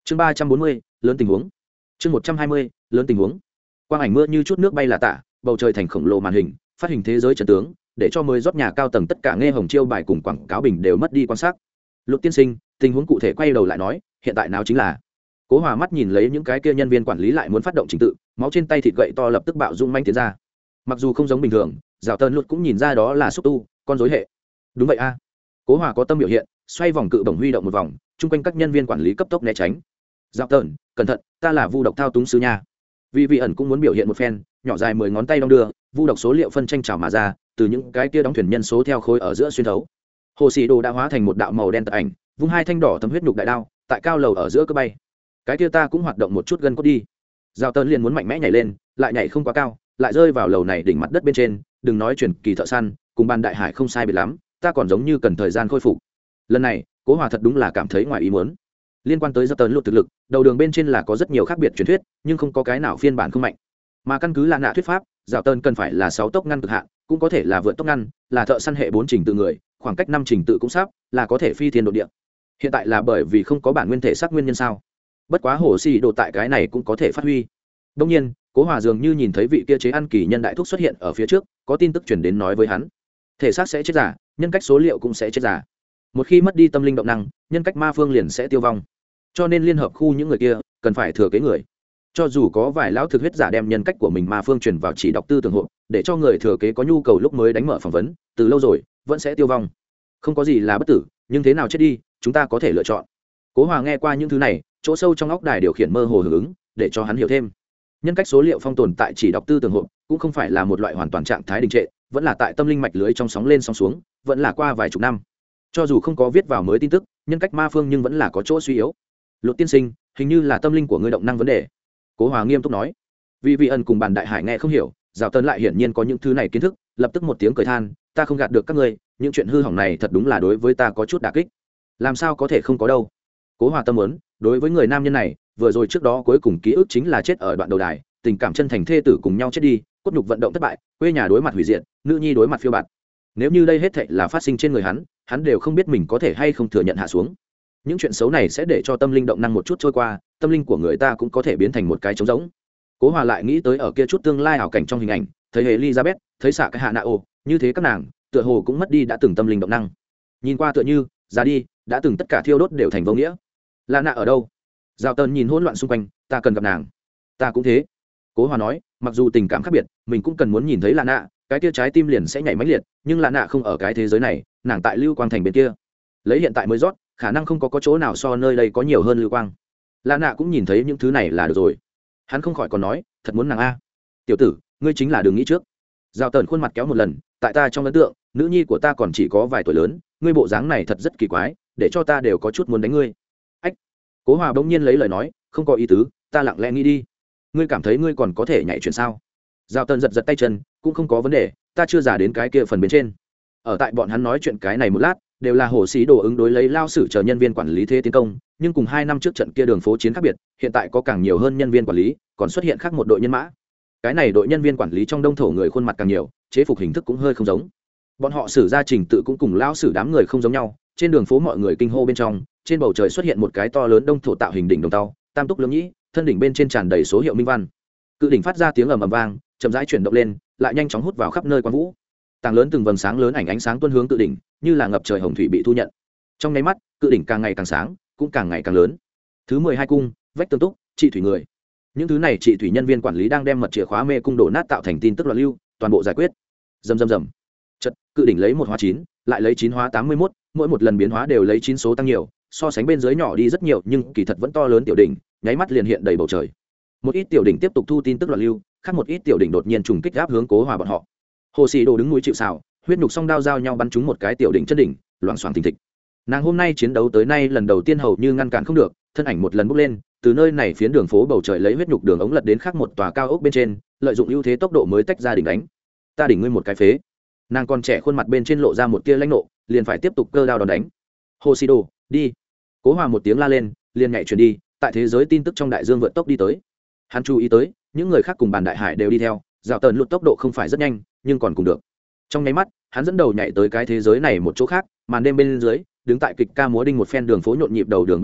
chương 340, lớn tình huống. chương 120, lớn tình huống. Quang ảnh mưa như chút nước bay là tả, bầu trời thành khổng lồ màn hình phát hình thế giới trận tướng, để cho mới rót nhà cao tầng tất cả nghe hồng chiêu bài cùng quảng cáo bình đều mất đi quan sát. Lục tiên sinh, tình huống cụ thể quay đầu lại nói, hiện tại nào chính là. Cố Hòa mắt nhìn lấy những cái kia nhân viên quản lý lại muốn phát động trình tự, máu trên tay thịt gậy to lập tức bạo rung manh tiến ra. Mặc dù không giống bình thường, Giảo Tần Lục cũng nhìn ra đó là xúc tu, con rối hệ. Đúng vậy a. Cố Hòa có tâm biểu hiện, xoay vòng cự bổng huy động một vòng, chung quanh các nhân viên quản lý cấp tốc né tránh. Giảo Tần, cẩn thận, ta là vu độc thao túng sứ nha. Vì vị ẩn cũng muốn biểu hiện một phen, nhỏ dài 10 ngón tay đong đưa, vu độc số liệu phân tranh trào mà ra, từ những cái kia đóng thuyền nhân số theo khối ở giữa xuyên thấu. Hồ Sĩ Đồ đã hóa thành một đạo màu đen tật ảnh, vung hai thanh đỏ thấm huyết nhục đại đao, tại cao lầu ở giữa cơ bay. Cái kia ta cũng hoạt động một chút gân cốt đi. Giảo Tần liền muốn mạnh mẽ nhảy lên, lại nhảy không quá cao, lại rơi vào lầu này đỉnh mặt đất bên trên, đừng nói chuyển kỳ thợ săn, cùng ban đại hải không sai biệt lắm, ta còn giống như cần thời gian khôi phục. Lần này, Cố Hòa thật đúng là cảm thấy ngoài ý muốn. Liên quan tới Giảo Tần Lục thực lực, đầu đường bên trên là có rất nhiều khác biệt truyền thuyết, nhưng không có cái nào phiên bản không mạnh. Mà căn cứ là nạ thuyết pháp, Giảo Tần cần phải là 6 tốc ngăn cực hạn, cũng có thể là vượt tốc ngăn, là thợ săn hệ 4 trình tự người, khoảng cách 5 trình tự cũng sắp, là có thể phi thiên độ địa. Hiện tại là bởi vì không có bản nguyên thể xác nguyên nhân sao? Bất quá Hồ Sĩ Đồ tại cái này cũng có thể phát huy. Đương nhiên, Cố Hòa dường như nhìn thấy vị kia chế ăn kỳ nhân đại thúc xuất hiện ở phía trước, có tin tức truyền đến nói với hắn, thể xác sẽ chết giả, nhân cách số liệu cũng sẽ chết giả. Một khi mất đi tâm linh động năng, nhân cách ma phương liền sẽ tiêu vong. Cho nên liên hợp khu những người kia cần phải thừa kế người. Cho dù có vài lão thực huyết giả đem nhân cách của mình ma phương truyền vào chỉ đọc tư tưởng hộ, để cho người thừa kế có nhu cầu lúc mới đánh mở phỏng vấn, từ lâu rồi vẫn sẽ tiêu vong. Không có gì là bất tử, nhưng thế nào chết đi, chúng ta có thể lựa chọn. Cố Hòa nghe qua những thứ này, chỗ sâu trong óc đài điều khiển mơ hồ hưởng ứng, để cho hắn hiểu thêm. Nhân cách số liệu phong tồn tại chỉ đọc tư tưởng hộ, cũng không phải là một loại hoàn toàn trạng thái đình trệ, vẫn là tại tâm linh mạch lưới trong sóng lên sóng xuống, vẫn là qua vài chục năm. Cho dù không có viết vào mới tin tức, nhân cách ma phương nhưng vẫn là có chỗ suy yếu. Lục tiên sinh, hình như là tâm linh của ngươi động năng vấn đề. Cố Hòa nghiêm túc nói. Vì vị ẩn cùng bản đại hải nghe không hiểu, Giảo Tần lại hiển nhiên có những thứ này kiến thức, lập tức một tiếng cười than, ta không gạt được các ngươi, những chuyện hư hỏng này thật đúng là đối với ta có chút đả kích. Làm sao có thể không có đâu. Cố Hòa tâm muốn, đối với người nam nhân này, vừa rồi trước đó cuối cùng ký ức chính là chết ở đoạn đầu đài, tình cảm chân thành thê tử cùng nhau chết đi, cốt nhục vận động thất bại, quê nhà đối mặt hủy diệt, nữ nhi đối mặt phiêu bạt. Nếu như đây hết thảy là phát sinh trên người hắn đều không biết mình có thể hay không thừa nhận hạ xuống. Những chuyện xấu này sẽ để cho tâm linh động năng một chút trôi qua, tâm linh của người ta cũng có thể biến thành một cái trống rỗng. Cố Hòa lại nghĩ tới ở kia chút tương lai ảo cảnh trong hình ảnh, thấy Elizabeth, thấy xạ cái hạ nạ ô, như thế các nàng tựa hồ cũng mất đi đã từng tâm linh động năng. Nhìn qua tựa như ra đi, đã từng tất cả thiêu đốt đều thành vô nghĩa. Là nạ ở đâu? Giảo Tần nhìn hỗn loạn xung quanh, ta cần gặp nàng. Ta cũng thế. Cố Hòa nói, mặc dù tình cảm khác biệt, mình cũng cần muốn nhìn thấy là nạ, cái kia trái tim liền sẽ nhảy mãnh liệt, nhưng là nạ không ở cái thế giới này, nàng tại Lưu Quang thành bên kia. Lấy hiện tại mới rót, khả năng không có chỗ nào so nơi đây có nhiều hơn Lưu Quang. Là nạ cũng nhìn thấy những thứ này là được rồi. Hắn không khỏi còn nói, thật muốn nàng a. Tiểu tử, ngươi chính là đừng nghĩ trước. Giảo Tần khuôn mặt kéo một lần, tại ta trong ấn tượng, nữ nhi của ta còn chỉ có vài tuổi lớn, ngươi bộ dáng này thật rất kỳ quái, để cho ta đều có chút muốn đánh ngươi. Ách. Cố Hòa bỗng nhiên lấy lời nói, không có ý tứ, ta lặng lẽ nghĩ đi. Ngươi cảm thấy ngươi còn có thể nhảy chuyển sao? Giảo Tần giật giật tay chân, cũng không có vấn đề, ta chưa già đến cái kia phần bên trên. Ở tại bọn hắn nói chuyện cái này một lát, đều là Hồ Sĩ Đồ ứng đối lấy lao sử chờ nhân viên quản lý thế tiến công, nhưng cùng 2 năm trước trận kia đường phố chiến khác biệt, hiện tại có càng nhiều hơn nhân viên quản lý, còn xuất hiện khác một đội nhân mã. Cái này đội nhân viên quản lý trong đông thổ người khuôn mặt càng nhiều, chế phục hình thức cũng hơi không giống. Bọn họ xử ra trình tự cũng cùng lao sử đám người không giống nhau, trên đường phố mọi người kinh hô bên trong, trên bầu trời xuất hiện một cái to lớn đông thổ tạo hình đỉnh đồng tàu, tam túc lưỡng nhĩ, thân đỉnh bên trên tràn đầy số hiệu minh văn. Cự đỉnh phát ra tiếng ầm ầm vang, chậm rãi chuyển động lên, lại nhanh chóng hút vào khắp nơi quang vũ. Tàng lớn từng vầng sáng lớn ảnh ánh sáng tuôn hướng cự đỉnh, như là ngập trời hồng thủy bị thu nhận. Trong nháy mắt, cự đỉnh càng ngày càng sáng, cũng càng ngày càng lớn. Thứ 12 cung, vách tương túc, trị thủy người. Những thứ này trị thủy nhân viên quản lý đang đem mật chìa khóa mê cung đổ nát tạo thành tin tức loạn lưu, toàn bộ giải quyết. Rầm rầm rầm. Chợt, cự đỉnh lấy 1 hóa 9, lại lấy 9 hóa 81, mỗi một lần biến hóa đều lấy 9 số tăng nhiều, so sánh bên dưới nhỏ đi rất nhiều, nhưng kỳ thật vẫn to lớn tiểu đỉnh, nháy mắt liền hiện đầy bầu trời. Một ít tiểu đỉnh tiếp tục thu tin tức loạn lưu, khác một ít tiểu đỉnh đột nhiên trùng kích áp hướng Cố Hòa bọn họ. Hồ Sĩ Đồ đứng núi chịu sào, huyết nhục song đao giao nhau bắn trúng một cái tiểu đỉnh chân đỉnh, loạng xoạng thình thịch. Nàng hôm nay chiến đấu tới nay lần đầu tiên hầu như ngăn cản không được, thân ảnh một lần bốc lên, từ nơi này phiến đường phố bầu trời lấy huyết nhục đường ống lật đến khác một tòa cao ốc bên trên, lợi dụng ưu thế tốc độ mới tách ra đỉnh đánh. Ta đỉnh ngươi một cái phế. Nàng còn trẻ khuôn mặt bên trên lộ ra một tia lãnh nộ, liền phải tiếp tục cơ đao đòn đánh. Hồ Sĩ Đồ, đi. Cố Hòa một tiếng la lên, liền nhảy chuyển đi, tại thế giới tin tức trong đại dương vượt tốc đi tới. Hắn chú ý tới, những người khác cùng bàn đại hải đều đi theo, Giảo Tần lụt tốc độ không phải rất nhanh, nhưng còn cùng được. Trong nháy mắt, hắn dẫn đầu nhảy tới cái thế giới này một chỗ khác, màn đêm bên dưới, đứng tại kịch ca múa đinh một phen đường phố nhộn nhịp đầu đường bên trên,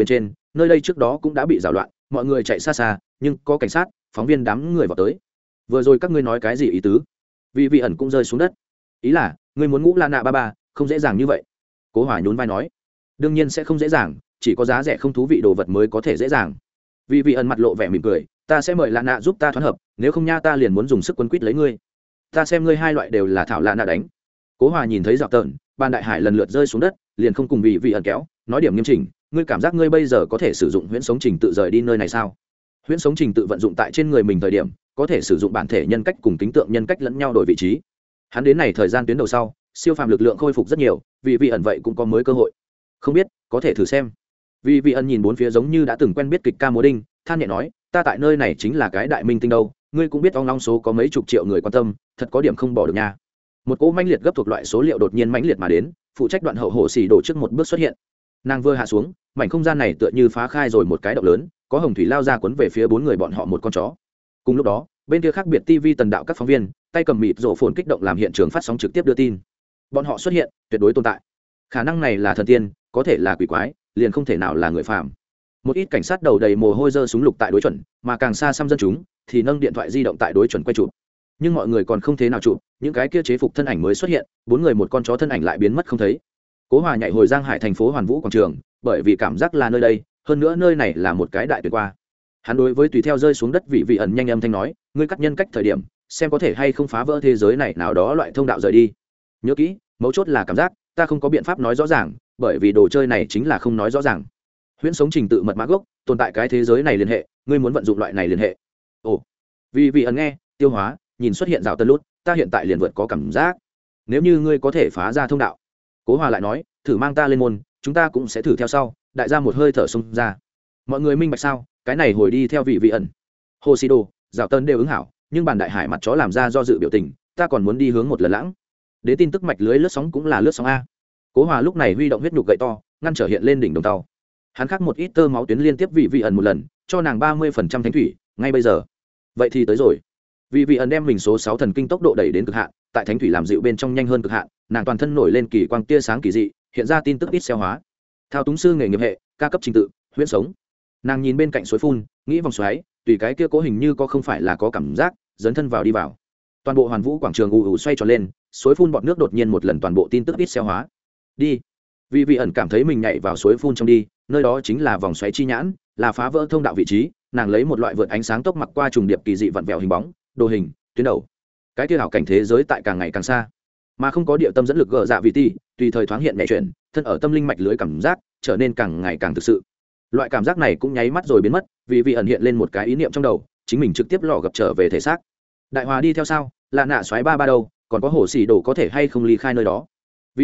nơi đây trước đó cũng đã bị rào loạn, mọi người chạy xa xa, nhưng có cảnh sát, phóng viên đám người vào tới. Vừa rồi các ngươi nói cái gì ý tứ? Vì vị ẩn cũng rơi xuống đất. Ý là ngươi muốn ngũ la nạ ba ba, không dễ dàng như vậy. Cố Hòa nhún vai nói, đương nhiên sẽ không dễ dàng, chỉ có giá rẻ không thú vị đồ vật mới có thể dễ dàng. Vì vị ẩn mặt lộ vẻ mỉm cười, ta sẽ mời la nạ giúp ta thoán hợp, nếu không nha ta liền muốn dùng sức quấn quýt lấy ngươi. Ta xem ngươi hai loại đều là thảo la nạ đánh. Cố Hòa nhìn thấy Dạo Tợn, Ban Đại Hải lần lượt rơi xuống đất, liền không cùng vị ẩn kéo, nói điểm nghiêm chỉnh, ngươi cảm giác ngươi bây giờ có thể sử dụng huyễn sống trình tự rời đi nơi này sao? Huyễn sống trình tự vận dụng tại trên người mình thời điểm, có thể sử dụng bản thể nhân cách cùng tính tượng nhân cách lẫn nhau đổi vị trí. Hắn đến này thời gian tuyến đầu sau, siêu phàm lực lượng khôi phục rất nhiều, vị ẩn vậy cũng có mới cơ hội. Không biết, có thể thử xem. Vị ẩn nhìn bốn phía giống như đã từng quen biết kịch ca múa đinh, than nhẹ nói, ta tại nơi này chính là cái đại minh tinh đâu, ngươi cũng biết ong long số có mấy chục triệu người quan tâm, thật có điểm không bỏ được nha. Một cỗ mãnh liệt gấp thuộc loại số liệu đột nhiên mãnh liệt mà đến, phụ trách đoạn hậu hồ xỉ đổ trước một bước xuất hiện. Nàng vừa hạ xuống, mảnh không gian này tựa như phá khai rồi một cái động lớn, có hồng thủy lao ra cuốn về phía bốn người bọn họ một con chó. Cùng lúc đó, bên kia khác biệt TV tần đạo các phóng viên, tay cầm mịt rổ phồn kích động làm hiện trường phát sóng trực tiếp đưa tin. Bọn họ xuất hiện, tuyệt đối tồn tại. Khả năng này là thần tiên, có thể là quỷ quái, liền không thể nào là người phàm. Một ít cảnh sát đầu đầy mồ hôi giơ súng lục tại đối chuẩn, mà càng xa xăm dân chúng thì nâng điện thoại di động tại đối chuẩn quay chụp. Nhưng mọi người còn không thế nào chụp, những cái kia chế phục thân ảnh mới xuất hiện, bốn người một con chó thân ảnh lại biến mất không thấy. Cố Hòa nhảy hồi Giang Hải thành phố Hoàn Vũ quảng trường, bởi vì cảm giác là nơi đây, hơn nữa nơi này là một cái đại tuyệt qua. Hắn đối với tùy theo rơi xuống đất vị ẩn nhanh âm thanh nói, ngươi cắt nhân cách thời điểm, xem có thể hay không phá vỡ thế giới này nào đó loại thông đạo rời đi. Nhớ kỹ, mấu chốt là cảm giác, ta không có biện pháp nói rõ ràng, bởi vì đồ chơi này chính là không nói rõ ràng. Huyễn sống trình tự mật mã gốc, tồn tại cái thế giới này liên hệ, ngươi muốn vận dụng loại này liên hệ. Ồ, vị ẩn nghe, tiêu hóa, nhìn xuất hiện rào tân lút, ta hiện tại liền vượt có cảm giác. Nếu như ngươi có thể phá ra thông đạo, Cố Hòa lại nói, thử mang ta lên môn, chúng ta cũng sẽ thử theo sau. Đại gia một hơi thở xông ra. Mọi người minh bạch sao? Cái này hồi đi theo vị ẩn. Hồ Sĩ Đồ, Dạo Tân đều ứng hảo, nhưng Bàn Đại Hải mặt chó làm ra do dự biểu tình, ta còn muốn đi hướng một lần lãng. Đến tin tức mạch lưới lướt sóng cũng là lướt sóng a. Cố Hòa lúc này huy động huyết nhục gậy to, ngăn trở hiện lên đỉnh đồng tàu. Hắn khắc một ít tơ máu tuyến liên tiếp vị ẩn một lần, cho nàng 30% thánh thủy, ngay bây giờ. Vậy thì tới rồi. Vị ẩn đem mình số 6 thần kinh tốc độ đẩy đến cực hạn, tại thánh thủy làm dịu bên trong nhanh hơn cực hạn, nàng toàn thân nổi lên kỳ quang tia sáng kỳ dị, hiện ra tin tức ít xeo hóa. Thao túng sư nghề nghiệp hệ, ca cấp trình tự, huyễn sống. Nàng nhìn bên cạnh suối phun, nghĩ vòng xoáy, tùy cái kia cố hình như có không phải là có cảm giác, dấn thân vào đi vào. Toàn bộ Hoàn Vũ quảng trường ù ù xoay tròn lên, suối phun bọt nước đột nhiên một lần toàn bộ tin tức ít xeo hóa. Đi. Vị ẩn cảm thấy mình nhảy vào suối phun trong đi, nơi đó chính là vòng xoáy chi nhãn, là phá vỡ thông đạo vị trí, nàng lấy một loại vượt ánh sáng tốc mặc qua trùng điệp kỳ dị vặn vẹo hình bóng, đồ hình, tuyến đầu. Cái kia hảo cảnh thế giới tại càng ngày càng xa, mà không có địa tâm dẫn lực gỡ dạ vị ti, tùy thời thoáng hiện nhẹ chuyển, thân ở tâm linh mạch lưới cảm giác trở nên càng ngày càng thực sự. Loại cảm giác này cũng nháy mắt rồi biến mất, vì vị ẩn hiện lên một cái ý niệm trong đầu, chính mình trực tiếp lò gập trở về thể xác. Đại Hòa đi theo sao? Là nạ xoáy ba đâu, còn có Hồ Sĩ Đồ có thể hay không ly khai nơi đó? Vì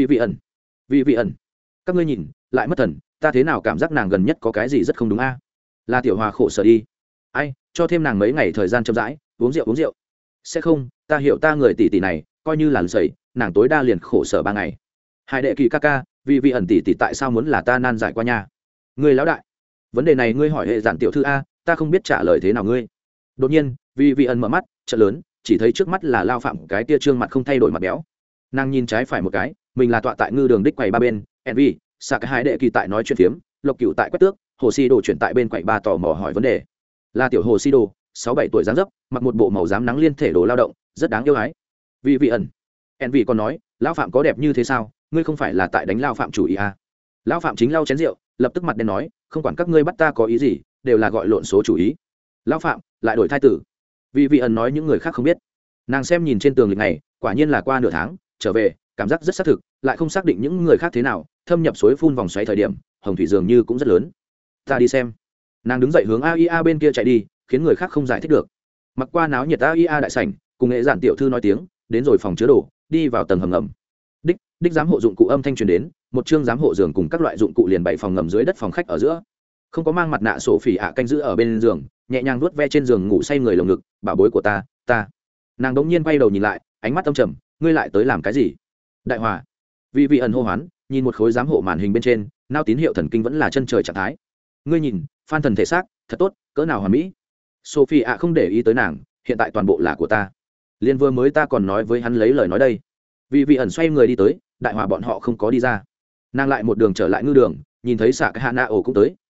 vị ẩn, các ngươi nhìn, lại mất thần, ta thế nào cảm giác nàng gần nhất có cái gì rất không đúng a? Là Tiểu Hòa khổ sở đi. Ai, cho thêm nàng mấy ngày thời gian chậm rãi, uống rượu. Sẽ không, ta hiểu ta người tỷ tỷ này, coi như là sẩy, nàng tối đa liền khổ sở 3 ngày. Hai đệ kỳ ca, vì vị ẩn tỷ tỷ tại sao muốn là ta nan giải qua nha? Ngươi lão đại, vấn đề này ngươi hỏi hệ giản tiểu thư a, ta không biết trả lời thế nào ngươi. Đột nhiên, vì vị ẩn mở mắt, trợn lớn, chỉ thấy trước mắt là Lao Phạm cái tia trương mặt không thay đổi mặt béo. Nàng nhìn trái phải một cái, mình là tọa tại ngư đường đích quầy ba bên, Envy, xạ cái hai đệ kỳ tại nói chuyện phiếm, Lộc Cửu tại quét tước, Hồ Si Đồ chuyển tại bên quầy ba tò mò hỏi vấn đề. Là tiểu Hồ Si Đồ, 6-7 tuổi dáng dấp, mặc một bộ màu rám nắng liên thể đồ lao động, rất đáng yêu ái. Vì vị ẩn, Envy còn nói, lão Phạm có đẹp như thế sao, ngươi không phải là tại đánh Lao Phạm chủ ý à? Lão Phạm chính lau chén rượu, lập tức mặt đen nói, không quản các ngươi bắt ta có ý gì, đều là gọi lộn số chủ ý. Lão Phạm lại đổi thai tử. Vì vị ẩn nói những người khác không biết. Nàng xem nhìn trên tường lịch này, quả nhiên là qua nửa tháng trở về, cảm giác rất xác thực, lại không xác định những người khác thế nào. Thâm nhập suối phun vòng xoáy thời điểm, hồng thủy dường như cũng rất lớn. Ta đi xem. Nàng đứng dậy hướng AIA bên kia chạy đi, khiến người khác không giải thích được. Mặc qua náo nhiệt AIA đại sảnh, cùng nghệ giản tiểu thư nói tiếng, đến rồi phòng chứa đồ, đi vào tầng hầm ngầm. Đích giám hộ dụng cụ âm thanh truyền đến, một chương giám hộ giường cùng các loại dụng cụ liền bày phòng ngầm dưới đất phòng khách ở giữa. Không có mang mặt nạ sổ phỉ ạ canh giữ ở bên giường, nhẹ nhàng vuốt ve trên giường ngủ say người lồng ngực, bảo bối của ta. Nàng đống nhiên quay đầu nhìn lại, ánh mắt âm trầm, ngươi lại tới làm cái gì? Đại Hòa. Vì vị ẩn hô hoán, nhìn một khối giám hộ màn hình bên trên, nao tín hiệu thần kinh vẫn là chân trời trạng thái. Ngươi nhìn, phan thần thể xác, thật tốt, cỡ nào hoàn mỹ. Sophie ạ không để ý tới nàng, hiện tại toàn bộ là của ta. Liên vừa mới ta còn nói với hắn lấy lời nói đây. Vì vị ẩn xoay người đi tới, Đại Hòa bọn họ không có đi ra. Nàng lại một đường trở lại ngư đường, nhìn thấy xạ cái hạ nạ ổ cũng tới,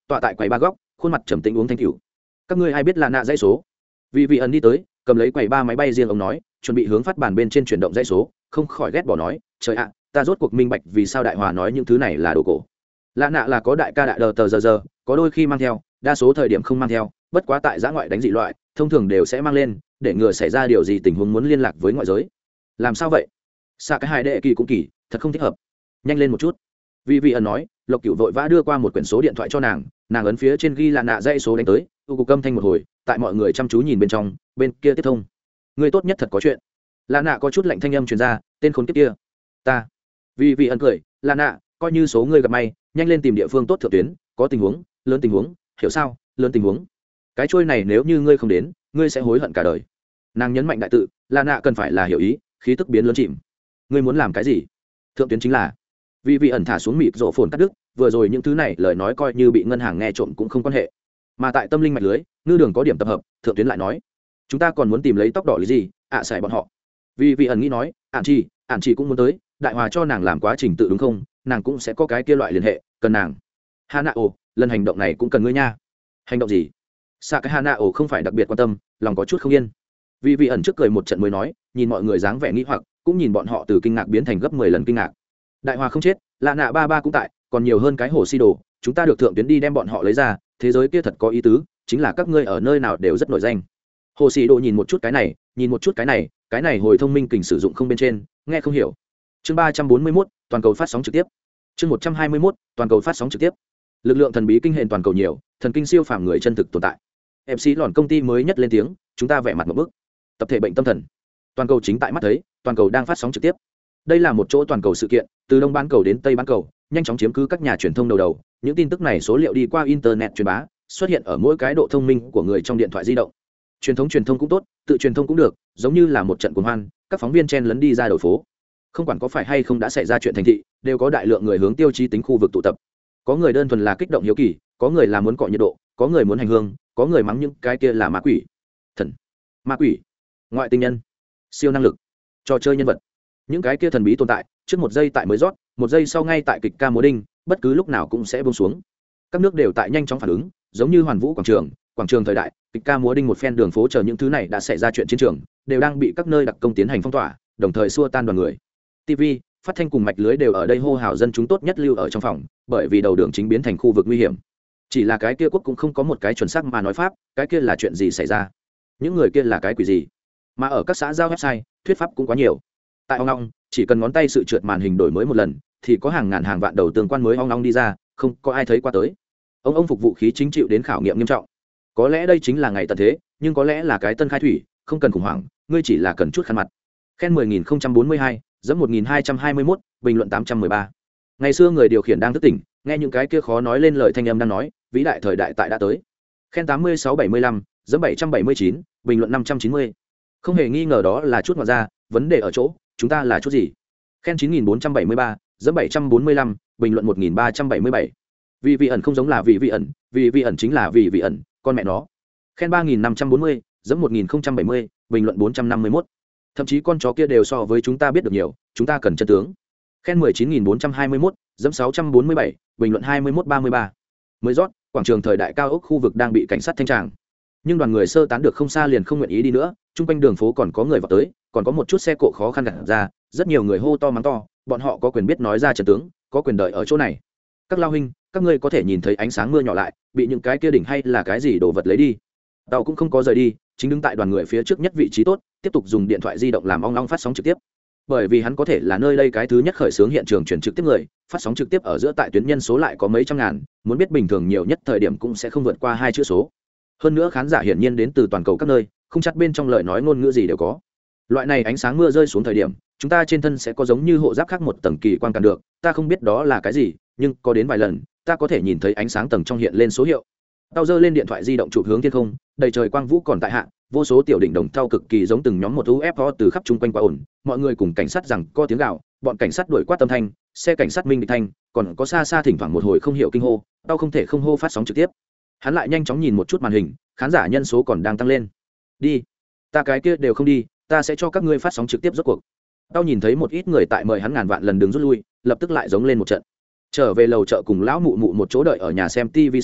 tọa tại quầy ba góc khuôn mặt trầm tĩnh uống thanh cửu. Các ngươi ai biết là nạ dãy số? Vì vị ẩn đi tới cầm lấy quầy ba máy bay riêng ông nói, chuẩn bị hướng phát bàn bên trên chuyển động dãy số, không khỏi ghét bỏ nói, trời ạ, ta rốt cuộc minh bạch vì sao đại hòa nói những thứ này là đồ cổ. Lạ nạ là có đại ca đại đờ tờ giờ, có đôi khi mang theo, đa số thời điểm không mang theo, bất quá tại giã ngoại đánh dị loại thông thường đều sẽ mang lên để ngừa xảy ra điều gì tình huống muốn liên lạc với ngoại giới. Làm sao vậy? Xạ cái hai đệ kỳ cũng kỳ, thật không thích hợp. Nhanh lên một chút. Vì vị ẩn nói, Lộc Cửu vội vã đưa qua một quyển số điện thoại cho nàng ấn phía trên ghi là nạ dãy số đánh tới, u cục âm thanh một hồi, tại mọi người chăm chú nhìn bên trong, bên kia tiếp thông. Người tốt nhất thật có chuyện. Lạ nạ có chút lạnh thanh âm truyền ra, tên khốn kiếp kia. Ta. Vì vị ẩn cười, Lạ nạ, coi như số người gặp may, nhanh lên tìm địa phương tốt thượng tuyến, có tình huống, lớn tình huống, hiểu sao, lớn tình huống. Cái trôi này nếu như ngươi không đến, ngươi sẽ hối hận cả đời. Nàng nhấn mạnh đại tự, Lạ nạ cần phải là hiểu ý, khí tức biến lớn chìm. Ngươi muốn làm cái gì? Thượng tuyến chính là. Vì vị ẩn thả xuống mịt rộ phồn cắt đứt, vừa rồi những thứ này lời nói coi như bị ngân hàng nghe trộm cũng không quan hệ. Mà tại tâm linh mạch lưới, ngư đường có điểm tập hợp, thượng tuyến lại nói, chúng ta còn muốn tìm lấy tóc đỏ lý gì, xài bọn họ. Vì vị ẩn nghĩ nói, ản chỉ cũng muốn tới, đại hòa cho nàng làm quá trình tự đúng không? Nàng cũng sẽ có cái kia loại liên hệ, cần nàng. Hanao, lần hành động này cũng cần ngươi nha. Hành động gì? Sa cái Hanao không phải đặc biệt quan tâm, lòng có chút không yên. Vì vị ẩn trước cười một trận mới nói, nhìn mọi người dáng vẻ nghĩ hoặc, cũng nhìn bọn họ từ kinh ngạc biến thành gấp 10 lần kinh ngạc. Đại hòa không chết, Lạ nạ ba cũng tại, còn nhiều hơn cái hồ si đồ, chúng ta được thượng tuyến đi đem bọn họ lấy ra, thế giới kia thật có ý tứ, chính là các ngươi ở nơi nào đều rất nổi danh. Hồ si đồ nhìn một chút cái này, nhìn một chút cái này hồi thông minh kình sử dụng không bên trên, nghe không hiểu. Chương 341, toàn cầu phát sóng trực tiếp. Chương 121, toàn cầu phát sóng trực tiếp. Lực lượng thần bí kinh hồn toàn cầu nhiều, thần kinh siêu phàm người chân thực tồn tại. MC lòn công ty mới nhất lên tiếng, chúng ta vẻ mặt một bức. Tập thể bệnh tâm thần. Toàn cầu chính tại mắt thấy, toàn cầu đang phát sóng trực tiếp. Đây là một chỗ toàn cầu sự kiện, từ đông bán cầu đến tây bán cầu, nhanh chóng chiếm cứ các nhà truyền thông đầu. Những tin tức này số liệu đi qua internet truyền bá, xuất hiện ở mỗi cái độ thông minh của người trong điện thoại di động. Truyền thông cũng tốt, tự truyền thông cũng được, giống như là một trận cuồng hoan, các phóng viên chen lấn đi ra đầu phố. Không quản có phải hay không đã xảy ra chuyện thành thị, đều có đại lượng người hướng tiêu chí tính khu vực tụ tập. Có người đơn thuần là kích động hiếu kỳ, có người là muốn cọ nhiệt độ, có người muốn hành hương, có người mắng những cái kia là ma quỷ, thần, ma quỷ, ngoại tinh nhân, siêu năng lực, trò chơi nhân vật. Những cái kia thần bí tồn tại, trước một giây tại mới rót, một giây sau ngay tại kịch ca múa đinh, bất cứ lúc nào cũng sẽ buông xuống. Các nước đều tại nhanh chóng phản ứng, giống như Hoàn Vũ quảng trường thời đại, kịch ca múa đinh một phen đường phố chờ những thứ này đã xảy ra chuyện chiến trường, đều đang bị các nơi đặc công tiến hành phong tỏa, đồng thời xua tan đoàn người. TV, phát thanh cùng mạch lưới đều ở đây hô hào dân chúng tốt nhất lưu ở trong phòng, bởi vì đầu đường chính biến thành khu vực nguy hiểm. Chỉ là cái kia quốc cũng không có một cái chuẩn xác mà nói pháp, cái kia là chuyện gì xảy ra, những người kia là cái quỷ gì. Mà ở các xã giao website, thuyết pháp cũng quá nhiều. Tại ong ong, chỉ cần ngón tay sự trượt màn hình đổi mới một lần, thì có hàng ngàn hàng vạn đầu tương quan mới ong ong đi ra, không có ai thấy qua tới. Ông phục vụ khí chính chịu đến khảo nghiệm nghiêm trọng. Có lẽ đây chính là ngày tận thế, nhưng có lẽ là cái tân khai thủy, không cần khủng hoảng, ngươi chỉ là cần chút khăn mặt. Khen 10.042, dẫm 1221, bình luận 813. Ngày xưa người điều khiển đang thức tỉnh, nghe những cái kia khó nói lên lời thanh âm đang nói, vĩ đại thời đại tại đã tới. Khen 8675, dẫm 779, bình luận 590. Không hề nghi ngờ đó là chút ngoại ra, vấn đề ở chỗ, chúng ta là chút gì? Khen 9473, dẫm 745, bình luận 1377. Vì vị ẩn không giống là vì vị ẩn chính là vì vị ẩn, con mẹ nó. Khen 3540, dẫm 1070, bình luận 451. Thậm chí con chó kia đều so với chúng ta biết được nhiều, chúng ta cần chân tướng. Khen 19421, dẫm 647, bình luận 2133. Mới rót, quảng trường thời đại cao ốc khu vực đang bị cảnh sát thanh tràng. Nhưng đoàn người sơ tán được không xa liền không nguyện ý đi nữa, chung quanh đường phố còn có người vào tới, còn có một chút xe cộ khó khăn gặt ra, rất nhiều người hô to mắng to, bọn họ có quyền biết nói ra trận tướng, có quyền đợi ở chỗ này. Các lao huynh, các ngươi có thể nhìn thấy ánh sáng mưa nhỏ lại, bị những cái kia đỉnh hay là cái gì đồ vật lấy đi. Tàu cũng không có rời đi, chính đứng tại đoàn người phía trước nhất vị trí tốt, tiếp tục dùng điện thoại di động làm ong ong phát sóng trực tiếp. Bởi vì hắn có thể là nơi đây cái thứ nhất khởi xướng hiện trường truyền trực tiếp người, phát sóng trực tiếp ở giữa tại tuyến nhân số lại có mấy trăm ngàn, muốn biết bình thường nhiều nhất thời điểm cũng sẽ không vượt qua 2 chữ số. Hơn nữa khán giả hiển nhiên đến từ toàn cầu các nơi, không chắc bên trong lời nói ngôn ngữ gì đều có. Loại này ánh sáng mưa rơi xuống thời điểm, chúng ta trên thân sẽ có giống như hộ giáp khác một tầng kỳ quan cản được, ta không biết đó là cái gì, nhưng có đến vài lần, ta có thể nhìn thấy ánh sáng tầng trong hiện lên số hiệu. Tao giơ lên điện thoại di động chụp hướng thiên không, đầy trời quang vũ còn tại hạ, vô số tiểu đỉnh đồng thau cực kỳ giống từng nhóm một UFO từ khắp chung quanh qua ổn, mọi người cùng cảnh sát rằng có tiếng gào, bọn cảnh sát đuổi quát tâm thanh, xe cảnh sát minh địch thanh, còn có xa xa thỉnh thoảng một hồi không hiểu kinh hô, tao không thể không hô phát sóng trực tiếp. Hắn lại nhanh chóng nhìn một chút màn hình, khán giả nhân số còn đang tăng lên. Đi, ta cái kia đều không đi, ta sẽ cho các ngươi phát sóng trực tiếp rốt cuộc. Tao nhìn thấy một ít người tại mời hắn ngàn vạn lần đừng rút lui, lập tức lại giống lên một trận. Trở về lầu chợ cùng lão mụ mụ một chỗ đợi ở nhà xem TV sao?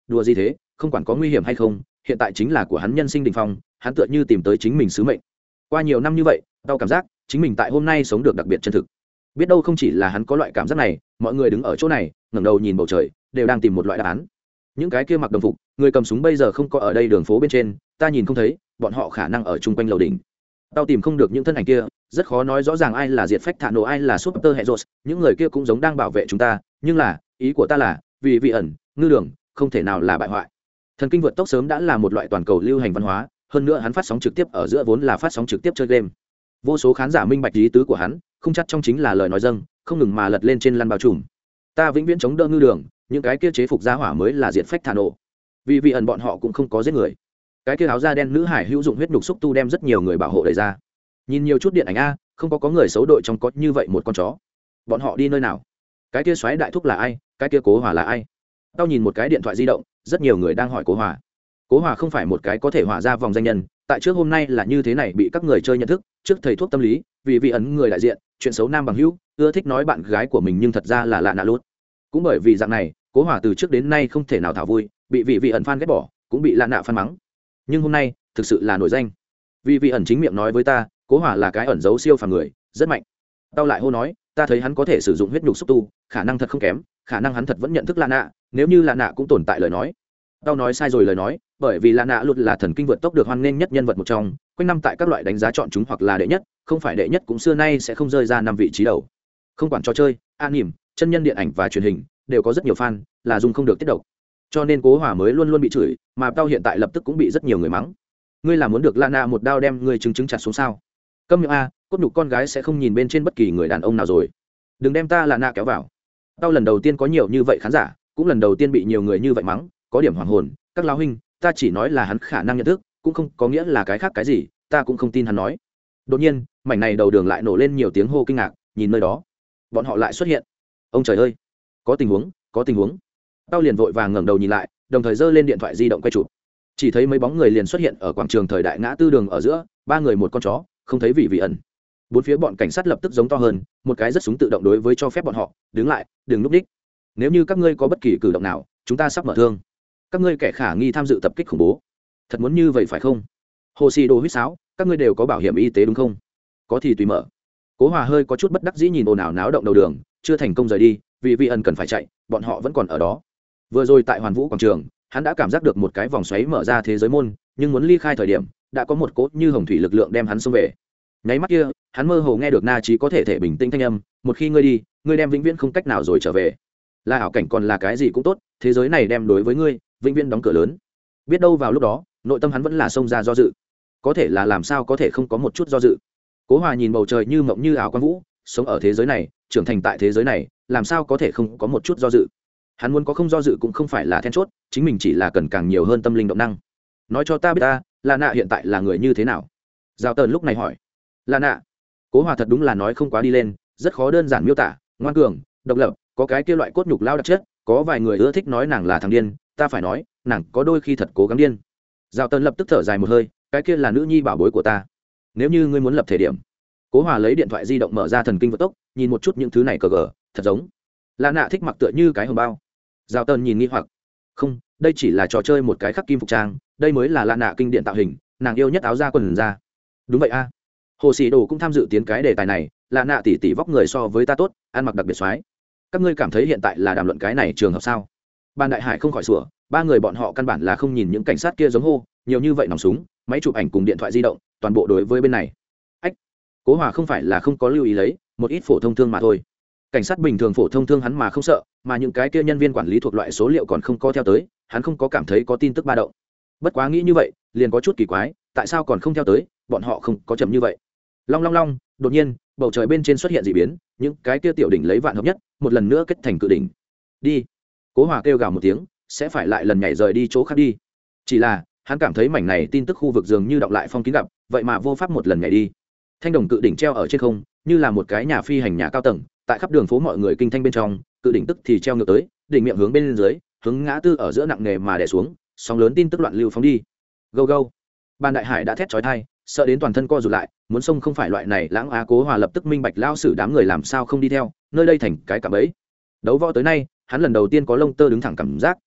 đùa gì thế, không quản có nguy hiểm hay không, hiện tại chính là của hắn nhân sinh đỉnh phong, hắn tựa như tìm tới chính mình sứ mệnh. Qua nhiều năm như vậy, tao cảm giác chính mình tại hôm nay sống được đặc biệt chân thực. Biết đâu không chỉ là hắn có loại cảm giác này, mọi người đứng ở chỗ này ngẩng đầu nhìn bầu trời đều đang tìm một loại đáp án. Những cái kia mặc đồng phục người cầm súng bây giờ không có ở đây đường phố bên trên, ta nhìn không thấy, bọn họ khả năng ở chung quanh lầu đỉnh. Tao tìm không được những thân ảnh kia, rất khó nói rõ ràng ai là diệt phách thả nổ, ai là super heroes. Những người kia cũng giống đang bảo vệ chúng ta, nhưng là ý của ta là vì vị ẩn ngư đường không thể nào là bại hoại. Thần kinh vượt tốc sớm đã là một loại toàn cầu lưu hành văn hóa, hơn nữa hắn phát sóng trực tiếp ở giữa vốn là phát sóng trực tiếp chơi game. Vô số khán giả minh bạch ý tứ của hắn, không chắc trong chính là lời nói dâng, không ngừng mà lật lên trên lăn bao trùm. Ta vĩnh viễn chống đỡ ngư đường, những cái kia chế phục gia hỏa mới là diện phách thả nổ. Vì vị ẩn bọn họ cũng không có giết người. Cái kia áo da đen nữ hải hữu dụng huyết nhục xúc tu đem rất nhiều người bảo hộ đẩy ra. Nhìn nhiều chút điện ảnh a, không có người xấu đội trong có như vậy một con chó. Bọn họ đi nơi nào? Cái kia xoáy đại thúc là ai? Cái kia Cố Hòa là ai? Tao nhìn một cái điện thoại di động, rất nhiều người đang hỏi Cố Hòa. Cố Hòa không phải một cái có thể hòa ra vòng danh nhân, tại trước hôm nay là như thế này bị các người chơi nhận thức, trước thầy thuốc tâm lý, vì vị ẩn người đại diện, chuyện xấu nam bằng hữu, ưa thích nói bạn gái của mình nhưng thật ra là lạ nạ lút. Cũng bởi vì dạng này, Cố Hòa từ trước đến nay không thể nào thảo vui, bị vị ẩn fan ghét bỏ, cũng bị lạ nạ fan mắng. Nhưng hôm nay, thực sự là nổi danh. Vì vị ẩn chính miệng nói với ta, Cố Hòa là cái ẩn giấu siêu phàm người, rất mạnh. Tao lại hô nói, ta thấy hắn có thể sử dụng huyết nhục xúc tu, khả năng thật không kém, khả năng hắn thật vẫn nhận thức lạ nạ, nếu như lạ nạ cũng tồn tại lời nói. Tao nói sai rồi lời nói, bởi vì lạ nạ luôn là thần kinh vượt tốc được hoan nghênh nhất nhân vật một trong, quanh năm tại các loại đánh giá chọn chúng hoặc là đệ nhất, không phải đệ nhất cũng xưa nay sẽ không rơi ra 5 vị trí đầu. Không quản trò chơi, anime, chân nhân điện ảnh và truyền hình, đều có rất nhiều fan, là dùng không được tiết độc. Cho nên Cố Hòa mới luôn luôn bị chửi, mà tao hiện tại lập tức cũng bị rất nhiều người mắng. Ngươi là muốn được lạ nạ một đao đem ngươi chứng chặt xuống sao? Câm miệng a, cốt nhục con gái sẽ không nhìn bên trên bất kỳ người đàn ông nào rồi. Đừng đem ta lạ nạ kéo vào. Tao lần đầu tiên có nhiều như vậy khán giả, cũng lần đầu tiên bị nhiều người như vậy mắng, có điểm hoàng hồn. Các lão huynh, ta chỉ nói là hắn khả năng nhận thức, cũng không có nghĩa là cái khác cái gì, ta cũng không tin hắn nói. Đột nhiên, mảnh này đầu đường lại nổ lên nhiều tiếng hô kinh ngạc, nhìn nơi đó, bọn họ lại xuất hiện. Ông trời ơi, có tình huống, có tình huống. Tao liền vội vàng ngẩng đầu nhìn lại, đồng thời giơ lên điện thoại di động quay chụp. Chỉ thấy mấy bóng người liền xuất hiện ở quảng trường thời đại ngã tư đường ở giữa, 3 người một con chó, không thấy vị ẩn. Bốn phía bọn cảnh sát lập tức giống to hơn, một cái rất súng tự động đối với cho phép bọn họ đứng lại, đừng núp đích. Nếu như các ngươi có bất kỳ cử động nào, chúng ta sắp mở thương. Các ngươi kẻ khả nghi tham dự tập kích khủng bố. Thật muốn như vậy phải không? Hồ Sĩ Đồ huýt sáo, các ngươi đều có bảo hiểm y tế đúng không? Có thì tùy mở. Cố Hòa hơi có chút bất đắc dĩ nhìn ồn ào náo động đầu đường, chưa thành công rời đi, vì vị ẩn cần phải chạy, bọn họ vẫn còn ở đó. Vừa rồi tại Hoàn Vũ quảng trường, hắn đã cảm giác được một cái vòng xoáy mở ra thế giới môn, nhưng muốn ly khai thời điểm, đã có một cỗ như hồng thủy lực lượng đem hắn xông về. Nháy mắt kia, hắn mơ hồ nghe được Na Chí có thể bình tĩnh thanh âm, một khi ngươi đi, ngươi đem vĩnh viễn không cách nào rồi trở về. Là ảo cảnh còn là cái gì cũng tốt, thế giới này đem đối với ngươi, vĩnh viễn đóng cửa lớn. Biết đâu vào lúc đó, nội tâm hắn vẫn là xông ra do dự. Có thể là làm sao có thể không có một chút do dự. Cố Hòa nhìn bầu trời như mộng như ảo quang vũ, sống ở thế giới này, trưởng thành tại thế giới này, làm sao có thể không có một chút do dự. Hắn muốn có không do dự cũng không phải là then chốt, chính mình chỉ là cần càng nhiều hơn tâm linh động năng. Nói cho ta biết ta, là nạ hiện tại là người như thế nào? Giao Tần lúc này hỏi. Là nạ. Cố Hòa thật đúng là nói không quá đi lên, rất khó đơn giản miêu tả, ngoan cường, độc lập, có cái kia loại cốt nhục lao đặc chất, có vài người ưa thích nói nàng là thằng điên, ta phải nói, nàng có đôi khi thật cố gắng điên. Giao Tần lập tức thở dài một hơi, cái kia là nữ nhi bảo bối của ta. Nếu như ngươi muốn lập thể điểm. Cố Hòa lấy điện thoại di động mở ra thần kinh vượt tốc, nhìn một chút những thứ này cờ gờ, thật giống. Là nạ thích mặc tựa như cái hồng bao. Giao Tần nhìn nghi hoặc. Không, đây chỉ là trò chơi một cái khắc kim phục trang, đây mới là nạ kinh điển tạo hình, nàng yêu nhất áo da quần da. Đúng vậy a. Hồ Sĩ Đồ cũng tham dự tiến cái đề tài này, là nạ tỷ tỷ vóc người so với ta tốt, ăn mặc đặc biệt xoái. Các ngươi cảm thấy hiện tại là đàm luận cái này trường hợp sao? Ban Đại Hải không khỏi sủa, 3 người bọn họ căn bản là không nhìn những cảnh sát kia giống hô, nhiều như vậy nòng súng, máy chụp ảnh cùng điện thoại di động, toàn bộ đối với bên này. Ách, Cố Hòa không phải là không có lưu ý lấy, một ít phổ thông thương mà thôi. Cảnh sát bình thường phổ thông thương hắn mà không sợ, mà những cái kia nhân viên quản lý thuộc loại số liệu còn không có theo tới, hắn không có cảm thấy có tin tức ba động. Bất quá nghĩ như vậy, liền có chút kỳ quái, tại sao còn không theo tới, bọn họ không có chậm như vậy. Long long long, đột nhiên, bầu trời bên trên xuất hiện dị biến, những cái kia tiểu đỉnh lấy vạn hợp nhất, một lần nữa kết thành cự đỉnh. Đi. Cố Hòa kêu gào một tiếng, sẽ phải lại lần nhảy rời đi chỗ khác đi. Chỉ là, hắn cảm thấy mảnh này tin tức khu vực dường như đọng lại phong kín gặp, vậy mà vô pháp một lần nhảy đi. Thanh đồng cự đỉnh treo ở trên không, như là một cái nhà phi hành nhà cao tầng, tại khắp đường phố mọi người kinh thanh bên trong, cự đỉnh tức thì treo ngược tới, đỉnh miệng hướng bên dưới, hướng ngã tư ở giữa nặng nề mà đè xuống, sóng lớn tin tức loạn lưu phóng đi. Go go. Ban Đại Hải đã thét chói tai, sợ đến toàn thân co rụt lại, muốn xông không phải loại này lãng á. Cố Hòa lập tức minh bạch lao xử đám người làm sao không đi theo, nơi đây thành cái cạm bẫy. Đấu võ tới nay, hắn lần đầu tiên có lông tơ đứng thẳng cảm giác,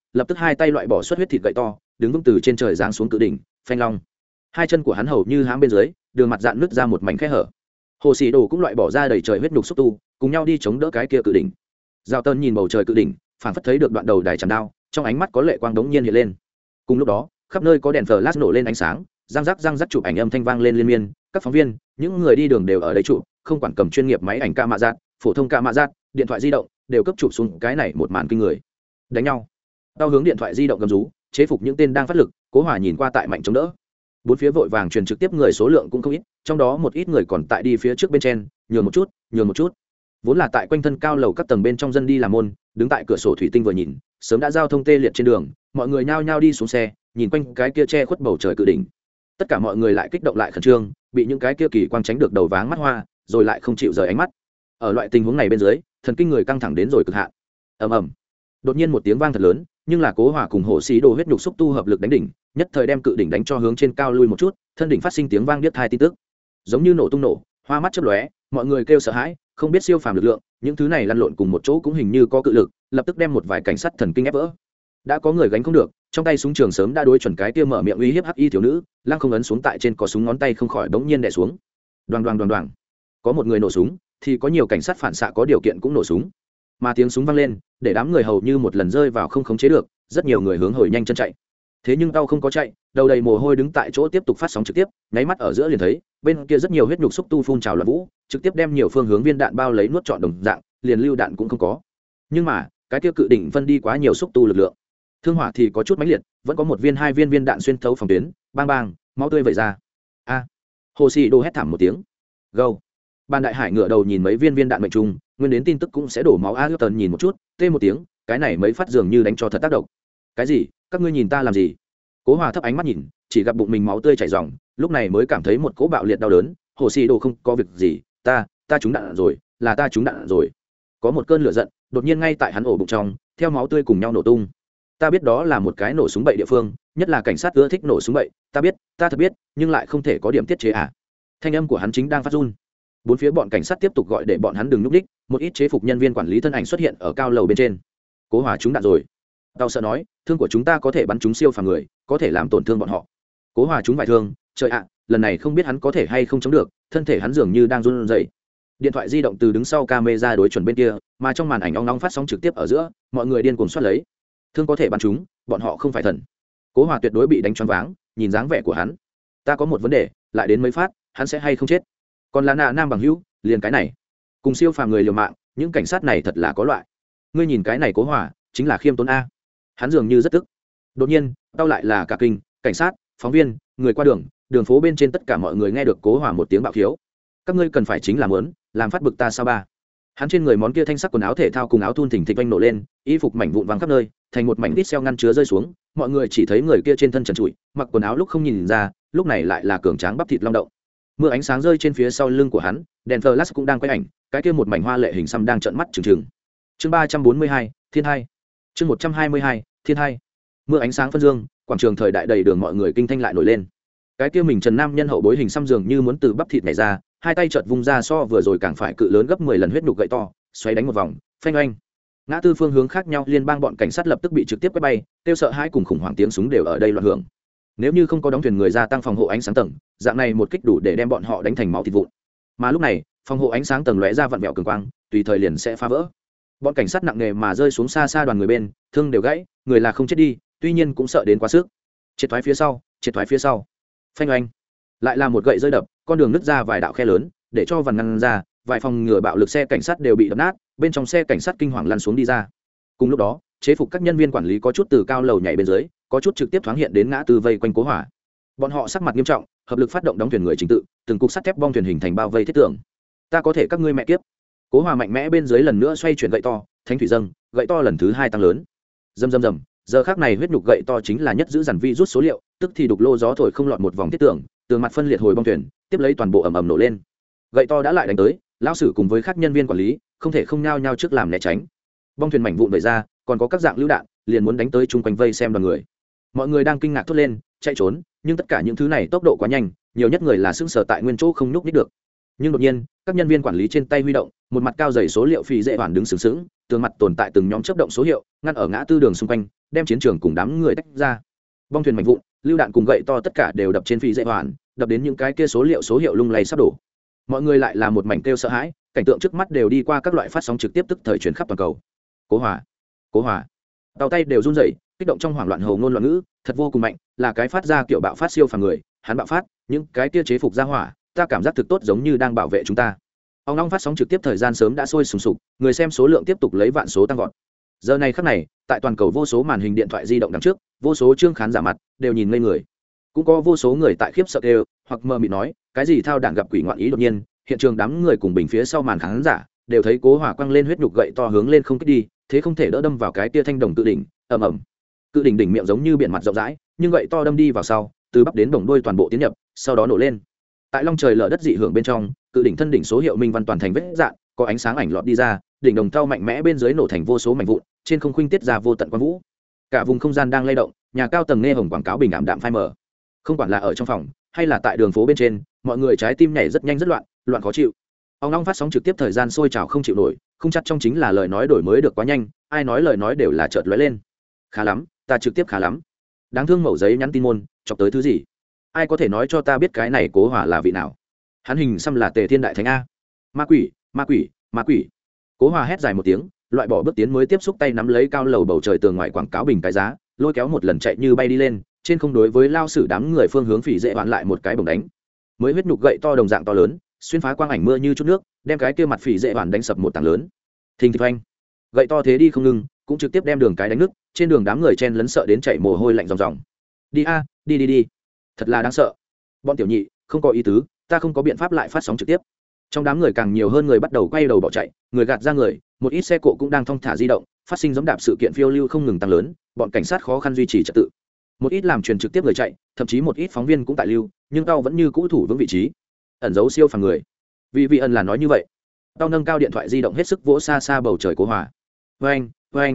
lập tức hai tay loại bỏ xuất huyết thịt gậy to, đứng vững từ trên trời giáng xuống cự đỉnh phanh long. Hai chân của hắn hầu như hãm bên dưới, đường mặt dạn nứt ra một mảnh khe hở. Hồ Sĩ Đồ cũng loại bỏ ra đầy trời huyết nhục xúc tu, cùng nhau đi chống đỡ cái kia cự đỉnh. Giao Tân nhìn bầu trời cự đỉnh, phảng phất thấy được đoạn đầu đài chạm đao, trong ánh mắt có lệ quang đống nhiên hiện lên. Cùng lúc đó, khắp nơi có đèn flash nổ lên ánh sáng, răng rắc chụp ảnh âm thanh vang lên liên miên. Các phóng viên, những người đi đường đều ở đây chụp, không quản cầm chuyên nghiệp máy ảnh camera, phổ thông camera, điện thoại di động, đều cấp chụp xuống cái này một màn kinh người. Đánh nhau. Tao hướng điện thoại di động gầm rú, chế phục những tên đang phát lực. Cố Hòa nhìn qua tại mạnh chống đỡ. Bốn phía vội vàng truyền trực tiếp người số lượng cũng không ít, trong đó một ít người còn tại đi phía trước bên trên, nhường một chút. Vốn là tại quanh thân cao lầu các tầng bên trong dân đi làm môn, đứng tại cửa sổ thủy tinh vừa nhìn, sớm đã giao thông tê liệt trên đường, mọi người nhao nhao đi xuống xe, nhìn quanh cái kia che khuất bầu trời cự đỉnh. Tất cả mọi người lại kích động lại khẩn trương, bị những cái kia kỳ quang tránh được đầu váng mắt hoa, rồi lại không chịu rời ánh mắt. Ở loại tình huống này bên dưới, thần kinh người căng thẳng đến rồi cực hạn. Ầm ầm. Đột nhiên một tiếng vang thật lớn, nhưng là Cố Hòa cùng Hồ Sĩ Đồ huyết nhục xúc tu hợp lực đánh đỉnh, nhất thời đem cự đỉnh đánh cho hướng trên cao lui một chút, thân đỉnh phát sinh tiếng vang điếc tai tin tức, giống như nổ tung nổ, hoa mắt chớp lóe, mọi người kêu sợ hãi, không biết siêu phàm lực lượng, những thứ này lăn lộn cùng một chỗ cũng hình như có cự lực, lập tức đem một vài cảnh sát thần kinh ép vỡ. Đã có người gánh không được, trong tay súng trường sớm đã đối chuẩn cái kia mở miệng uy hiếp hắc y thiếu nữ, lăng không ấn xuống tại trên có súng ngón tay không khỏi bỗng nhiên đè xuống. Đoàng đoàng đoàng đoàng. Có một người nổ súng, thì có nhiều cảnh sát phản xạ có điều kiện cũng nổ súng. Mà tiếng súng vang lên, để đám người hầu như một lần rơi vào không khống chế được, rất nhiều người hướng hồi nhanh chân chạy. Thế nhưng tao không có chạy, đầu đầy mồ hôi đứng tại chỗ tiếp tục phát sóng trực tiếp, nháy mắt ở giữa liền thấy, bên kia rất nhiều huyết nhục xúc tu phun trào loạn vũ, trực tiếp đem nhiều phương hướng viên đạn bao lấy nuốt trọn đồng dạng, liền lưu đạn cũng không có. Nhưng mà, cái kia cự đỉnh phân đi quá nhiều xúc tu lực lượng. Thương hỏa thì có chút mãnh liệt, vẫn có một viên hai viên viên đạn xuyên thấu phòng tuyến, bang bang, máu tươi vẩy ra. A! Hồ Sĩ Đô hét thảm một tiếng. Gâu! Ban Đại Hải ngửa đầu nhìn mấy viên viên đạn mệnh trùng, nguyên đến tin tức cũng sẽ đổ máu. Ayrton nhìn một chút, tê một tiếng, cái này mấy phát dường như đánh cho thật tác động. Cái gì? Các ngươi nhìn ta làm gì? Cố Hòa thấp ánh mắt nhìn, chỉ gặp bụng mình máu tươi chảy ròng, lúc này mới cảm thấy một cỗ bạo liệt đau đớn. Hồ Sĩ Đô không có việc gì, ta trúng đạn rồi, là ta trúng đạn rồi. Có một cơn lửa giận, đột nhiên ngay tại hắn ổ bụng trong, theo máu tươi cùng nhau nổ tung. Ta biết đó là một cái nổ súng bậy địa phương, nhất là cảnh sát ưa thích nổ súng bậy, ta biết, ta thật biết, nhưng lại không thể có điểm tiết chế à? Thanh âm của hắn chính đang phát run. Bốn phía bọn cảnh sát tiếp tục gọi để bọn hắn đừng nhúc nhích, một ít chế phục nhân viên quản lý thân ảnh xuất hiện ở cao lầu bên trên. Cố Hòa trúng đạn rồi. Tao sợ nói, thương của chúng ta có thể bắn trúng siêu phàm người, có thể làm tổn thương bọn họ. Cố Hòa trúng vài thương, trời ạ, lần này không biết hắn có thể hay không chống được, thân thể hắn dường như đang run rẩy. Điện thoại di động từ đứng sau camera đối chuẩn bên kia, mà trong màn ảnh ong nóng phát sóng trực tiếp ở giữa, mọi người điên cuồng soát lấy. Thương có thể bắn trúng, bọn họ không phải thần. Cố Hòa tuyệt đối bị đánh choáng váng, nhìn dáng vẻ của hắn, ta có một vấn đề, lại đến mấy phát, hắn sẽ hay không chết? Còn là nam bằng hữu, liền cái này, cùng siêu phàm người liều mạng, những cảnh sát này thật là có loại. Ngươi nhìn cái này Cố Hòa, chính là khiêm tốn a. Hắn dường như rất tức. Đột nhiên, tao lại là cả kinh, cảnh sát, phóng viên, người qua đường, đường phố bên trên tất cả mọi người nghe được Cố Hòa một tiếng bạo khiếu. Các ngươi cần phải chính là muốn làm phát bực ta sao ba? Hắn trên người món kia thanh sắc quần áo thể thao cùng áo thun thình thịch vanh nổ lên, y phục mảnh vụn văng khắp nơi, thành một mảnh đít xeo ngăn chứa rơi xuống, mọi người chỉ thấy người kia trên thân trần trụi, mặc quần áo lúc không nhìn ra, lúc này lại là cường tráng bắp thịt long động. Mưa ánh sáng rơi trên phía sau lưng của hắn, đèn flash cũng đang quay ảnh, cái kia một mảnh hoa lệ hình xăm đang trợn mắt trừng trừng. Chương 342, Thiên hai. Chương 122, Thiên hai. Mưa ánh sáng phân dương, quảng trường thời đại đầy đường mọi người kinh thanh lại nổi lên. Cái kia mình trần nam nhân hậu bối hình xăm dường như muốn từ bắp thịt nhảy ra, hai tay chợt vung ra so vừa rồi càng phải cự lớn gấp 10 lần huyết nhục gậy to, xoáy đánh một vòng, phanh oanh. Ngã tư phương hướng khác nhau, liên bang bọn cảnh sát lập tức bị trực tiếp quét bay, tiêu sợ hãi cùng khủng hoảng tiếng súng đều ở đây loạn hưởng. Nếu như không có đóng thuyền người gia tăng phòng hộ ánh sáng tầng, dạng này một kích đủ để đem bọn họ đánh thành máu thịt vụn. Mà lúc này, phòng hộ ánh sáng tầng lóe ra vặn vẹo cường quang, tùy thời liền sẽ phá vỡ. Bọn cảnh sát nặng nề mà rơi xuống xa xa đoàn người bên, thương đều gãy, người là không chết đi, tuy nhiên cũng sợ đến quá sức. Triệt thoái phía sau. Phanh oanh. Lại là một gậy rơi đập, con đường nứt ra vài đạo khe lớn, để cho vằn ngăn ra, vài phòng ngừa bạo lực xe cảnh sát đều bị đập nát, bên trong xe cảnh sát kinh hoàng lăn xuống đi ra. Cùng lúc đó, chế phục các nhân viên quản lý có chút từ cao lầu nhảy bên dưới, có chút trực tiếp thoáng hiện đến ngã tư vây quanh Cố Hòa. Bọn họ sắc mặt nghiêm trọng, hợp lực phát động đóng thuyền người chính tự, từng cục sắt thép bong thuyền hình thành bao vây thiết tưởng. Ta có thể các ngươi mẹ kiếp. Cố Hòa mạnh mẽ bên dưới lần nữa xoay chuyển gậy to, thánh thủy dâng, gậy to lần thứ 2 tăng lớn. Rầm rầm rầm, giờ khắc này huyết nhục gậy to chính là nhất giữ dàn vi rút số liệu, tức thì đục lô gió thổi không lọt một vòng thiết tưởng, tường mặt phân liệt hồi bong thuyền, tiếp lấy toàn bộ ầm ầm nổ lên. Gậy to đã lại đánh tới, lão sử cùng với các nhân viên quản lý không thể không nhao nhao trước làm né tránh. Bong thuyền mảnh vụn vẩy ra, còn có các dạng lựu đạn liền muốn đánh tới chung quanh vây xem đoàn người. Mọi người đang kinh ngạc thốt lên, chạy trốn, nhưng tất cả những thứ này tốc độ quá nhanh, nhiều nhất người là sững sờ tại nguyên chỗ không nhúc nhích được. Nhưng đột nhiên các nhân viên quản lý trên tay huy động một mặt cao dày số liệu phi dễ hoàn đứng sừng sững, tường mặt tồn tại từng nhóm chấp động số hiệu ngăn ở ngã tư đường xung quanh, đem chiến trường cùng đám người tách ra. Bong thuyền mạnh vụn, lưu đạn cùng gậy to tất cả đều đập trên phi dễ hoàn, đập đến những cái kia số hiệu lung lay sắp đổ. Mọi người lại là một mảnh kêu sợ hãi, cảnh tượng trước mắt đều đi qua các loại phát sóng trực tiếp tức thời truyền khắp toàn cầu. Cố Hòa, Cố Hòa, tàu tay đều run rẩy, kích động trong hoảng loạn hầu ngôn loạn ngữ, thật vô cùng mạnh, là cái phát ra kiểu bạo phát siêu phàm người, hắn bạo phát, những cái kia chế phục ra hỏa, ta cảm giác thực tốt giống như đang bảo vệ chúng ta. Ông long phát sóng trực tiếp thời gian sớm đã sôi sùng sục, người xem số lượng tiếp tục lấy vạn số tăng vọt. Giờ này khắc này, tại toàn cầu vô số màn hình điện thoại di động đằng trước, vô số trương khán giả mặt đều nhìn ngây người. Cũng có vô số người tại khiếp sợ đều, hoặc mơ mịt nói, cái gì thao đảng gặp quỷ ngoạn ý đột nhiên, hiện trường đám người cùng bình phía sau màn khán giả đều thấy Cố Hòa quăng lên huyết nhục gậy to hướng lên không kích đi, thế không thể đỡ đâm vào cái tia thanh đồng cự đỉnh, ầm ầm. Cự đỉnh đỉnh miệng giống như biển mặt rộng rãi, nhưng gậy to đâm đi vào sau, từ bắp đến bổng đuôi toàn bộ tiến nhập, sau đó nổ lên. Tại long trời lở đất dị hưởng bên trong, cự đỉnh thân đỉnh số hiệu minh văn toàn thành vết dạn, có ánh sáng ảnh lọt đi ra, đỉnh đồng thau mạnh mẽ bên dưới nổ thành vô số mảnh vụn, trên không khuynh tiết ra vô tận quang vũ. Cả vùng không gian đang lay động, nhà cao tầng nghe hồng quảng cáo bình ảm đạm phai mờ. Không quản là ở trong phòng hay là tại đường phố bên trên, mọi người trái tim nhảy rất nhanh rất loạn khó chịu. Ông long phát sóng trực tiếp thời gian sôi trào không chịu nổi, không chắc trong chính là lời nói đổi mới được quá nhanh, ai nói lời nói đều là chợt lóe lên. Khá lắm, ta trực tiếp khá lắm. Đáng thương mẩu giấy nhắn tin môn, chọc tới thứ gì? Ai có thể nói cho ta biết cái này Cố Hòa là vị nào? Hắn hình xăm là Tề Thiên Đại Thánh a. Ma quỷ, ma quỷ, ma quỷ. Cố Hòa hét dài một tiếng, loại bỏ bước tiến mới tiếp xúc tay nắm lấy cao lầu bầu trời tường ngoài quảng cáo bình cái giá, lôi kéo một lần chạy như bay đi lên, trên không đối với lao sử đám người phương hướng phỉ dễ hoạn lại một cái bổng đánh. Mới huyết nhục gậy to đồng dạng to lớn, xuyên phá quang ảnh mưa như chút nước, đem cái kia mặt phỉ dễ hoạn đánh sập một tảng lớn. Thình thịch oanh. Gậy to thế đi không ngừng, cũng trực tiếp đem đường cái đánh nứt, trên đường đám người chen lấn sợ đến chảy mồ hôi lạnh ròng ròng. Đi a, đi. Thật là đáng sợ. Bọn tiểu nhị, không có ý tứ, ta không có biện pháp lại phát sóng trực tiếp. Trong đám người càng nhiều hơn người bắt đầu quay đầu bỏ chạy, người gạt ra người, một ít xe cộ cũng đang thong thả di động, phát sinh giống đạp sự kiện phiêu lưu không ngừng tăng lớn, bọn cảnh sát khó khăn duy trì trật tự. Một ít làm truyền trực tiếp người chạy, thậm chí một ít phóng viên cũng tại lưu, nhưng tao vẫn như cũ thủ vững vị trí, ẩn giấu siêu phàm người. Vì vị ẩn là nói như vậy. Tao nâng cao điện thoại di động hết sức vỗ xa xa bầu trời Cố Hòa. Oeng,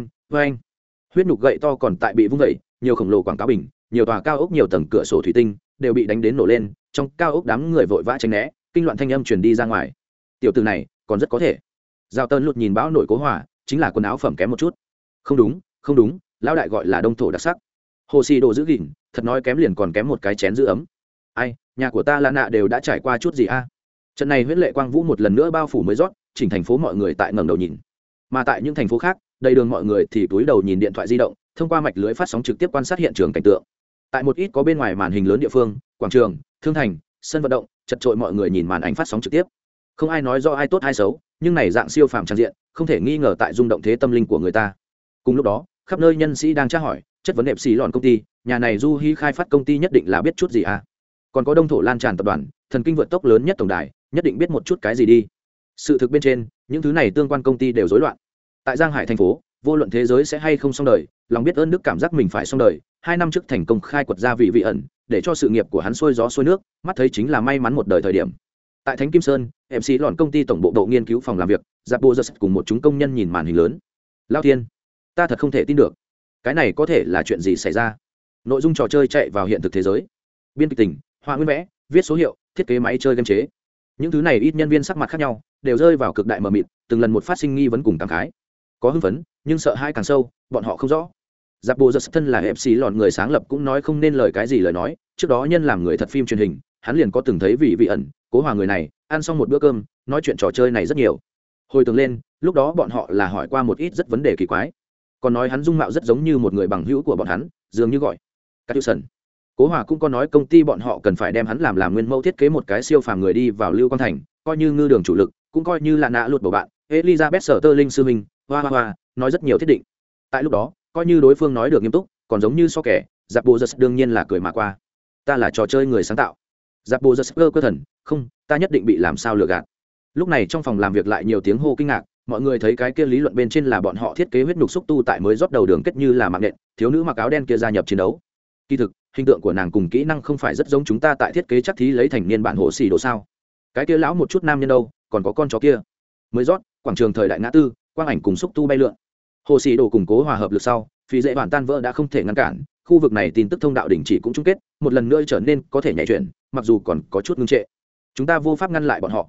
huyết nhục gậy to còn tại bị vung vẩy, nhiều khổng lồ quảng cáo bình, nhiều tòa cao ốc nhiều tầng cửa sổ thủy tinh đều bị đánh đến nổ lên, trong cao ốc đám người vội vã tránh né, kinh loạn thanh âm truyền đi ra ngoài. Tiểu tử này còn rất có thể. Giao Tân lụt nhìn bão nổi Cố Hòa, chính là quần áo phẩm kém một chút. Không đúng, lão đại gọi là đông thổ đặc sắc. Hồ xì đồ giữ gìn, thật nói kém liền còn kém một cái chén giữ ấm. Ai, nhà của ta là nạ đều đã trải qua chút gì a? Trận này huyết lệ quang vũ một lần nữa bao phủ mới rót, chỉnh thành phố mọi người tại ngẩng đầu nhìn. Mà tại những thành phố khác, đầy đường mọi người thì túi đầu nhìn điện thoại di động, thông qua mạch lưới phát sóng trực tiếp quan sát hiện trường cảnh tượng. Tại một ít có bên ngoài màn hình lớn địa phương, quảng trường, thương thành, sân vận động, chật chội mọi người nhìn màn ảnh phát sóng trực tiếp. Không ai nói rõ ai tốt ai xấu, nhưng này dạng siêu phàm tràn diện, không thể nghi ngờ tại rung động thế tâm linh của người ta. Cùng lúc đó, khắp nơi nhân sĩ đang tra hỏi, chất vấn đẹp xì lòn công ty, nhà này Du Hi khai phát công ty nhất định là biết chút gì à? Còn có Đông thổ lan tràn tập đoàn, thần kinh vượt tốc lớn nhất tổng đài, nhất định biết một chút cái gì đi. Sự thực bên trên, những thứ này tương quan công ty đều rối loạn. Tại Giang Hải thành phố, vô luận thế giới sẽ hay không xong đời, lòng biết ơn đức cảm giác mình phải xong đời. 2 năm trước thành công khai quật ra vị ẩn, để cho sự nghiệp của hắn xuôi gió xuôi nước, mắt thấy chính là may mắn một đời thời điểm. Tại Thánh Kim Sơn, MC lọn công ty tổng bộ độ nghiên cứu phòng làm việc, Giáp Bô Giật cùng một chúng công nhân nhìn màn hình lớn. Lao Thiên, ta thật không thể tin được, cái này có thể là chuyện gì xảy ra? Nội dung trò chơi chạy vào hiện thực thế giới, biên kịch tình, họa nguyên vẽ, viết số hiệu, thiết kế máy chơi game chế, những thứ này ít nhân viên sắc mặt khác nhau, đều rơi vào cực đại mờ mịt, từng lần một phát sinh nghi vấn cùng cảm khái. Có hưng phấn, nhưng sợ hãi càng sâu, bọn họ không rõ. Giáp Bô Giật thân là MC lọn người sáng lập cũng nói không nên lời cái gì lời nói. Trước đó nhân làm người thật phim truyền hình, hắn liền có từng thấy vị ẩn, Cố Hòa người này, ăn xong một bữa cơm, nói chuyện trò chơi này rất nhiều. Hồi tưởng lên, lúc đó bọn họ là hỏi qua một ít rất vấn đề kỳ quái, còn nói hắn dung mạo rất giống như một người bằng hữu của bọn hắn, dường như gọi Catiuson. Cố Hòa cũng có nói công ty bọn họ cần phải đem hắn làm nguyên mẫu thiết kế một cái siêu phàm người đi vào Lưu Quang Thành, coi như ngư đường chủ lực, cũng coi như là nạ lụt bầu bạn. Elizabeth Sterling sư huynh, hoa, nói rất nhiều thiết định. Tại lúc đó, coi như đối phương nói được nghiêm túc, còn giống như so kẻ, Giáp Bô Giật đương nhiên là cười mà qua. Ta là trò chơi người sáng tạo. Giáp Bô Giật cơ thần, không, ta nhất định bị làm sao lừa gạt. Lúc này trong phòng làm việc lại nhiều tiếng hô kinh ngạc, mọi người thấy cái kia lý luận bên trên là bọn họ thiết kế huyết nhục xúc tu tại mới rót đầu đường kết như là mạng nện, thiếu nữ mặc áo đen kia gia nhập chiến đấu. Kỳ thực, hình tượng của nàng cùng kỹ năng không phải rất giống chúng ta tại thiết kế chắc thí lấy thành niên bản hộ xì đồ sao? Cái kia lão một chút nam nhân đâu, còn có con chó kia. Mới rót, quảng trường thời đại ngã tư, quang ảnh cùng xúc tu bay lượn. Hồ xì đồ củng cố hòa hợp lực sau, phi dễ bản tan vỡ đã không thể ngăn cản, khu vực này tin tức thông đạo đình chỉ cũng chung kết, một lần nữa trở nên có thể nhảy chuyển, mặc dù còn có chút ngưng trệ. Chúng ta vô pháp ngăn lại bọn họ.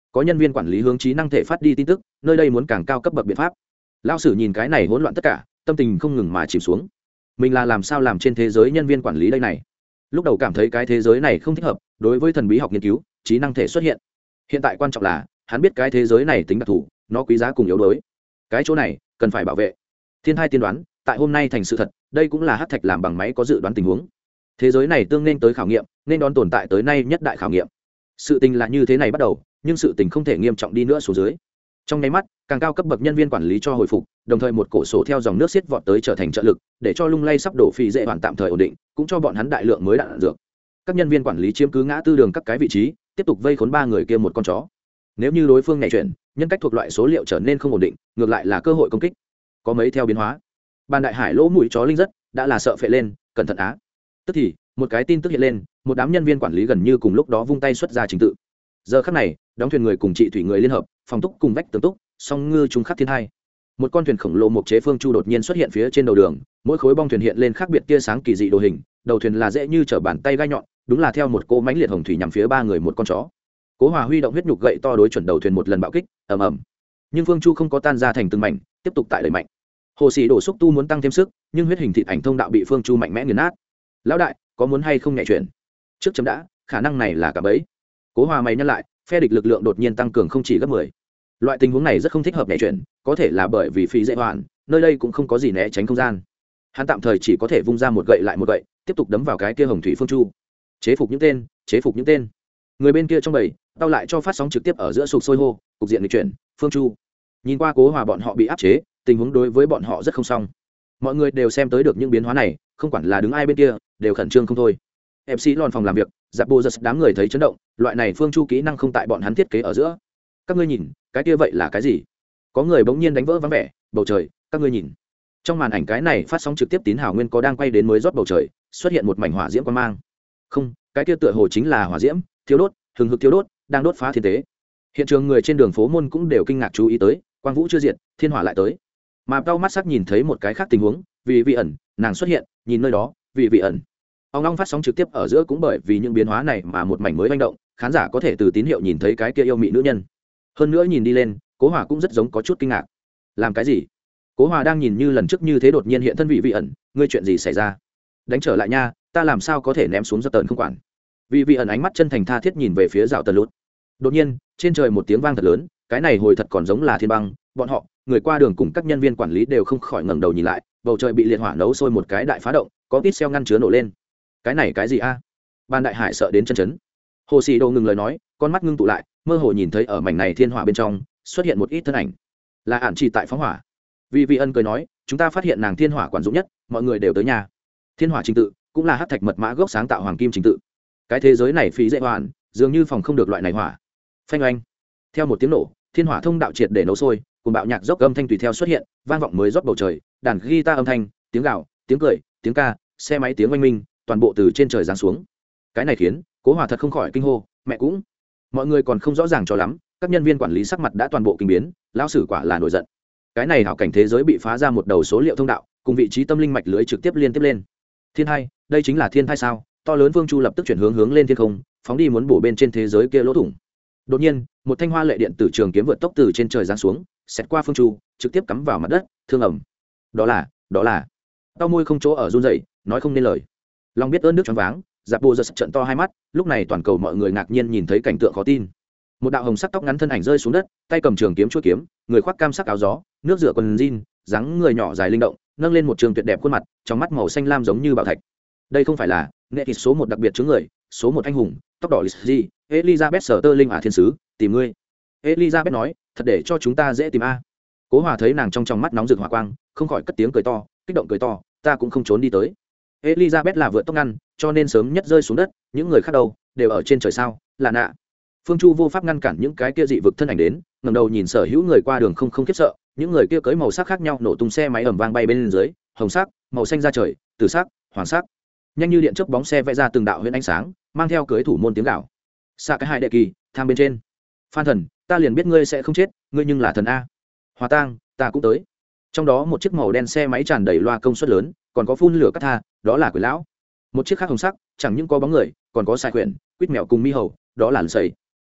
có nhân viên quản lý hướng trí năng thể phát đi tin tức nơi đây muốn càng cao cấp bậc biện pháp. Lao sử nhìn cái này hỗn loạn tất cả, tâm tình không ngừng mà chìm xuống. Mình là làm sao làm trên thế giới nhân viên quản lý đây này? Lúc đầu cảm thấy cái thế giới này không thích hợp đối với thần bí học nghiên cứu trí năng thể xuất hiện. Hiện tại quan trọng là hắn biết cái thế giới này tính đặc thù, nó quý giá cùng yếu đuối, cái chỗ này cần phải bảo vệ. Thiên thai tiên đoán tại hôm nay thành sự thật, đây cũng là hắc thạch làm bằng máy có dự đoán tình huống. Thế giới này tương nên tới khảo nghiệm, nên đón tồn tại tới nay nhất đại khảo nghiệm. Sự tình là như thế này bắt đầu, nhưng sự tình không thể nghiêm trọng đi nữa xuống dưới. Trong nháy mắt, càng cao cấp bậc nhân viên quản lý cho hồi phục, đồng thời một cổ sổ theo dòng nước xiết vọt tới trở thành trợ lực, để cho lung lay sắp đổ phi dễ hoàn tạm thời ổn định, cũng cho bọn hắn đại lượng mới đạn dược. Các nhân viên quản lý chiếm cứ ngã tư đường các cái vị trí, tiếp tục vây khốn ba người kia một con chó. Nếu như đối phương nhảy chuyển, nhân cách thuộc loại số liệu trở nên không ổn định, ngược lại là cơ hội công kích. Có mấy theo biến hóa. Ban đại hải lỗ mũi chó linh rất đã là sợ phệ lên, cẩn thận á. Tức thì, một cái tin tức hiện lên, một đám nhân viên quản lý gần như cùng lúc đó vung tay xuất ra trình tự. Giờ khắc này, đóng thuyền người cùng trị thủy người liên hợp, phòng túc cùng vách tường túc, song ngư trung khắc thiên hai. Một con thuyền khổng lồ mộc chế phương chu đột nhiên xuất hiện phía trên đầu đường, mỗi khối bong thuyền hiện lên khác biệt tia sáng kỳ dị đồ hình, đầu thuyền là dễ như trở bàn tay gai nhọn, đúng là theo một cỗ mãnh liệt hồng thủy nhằm phía ba người một con chó. Cố Hòa huy động huyết nhục gậy to đối chuẩn đầu thuyền một lần bạo kích, ầm ầm. Nhưng phương chu không có tan ra thành từng mảnh, tiếp tục tại đẩy mạnh. Hồ sĩ đổ xúc tu muốn tăng thêm sức, nhưng huyết hình thịt ảnh thông đạo bị phương chu mạnh mẽ nghiền nát. Lão đại, có muốn hay không nhẹ chuyển? Trước chấm đã, khả năng này là cả bẫy. Cố Hòa mày nhăn lại, phe địch lực lượng đột nhiên tăng cường không chỉ gấp 10. Loại tình huống này rất không thích hợp nhẹ chuyển, có thể là bởi vì phi dễ hoàn, nơi đây cũng không có gì né tránh không gian. Hắn tạm thời chỉ có thể vung ra một gậy lại một gậy, tiếp tục đấm vào cái kia hồng thủy phương chu. Chế phục những tên, chế phục những tên. Người bên kia trong bầy, tao lại cho phát sóng trực tiếp ở giữa sục sôi hô, cục diện nghịch chuyển, phương chu. Nhìn qua Cố Hòa bọn họ bị áp chế, tình huống đối với bọn họ rất không xong. Mọi người đều xem tới được những biến hóa này, không quản là đứng ai bên kia, đều khẩn trương không thôi. MC lòn phòng làm việc, giáp bô giật đám người thấy chấn động, loại này phương chu kỹ năng không tại bọn hắn thiết kế ở giữa. Các ngươi nhìn, cái kia vậy là cái gì? Có người bỗng nhiên đánh vỡ vắng vẻ, bầu trời, các ngươi nhìn. Trong màn ảnh cái này phát sóng trực tiếp tín hào nguyên có đang quay đến mới rót bầu trời, xuất hiện một mảnh hỏa diễm quang mang. Không, cái kia tựa hồ chính là hỏa diễm, thiêu đốt, hừng hực thiêu đốt, đang đốt phá thiên tế. Hiện trường người trên đường phố môn cũng đều kinh ngạc chú ý tới, quang vũ chưa diệt, thiên hỏa lại tới. Mà đau mắt sắc nhìn thấy một cái khác tình huống, vì vị ẩn, nàng xuất hiện, nhìn nơi đó, vì vị ẩn. Ông long phát sóng trực tiếp ở giữa cũng bởi vì những biến hóa này mà một mảnh mới manh động, khán giả có thể từ tín hiệu nhìn thấy cái kia yêu mị nữ nhân. Hơn nữa nhìn đi lên, Cố Hòa cũng rất giống có chút kinh ngạc. Làm cái gì? Cố Hòa đang nhìn như lần trước như thế đột nhiên hiện thân vị vị ẩn, ngươi chuyện gì xảy ra? Đánh trở lại nha, ta làm sao có thể ném xuống giật tờn không quản. Vị vị ẩn ánh mắt chân thành tha thiết nhìn về phía rào tần lút. Đột nhiên, trên trời một tiếng vang thật lớn, cái này hồi thật còn giống là thiên băng, bọn họ, người qua đường cùng các nhân viên quản lý đều không khỏi ngẩng đầu nhìn lại, bầu trời bị liệt hỏa nấu sôi một cái đại phá động, có tít xeo ngăn chứa nổ lên. Cái này cái gì a? Ban đại hải sợ đến chân chấn. Hồ Sĩ Đồ ngừng lời nói, con mắt ngưng tụ lại, mơ hồ nhìn thấy ở mảnh này thiên hỏa bên trong xuất hiện một ít thân ảnh, là ản chỉ tại phóng hỏa. Vì vị ân cười nói, chúng ta phát hiện nàng thiên hỏa quản dụng nhất, mọi người đều tới nhà. Thiên hỏa trình tự cũng là hắc thạch mật mã gốc sáng tạo hoàng kim trình tự. Cái thế giới này phí dễ hoàn, dường như phòng không được loại này hỏa. Phanh oanh. Theo một tiếng nổ, thiên hỏa thông đạo triệt để nấu sôi, cùng bạo nhạc dốc âm thanh tùy theo xuất hiện, vang vọng mới rót bầu trời, đàn guitar âm thanh, tiếng gào, tiếng cười, tiếng ca, xe máy tiếng oanh minh, toàn bộ từ trên trời giáng xuống. Cái này khiến Cố Hòa thật không khỏi kinh hô, mẹ cũng. Mọi người còn không rõ ràng cho lắm, các nhân viên quản lý sắc mặt đã toàn bộ kinh biến, lão sử quả là nổi giận. Cái này hảo cảnh thế giới bị phá ra một đầu số liệu thông đạo, cùng vị trí tâm linh mạch lưới trực tiếp liên tiếp lên. Thiên thai, đây chính là thiên thai sao? To lớn vương chu lập tức chuyển hướng lên thiên không, phóng đi muốn bổ bên trên thế giới kia lỗ thủng. Đột nhiên, một thanh hoa lệ điện tử trường kiếm vượt tốc từ trên trời giáng xuống, xẹt qua phương chu, trực tiếp cắm vào mặt đất, thương ẩm. Đó là. Tao môi không chỗ ở run rẩy, nói không nên lời. Long biết ơn nước choáng váng, giáp bô giật trận to hai mắt, lúc này toàn cầu mọi người ngạc nhiên nhìn thấy cảnh tượng khó tin. Một đạo hồng sắc tóc ngắn thân ảnh rơi xuống đất, tay cầm trường kiếm chuôi kiếm, người khoác cam sắc áo gió, nước rửa quần jean, dáng người nhỏ dài linh động, nâng lên một trường tuyệt đẹp khuôn mặt, trong mắt màu xanh lam giống như bảo thạch. Đây không phải là nghệ thuật số một đặc biệt chướng người, số một anh hùng, tóc đỏ gì? Elizabeth Sterling à thiên sứ, tìm ngươi. Elizabeth nói, thật để cho chúng ta dễ tìm a. Cố Hòa thấy nàng trong mắt nóng rực hỏa quang, không khỏi cất tiếng cười to, kích động cười to, ta cũng không trốn đi tới. Elizabeth là vượt tóc ngăn, cho nên sớm nhất rơi xuống đất, những người khác đâu đều ở trên trời sao, là nạ. Phương Chu vô pháp ngăn cản những cái kia dị vực thân ảnh đến, ngẩng đầu nhìn sở hữu người qua đường không khiếp sợ, những người kia cưỡi màu sắc khác nhau nổ tung xe máy ầm vang bay bên dưới, hồng sắc, màu xanh ra trời, tử sắc, hoàng sắc. Nhanh như điện chớp bóng xe vẽ ra từng đạo huyễn ánh sáng, mang theo cưới thủ môn tiếng gào. Xa cái hai đệ kỳ, tham bên trên. Phan thần, ta liền biết ngươi sẽ không chết, ngươi nhưng là thần a. Hòa tang, ta cũng tới. Trong đó một chiếc màu đen xe máy tràn đầy loa công suất lớn, còn có phun lửa cắt tha, đó là Quỷ lão. Một chiếc khác hồng sắc, chẳng những có bóng người, còn có sai quyển, quýt mèo cùng mi hầu, đó là sầy.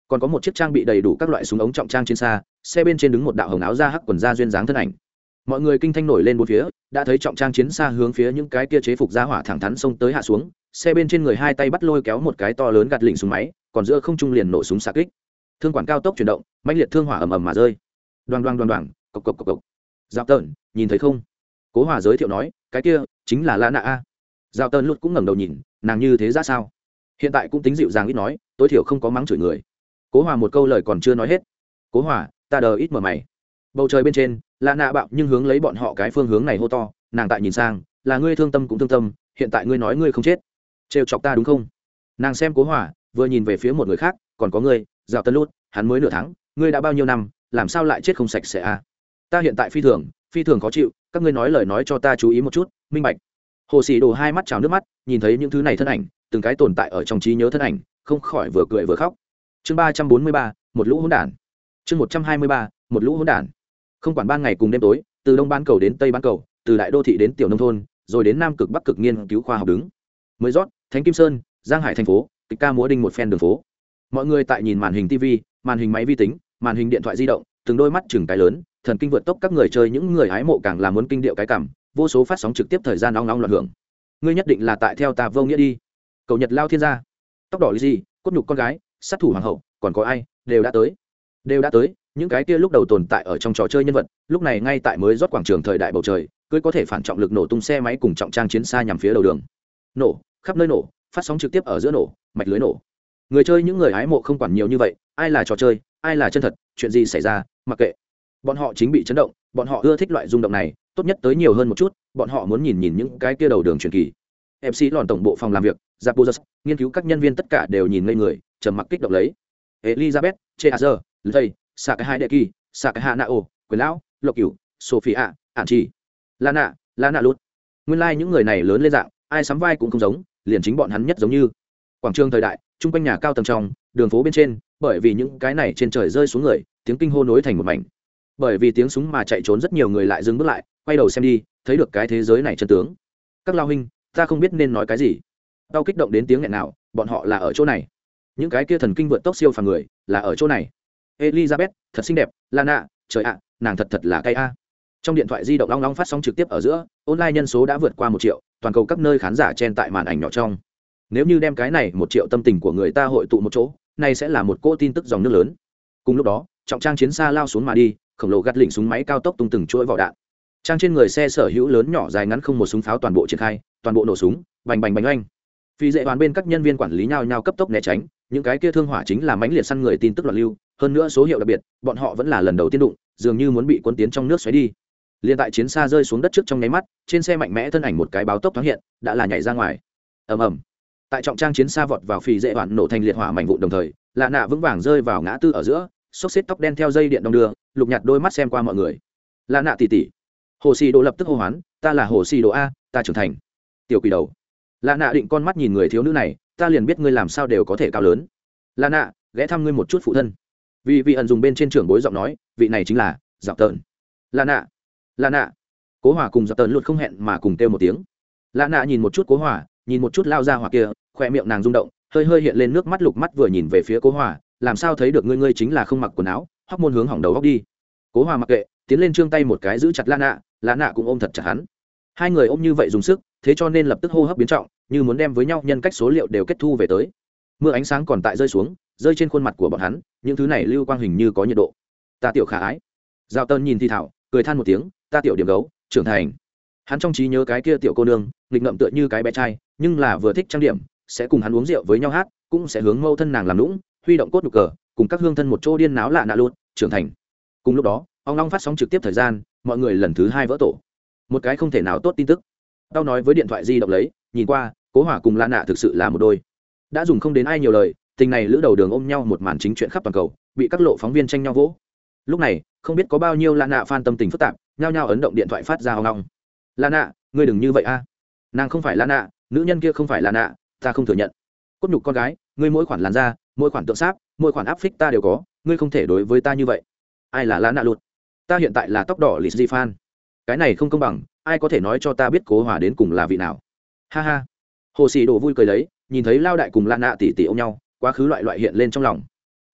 còn có một chiếc trang bị đầy đủ các loại súng ống trọng trang trên xa, xe bên trên đứng một đạo hồng áo da hắc quần da duyên dáng thân ảnh. Mọi người kinh thanh nổi lên bốn phía, đã thấy trọng trang chiến xa hướng phía những cái kia chế phục ra hỏa thẳng thắn xông tới hạ xuống, xe bên trên người hai tay bắt lôi kéo một cái to lớn gạt lỉnh súng máy, còn giữa không trung liền nổ súng xạ kích. Thương quản cao tốc chuyển động, mãnh liệt thương hỏa ầm ầm mà rơi. Đoàng đoàng đoàng đoàng, cộc cộc cộc cộc. Dạo Tợn, nhìn thấy không? Cố Hòa giới thiệu nói, cái kia chính là Lana a. Dạo Tợn lút cũng ngẩng đầu nhìn, nàng như thế ra sao? Hiện tại cũng tính dịu dàng ít nói, tối thiểu không có mắng chửi người. Cố Hòa một câu lời còn chưa nói hết. Cố Hòa, ta đờ ít mở mày. Bầu trời bên trên, Lana bạo nhưng hướng lấy bọn họ cái phương hướng này hô to, nàng tại nhìn sang, là ngươi thương tâm cũng thương tâm, hiện tại ngươi nói ngươi không chết, trêu chọc ta đúng không? Nàng xem Cố Hòa, vừa nhìn về phía một người khác, còn có ngươi, Dạo Tợn lút, hắn mới nửa tháng, ngươi đã bao nhiêu năm, làm sao lại chết không sạch sẽ a? Ta hiện tại phi thường khó chịu, các ngươi nói lời nói cho ta chú ý một chút, minh bạch. Hồ Sĩ Đồ hai mắt trào nước mắt, nhìn thấy những thứ này thân ảnh, từng cái tồn tại ở trong trí nhớ thân ảnh, không khỏi vừa cười vừa khóc. Chương 343, một lũ hỗn đản. Chương 123, một lũ hỗn đản. Không quản ban ngày cùng đêm tối, từ đông bán cầu đến tây bán cầu, từ đại đô thị đến tiểu nông thôn, rồi đến nam cực bắc cực nghiên cứu khoa học đứng. Mới rót, Thánh Kim Sơn, Giang Hải thành phố, kịch ca múa đinh một phen đường phố. Mọi người tại nhìn màn hình TV, màn hình máy vi tính, màn hình điện thoại di động, từng đôi mắt chừng cái lớn, thần kinh vượt tốc các người chơi những người hái mộ càng là muốn kinh điệu cái cảm, vô số phát sóng trực tiếp thời gian nóng nóng loạn hưởng. Ngươi nhất định là tại theo ta vô nghĩa đi. Cầu Nhật Lao Thiên gia, tóc đỏ gì, cốt nhục con gái, sát thủ hoàng hậu, còn có ai, đều đã tới. Những cái kia lúc đầu tồn tại ở trong trò chơi nhân vật, lúc này ngay tại mới rót quảng trường thời đại bầu trời, cưỡi có thể phản trọng lực nổ tung xe máy cùng trọng trang chiến xa nhằm phía đầu đường. Nổ, khắp nơi nổ, phát sóng trực tiếp ở giữa nổ, mạch lưới nổ. Người chơi những người hái mộ không quản nhiều như vậy, ai là trò chơi, ai là chân thật, chuyện gì xảy ra, mặc kệ. Bọn họ chính bị chấn động, bọn họ ưa thích loại rung động này, tốt nhất tới nhiều hơn một chút, bọn họ muốn nhìn những cái kia đầu đường truyền kỳ. MC lòn tổng bộ phòng làm việc, Zapozas, nghiên cứu các nhân viên tất cả đều nhìn ngây người, trầm mặc kích động lấy. Elizabeth, Cheazer, Lutey, Sakai Hideki, Sakai Hanao, Quyền lão, Lộc Cửu, Sophia, Ản Chỉ, Lana Lut. Nguyên lai những người này lớn lên dạng, ai sắm vai cũng không giống, liền chính bọn hắn nhất giống như. Quảng trường thời đại, trung quanh nhà cao tầng trong, đường phố bên trên, bởi vì những cái này trên trời rơi xuống người, tiếng kinh hô nối thành một mảnh. Bởi vì tiếng súng mà chạy trốn rất nhiều người lại dừng bước lại, quay đầu xem đi, thấy được cái thế giới này chân tướng. Các lao huynh, ta không biết nên nói cái gì. Tao kích động đến tiếng nghẹn nào, bọn họ là ở chỗ này. Những cái kia thần kinh vượt tốc siêu phàm người, là ở chỗ này. Elizabeth, thật xinh đẹp, Lana, trời ạ, nàng thật là cay a. Trong điện thoại di động long long phát sóng trực tiếp ở giữa, online nhân số đã vượt qua 1 triệu, toàn cầu các nơi khán giả chen tại màn ảnh nhỏ trong. Nếu như đem cái này 1 triệu tâm tình của người ta hội tụ một chỗ, này sẽ là một cỗ tin tức dòng nước lớn. Cùng lúc đó, trọng trang chiến xa lao xuống mà đi, khổng lồ gắt lỉnh súng máy cao tốc tung từng chuỗi vỏ đạn. Trang trên người xe sở hữu lớn nhỏ dài ngắn không một súng pháo toàn bộ triển khai, toàn bộ nổ súng, bành bành bành oanh. Phi dệ hoàn bên các nhân viên quản lý nhao nhao cấp tốc né tránh, những cái kia thương hỏa chính là mãnh liệt săn người tin tức loạn lưu, hơn nữa số hiệu đặc biệt, bọn họ vẫn là lần đầu tiên đụng, dường như muốn bị cuốn tiến trong nước xoáy đi. Liên tại chiến xa rơi xuống đất trước trong nháy mắt, trên xe mạnh mẽ thân ảnh một cái báo tốc thoáng hiện, đã là nhảy ra ngoài. Ầm ầm. Tại trọng trang chiến xa vọt vào phi dệ hoàn nổ thành liệt hỏa mảnh vụn đồng thời, Lạ Nạ vững vàng rơi vào ngã tư ở giữa, xốc xếp tóc đen theo dây điện đong đưa, lục nhạt đôi mắt xem qua mọi người. Lạ Nạ tỷ tỷ. Hồ Sĩ Đồ lập tức hô hoán, ta là Hồ Sĩ Đồ a, ta trưởng thành. Tiểu quỷ đầu. Lạ Nạ định con mắt nhìn người thiếu nữ này, ta liền biết ngươi làm sao đều có thể cao lớn. Lạ Nạ, ghé thăm ngươi một chút phụ thân. Vì ẩn dùng bên trên trưởng bối giọng nói, vị này chính là Dạo Tợn. Lạ Nạ. Cố Hòa cùng Dạo Tợn luôn không hẹn mà cùng kêu một tiếng. Lạ Nạ nhìn một chút Cố Hòa, nhìn một chút lao ra hỏa kia, khoe miệng nàng rung động, hơi hiện lên nước mắt lục mắt vừa nhìn về phía Cố Hòa, làm sao thấy được ngươi chính là không mặc quần áo, hóc môn hướng hỏng đầu góc đi. Cố Hòa mặc kệ, tiến lên trương tay một cái giữ chặt Lạ Nạ cũng ôm thật chặt hắn. Hai người ôm như vậy dùng sức, thế cho nên lập tức hô hấp biến trọng, như muốn đem với nhau nhân cách số liệu đều kết thu về tới. Mưa ánh sáng còn tại rơi xuống, rơi trên khuôn mặt của bọn hắn, những thứ này lưu quang hình như có nhiệt độ. Ta tiểu khả ái. Giao Tân nhìn Thi Thảo, cười than một tiếng, ta tiểu điểm gấu, trưởng thành. Hắn trong trí nhớ cái kia tiểu cô nương, nghịch ngợm tựa như cái bé trai, nhưng là vừa thích trang điểm, sẽ cùng hắn uống rượu với nhau hát, cũng sẽ hướng mâu thân nàng làm lũng, huy động cốt nhục cờ, cùng các hương thân một chỗ điên náo Lạ Nạ luôn, trưởng thành. Cùng lúc đó, ông long phát sóng trực tiếp thời gian, mọi người lần thứ 2 vỡ tổ. Một cái không thể nào tốt tin tức. Tao nói với điện thoại di động lấy, nhìn qua, Cố Hòa cùng Lạ Nạ thực sự là một đôi. Đã dùng không đến ai nhiều lời, tình này lữ đầu đường ôm nhau một màn chính chuyện khắp toàn cầu, bị các lộ phóng viên tranh nhau vỗ. Lúc này, không biết có bao nhiêu Lạ Nạ fan tâm tình phức tạp, nhao nhao ấn động điện thoại phát ra ong ong. Lạ Nạ, ngươi đừng như vậy a. Nàng không phải Lạ Nạ, nữ nhân kia không phải Lạ Nạ, ta không thừa nhận. Cốt nhục con gái, ngươi mỗi khoản làn da, mỗi khoản tượng sáp, mỗi khoản áp phích ta đều có, ngươi không thể đối với ta như vậy. Ai là Lạ Nạ lụt? Ta hiện tại là tóc đỏ lì di fan. Cái này không công bằng, ai có thể nói cho ta biết Cố Hòa đến cùng là vị nào? Ha ha. Hồ Sĩ Đồ vui cười lấy, nhìn thấy Lao đại cùng Lạ Nạ tỷ tỷ ôm nhau, quá khứ loại hiện lên trong lòng.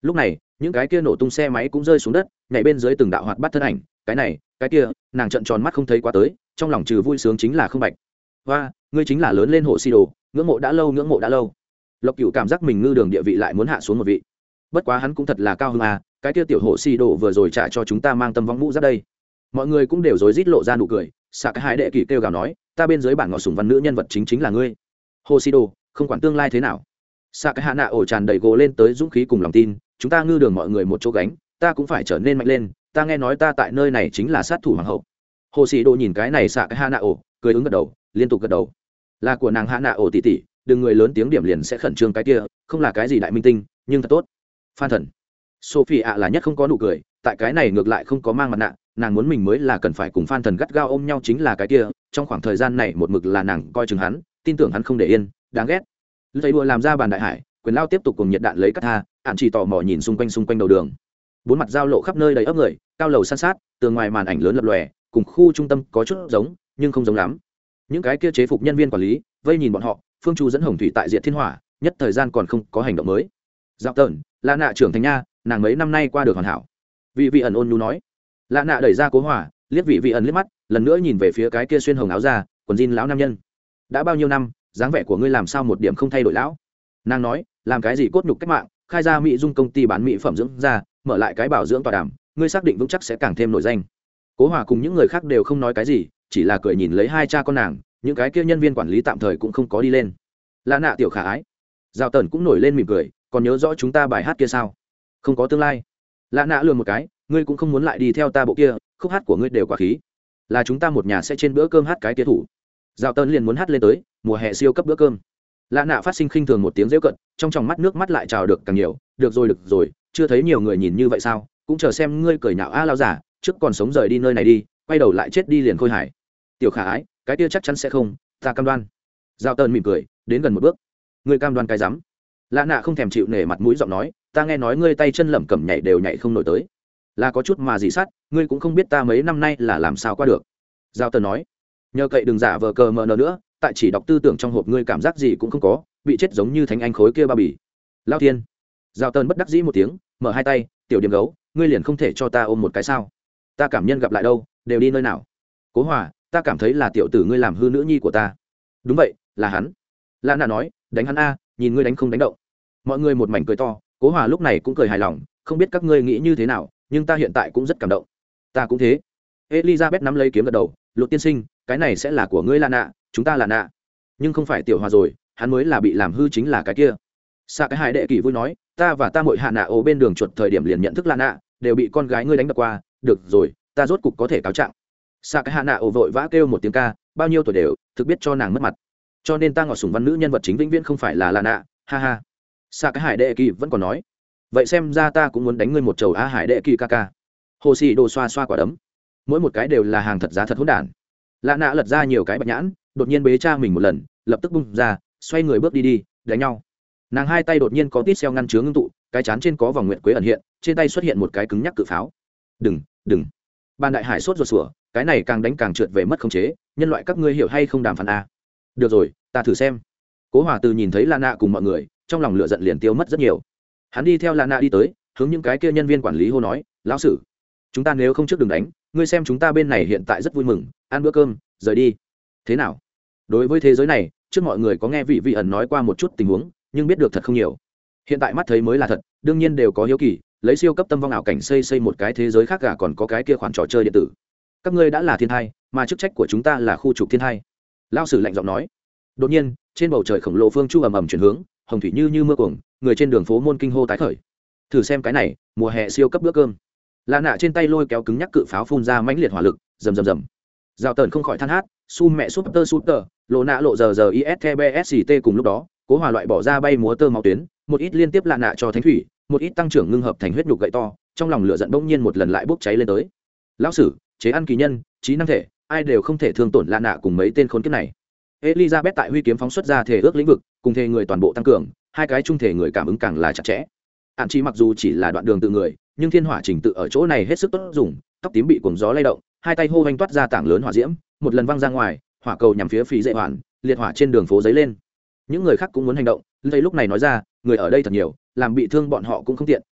lúc này những cái kia nổ tung xe máy cũng rơi xuống đất, nhảy bên dưới từng đạo hoạt bát thân ảnh, cái này cái kia, nàng trợn tròn mắt không thấy quá tới, trong lòng trừ vui sướng chính là không bạch. Hoa, ngươi chính là lớn lên hộ xì đồ, ngưỡng mộ đã lâu, ngưỡng mộ đã lâu. Lộc Cửu cảm giác mình ngư đường địa vị lại muốn hạ xuống một vị. Bất quá hắn cũng thật là cao hứng à, cái kia tiểu hộ xì đồ vừa rồi trả cho chúng ta mang tâm võng mũ ra đây. Mọi người cũng đều rối rít lộ ra nụ cười, xạ cái hai đệ kỳ kêu gào nói, ta bên dưới bản ngọ sủng văn nữ nhân vật chính là ngươi. Hộ xì đồ, không quản tương lai thế nào. Xạ cái hạ nạ ổ tràn đầy gồ lên tới dũng khí cùng lòng tin, chúng ta ngư đường mọi người một chỗ gánh, ta cũng phải trở nên mạnh lên, ta nghe nói ta tại nơi này chính là sát thủ hoàng hậu. Hồ sĩ đồ nhìn cái này xạ cái hạ nạ ổ, cười ứng gật đầu, liên tục gật đầu. Là của nàng hạ nạ ổ tỷ tỷ, đừng người lớn tiếng điểm liền sẽ khẩn trương cái kia, không là cái gì đại minh tinh, nhưng thật tốt. Phan thần Sophie ạ là nhất không có nụ cười, tại cái này ngược lại không có mang mặt nạ, nàng muốn mình mới là cần phải cùng Phan thần gắt gao ôm nhau chính là cái kia, trong khoảng thời gian này một mực là nàng coi chừng hắn, tin tưởng hắn không để yên, đáng ghét. Dây đua làm ra bàn đại hải, quyền lao tiếp tục cùng nhiệt đạn lấy cắt tha, ạn chỉ tò mò nhìn xung quanh đầu đường. Bốn mặt giao lộ khắp nơi đầy ấp người, cao lầu san sát, tường ngoài màn ảnh lớn lập lòe, cùng khu trung tâm có chút giống, nhưng không giống lắm. Những cái kia chế phục nhân viên quản lý, vây nhìn bọn họ, Phương Chu dẫn Hồng Thủy tại Diệt Thiên Hỏa, nhất thời gian còn không có hành động mới. Dạo tợn, Lã Nạ trưởng thành nha, nàng mấy năm nay qua được hoàn hảo. Vị vị ẩn ôn nhu nói. Lã Nạ đẩy ra Cố Hỏa, liếc vị vị ẩn liếc mắt, lần nữa nhìn về phía cái kia xuyên hồng áo da, quần jean lão nam nhân. Đã bao nhiêu năm, dáng vẻ của ngươi làm sao một điểm không thay đổi lão? Nàng nói, làm cái gì cốt nhục cách mạng, khai ra mỹ dung công ty bán mỹ phẩm dưỡng da, mở lại cái bảo dưỡng tọa đàm, ngươi xác định vững chắc sẽ càng thêm nổi danh. Cố Hòa cùng những người khác đều không nói cái gì, chỉ là cười nhìn lấy hai cha con nàng, những cái kia nhân viên quản lý tạm thời cũng không có đi lên. Lã Nạ tiểu khả ái, Giao Tần cũng nổi lên mỉm cười, còn nhớ rõ chúng ta bài hát kia sao? Không có tương lai. Lã Nạ lườm một cái, ngươi cũng không muốn lại đi theo ta bộ kia, khúc hát của ngươi đều quá khí. Là chúng ta một nhà sẽ trên bữa cơm hát cái kia thủ. Giao Tần liền muốn hát lên tới, mùa hè siêu cấp bữa cơm. Lã Nạ phát sinh khinh thường một tiếng giễu cận, trong tròng mắt nước mắt lại trào được càng nhiều, được rồi, chưa thấy nhiều người nhìn như vậy sao, cũng chờ xem ngươi cười nhạo a lao giả, trước còn sống rời đi nơi này đi, quay đầu lại chết đi liền khôi hải. Tiểu khả ái, cái kia chắc chắn sẽ không, ta cam đoan. Giao Tần mỉm cười, đến gần một bước. Ngươi cam đoan cái rắm? Lã Nạ không thèm chịu nể mặt mũi giọng nói, ta nghe nói ngươi tay chân lẩm cẩm nhảy đều nhảy không nổi tới, là có chút mà gì sát, ngươi cũng không biết ta mấy năm nay là làm sao qua được. Giao Tần nói, nhờ cậy đừng giả vờ cờ mờ nờ nữa, tại chỉ đọc tư tưởng trong hộp ngươi cảm giác gì cũng không có, bị chết giống như thánh anh khối kia ba bì. Lao thiên. Giao Tần bất đắc dĩ một tiếng, mở hai tay, tiểu điểm gấu, ngươi liền không thể cho ta ôm một cái sao? Ta cảm nhân gặp lại đâu, đều đi nơi nào? Cố Hòa, ta cảm thấy là tiểu tử ngươi làm hư nữ nhi của ta. Đúng vậy, là hắn. Lã Nạ nói, đánh hắn a, nhìn ngươi đánh không đánh động. Mọi người một mảnh cười to, Cố Hòa lúc này cũng cười hài lòng, không biết các ngươi nghĩ như thế nào, nhưng ta hiện tại cũng rất cảm động. Ta cũng thế. Elizabeth nắm lấy kiếm gật đầu, Lục tiên sinh, cái này sẽ là của ngươi Lã Nạ, chúng ta là Nạ, nhưng không phải tiểu Hòa rồi, hắn mới là bị làm hư chính là cái kia. Sa cái hai đệ kỳ vui nói, ta và ta muội Hạ Nạ ổ bên đường chuột thời điểm liền nhận thức Lã Nạ, đều bị con gái ngươi đánh đập qua, được rồi, ta rốt cục có thể cáo trạng. Sa cái Hạ Nạ ổ vội vã kêu một tiếng ca, bao nhiêu tuổi đều, thực biết cho nàng mất mặt. Cho nên ta ngọt sủng văn nữ nhân vật chính vĩnh viễn không phải là Lã Nạ, ha ha. Sa cái hải đệ kỳ vẫn còn nói, vậy xem ra ta cũng muốn đánh ngươi một chầu a hải đệ kỳ ca ca. Hồ Sĩ Đồ xoa xoa quả đấm, mỗi một cái đều là hàng thật giá thật hỗn đản. Lã Nạ lật ra nhiều cái bạch nhãn, đột nhiên bế cha mình một lần, lập tức bung ra, xoay người bước đi đánh nhau. Nàng hai tay đột nhiên có tít xeo ngăn chứa ngưng tụ, cái chán trên có vòng nguyệt quế ẩn hiện, trên tay xuất hiện một cái cứng nhắc cự pháo. Đừng. Ban đại hải sốt ruột sủa, cái này càng đánh càng trượt về mất khống chế, nhân loại các ngươi hiểu hay không đàm phán a? Được rồi, ta thử xem. Cố Hòa Từ nhìn thấy Lã Nạ cùng mọi người, trong lòng lửa giận liền tiêu mất rất nhiều. Hắn đi theo Lã Nạ đi tới, hướng những cái kia nhân viên quản lý hô nói, lão sử, chúng ta nếu không trước đừng đánh, ngươi xem chúng ta bên này hiện tại rất vui mừng, ăn bữa cơm, rời đi. Thế nào? Đối với thế giới này, trước mọi người có nghe vị ẩn nói qua một chút tình huống, nhưng biết được thật không nhiều. Hiện tại mắt thấy mới là thật, đương nhiên đều có hiếu kỳ, lấy siêu cấp tâm vong ảo cảnh xây một cái thế giới khác cả, còn có cái kia khoản trò chơi điện tử. Các ngươi đã là thiên thai, mà chức trách của chúng ta là khu trục thiên thai. Lão sử lạnh giọng nói. Đột nhiên, trên bầu trời khổng lồ phương chu ầm ầm chuyển hướng, hồng thủy như mưa cuồng, người trên đường phố môn kinh hô tái khởi. Thử xem cái này, mùa hè siêu cấp bữa cơm. Lã Nạ trên tay lôi kéo cứng nhắc cự pháo phun ra mãnh liệt hỏa lực, rầm. Giao Tần không khỏi than hát, su mẹ super, lộ nạ lộ giờ isbsct cùng lúc đó, Cố Hòa loại bỏ ra bay múa tơ máu tuyến, một ít liên tiếp Lã Nạ cho thánh thủy, một ít tăng trưởng ngưng hợp thành huyết nhục gậy to, trong lòng lửa giận bỗng nhiên một lần lại bốc cháy lên tới. Lão sử, chế ăn kỳ nhân, trí năng thể, ai đều không thể thương tổn Lã Nạ cùng mấy tên khốn kiếp này. Elizabeth tại huy kiếm phóng xuất ra thể ước lĩnh vực, cùng thể người toàn bộ tăng cường, hai cái trung thể người cảm ứng càng là chặt chẽ. Ản Chi mặc dù chỉ là đoạn đường tự người, nhưng thiên hỏa trình tự ở chỗ này hết sức tốt dùng, tóc tím bị cuồng gió lay động, hai tay hô hoành toát ra tảng lớn hỏa diễm, một lần văng ra ngoài, hỏa cầu nhằm phía phí dễ hoàn, liệt hỏa trên đường phố giấy lên. Những người khác cũng muốn hành động, thấy lúc này nói ra, người ở đây thật nhiều, làm bị thương bọn họ cũng không tiện,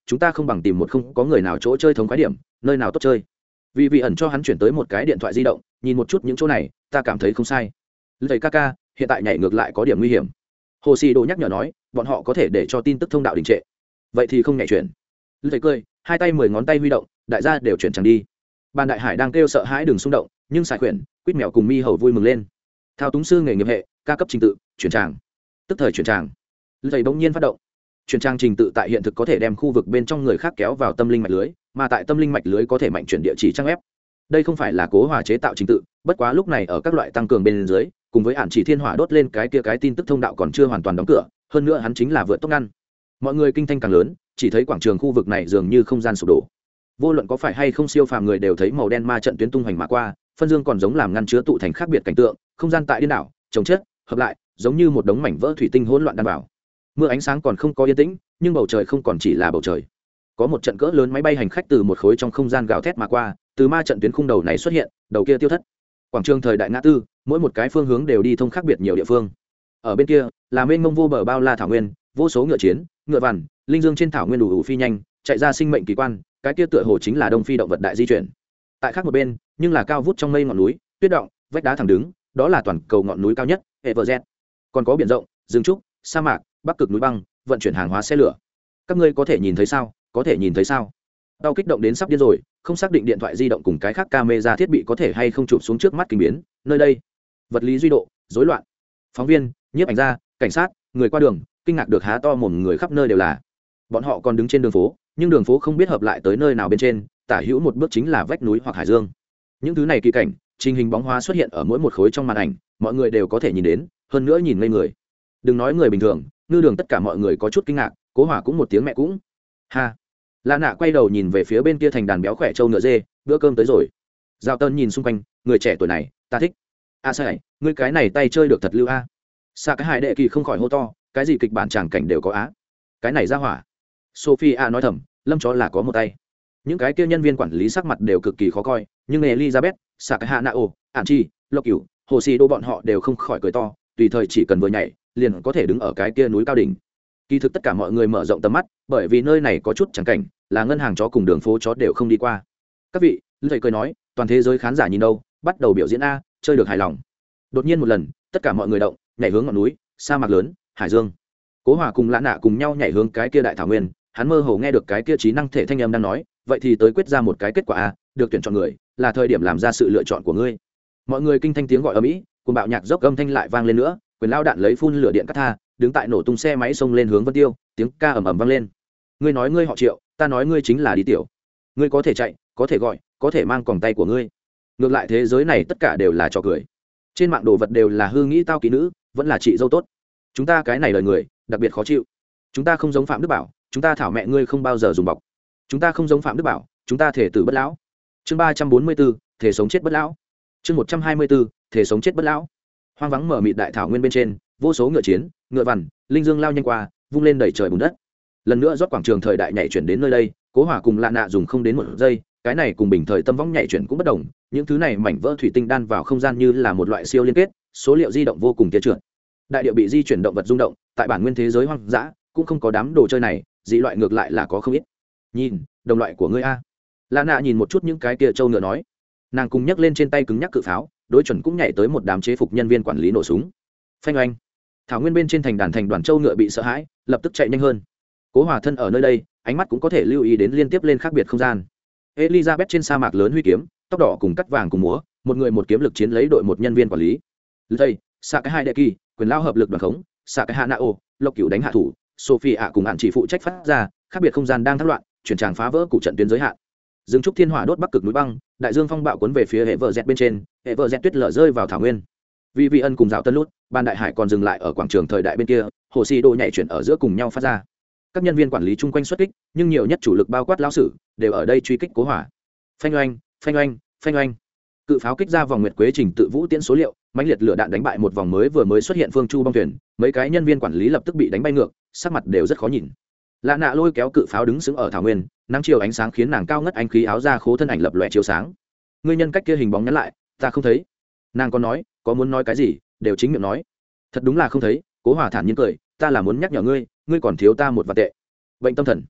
chúng ta không bằng tìm một không có người nào chỗ chơi thống khoái điểm, nơi nào tốt chơi. Vì vị ẩn cho hắn chuyển tới một cái điện thoại di động, nhìn một chút những chỗ này, ta cảm thấy không sai. Thầy ca ca, hiện tại nhảy ngược lại có điểm nguy hiểm. Hồ Sĩ Đồ nhắc nhở nói, bọn họ có thể để cho tin tức thông đạo đình trệ. Vậy thì không nhảy chuyển. Thầy cười, hai tay 10 ngón tay huy động, đại gia đều chuyển chẳng đi. Ban Đại Hải đang kêu sợ hãi đừng xung động, nhưng xài quyển, quýt mèo cùng mi hầu vui mừng lên. Thao túng sư nghề nghiệp hệ, ca cấp trình tự, chuyển tràng. Tức thời chuyển tràng. Thầy bỗng nhiên phát động. Chuyển trang trình tự tại hiện thực có thể đem khu vực bên trong người khác kéo vào tâm linh mạch lưới, mà tại tâm linh mạch lưới có thể mạnh chuyển địa chỉ trang web. Đây không phải là cố hòa chế tạo trình tự, bất quá lúc này ở các loại tăng cường bên dưới, cùng với ản chỉ thiên hỏa đốt lên cái kia cái tin tức thông đạo còn chưa hoàn toàn đóng cửa, hơn nữa hắn chính là vượt tốc ngăn. Mọi người kinh thanh càng lớn, chỉ thấy quảng trường khu vực này dường như không gian sụp đổ. Vô luận có phải hay không siêu phàm người đều thấy màu đen ma trận tuyến tung hoành mà qua, phân dương còn giống làm ngăn chứa tụ thành khác biệt cảnh tượng, không gian tại điên đảo, chồng chất, hợp lại, giống như một đống mảnh vỡ thủy tinh hỗn loạn đan vào. Mưa ánh sáng còn không có yên tĩnh, nhưng bầu trời không còn chỉ là bầu trời. Có một trận cỡ lớn máy bay hành khách từ một khối trong không gian gào thét mà qua, từ ma trận tuyến khung đầu này xuất hiện, đầu kia tiêu thất. Quảng trường thời đại ngã tư, mỗi một cái phương hướng đều đi thông khác biệt nhiều địa phương. Ở bên kia là mênh mông vô bờ bao la thảo nguyên, vô số ngựa chiến, ngựa vằn, linh dương trên thảo nguyên đủ phi nhanh, chạy ra sinh mệnh kỳ quan, cái kia tựa hồ chính là đông phi động vật đại di chuyển. Tại khác một bên, nhưng là cao vút trong mây ngọn núi, tuyết động, vách đá thẳng đứng, đó là toàn cầu ngọn núi cao nhất, Everest. Còn có biển rộng, rừng trúc, sa mạc, bắc cực núi băng, vận chuyển hàng hóa xe lửa. Các ngươi có thể nhìn thấy sao? Có thể nhìn thấy sao? Tao kích động đến sắp điên rồi, không xác định điện thoại di động cùng cái khác camera thiết bị có thể hay không chụp xuống trước mắt kinh biến. Nơi đây, vật lý duy độ, rối loạn. Phóng viên, nhiếp ảnh gia, cảnh sát, người qua đường, kinh ngạc được há to mồm người khắp nơi đều là. Bọn họ còn đứng trên đường phố, nhưng đường phố không biết hợp lại tới nơi nào bên trên, tả hữu một bước chính là vách núi hoặc hải dương. Những thứ này kỳ cảnh, trình hình bóng hóa xuất hiện ở mỗi một khối trong màn ảnh, mọi người đều có thể nhìn đến, hơn nữa nhìn ngây người. Đừng nói người bình thường, ngư đường tất cả mọi người có chút kinh ngạc, cố hỏa cũng một tiếng mẹ cũng ha. Lạ nạ quay đầu nhìn về phía bên kia thành đàn béo khỏe trâu ngựa dê, bữa cơm tới rồi. Giao Tân nhìn xung quanh, người trẻ tuổi này ta thích. Sai ngươi cái này tay chơi được thật lưu a. Xa cái hải đệ kỳ không khỏi hô to, cái gì kịch bản tràng cảnh đều có á. Cái này ra hỏa. Sophia nói thầm, lâm chó là có một tay. Những cái kia nhân viên quản lý sắc mặt đều cực kỳ khó coi, nhưng Elizabeth, Xa cái hạ nao, ản chi, lộc cửu, hồ xì đô bọn họ đều không khỏi cười to, tùy thời chỉ cần vừa nhảy liền có thể đứng ở cái kia núi cao đỉnh. Kỳ thực tất cả mọi người mở rộng tầm mắt, bởi vì nơi này có chút chẳng cảnh là ngân hàng chó cùng đường phố chó đều không đi qua. Các vị, thầy cười nói, toàn thế giới khán giả nhìn đâu, bắt đầu biểu diễn a, chơi được hài lòng. Đột nhiên một lần, tất cả mọi người động, nhảy hướng ngọn núi, sa mạc lớn, hải dương. Cố Hòa cùng Lã Nạ cùng nhau nhảy hướng cái kia đại thảo nguyên, hắn mơ hồ nghe được cái kia trí năng thể thanh âm đang nói, vậy thì tới quyết ra một cái kết quả a, được tuyển chọn người, là thời điểm làm ra sự lựa chọn của ngươi. Mọi người kinh thanh tiếng gọi ầm ĩ, cùng bạo nhạc dốc âm thanh lại vang lên nữa, quyền lao đạn lấy phun lửa điện cắt tha, đứng tại nổ tung xe máy xông lên hướng Vân Tiêu, tiếng ca ầm ầm vang lên. Ngươi nói ngươi họ Triệu, ta nói ngươi chính là Đi Tiểu. Ngươi có thể chạy, có thể gọi, có thể mang còng tay của ngươi. Ngược lại thế giới này tất cả đều là trò cười. Trên mạng đồ vật đều là hư nghĩ tao kỹ nữ, vẫn là chị dâu tốt. Chúng ta cái này lời người, đặc biệt khó chịu. Chúng ta không giống Phạm Đức Bảo, chúng ta thảo mẹ ngươi không bao giờ dùng bọc. Chúng ta không giống Phạm Đức Bảo, chúng ta thể tử bất lão. Chương 344, thể sống chết bất lão. Chương 124, thể sống chết bất lão. Hoang vắng mở mịt đại thảo nguyên bên trên, vô số ngựa chiến, ngựa vằn, linh dương lao nhanh qua, vung lên đẩy trời bùn đất. Lần nữa rót quảng trường thời đại nhảy chuyển đến nơi đây, Cố Hòa cùng Lạ Nạ dùng không đến một giây, cái này cùng bình thời tâm võng nhảy chuyển cũng bất đồng, những thứ này mảnh vỡ thủy tinh đan vào không gian như là một loại siêu liên kết, số liệu di động vô cùng kia trượt. Đại địa bị di chuyển động vật rung động, tại bản nguyên thế giới hoang dã, cũng không có đám đồ chơi này, dị loại ngược lại là có không ít. Nhìn, đồng loại của ngươi a. Lạ Nạ nhìn một chút những cái kia trâu ngựa nói, nàng cùng nhấc lên trên tay cứng nhắc cự pháo, đối chuẩn cũng nhảy tới một đám chế phục nhân viên quản lý nổ súng. Phanh oanh. Thảo nguyên bên trên thành đàn thành đoàn trâu ngựa bị sợ hãi, lập tức chạy nhanh hơn. Cố Hòa thân ở nơi đây, ánh mắt cũng có thể lưu ý đến liên tiếp lên khác biệt không gian. Elizabeth trên sa mạc lớn huy kiếm, tóc đỏ cùng cắt vàng cùng múa, một người một kiếm lực chiến lấy đội một nhân viên quản lý. Đây, xạ cái hai đệ kỳ, quyền lao hợp lực đoàn khống, xạ cái hạ nao, lộc cửu đánh hạ thủ, Sophie ạ cùng hạn chỉ phụ trách phát ra, khác biệt không gian đang thất loạn, chuyển tràng phá vỡ cụ trận tuyến giới hạn. Dương trúc thiên hỏa đốt bắc cực núi băng, đại dương phong bạo cuốn về phía hệ vợ dẹt bên trên, hệ vợ dẹt tuyết lở rơi vào thảo nguyên. Vì vị ân cùng dạo tân lút, ban đại hải còn dừng lại ở quảng trường thời đại bên kia, hồ xì đô nhảy chuyển ở giữa cùng nhau phát ra. Các nhân viên quản lý chung quanh xuất kích, nhưng nhiều nhất chủ lực bao quát lão sử đều ở đây truy kích Cố Hỏa. Phanh oanh, phanh oanh, phanh oanh. Cự pháo kích ra vòng nguyệt quế trình tự vũ tiễn số liệu, mãnh liệt lửa đạn đánh bại một vòng mới xuất hiện phương chu bong thuyền, mấy cái nhân viên quản lý lập tức bị đánh bay ngược, sắc mặt đều rất khó nhìn. Lạ Nạ lôi kéo cự pháo đứng sững ở thảo nguyên, nắng chiều ánh sáng khiến nàng cao ngất ánh khí áo ra khố thân ảnh lập lòe chiếu sáng. Ngươi nhân cách kia hình bóng nhắn lại, ta không thấy. Nàng còn nói, có muốn nói cái gì, đều chính miệng nói. Thật đúng là không thấy. Cố Hỏa thản nhiên cười, ta là muốn nhắc nhở ngươi, ngươi còn thiếu ta một vạn tệ. Bệnh tâm thần.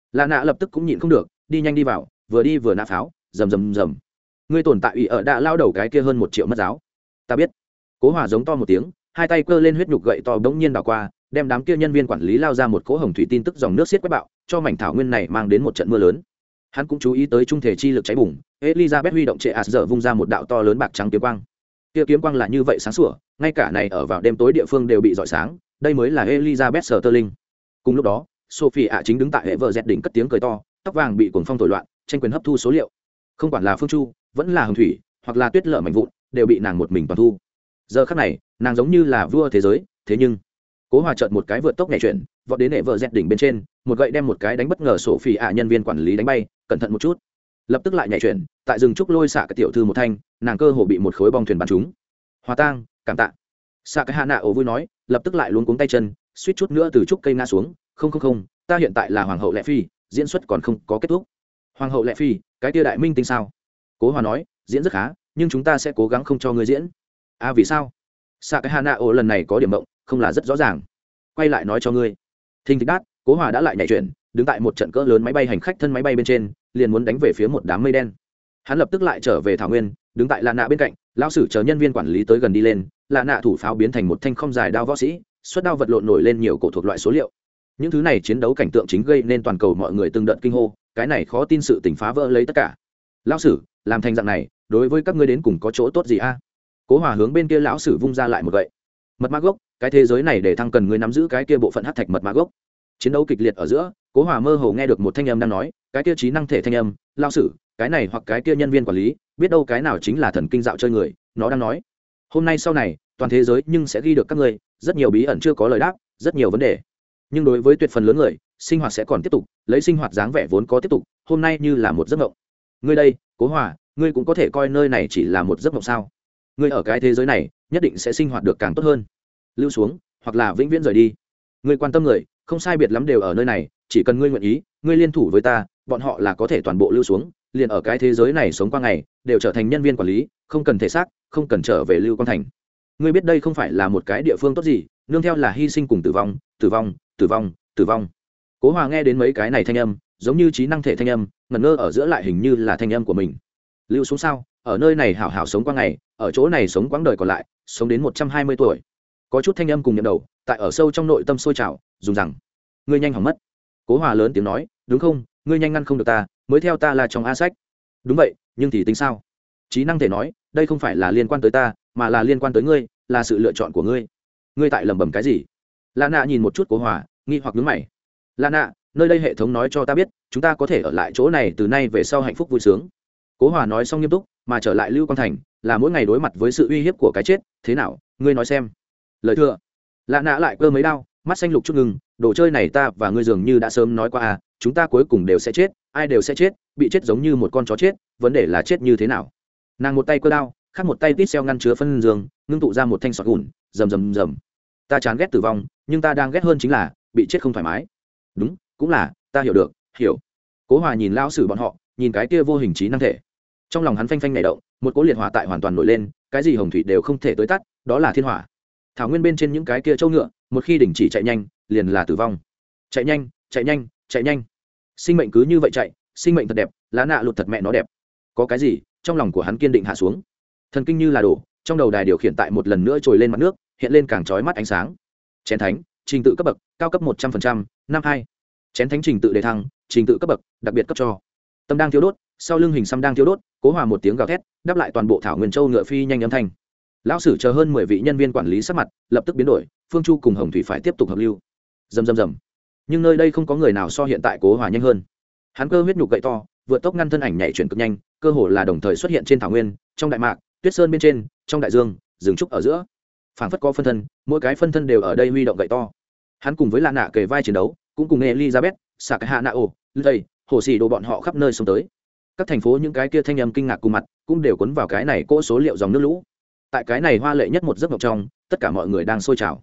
Lạ nạ lập tức cũng nhịn không được, đi nhanh đi vào, vừa đi vừa nã pháo, rầm rầm rầm. Ngươi tồn tại ủy ở đã lao đầu cái kia hơn 1 triệu mất giáo. Ta biết. Cố Hòa giống to một tiếng, hai tay cơ lên huyết nhục gậy to bỗng nhiên đảo qua, đem đám kia nhân viên quản lý lao ra một cỗ hồng thủy tin tức dòng nước xiết quét bạo, cho mảnh thảo nguyên này mang đến một trận mưa lớn. Hắn cũng chú ý tới trung thể chi lực cháy bùng, Elizabeth huy động trệ giờ vung ra một đạo to lớn bạc trắng kiếm quang. Kia kiếm quang là như vậy sáng sủa, ngay cả này ở vào đêm tối địa phương đều bị rọi sáng, đây mới là Elizabeth Sterling. Cùng lúc đó, Sophie ạ chính đứng tại hệ vợ dẹt đỉnh cất tiếng cười to, tóc vàng bị cuồng phong thổi loạn, tranh quyền hấp thu số liệu. Không quản là Phương Chu, vẫn là Hồng Thủy, hoặc là Tuyết Lở mảnh vụn, đều bị nàng một mình toàn thu. Giờ khắc này, nàng giống như là vua thế giới, thế nhưng Cố Hòa chợt một cái vượt tốc nhảy chuyển, vọt đến hệ vợ dẹt đỉnh bên trên, một gậy đem một cái đánh bất ngờ Sophie ạ nhân viên quản lý đánh bay, cẩn thận một chút. Lập tức lại nhảy chuyển, tại rừng trúc lôi xạ cái tiểu thư một thanh, nàng cơ hồ bị một khối bong thuyền bắn trúng. Hòa tang, cảm tạ. Xạ cái Hạ Nạ ổ vui nói, lập tức lại luống cuống tay chân, suýt chút nữa từ trúc cây ngã xuống. Không, ta hiện tại là hoàng hậu lệ phi, diễn xuất còn không có kết thúc. Hoàng hậu lệ phi, cái tia đại minh tinh sao? Cố Hòa nói, diễn rất khá, nhưng chúng ta sẽ cố gắng không cho ngươi diễn. Vì sao? Xạ cái Hạ Nạ ổ lần này có điểm mộng, không là rất rõ ràng. Quay lại nói cho ngươi. Thình thịch đát, Cố Hòa đã lại nhảy chuyển, đứng tại một trận cỡ lớn máy bay hành khách thân máy bay bên trên, liền muốn đánh về phía một đám mây đen. Hắn lập tức lại trở về thảo nguyên, đứng tại Lạ Nạ bên cạnh, lão sử chờ nhân viên quản lý tới gần đi lên, Lạ Nạ thủ pháo biến thành một thanh không dài đao võ sĩ, xuất đao vật lộn nổi lên nhiều cổ thuộc loại số liệu. Những thứ này chiến đấu cảnh tượng chính gây nên toàn cầu mọi người từng đợt kinh hô, cái này khó tin sự tình phá vỡ lấy tất cả. Lão sử, làm thành dạng này, đối với các ngươi đến cùng có chỗ tốt gì a? Cố Hòa hướng bên kia lão sử vung ra lại một gậy. Mật mã gốc, cái thế giới này để thăng cần ngươi nắm giữ cái kia bộ phận hắc thạch mật mã gốc. Chiến đấu kịch liệt ở giữa, Cố Hòa mơ hồ nghe được một thanh âm đang nói, cái kia trí năng thể thanh âm, lão sử, cái này hoặc cái kia nhân viên quản lý, biết đâu cái nào chính là thần kinh dạo chơi người, nó đang nói. Hôm nay sau này, toàn thế giới nhưng sẽ ghi được các ngươi, rất nhiều bí ẩn chưa có lời đáp, rất nhiều vấn đề. Nhưng đối với tuyệt phần lớn người, sinh hoạt sẽ còn tiếp tục, lấy sinh hoạt dáng vẻ vốn có tiếp tục, hôm nay như là một giấc mộng. Ngươi đây, Cố Hòa, ngươi cũng có thể coi nơi này chỉ là một giấc mộng sao? Ngươi ở cái thế giới này, nhất định sẽ sinh hoạt được càng tốt hơn. Lưu xuống, hoặc là vĩnh viễn rời đi. Ngươi quan tâm người, không sai biệt lắm đều ở nơi này, chỉ cần ngươi nguyện ý, ngươi liên thủ với ta, bọn họ là có thể toàn bộ lưu xuống, liền ở cái thế giới này sống qua ngày, đều trở thành nhân viên quản lý, không cần thể xác, không cần trở về Lưu Quang Thành. Ngươi biết đây không phải là một cái địa phương tốt gì, nương theo là hy sinh cùng tử vong, tử vong, tử vong, tử vong. Cố Hòa nghe đến mấy cái này thanh âm, giống như trí năng thể thanh âm, ngẩn ngơ ở giữa lại hình như là thanh âm của mình. Lưu xuống sao? Ở nơi này hảo hảo sống qua ngày, ở chỗ này sống quãng đời còn lại, sống đến 120 tuổi. Có chút thanh âm cùng nhậm đầu, tại ở sâu trong nội tâm sôi trào, dùng rằng: ngươi nhanh hỏng mất. Cố Hòa lớn tiếng nói: đúng không, ngươi nhanh ngăn không được ta, mới theo ta là trong a sách. Đúng vậy, nhưng thì tính sao? Trí năng thể nói: đây không phải là liên quan tới ta, mà là liên quan tới ngươi, là sự lựa chọn của ngươi. Ngươi tại lẩm bẩm cái gì? Lạ Nạ nhìn một chút Cố Hòa, nghi hoặc nhướng mày. Lạ Nạ, nơi đây hệ thống nói cho ta biết, chúng ta có thể ở lại chỗ này từ nay về sau hạnh phúc vui sướng. Cố Hòa nói xong nghiêm túc, mà trở lại Lưu Quang Thành, là mỗi ngày đối mặt với sự uy hiếp của cái chết, thế nào, ngươi nói xem. Lời thừa. Lạ Nạ lại cơ mấy đao, mắt xanh lục chút ngừng, đồ chơi này ta và ngươi dường như đã sớm nói qua chúng ta cuối cùng đều sẽ chết, ai đều sẽ chết, bị chết giống như một con chó chết, vấn đề là chết như thế nào. Nàng một tay cơ đao, khác một tay tít xeo ngăn chứa phân giường, ngưng tụ ra một thanh sọt gùn, rầm rầm rầm. Ta chán ghét tử vong, nhưng ta đang ghét hơn chính là bị chết không thoải mái. Đúng, cũng là, ta hiểu được, hiểu. Cố Hòa nhìn lão sử bọn họ, nhìn cái kia vô hình trí năng thể, trong lòng hắn phanh phanh nảy động, một cỗ liệt hỏa tại hoàn toàn nổi lên, cái gì hồng thủy đều không thể tới tắt, đó là thiên hỏa. Thảo nguyên bên trên những cái kia châu ngựa, một khi đình chỉ chạy nhanh, liền là tử vong. Chạy nhanh, chạy nhanh, chạy nhanh. Sinh mệnh cứ như vậy chạy, sinh mệnh thật đẹp, Lá Nạ lụt thật mẹ nó đẹp. Có cái gì? Trong lòng của hắn kiên định hạ xuống. Thần kinh như là đổ, trong đầu đài điều khiển tại một lần nữa trồi lên mặt nước, hiện lên càng chói mắt ánh sáng. Chén thánh, trình tự cấp bậc, cao cấp 100%, năm 2. Chén thánh trình tự đề thăng, trình tự cấp bậc, đặc biệt cấp cho. Tâm đang thiêu đốt, sau lưng hình xăm đang thiêu đốt, Cố Hòa một tiếng gào thét, đáp lại toàn bộ thảo nguyên châu ngựa phi nhanh âm thanh. Lão sử chờ hơn 10 vị nhân viên quản lý sắc mặt lập tức biến đổi, Phương Chu cùng Hồng Thủy phải tiếp tục hợp lưu. Rầm rầm rầm. Nhưng nơi đây không có người nào so hiện tại Cố Hòa nhanh hơn. Hắn cơ huyết nhục gậy to, vượt tốc ngăn thân ảnh nhảy chuyển cực nhanh, cơ hồ là đồng thời xuất hiện trên thảo nguyên, trong đại mạc, tuyết sơn bên trên, trong đại dương, rừng trúc ở giữa. Phảng phất có phân thân, mỗi cái phân thân đều ở đây huy động gậy to. Hắn cùng với Lạ Nạ kề vai chiến đấu, cũng cùng Elizabeth, Sạc Hạ Nạ ổ, Lây, Hồ Sĩ đồ bọn họ khắp nơi xông tới. Các thành phố những cái kia thanh âm kinh ngạc cùng mặt, cũng đều cuốn vào cái này cỗ số liệu dòng nước lũ. Tại cái này hoa lệ nhất một giấc mộng trong, tất cả mọi người đang sôi trào.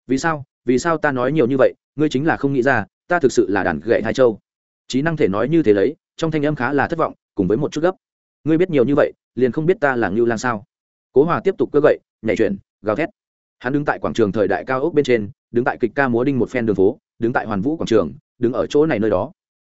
Vì sao ta nói nhiều như vậy, ngươi chính là không nghĩ ra, ta thực sự là đàn gậy hai châu. Trí năng thể nói như thế lấy, trong thanh âm khá là thất vọng, cùng với một chút gấp. Ngươi biết nhiều như vậy, liền không biết ta là Ngưu Lang sao? Cố Hòa tiếp tục cơ gậy, nhảy chuyển, gào thét. Hắn đứng tại quảng trường thời đại cao ốc bên trên, đứng tại kịch ca múa đinh một phen đường phố, đứng tại Hoàn Vũ quảng trường, đứng ở chỗ này nơi đó.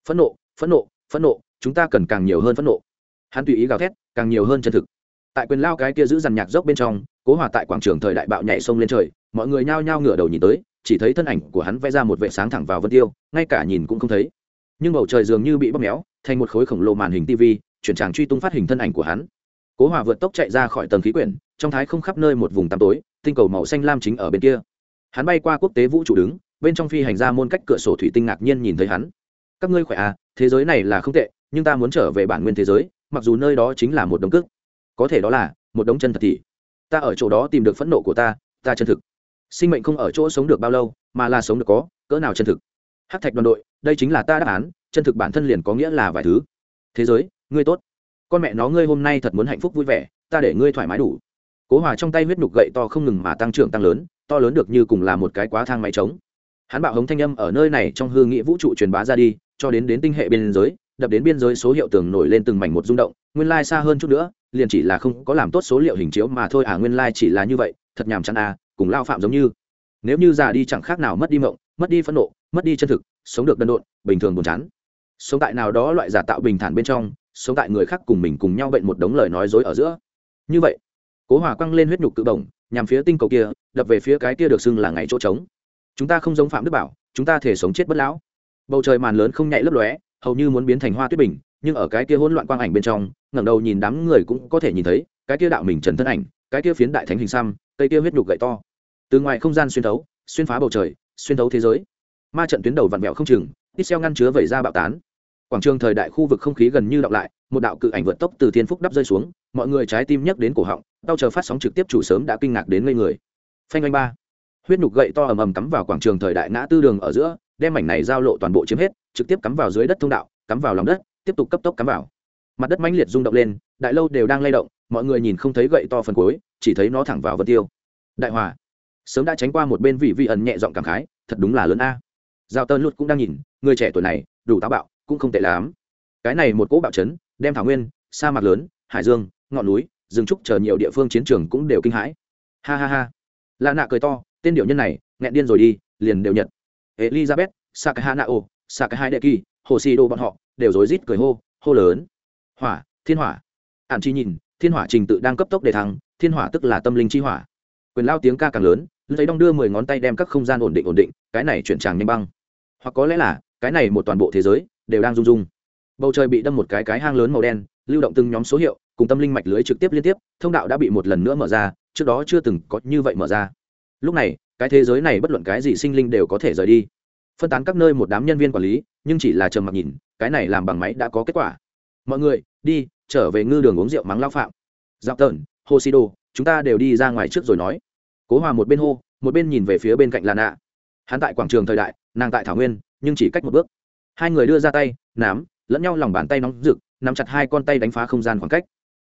phẫn nộ phẫn nộ phẫn nộ, chúng ta cần càng nhiều hơn phẫn nộ. Hắn tùy ý gào thét, càng nhiều hơn chân thực. Tại quyền lao cái kia giữ dằn nhạc dốc bên trong, Cố Hòa tại quảng trường thời đại bạo nhảy sông lên trời, mọi người nhao nhao ngửa đầu nhìn tới, chỉ thấy thân ảnh của hắn vẽ ra một vệt sáng thẳng vào vân tiêu, ngay cả nhìn cũng không thấy. Nhưng bầu trời dường như bị bóp méo thành một khối khổng lồ màn hình TV, chuyển tràng truy tung phát hình thân ảnh của hắn. Cố Hòa vượt tốc chạy ra khỏi tầng khí quyển, trong thái không khắp nơi một vùng tăm tối, tinh cầu màu xanh lam chính ở bên kia. Hắn bay qua quốc tế vũ trụ đứng, bên trong phi hành ra môn cách cửa sổ thủy tinh ngạc nhiên nhìn thấy hắn. Các ngươi khỏe à, thế giới này là không tệ, nhưng ta muốn trở về bản nguyên thế giới, mặc dù nơi đó chính là một đống cước, có thể đó là một đống chân thật thì ta ở chỗ đó tìm được phẫn nộ của ta chân thực. Sinh mệnh không ở chỗ sống được bao lâu, mà là sống được có cỡ nào chân thực. Hắc thạch đoàn đội, đây chính là ta đáp án, chân thực bản thân liền có nghĩa là vài thứ. Thế giới, ngươi tốt, con mẹ nó ngươi hôm nay thật muốn hạnh phúc vui vẻ, ta để ngươi thoải mái đủ. Cố Hòa trong tay huyết nhục gậy to không ngừng mà tăng trưởng tăng lớn, to lớn được như cùng là một cái quá thang máy trống. Hắn bạo hống thanh âm ở nơi này trong hư nghị vũ trụ truyền bá ra đi, cho đến tinh hệ biên giới, đập đến biên giới số hiệu tường nổi lên từng mảnh một rung động, nguyên lai xa hơn chút nữa, liền chỉ là không có làm tốt số liệu hình chiếu mà thôi à, nguyên lai chỉ là như vậy, thật nhàm chán à, cùng lao phạm giống như. Nếu như già đi chẳng khác nào mất đi mộng, mất đi phẫn nộ, mất đi chân thực, sống được đần độn, bình thường buồn chán. Sống tại nào đó loại giả tạo bình thản bên trong, sống tại người khác cùng mình cùng nhau bệnh một đống lời nói dối ở giữa. Như vậy, Cố Hòa quăng lên huyết nhục cự động, nhằm phía tinh cầu kia, đập về phía cái kia được xưng là ngày chỗ trống. Chúng ta không giống Phạm Đức Bảo, chúng ta thể sống chết bất lão. Bầu trời màn lớn không nhạy lấp lóe, hầu như muốn biến thành hoa tuyết bình, nhưng ở cái kia hỗn loạn quang ảnh bên trong, ngẩng đầu nhìn đám người cũng có thể nhìn thấy, cái kia đạo mình trần thân ảnh, cái kia phiến đại thánh hình xăm, cây kia huyết nhục gậy to. Từ ngoài không gian xuyên thấu, xuyên phá bầu trời, xuyên thấu thế giới. Ma trận tuyến đầu vặn vẹo không chừng, ít xeo ngăn chứa vẩy ra bạo tán. Quảng trường thời đại khu vực không khí gần như đọng lại, một đạo cự ảnh vượt tốc từ thiên phúc đắp rơi xuống, mọi người trái tim nhấc đến cổ họng, đau chờ phát sóng trực tiếp chủ sớm đã kinh ngạc đến ngây người. Phanh anh ba, huyết nhục gậy to ầm ầm cắm vào quảng trường thời đại ngã tư đường ở giữa, đem mảnh này giao lộ toàn bộ chiếm hết, trực tiếp cắm vào dưới đất thông đạo, cắm vào lòng đất, tiếp tục cấp tốc cắm vào. Mặt đất mãnh liệt rung động lên, đại lâu đều đang lay động, mọi người nhìn không thấy gậy to phần cuối, chỉ thấy nó thẳng vào vân tiêu. Đại hòa sớm đã tránh qua một bên, vị ẩn nhẹ giọng cảm khái, thật đúng là lớn a. Giao Tơn Lút cũng đang nhìn, người trẻ tuổi này đủ táo bạo, cũng không tệ lắm. Cái này một cỗ bạo chấn, đem thảo nguyên, sa mạc lớn, hải dương, ngọn núi, rừng trúc chờ nhiều địa phương chiến trường cũng đều kinh hãi. Ha ha ha. Lạ nạ cười to, tên điệu nhân này, nghẹn điên rồi đi, liền đều nhận. Elizabeth, Sakahanao, Sakahai Deki, Hoshido bọn họ đều rối rít cười hô lớn. Hỏa, thiên hỏa. Ản Chi nhìn, thiên hỏa trình tự đang cấp tốc để thăng, thiên hỏa tức là tâm linh chi hỏa. Quyền lao tiếng ca càng lớn, thấy đong đưa 10 ngón tay đem các không gian ổn định, cái này chuyển tràng nhanh băng. Hoặc có lẽ là, cái này một toàn bộ thế giới đều đang rung rung. Bầu trời bị đâm một cái hang lớn màu đen, lưu động từng nhóm số hiệu, cùng tâm linh mạch lưới trực tiếp liên tiếp, thông đạo đã bị một lần nữa mở ra, trước đó chưa từng có như vậy mở ra. Lúc này, cái thế giới này bất luận cái gì sinh linh đều có thể rời đi. Phân tán các nơi một đám nhân viên quản lý, nhưng chỉ là trầm mặc nhìn, cái này làm bằng máy đã có kết quả. Mọi người, đi, trở về ngư đường uống rượu mắng lao phạm. Dạo tợn, Hoshido, chúng ta đều đi ra ngoài trước rồi nói. Cố Hòa một bên hô, một bên nhìn về phía bên cạnh Lana. Hắn tại quảng trường thời đại, nàng tại thảo nguyên, nhưng chỉ cách một bước. Hai người đưa ra tay, nắm lẫn nhau lòng bàn tay nóng rực, nắm chặt hai con tay đánh phá không gian khoảng cách.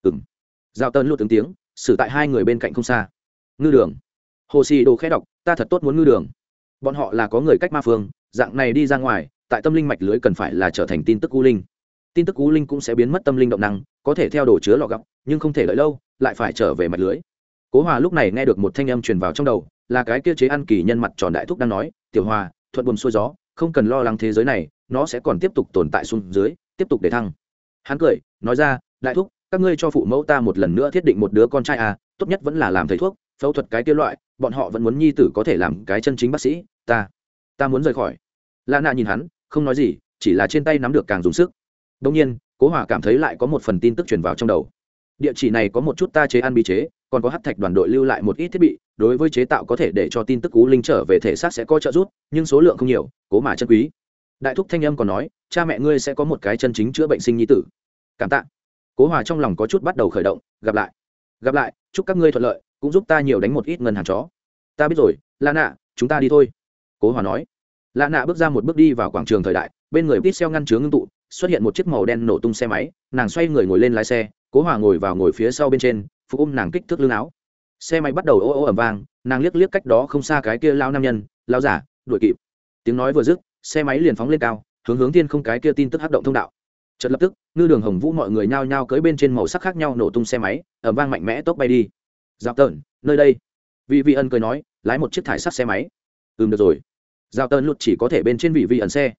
Dạo tợn lút tiếng, xử tại hai người bên cạnh không xa. Ngư đường. Hoshido khẽ đọc, ta thật tốt muốn ngư đường. Bọn họ là có người cách ma phương, dạng này đi ra ngoài, tại tâm linh mạch lưới cần phải là trở thành tin tức u linh. Tin tức u linh cũng sẽ biến mất tâm linh động năng, có thể theo đồ chứa lọ gọc, nhưng không thể đợi lâu, lại phải trở về mạch lưới. Cố Hòa lúc này nghe được một thanh âm truyền vào trong đầu, là cái kia chế ăn kỳ nhân mặt tròn đại thúc đang nói, "Tiểu Hòa, thuận buồm xuôi gió, không cần lo lắng thế giới này, nó sẽ còn tiếp tục tồn tại xuống dưới, tiếp tục để thăng." Hắn cười, nói ra, "Đại thúc, các ngươi cho phụ mẫu ta một lần nữa thiết định một đứa con trai à, tốt nhất vẫn là làm thầy thuốc, phẫu thuật cái kia loại, bọn họ vẫn muốn nhi tử có thể làm cái chân chính bác sĩ, ta muốn rời khỏi." Lã Nạ nhìn hắn, không nói gì, chỉ là trên tay nắm được càng dùng sức. Đương nhiên, Cố Hòa cảm thấy lại có một phần tin tức truyền vào trong đầu. Địa chỉ này có một chút ta chế ăn bí chế, còn có hắc thạch đoàn đội lưu lại một ít thiết bị, đối với chế tạo có thể để cho tin tức cú linh trở về thể xác sẽ có trợ giúp, nhưng số lượng không nhiều, cố mà chân quý. Đại thúc thanh âm còn nói, cha mẹ ngươi sẽ có một cái chân chính chữa bệnh sinh nhi tử. Cảm tạ. Cố Hòa trong lòng có chút bắt đầu khởi động, gặp lại, chúc các ngươi thuận lợi, cũng giúp ta nhiều đánh một ít ngân hàng chó. Ta biết rồi, Lã Nạ, chúng ta đi thôi. Cố Hòa nói. Lã Nạ bước ra một bước đi vào quảng trường thời đại, bên người Pixel ngăn chứa ngưng tụ, xuất hiện một chiếc màu đen nổ tung xe máy, nàng xoay người ngồi lên lái xe, Cố Hòa ngồi phía sau bên trên, phụ ôm nàng kích thước lưng áo. Xe máy bắt đầu ô ô ầm vang, nàng liếc cách đó không xa cái kia lao nam nhân, lao giả, đuổi kịp. Tiếng nói vừa dứt, xe máy liền phóng lên cao, hướng thiên không cái kia tin tức hắc động thông đạo. Chợt lập tức, ngư đường Hồng Vũ mọi người nhao nhao cưỡi bên trên màu sắc khác nhau nổ tung xe máy, ầm vang mạnh mẽ tốc bay đi. Giao Tợn, nơi đây. Vị ân cười nói, lái một chiếc thải sắt xe máy. Được rồi. Giao Tợn lụt chỉ có thể bên trên vị ẩn xe.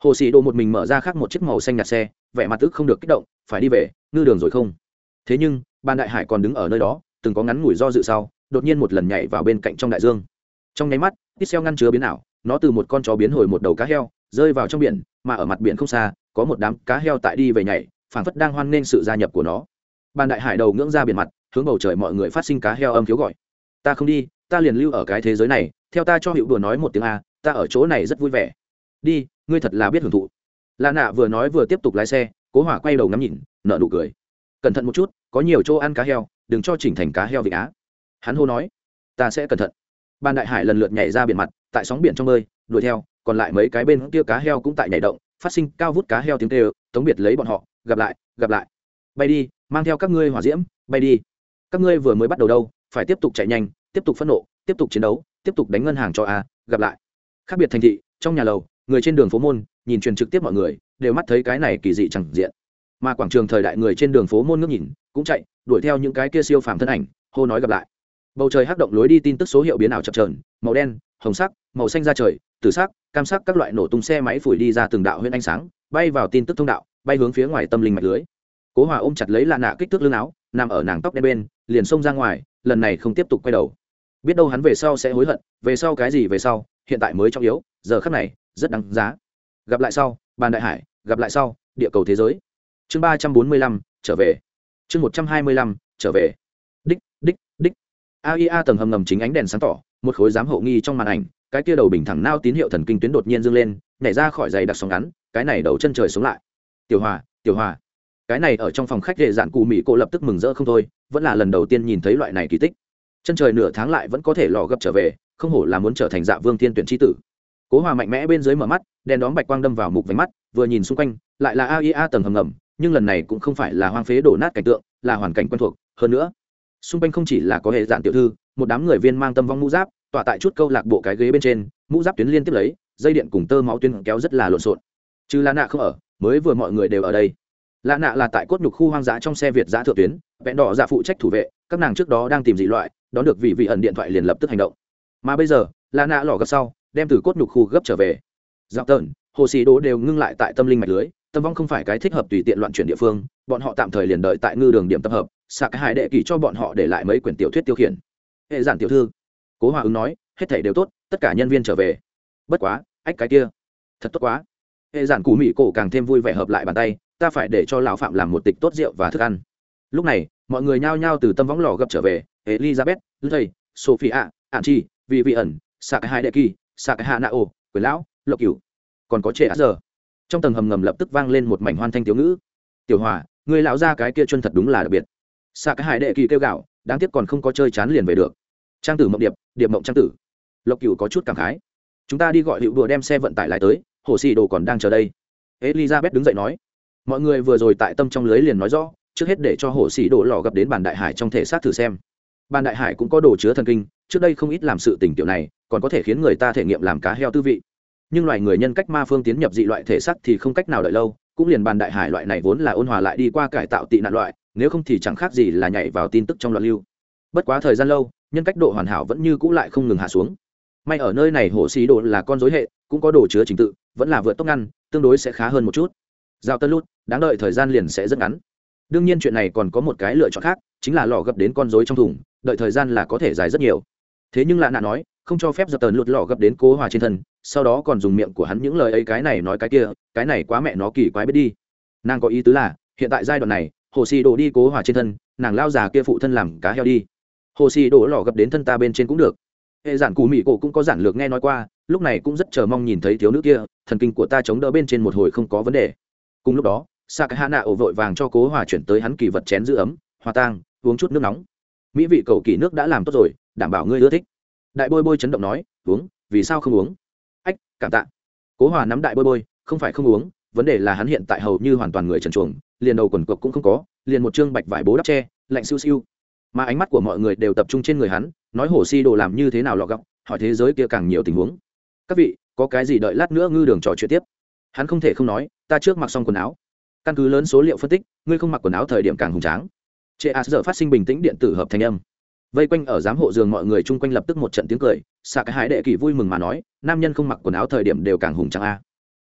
hồ sĩ đồ một mình mở ra khác một chiếc màu xanh nhạt xe, vẻ mặt tức không được kích động, phải đi về, ngư đường rồi không. Thế nhưng ban đại hải còn đứng ở nơi đó, từng có ngắn ngủi do dự sau, đột nhiên một lần nhảy vào bên cạnh trong đại dương. Trong nháy mắt, Tixel ngăn chứa biến ảo, nó từ một con chó biến hồi một đầu cá heo, rơi vào trong biển, mà ở mặt biển không xa có một đám cá heo tại đi về nhảy, phảng phất đang hoan nghênh sự gia nhập của nó. Ban đại hải đầu ngưỡng ra biển mặt, hướng bầu trời mọi người phát sinh cá heo âm khiếu gọi. Ta không đi, ta liền lưu ở cái thế giới này, theo ta cho hiệu đùa nói một tiếng a, ta ở chỗ này rất vui vẻ. Đi, ngươi thật là biết hưởng thụ. Lạ nạ vừa nói vừa tiếp tục lái xe, Cố Hỏa quay đầu ngắm nhìn, nở nụ cười. Cẩn thận một chút, có nhiều chỗ ăn cá heo, đừng cho chỉnh thành cá heo vịnh á. Hắn hô nói, ta sẽ cẩn thận. Ban đại hải lần lượt nhảy ra biển mặt, tại sóng biển trong bơi, đuổi theo, còn lại mấy cái bên kia cá heo cũng tại nhảy động, phát sinh cao vút cá heo tiếng kêu, tống biệt lấy bọn họ, gặp lại, gặp lại. Bay đi, mang theo các ngươi hỏa diễm, bay đi. Các ngươi vừa mới bắt đầu đâu, phải tiếp tục chạy nhanh, tiếp tục phẫn nộ, tiếp tục chiến đấu, tiếp tục đánh ngân hàng cho a, gặp lại. Khác biệt thành thị, trong nhà lầu, người trên đường phố môn, nhìn truyền trực tiếp mọi người, đều mắt thấy cái này kỳ dị chẳng diện. Mà quảng trường thời đại người trên đường phố môn ngước nhìn, cũng chạy, đuổi theo những cái kia siêu phàm thân ảnh, hô nói gặp lại. Bầu trời hắc động lối đi tin tức số hiệu biến ảo chập chờn, màu đen, hồng sắc, màu xanh ra trời, tử sắc, cam sắc các loại nổ tung xe máy phủi đi ra từng đạo huyễn ánh sáng, bay vào tin tức thông đạo, bay hướng phía ngoài tâm linh mạch lưới. Cố Hòa ôm chặt lấy Lạ Nạ kích thước lưng áo, nằm ở nàng tóc đen bên, liền xông ra ngoài, lần này không tiếp tục quay đầu. Biết đâu hắn về sau sẽ hối hận, về sau cái gì về sau, hiện tại mới trọng yếu, giờ khắc này rất đáng giá. Gặp lại sau, Ban đại hải, gặp lại sau, địa cầu thế giới. Chương 345, trở về. Chương 125, trở về. Đích, đích, đích. AIA tầng hầm ngầm chính ánh đèn sáng tỏ, một khối giám hộ nghi trong màn ảnh, cái kia đầu bình thẳng nao tín hiệu thần kinh tuyến đột nhiên dương lên, nhảy ra khỏi giày đặc sóng ngắn, cái này đầu chân trời xuống lại. Tiểu Hòa, Tiểu Hòa. Cái này ở trong phòng khách để dạn cụ mỹ cô lập tức mừng rỡ không thôi, vẫn là lần đầu tiên nhìn thấy loại này kỳ tích. Chân trời nửa tháng lại vẫn có thể lò gấp trở về, không hổ là muốn trở thành Dạ Vương Thiên tuyển chi tử. Cố Hòa mạnh mẽ bên dưới mở mắt, đèn đóm bạch quang đâm vào mục vành mắt, vừa nhìn xung quanh, lại là AIA tầng hầm ngầm, nhưng lần này cũng không phải là hoang phế đổ nát cảnh tượng, là hoàn cảnh quen thuộc, hơn nữa, xung quanh không chỉ là có hệ dạn tiểu thư, một đám người viên mang tâm vong mũ giáp, tọa tại chút câu lạc bộ cái ghế bên trên, mũ giáp tuyến liên tiếp lấy, dây điện cùng tơ máu tuyến kéo rất là lộn xộn. Chứ Lạ Nạ không ở, mới vừa mọi người đều ở đây. Lạ Nạ là tại cốt nhục khu hoang dã trong xe Việt dã thượng tuyến, vẹn đỏ dạ phụ trách thủ vệ, các nàng trước đó đang tìm dị loại, đón được vị ẩn điện thoại liền lập tức hành động. Mà bây giờ, Lạ Nạ lò gấp sau, đem từ cốt nhục khu gấp trở về. Dạo tợn, hồ sĩ đố đều ngưng lại tại tâm linh mạch lưới, tâm vong không phải cái thích hợp tùy tiện loạn chuyển địa phương, bọn họ tạm thời liền đợi tại ngư đường điểm tập hợp, xạ cái hải đệ kỳ cho bọn họ để lại mấy quyển tiểu thuyết tiêu khiển. Hệ giản tiểu thư, Cố Hòa ứng nói, hết thảy đều tốt, tất cả nhân viên trở về. Bất quá, ách cái kia, thật tốt quá. Hệ giản cụ mỹ cổ càng thêm vui vẻ hợp lại bàn tay, ta phải để cho lão phạm làm một tịch tốt rượu và thức ăn. Lúc này, mọi người nhao nhao từ tâm võng lò gấp trở về, Elizabeth, Lutey, Sophia, Anchi, vị ẩn, xạ cái hải đệ kỳ, xạ cái hạ nao, quyền lão, lộc cửu, còn có trẻ giờ. Trong tầng hầm ngầm lập tức vang lên một mảnh hoan thanh tiểu ngữ. Tiểu Hòa, người lão gia cái kia chân thật đúng là đặc biệt. Xạ cái hải đệ kỳ kêu gạo, đáng tiếc còn không có chơi chán liền về được. Trang tử mộng điệp, điệp mộng trang tử. Lộc cửu có chút cảm khái. Chúng ta đi gọi hiệu đùa đem xe vận tải lại tới, hồ sĩ đồ còn đang chờ đây. Elizabeth đứng dậy nói. Mọi người vừa rồi tại tâm trong lưới liền nói rõ, trước hết để cho hồ sĩ đồ lò gặp đến bàn đại hải trong thể xác thử xem. Bàn đại hải cũng có đồ chứa thần kinh, trước đây không ít làm sự tình tiểu này, còn có thể khiến người ta thể nghiệm làm cá heo tư vị. Nhưng loài người nhân cách ma phương tiến nhập dị loại thể xác thì không cách nào đợi lâu, cũng liền bàn đại hải loại này vốn là ôn hòa lại đi qua cải tạo tị nạn loại, nếu không thì chẳng khác gì là nhảy vào tin tức trong loạn lưu. Bất quá thời gian lâu, nhân cách độ hoàn hảo vẫn như cũ lại không ngừng hạ xuống. May ở nơi này hồ sĩ đồ là con rối hệ, cũng có đồ chứa trình tự, vẫn là vượt tốc ngăn, tương đối sẽ khá hơn một chút. Giao tân lút, đáng đợi thời gian liền sẽ rất ngắn. Đương nhiên chuyện này còn có một cái lựa chọn khác, chính là lò gập đến con rối trong thùng, đợi thời gian là có thể dài rất nhiều. Thế nhưng Lạ Nạ nói, không cho phép giật tần lút lò gập đến Cố Hòa trên thân, sau đó còn dùng miệng của hắn những lời ấy cái này nói cái kia, cái này quá mẹ nó kỳ quái biết đi. Nàng có ý tứ là, hiện tại giai đoạn này, hồ sĩ đồ đi Cố Hòa trên thân, nàng lao già kia phụ thân làm cá heo đi. Hồ sĩ đồ lò gập đến thân ta bên trên cũng được. Hệ giản cù mỹ cổ cũng có giản lược nghe nói qua, lúc này cũng rất chờ mong nhìn thấy thiếu nữ kia, thần kinh của ta chống đỡ bên trên một hồi không có vấn đề. Cùng lúc đó, Sakahana ổ vội vàng cho Cố Hòa chuyển tới hắn kỳ vật chén giữ ấm, hòa tang, uống chút nước nóng. Mỹ vị cầu kỳ nước đã làm tốt rồi, đảm bảo ngươi ưa thích. Đại bôi bôi chấn động nói, uống, vì sao không uống? Ách, cảm tạ. Cố Hòa nắm đại bôi bôi, không phải không uống, vấn đề là hắn hiện tại hầu như hoàn toàn người trần truồng, liền đầu quần cộc cũng không có, liền một trương bạch vải bố đắp che, lạnh siêu siêu. Mà ánh mắt của mọi người đều tập trung trên người hắn, nói hồ si đồ làm như thế nào lọ gọc, hỏi thế giới kia càng nhiều tình huống. Các vị, có cái gì đợi lát nữa ngư đường trò chuyện tiếp. Hắn không thể không nói, ta trước mặc xong quần áo. Căn cứ lớn số liệu phân tích, ngươi không mặc quần áo thời điểm càng hùng tráng. Trệ A giờ phát sinh bình tĩnh điện tử hợp thành âm. Vây quanh ở giám hộ giường mọi người chung quanh lập tức một trận tiếng cười, xạ cái hải đệ kỳ vui mừng mà nói, nam nhân không mặc quần áo thời điểm đều càng hùng tráng a.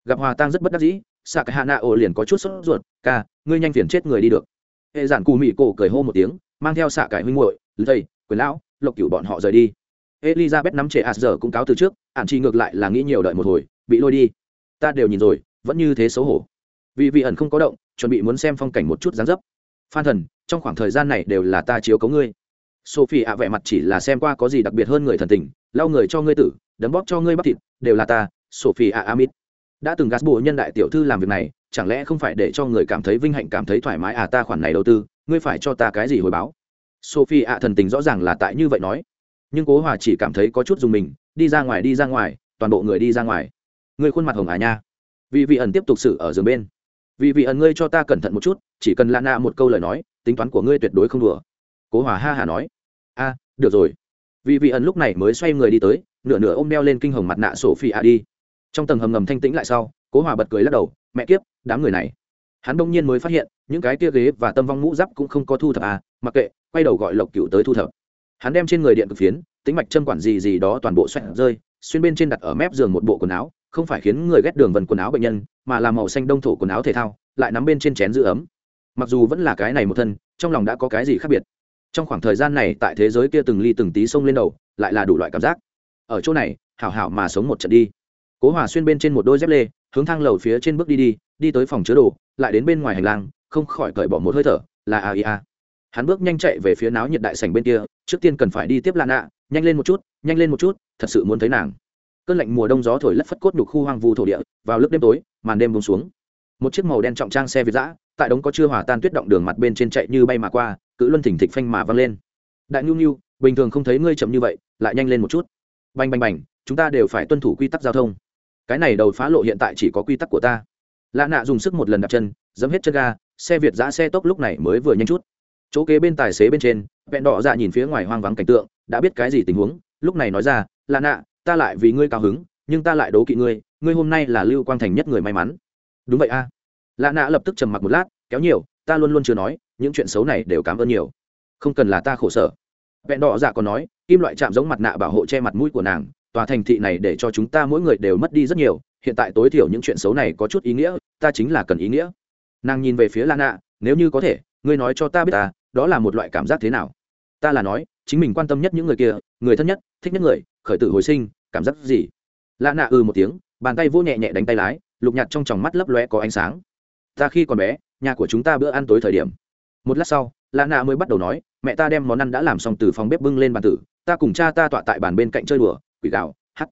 gặp hòa tang rất bất đắc dĩ, xạ cái hạ nạ ổ liền có chút sốt ruột. Ca, ngươi nhanh phiền chết người đi được. Hệ giản cù mị cổ cười hô một tiếng, mang theo xạ cái huynh muội thầy quyền lão lộc cửu bọn họ rời đi. Elizabeth nắm trẻ giờ cũng cáo từ trước, ản chi ngược lại là nghĩ nhiều đợi một hồi, bị lôi đi. Ta đều nhìn rồi, vẫn như thế xấu hổ. Vì vị ẩn không có động, chuẩn bị muốn xem phong cảnh một chút dáng dấp. Phan thần, trong khoảng thời gian này đều là ta chiếu cố ngươi. Sophie ạ vẻ mặt chỉ là xem qua có gì đặc biệt hơn người thần tình, lau người cho ngươi tử, đấm bóp cho ngươi bắp thịt, đều là ta. Sophie ạ Amit đã từng gạt bộ nhân đại tiểu thư làm việc này, chẳng lẽ không phải để cho người cảm thấy vinh hạnh, cảm thấy thoải mái à? Ta khoản này đầu tư, ngươi phải cho ta cái gì hồi báo? Sophie ạ thần tình rõ ràng là tại như vậy nói, nhưng Cố Hòa chỉ cảm thấy có chút dùng mình. Đi ra ngoài, toàn bộ người đi ra ngoài. Ngươi khuôn mặt hồng à nha. Vì vị ẩn tiếp tục xử ở giường bên. Vì vị ẩn, ngươi cho ta cẩn thận một chút, chỉ cần lạ nạ một câu lời nói, tính toán của ngươi tuyệt đối không đùa. Cố Hòa ha hả nói. A, được rồi. Vì vị ẩn lúc này mới xoay người đi tới, nửa ôm đeo lên kinh hồng mặt nạ Sophie ạ đi. Trong tầng hầm ngầm thanh tĩnh lại sau, Cố Hòa bật cười lắc đầu, mẹ kiếp, đám người này. Hắn đông nhiên mới phát hiện, những cái kia ghế và tâm vong mũ giáp cũng không có thu thập à, mặc kệ, quay đầu gọi Lộc Cửu tới thu thập. Hắn đem trên người điện cực phiến, tính mạch châm quản gì đó toàn bộ xoẹt rơi, xuyên bên trên đặt ở mép giường một bộ quần áo, không phải khiến người ghét đường vần quần áo bệnh nhân, mà là màu xanh đông thổ quần áo thể thao, lại nắm bên trên chén giữ ấm. Mặc dù vẫn là cái này một thân, trong lòng đã có cái gì khác biệt. Trong khoảng thời gian này tại thế giới kia từng ly từng tí xông lên đầu, lại là đủ loại cảm giác. Ở chỗ này, hảo hảo mà sống một trận đi. Cố Hòa xuyên bên trên một đôi dép lê, hướng thang lầu phía trên bước đi tới phòng chứa đồ, lại đến bên ngoài hành lang, không khỏi cởi bỏ một hơi thở, là AIA. Hắn bước nhanh chạy về phía náo nhiệt đại sảnh bên kia, trước tiên cần phải đi tiếp Lana, nhanh lên một chút, thật sự muốn thấy nàng. Cơn lạnh mùa đông gió thổi lất phất cốt nhục khu hoang vu thổ địa, vào lúc đêm tối, màn đêm buông xuống. Một chiếc màu đen trọng trang xe Việt dã, tại đống có chưa hòa tan tuyết động đường mặt bên trên chạy như bay mà qua, cự luân thỉnh thịch phanh mà văng lên. Đại Nhu Nhu, bình thường không thấy ngươi chậm như vậy, lại nhanh lên một chút. Bành bành bành, chúng ta đều phải tuân thủ quy tắc giao thông. Cái này đầu phá lộ hiện tại chỉ có quy tắc của ta. Lạ nạ dùng sức một lần đạp chân, giẫm hết chân ga, xe Việt dã xe tốc lúc này mới vừa nhanh chút. Chỗ kế bên tài xế bên trên, vẹn đỏ dạ nhìn phía ngoài hoang vắng cảnh tượng, đã biết cái gì tình huống, lúc này nói ra, lạ nạ, ta lại vì ngươi cao hứng, nhưng ta lại đố kỵ ngươi, ngươi hôm nay là Lưu Quang Thành nhất người may mắn. Đúng vậy a. Lạ nạ lập tức trầm mặc một lát, kéo nhiều, ta luôn luôn chưa nói, những chuyện xấu này đều cảm ơn nhiều, không cần là ta khổ sở. Vẹn đỏ dạ còn nói, kim loại chạm giống mặt nạ bảo hộ che mặt mũi của nàng, tòa thành thị này để cho chúng ta mỗi người đều mất đi rất nhiều, hiện tại tối thiểu những chuyện xấu này có chút ý nghĩa, ta chính là cần ý nghĩa. Nàng nhìn về phía Lana, nếu như có thể, ngươi nói cho ta biết ta, đó là một loại cảm giác thế nào? Ta là nói, chính mình quan tâm nhất những người kia, người thân nhất, thích nhất người, khởi tử hồi sinh, cảm giác gì? Lana một tiếng, bàn tay vỗ nhẹ nhẹ đánh tay lái, lục nhạt trong tròng mắt lấp lóe có ánh sáng. Ta khi còn bé, nhà của chúng ta bữa ăn tối thời điểm. Một lát sau, Lana mới bắt đầu nói, mẹ ta đem món ăn đã làm xong từ phòng bếp bưng lên bàn tử, ta cùng cha ta tọa tại bàn bên cạnh chơi đùa, quỷ gạo,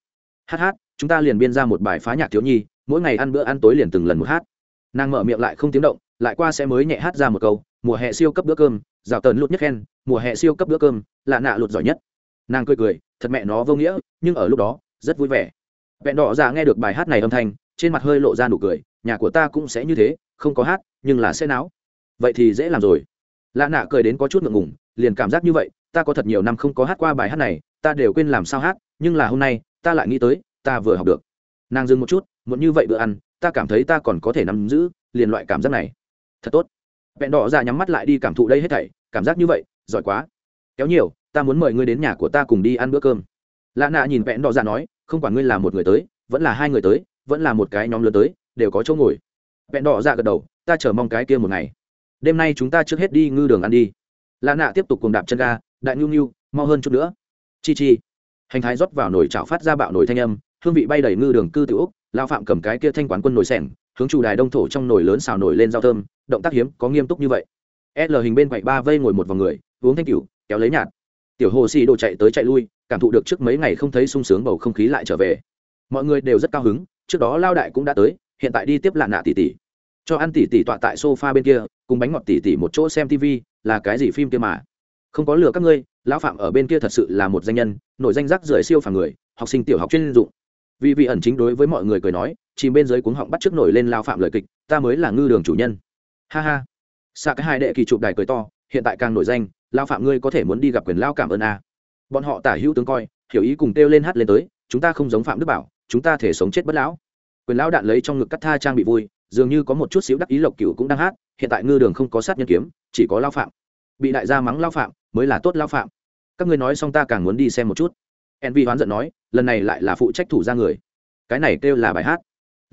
hát, chúng ta liền biên ra một bài phá nhạc thiếu nhi, mỗi ngày ăn bữa ăn tối liền từng lần một hát. Nàng mở miệng lại không tiếng động, lại qua sẽ mới nhẹ hát ra một câu, mùa hè siêu cấp bữa cơm, rào tần lụt nhất khen, mùa hè siêu cấp bữa cơm, lạ nạ lụt giỏi nhất. Nàng cười, thật mẹ nó vô nghĩa, nhưng ở lúc đó rất vui vẻ. Vẹn đỏ già nghe được bài hát này âm thanh, trên mặt hơi lộ ra nụ cười, nhà của ta cũng sẽ như thế, không có hát, nhưng là sẽ náo. Vậy thì dễ làm rồi. Lạ nạ cười đến có chút ngượng ngùng, liền cảm giác như vậy, ta có thật nhiều năm không có hát qua bài hát này, ta đều quên làm sao hát, nhưng là hôm nay ta lại nghĩ tới, ta vừa học được. Nàng dừng một chút, muốn như vậy bữa ăn, ta cảm thấy ta còn có thể nắm giữ liền loại cảm giác này, thật tốt. Vẹn đỏ ra nhắm mắt lại đi cảm thụ đây hết thảy, cảm giác như vậy giỏi quá. Kéo nhiều, ta muốn mời ngươi đến nhà của ta cùng đi ăn bữa cơm. Lạ nạ nhìn vẹn đỏ ra nói, không quản ngươi là một người tới, vẫn là hai người tới, vẫn là một cái nhóm lớn tới, đều có chỗ ngồi. Vẹn đỏ ra gật đầu, ta chờ mong cái kia một ngày. Đêm nay chúng ta trước hết đi ngư đường ăn đi. Lạ nạ tiếp tục cùng đạp chân ga, đại nhu nhu, mau hơn chút nữa. Chi hành thái rót vào nồi chảo phát ra bạo nồi thanh âm, hương vị bay đầy ngư đường cư tiểu úc. Lao phạm cầm cái kia thanh quán quân nồi sẻng, hướng chủ đài đông thổ trong nồi lớn xào nổi lên rau thơm, động tác hiếm có nghiêm túc như vậy. L hình bên quậy ba vây ngồi một vòng người, uống thanh cửu, kéo lấy nhạt. Tiểu hồ xì đồ chạy tới chạy lui, cảm thụ được trước mấy ngày không thấy sung sướng bầu không khí lại trở về. Mọi người đều rất cao hứng, trước đó Lao đại cũng đã tới, hiện tại đi tiếp Lạ nạ tỷ tỷ. Cho ăn tỷ tỷ tọa tại sofa bên kia, cùng bánh ngọt tỷ tỷ một chỗ xem TV, là cái gì phim kia mà. Không có lừa các ngươi, lão phạm ở bên kia thật sự là một danh nhân, nổi danh rác rưởi siêu phàm người, học sinh tiểu học chuyên dụng. Vì vị ẩn chính đối với mọi người cười nói, chìm bên dưới cuống họng bắt trước nổi lên lao phạm lời kịch, ta mới là ngư đường chủ nhân. Ha ha. Xạ cái hai đệ kỳ chụp đài cười to, hiện tại càng nổi danh, lao phạm ngươi có thể muốn đi gặp quyền lao cảm ơn a. Bọn họ tả hữu tướng coi, hiểu ý cùng kêu lên hát lên tới, chúng ta không giống phạm đức bảo, chúng ta thể sống chết bất lão. Quyền lão đạn lấy trong ngực cắt tha trang bị vui, dường như có một chút xíu đắc ý Lộc Cửu cũng đang hát, hiện tại ngư đường không có sát nhân kiếm, chỉ có lao phạm. Bị đại gia mắng lao phạm, mới là tốt lao phạm. Các ngươi nói xong ta càng muốn đi xem một chút. Envy hoán giận nói, lần này lại là phụ trách thủ ra người. Cái này kêu là bài hát.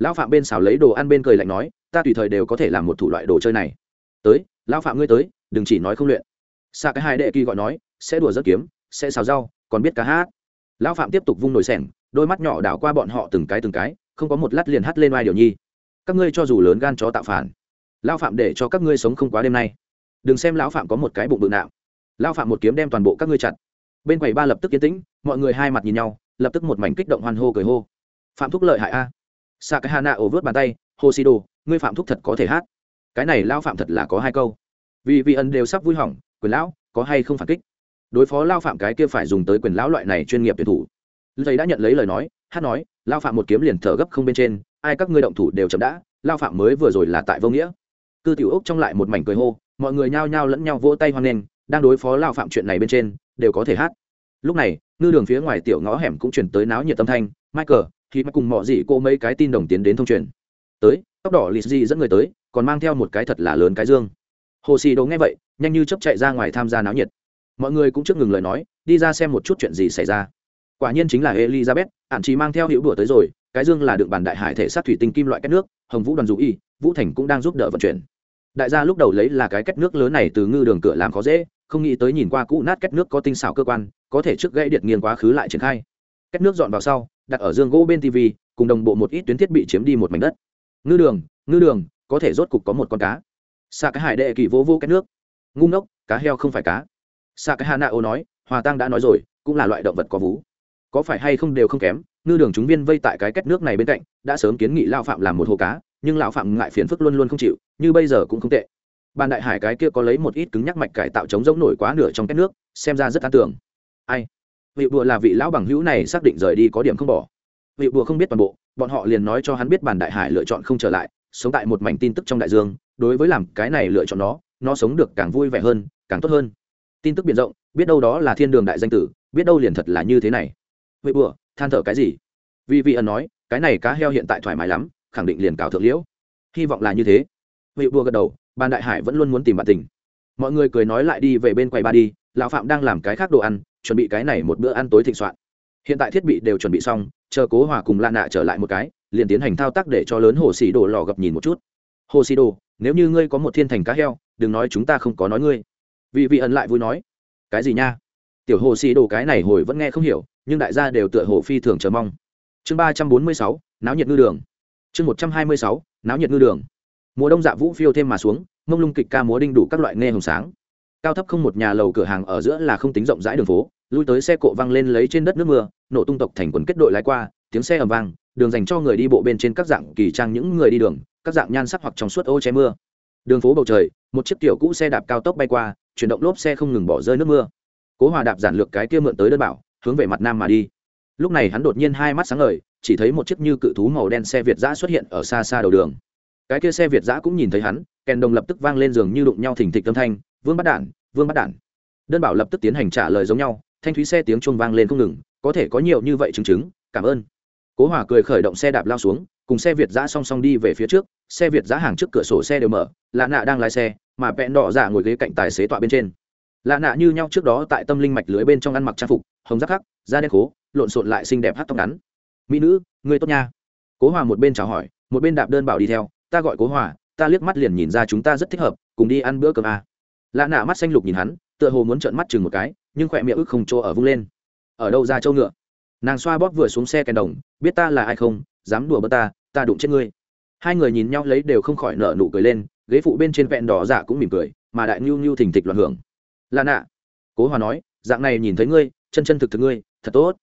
lão phạm bên xào lấy đồ ăn bên cười lạnh nói, ta tùy thời đều có thể làm một thủ loại đồ chơi này. Tới, lão phạm ngươi tới, đừng chỉ nói không luyện. Xạ cái hai đệ kỳ gọi nói, sẽ đùa rất kiếm, sẽ xào rau, còn biết ca hát. Lão phạm tiếp tục vung nồi sẻng, đôi mắt nhỏ đảo qua bọn họ từng cái, không có một lát liền hắt lên oai điều nhi. Các ngươi cho dù lớn gan chó tạo phản, lão phạm để cho các ngươi sống không quá đêm nay. Đừng xem lão phạm có một cái bụng bự nạo, lão phạm một kiếm đem toàn bộ các ngươi chặt. Bên quầy ba lập tức yên tĩnh, mọi người hai mặt nhìn nhau, lập tức một mảnh kích động hoan hô cười hô. Phạm thúc lợi hại a. Sakahana ồ vớt bàn tay, Hoshido, ngươi phạm thúc thật có thể hát. Cái này lão phạm thật là có hai câu. Vì ẩn đều sắp vui hỏng, quyền lão có hay không phản kích. Đối phó lão phạm cái kia phải dùng tới quyền lão loại này chuyên nghiệp tuyển thủ. Giấy đã nhận lấy lời nói, hát nói, lão phạm một kiếm liền thở gấp không bên trên, ai các ngươi động thủ đều chậm đã, lão phạm mới vừa rồi là tại vô nghĩa. Cư tiểu ốc trong lại một mảnh cười hô, mọi người nhao nhao lẫn nhau vỗ tay hoan nghênh, đang đối phó lão phạm chuyện này bên trên đều có thể hát. Lúc này ngư đường phía ngoài tiểu ngõ hẻm cũng chuyển tới náo nhiệt tâm thanh. Michael khi mà cùng mọi gì cô mấy cái tin đồng tiến đến thông truyền tới, tóc đỏ lì dẫn người tới, còn mang theo một cái thật là lớn cái dương. Hồ xì đồ nghe vậy nhanh như chớp chạy ra ngoài tham gia náo nhiệt. Mọi người cũng trước ngừng lời nói, đi ra xem một chút chuyện gì xảy ra. Quả nhiên chính là Elizabeth, ản chỉ mang theo hữu đùa tới rồi. Cái dương là đựng bản đại hải thể sát thủy tinh kim loại kết nước, Hồng Vũ đoàn dù y, Vũ Thành cũng đang giúp đỡ vận chuyển. Đại gia lúc đầu lấy là cái kết nước lớn này từ ngư đường cửa làm khó dễ, không nghĩ tới nhìn qua cũ nát kết nước có tinh xảo cơ quan, có thể trước gãy điện nghiêng quá khứ lại triển khai. Kết nước dọn vào sau, đặt ở dương gỗ bên TV, cùng đồng bộ một ít tuyến thiết bị chiếm đi một mảnh đất. Ngư đường, có thể rốt cục có một con cá. Xạ cái hải đệ kỳ vô kết nước. Ngu ngốc, cá heo không phải cá. Xạ cái Hanao nói, Hòa Tăng đã nói rồi, cũng là loại động vật có vú. Có phải hay không đều không kém. Ngư đường chúng viên vây tại cái kết nước này bên cạnh, đã sớm kiến nghị lão phạm làm một hồ cá, nhưng lão phạm ngại phiền phức luôn luôn không chịu, như bây giờ cũng không tệ. Ban đại hải cái kia có lấy một ít cứng nhắc mạch cải tạo chống giống nổi quá nửa trong kết nước, xem ra rất an tưởng. Ai? Vị đùa là vị lão bằng hữu này xác định rời đi có điểm không bỏ. Vị đùa không biết toàn bộ, bọn họ liền nói cho hắn biết Bàn đại hải lựa chọn không trở lại, sống tại một mảnh tin tức trong đại dương, đối với làm cái này lựa chọn nó sống được càng vui vẻ hơn, càng tốt hơn. Tin tức biển rộng, biết đâu đó là thiên đường đại danh tử, biết đâu liền thật là như thế này. Vị đùa, than thở cái gì? Vị ẩn nói, cái này cá heo hiện tại thoải mái lắm, khẳng định liền cào thượng liễu. Hy vọng là như thế. Vị đùa gật đầu, Ban đại hải vẫn luôn muốn tìm bạn tình. Mọi người cười nói lại đi về bên quầy ba đi, lão phạm đang làm cái khác đồ ăn, chuẩn bị cái này một bữa ăn tối thịnh soạn. Hiện tại thiết bị đều chuẩn bị xong, chờ Cố Hòa cùng Lan Nạ trở lại một cái, liền tiến hành thao tác để cho lớn hồ xì đồ lò gặp nhìn một chút. Hồ xì đồ, nếu như ngươi có một thiên thành cá heo, đừng nói chúng ta không có nói ngươi. Vị ẩn lại vui nói, cái gì nha? Tiểu hồ xì đồ cái này hồi vẫn nghe không hiểu, nhưng đại gia đều tựa hồ phi thường chờ mong. Chương 346, náo nhiệt ngư đường. Chương 126, náo nhiệt ngư đường. Mùa đông dạ vũ phiêu thêm mà xuống, mông lung kịch ca múa đinh đủ các loại nghe hồng sáng. Cao thấp không một nhà lầu cửa hàng ở giữa là không tính rộng rãi đường phố, lui tới xe cộ văng lên lấy trên đất nước mưa, nổ tung tộc thành quần kết đội lái qua, tiếng xe ầm vang, đường dành cho người đi bộ bên trên các dạng kỳ trang những người đi đường, các dạng nhan sắc hoặc trong suốt ô che mưa. Đường phố bầu trời, một chiếc tiểu cũ xe đạp cao tốc bay qua, chuyển động lốp xe không ngừng bỏ rơi nước mưa. Cố Hòa đạp giản lược cái kia mượn tới đơn bảo, hướng về mặt nam mà đi. Lúc này hắn đột nhiên hai mắt sáng ngời, chỉ thấy một chiếc như cự thú màu đen xe Việt dã xuất hiện ở xa xa đầu đường. Cái kia xe Việt dã cũng nhìn thấy hắn, kèn đồng lập tức vang lên giường như đụng nhau thình thịch âm thanh, vương bắt đản. Đơn bảo lập tức tiến hành trả lời giống nhau, thanh thúy xe tiếng chuông vang lên không ngừng, có thể có nhiều như vậy chứng, cảm ơn. Cố Hòa cười khởi động xe đạp lao xuống, cùng xe Việt dã song song đi về phía trước, xe Việt dã hàng trước cửa sổ xe đều mở, Lạ Nạ đang lái xe, mà Vẹn Đỏ Dạ ngồi ghế cạnh tài xế tọa bên trên. Lạ Nạ như nhau trước đó tại tâm linh mạch lưới bên trong ăn mặc trang phục, hồng giác khắc, da đen khố, lộn xộn lại xinh đẹp hát tóc ngắn. Mỹ nữ, người tốt nha. Cố Hòa một bên chào hỏi, một bên đạp đơn bảo đi theo, ta gọi Cố Hòa, ta liếc mắt liền nhìn ra chúng ta rất thích hợp, cùng đi ăn bữa cơm à. Lạ Nạ mắt xanh lục nhìn hắn, tựa hồ muốn trợn mắt chừng một cái, nhưng khỏe miệng ức không chỗ ở vung lên. Ở đâu ra châu ngựa? Nàng xoa bóp vừa xuống xe kèn đồng, biết ta là ai không, dám đùa bỡn ta đụng chết ngươi. Hai người nhìn nhau lấy đều không khỏi nở nụ cười lên, ghế phụ bên trên Vẹn Đỏ Dạ cũng mỉm cười, mà đại nhu nhu thình thịch loạn hưởng. Lạ Nạ, Cố Hòa nói, dạng này nhìn thấy ngươi, chân thực ngươi, thật tốt.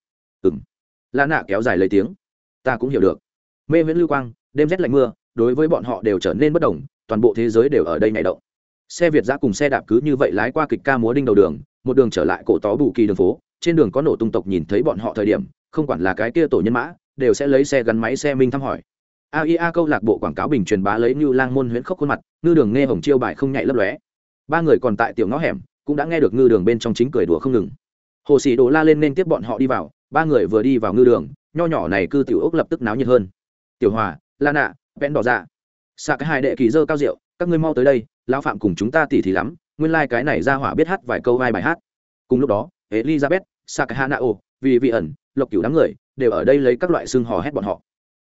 Lạ Nạ kéo dài lấy tiếng, ta cũng hiểu được. Mê viễn lưu quang, đêm rét lạnh mưa, đối với bọn họ đều trở nên bất đồng, toàn bộ thế giới đều ở đây nhảy động. Xe Việt dã cùng xe đạp cứ như vậy lái qua kịch ca múa đinh đầu đường, một đường trở lại cổ tó bù kỳ đường phố, trên đường có nổ tung tộc nhìn thấy bọn họ thời điểm, không quản là cái kia tổ nhân mã, đều sẽ lấy xe gắn máy xe minh thăm hỏi. AIA câu lạc bộ quảng cáo bình truyền bá lấy Như Lang môn huyễn khốc khuôn mặt, ngư đường nghe hồng chiêu bài không nhạy lấp lóe. Ba người còn tại tiểu ngõ hẻm, cũng đã nghe được ngư đường bên trong chính cười đùa không ngừng. Hồ sĩ Đồ la lên nên tiếp bọn họ đi vào, ba người vừa đi vào ngư đường, nho nhỏ này cư tiểu ốc lập tức náo nhiệt hơn. Tiểu Hòa, Lan Nạ, Vẹn Đỏ Dạ, xạ cái hai đệ kỳ dơ cao rượu, các ngươi mau tới đây, lão phạm cùng chúng ta tỉ thí lắm, nguyên lai cái này ra hỏa biết hát vài câu vai bài hát. Cùng lúc đó, Elizabeth, Sakahanao, vì vị ẩn, Lộc Cửu đám người đều ở đây lấy các loại xương hò hét bọn họ.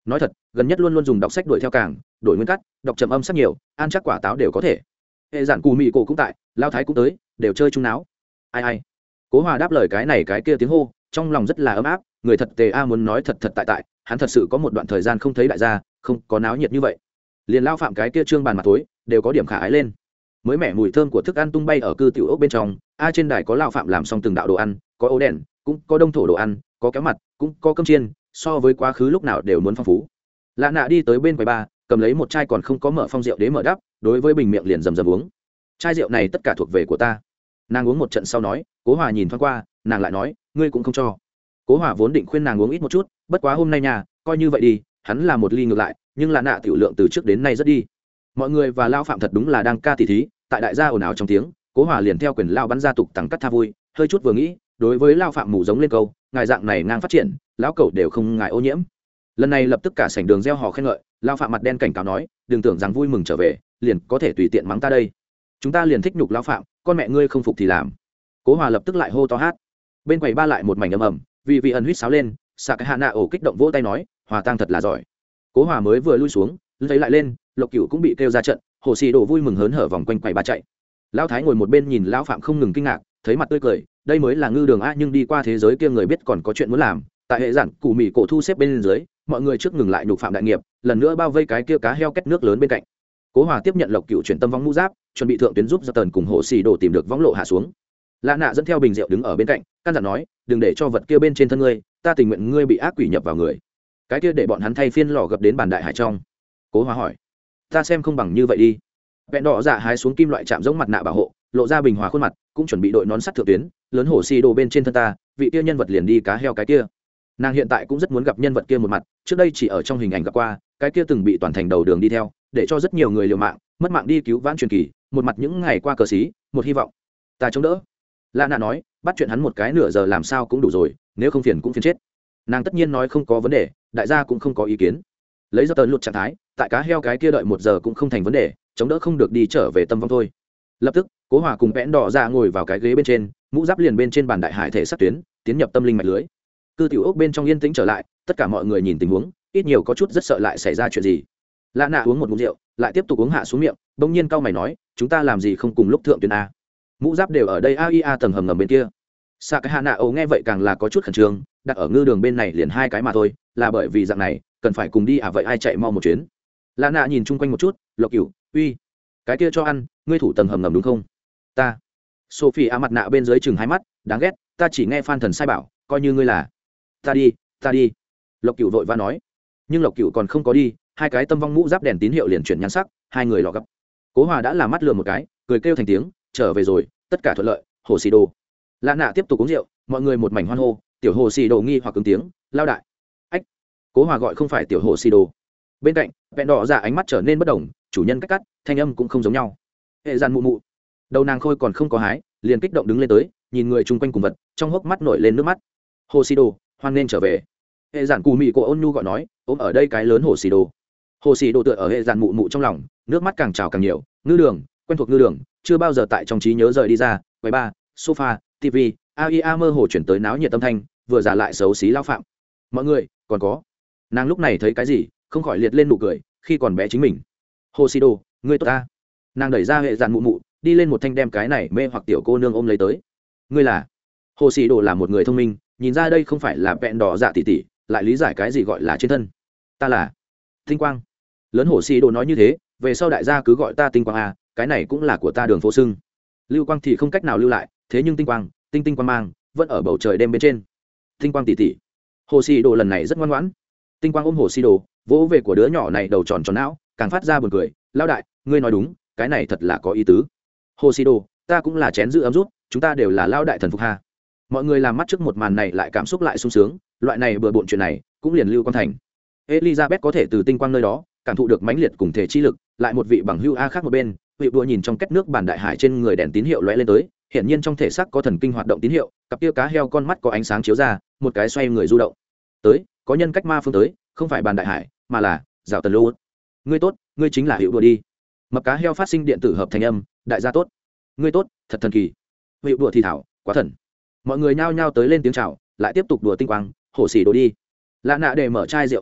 nói thật gần nhất luôn luôn dùng đọc sách đuổi theo càng đổi nguyên cắt đọc trầm âm sắc nhiều ăn chắc quả táo đều có thể. Hệ giản cù mị cổ cũng tại, lao thái cũng tới, đều chơi chung náo. Ai Cố Hòa đáp lời cái này cái kia tiếng hô, trong lòng rất là ấm áp. Người thật tề a muốn nói thật thật tại hắn thật sự có một đoạn thời gian không thấy đại gia, không có náo nhiệt như vậy. Liền lao phạm cái kia trương bàn mặt tối đều có điểm khả ái lên. Mới mẻ mùi thơm của thức ăn tung bay ở cư tiểu ốc bên trong. Trên đài có lao phạm làm xong từng đạo đồ ăn, có ấu đèn, cũng có đông thổ đồ ăn, có kéo mặt, cũng có cơm chiên, so với quá khứ lúc nào đều muốn phong phú. Lạ nạ đi tới bên quầy bar, cầm lấy một chai còn không có mở phong rượu đế mở đắp, đối với bình miệng liền rầm rầm uống. Chai rượu này tất cả thuộc về của ta. Nàng uống một trận sau nói. Cố Hòa nhìn thoáng qua, nàng lại nói, ngươi cũng không cho. Cố Hòa vốn định khuyên nàng uống ít một chút, bất quá hôm nay nhà coi như vậy đi, hắn là một ly ngược lại, nhưng là nạ tiểu lượng từ trước đến nay rất đi. Mọi người và lao phạm thật đúng là đang ca tỉ thí, tại đại gia ồn ào trong tiếng, Cố Hòa liền theo quyền lao bắn ra tục tằng cắt tha vui, hơi chút vừa nghĩ, đối với lao phạm mù giống lên câu, ngài dạng này ngang phát triển, lão cẩu đều không ngại ô nhiễm. Lần này lập tức cả sảnh đường reo hò khen ngợi, lao phạm mặt đen cảnh cáo nói, đừng tưởng rằng vui mừng trở về, liền có thể tùy tiện mắng ta đây. Chúng ta liền thích nhục lao phạm, con mẹ ngươi không phục thì làm. Cố Hòa lập tức lại hô to hát. Bên quầy ba lại một mảnh ầm ầm, vì ẩn huýt sáo lên, xạ cái hạ nạ ổ kích động vỗ tay nói, Hòa tăng thật là giỏi. Cố Hòa mới vừa lui xuống, thấy lại lên, Lộc Cửu cũng bị kêu ra trận, Hồ Sĩ Đồ vui mừng hớn hở vòng quanh quầy ba chạy. Lão Thái ngồi một bên nhìn lão phạm không ngừng kinh ngạc, thấy mặt tươi cười, đây mới là ngư đường a, nhưng đi qua thế giới kia người biết còn có chuyện muốn làm. Tại hệ giản củ mì cổ thu xếp bên dưới, mọi người trước ngừng lại nhục phạm đại nghiệp, lần nữa bao vây cái kia cá heo két nước lớn bên cạnh. Cố Hòa tiếp nhận Lộc Cửu chuyển tâm vong mũ giáp, chuẩn bị thượng tuyến giúp Giật Tần cùng Hồ Sĩ Đồ tìm được võng lộ hạ xuống. Lạ nạ dẫn theo bình rượu đứng ở bên cạnh, căn dặn nói, đừng để cho vật kia bên trên thân ngươi, ta tình nguyện ngươi bị ác quỷ nhập vào người. Cái kia để bọn hắn thay phiên lò gập đến bàn đại hải trong. Cố Hòa hỏi, ta xem không bằng như vậy đi. Vẹn đỏ dạ hái xuống kim loại chạm giống mặt nạ bảo hộ, lộ ra bình hòa khuôn mặt, cũng chuẩn bị đội nón sắt thượng tuyến, lớn Hồ Sĩ Đồ bên trên thân ta, vị kia nhân vật liền đi cá heo cái kia. Nàng hiện tại cũng rất muốn gặp nhân vật kia một mặt, trước đây chỉ ở trong hình ảnh gặp qua, cái kia từng bị toàn thành đầu đường đi theo, để cho rất nhiều người liều mạng, mất mạng đi cứu vãn truyền kỳ, một mặt những ngày qua cờ xí, một hy vọng. Ta chống đỡ. Lạ nạ nói, bắt chuyện hắn một cái nửa giờ làm sao cũng đủ rồi, nếu không phiền cũng phiền chết. Nàng tất nhiên nói không có vấn đề, đại gia cũng không có ý kiến. Lấy ra tần lụt trạng thái, tại cá heo cái kia đợi một giờ cũng không thành vấn đề, chống đỡ không được đi trở về tâm vong thôi. Lập tức, Cố Hòa cùng vẽn đỏ ra ngồi vào cái ghế bên trên, mũ giáp liền bên trên bàn đại hải thể sát tuyến, tiến nhập tâm linh mạch lưới. Cư tiểu ốc bên trong yên tĩnh trở lại, tất cả mọi người nhìn tình huống, ít nhiều có chút rất sợ lại xảy ra chuyện gì. Lạ nạ uống một ngụm rượu, lại tiếp tục uống hạ xuống miệng, bỗng nhiên cau mày nói, chúng ta làm gì không cùng lúc thượng tuyến a? Mũ giáp đều ở đây aia tầng hầm ngầm bên kia. Sa cái hạ nạ ồ nghe vậy càng là có chút khẩn trương, đặt ở ngư đường bên này liền hai cái mà thôi, là bởi vì dạng này cần phải cùng đi à, vậy ai chạy mau một chuyến. Lạ nạ nhìn chung quanh một chút, Lộc Cửu, uy, cái kia cho ăn, ngươi thủ tầng hầm ngầm đúng không? Ta. Sophie mặt nạ bên dưới chừng hai mắt, đáng ghét, ta chỉ nghe Phan Thần sai bảo, coi như ngươi là. Ta đi. Lộc Cửu vội vã nói. Nhưng Lộc Cửu còn không có đi, hai cái tâm vong mũ giáp đèn tín hiệu liền chuyển nhan sắc, hai người lọ gấp. Cố Hòa đã làm mắt lừa một cái, cười kêu thành tiếng, trở về rồi, tất cả thuận lợi. Hồ Sĩ Đồ. Lạ nạ tiếp tục uống rượu, mọi người một mảnh hoan hô, tiểu Hồ Sĩ Đồ nghi hoặc ứng tiếng, lao đại. Ách. Cố Hòa gọi không phải tiểu Hồ Sĩ Đồ. Bên cạnh, vẹn đỏ ra ánh mắt trở nên bất đồng, chủ nhân cách cắt, thanh âm cũng không giống nhau. Hệ giàn mụ mụ. Đầu nàng khôi còn không có hái, liền kích động đứng lên tới, nhìn người chung quanh cùng vật, trong hốc mắt nổi lên nước mắt. Hồ Sĩ Đồ, hoan nên trở về. Hệ giản cù mị cô ôn nhu gọi nói, ôm ở đây cái lớn Hồ Sĩ Đồ. Hồ Sĩ Đồ tựa ở hệ giản mụ mụ trong lòng, nước mắt càng trào càng nhiều. Ngư đường, quen thuộc ngư đường, chưa bao giờ tại trong trí nhớ rời đi ra. Quầy bar, sofa, tv, aia mơ hồ chuyển tới náo nhiệt âm thanh, vừa giả lại xấu xí lao phạm. Mọi người, còn có. Nàng lúc này thấy cái gì, không khỏi liệt lên nụ cười, khi còn bé chính mình. Hồ Sĩ Đồ, ngươi tốt ta. Nàng đẩy ra hệ giản mụ mụ, đi lên một thanh đem cái này mê hoặc tiểu cô nương ôm lấy tới. Ngươi là? Hồ Sĩ Đồ là một người thông minh, nhìn ra đây không phải là vẹn đỏ dạ tỷ tỷ, lại lý giải cái gì gọi là trên thân. Ta là Tinh Quang. Lớn Hồ Sĩ Đồ nói như thế, về sau đại gia cứ gọi ta Tinh Quang à, cái này cũng là của ta đường phố xưng. Lưu quang thì không cách nào lưu lại, thế nhưng tinh quang, tinh quang mang vẫn ở bầu trời đêm bên trên. Tinh Quang tỷ tỷ. Hồ Sĩ Đồ lần này rất ngoan ngoãn. Tinh Quang ôm Hồ Sĩ Đồ, vỗ về của đứa nhỏ này đầu tròn tròn não, càng phát ra buồn cười, lao đại, ngươi nói đúng, cái này thật là có ý tứ. Hồ Sĩ Đồ, ta cũng là chén giữ ấm rút, chúng ta đều là lao đại thần phục ha. Mọi người làm mắt trước một màn này lại cảm xúc lại sung sướng, loại này bừa bộn chuyện này cũng liền lưu quan thành. Elizabeth có thể từ Tinh Quang nơi đó cảm thụ được mãnh liệt cùng thể chi lực, lại một vị bằng hữu a khác một bên, vị đua nhìn trong két nước bàn đại hải trên người đèn tín hiệu lóe lên tới, hiển nhiên trong thể xác có thần kinh hoạt động tín hiệu, cặp kia cá heo con mắt có ánh sáng chiếu ra, một cái xoay người du động. Tới, có nhân cách ma phương tới, không phải bàn đại hải, mà là Dạo Tần Lô. Ngươi tốt, ngươi chính là hiệu đùa đi. Mập cá heo phát sinh điện tử hợp thành âm, đại gia tốt. Ngươi tốt, thật thần kỳ. Hiệu đùa thì thảo, quá thần. Mọi người nhao nhao tới lên tiếng chào, lại tiếp tục đùa Tinh Quang, Hồ Sĩ Đồ đi. Lạ nạ để mở chai rượu uống miệng,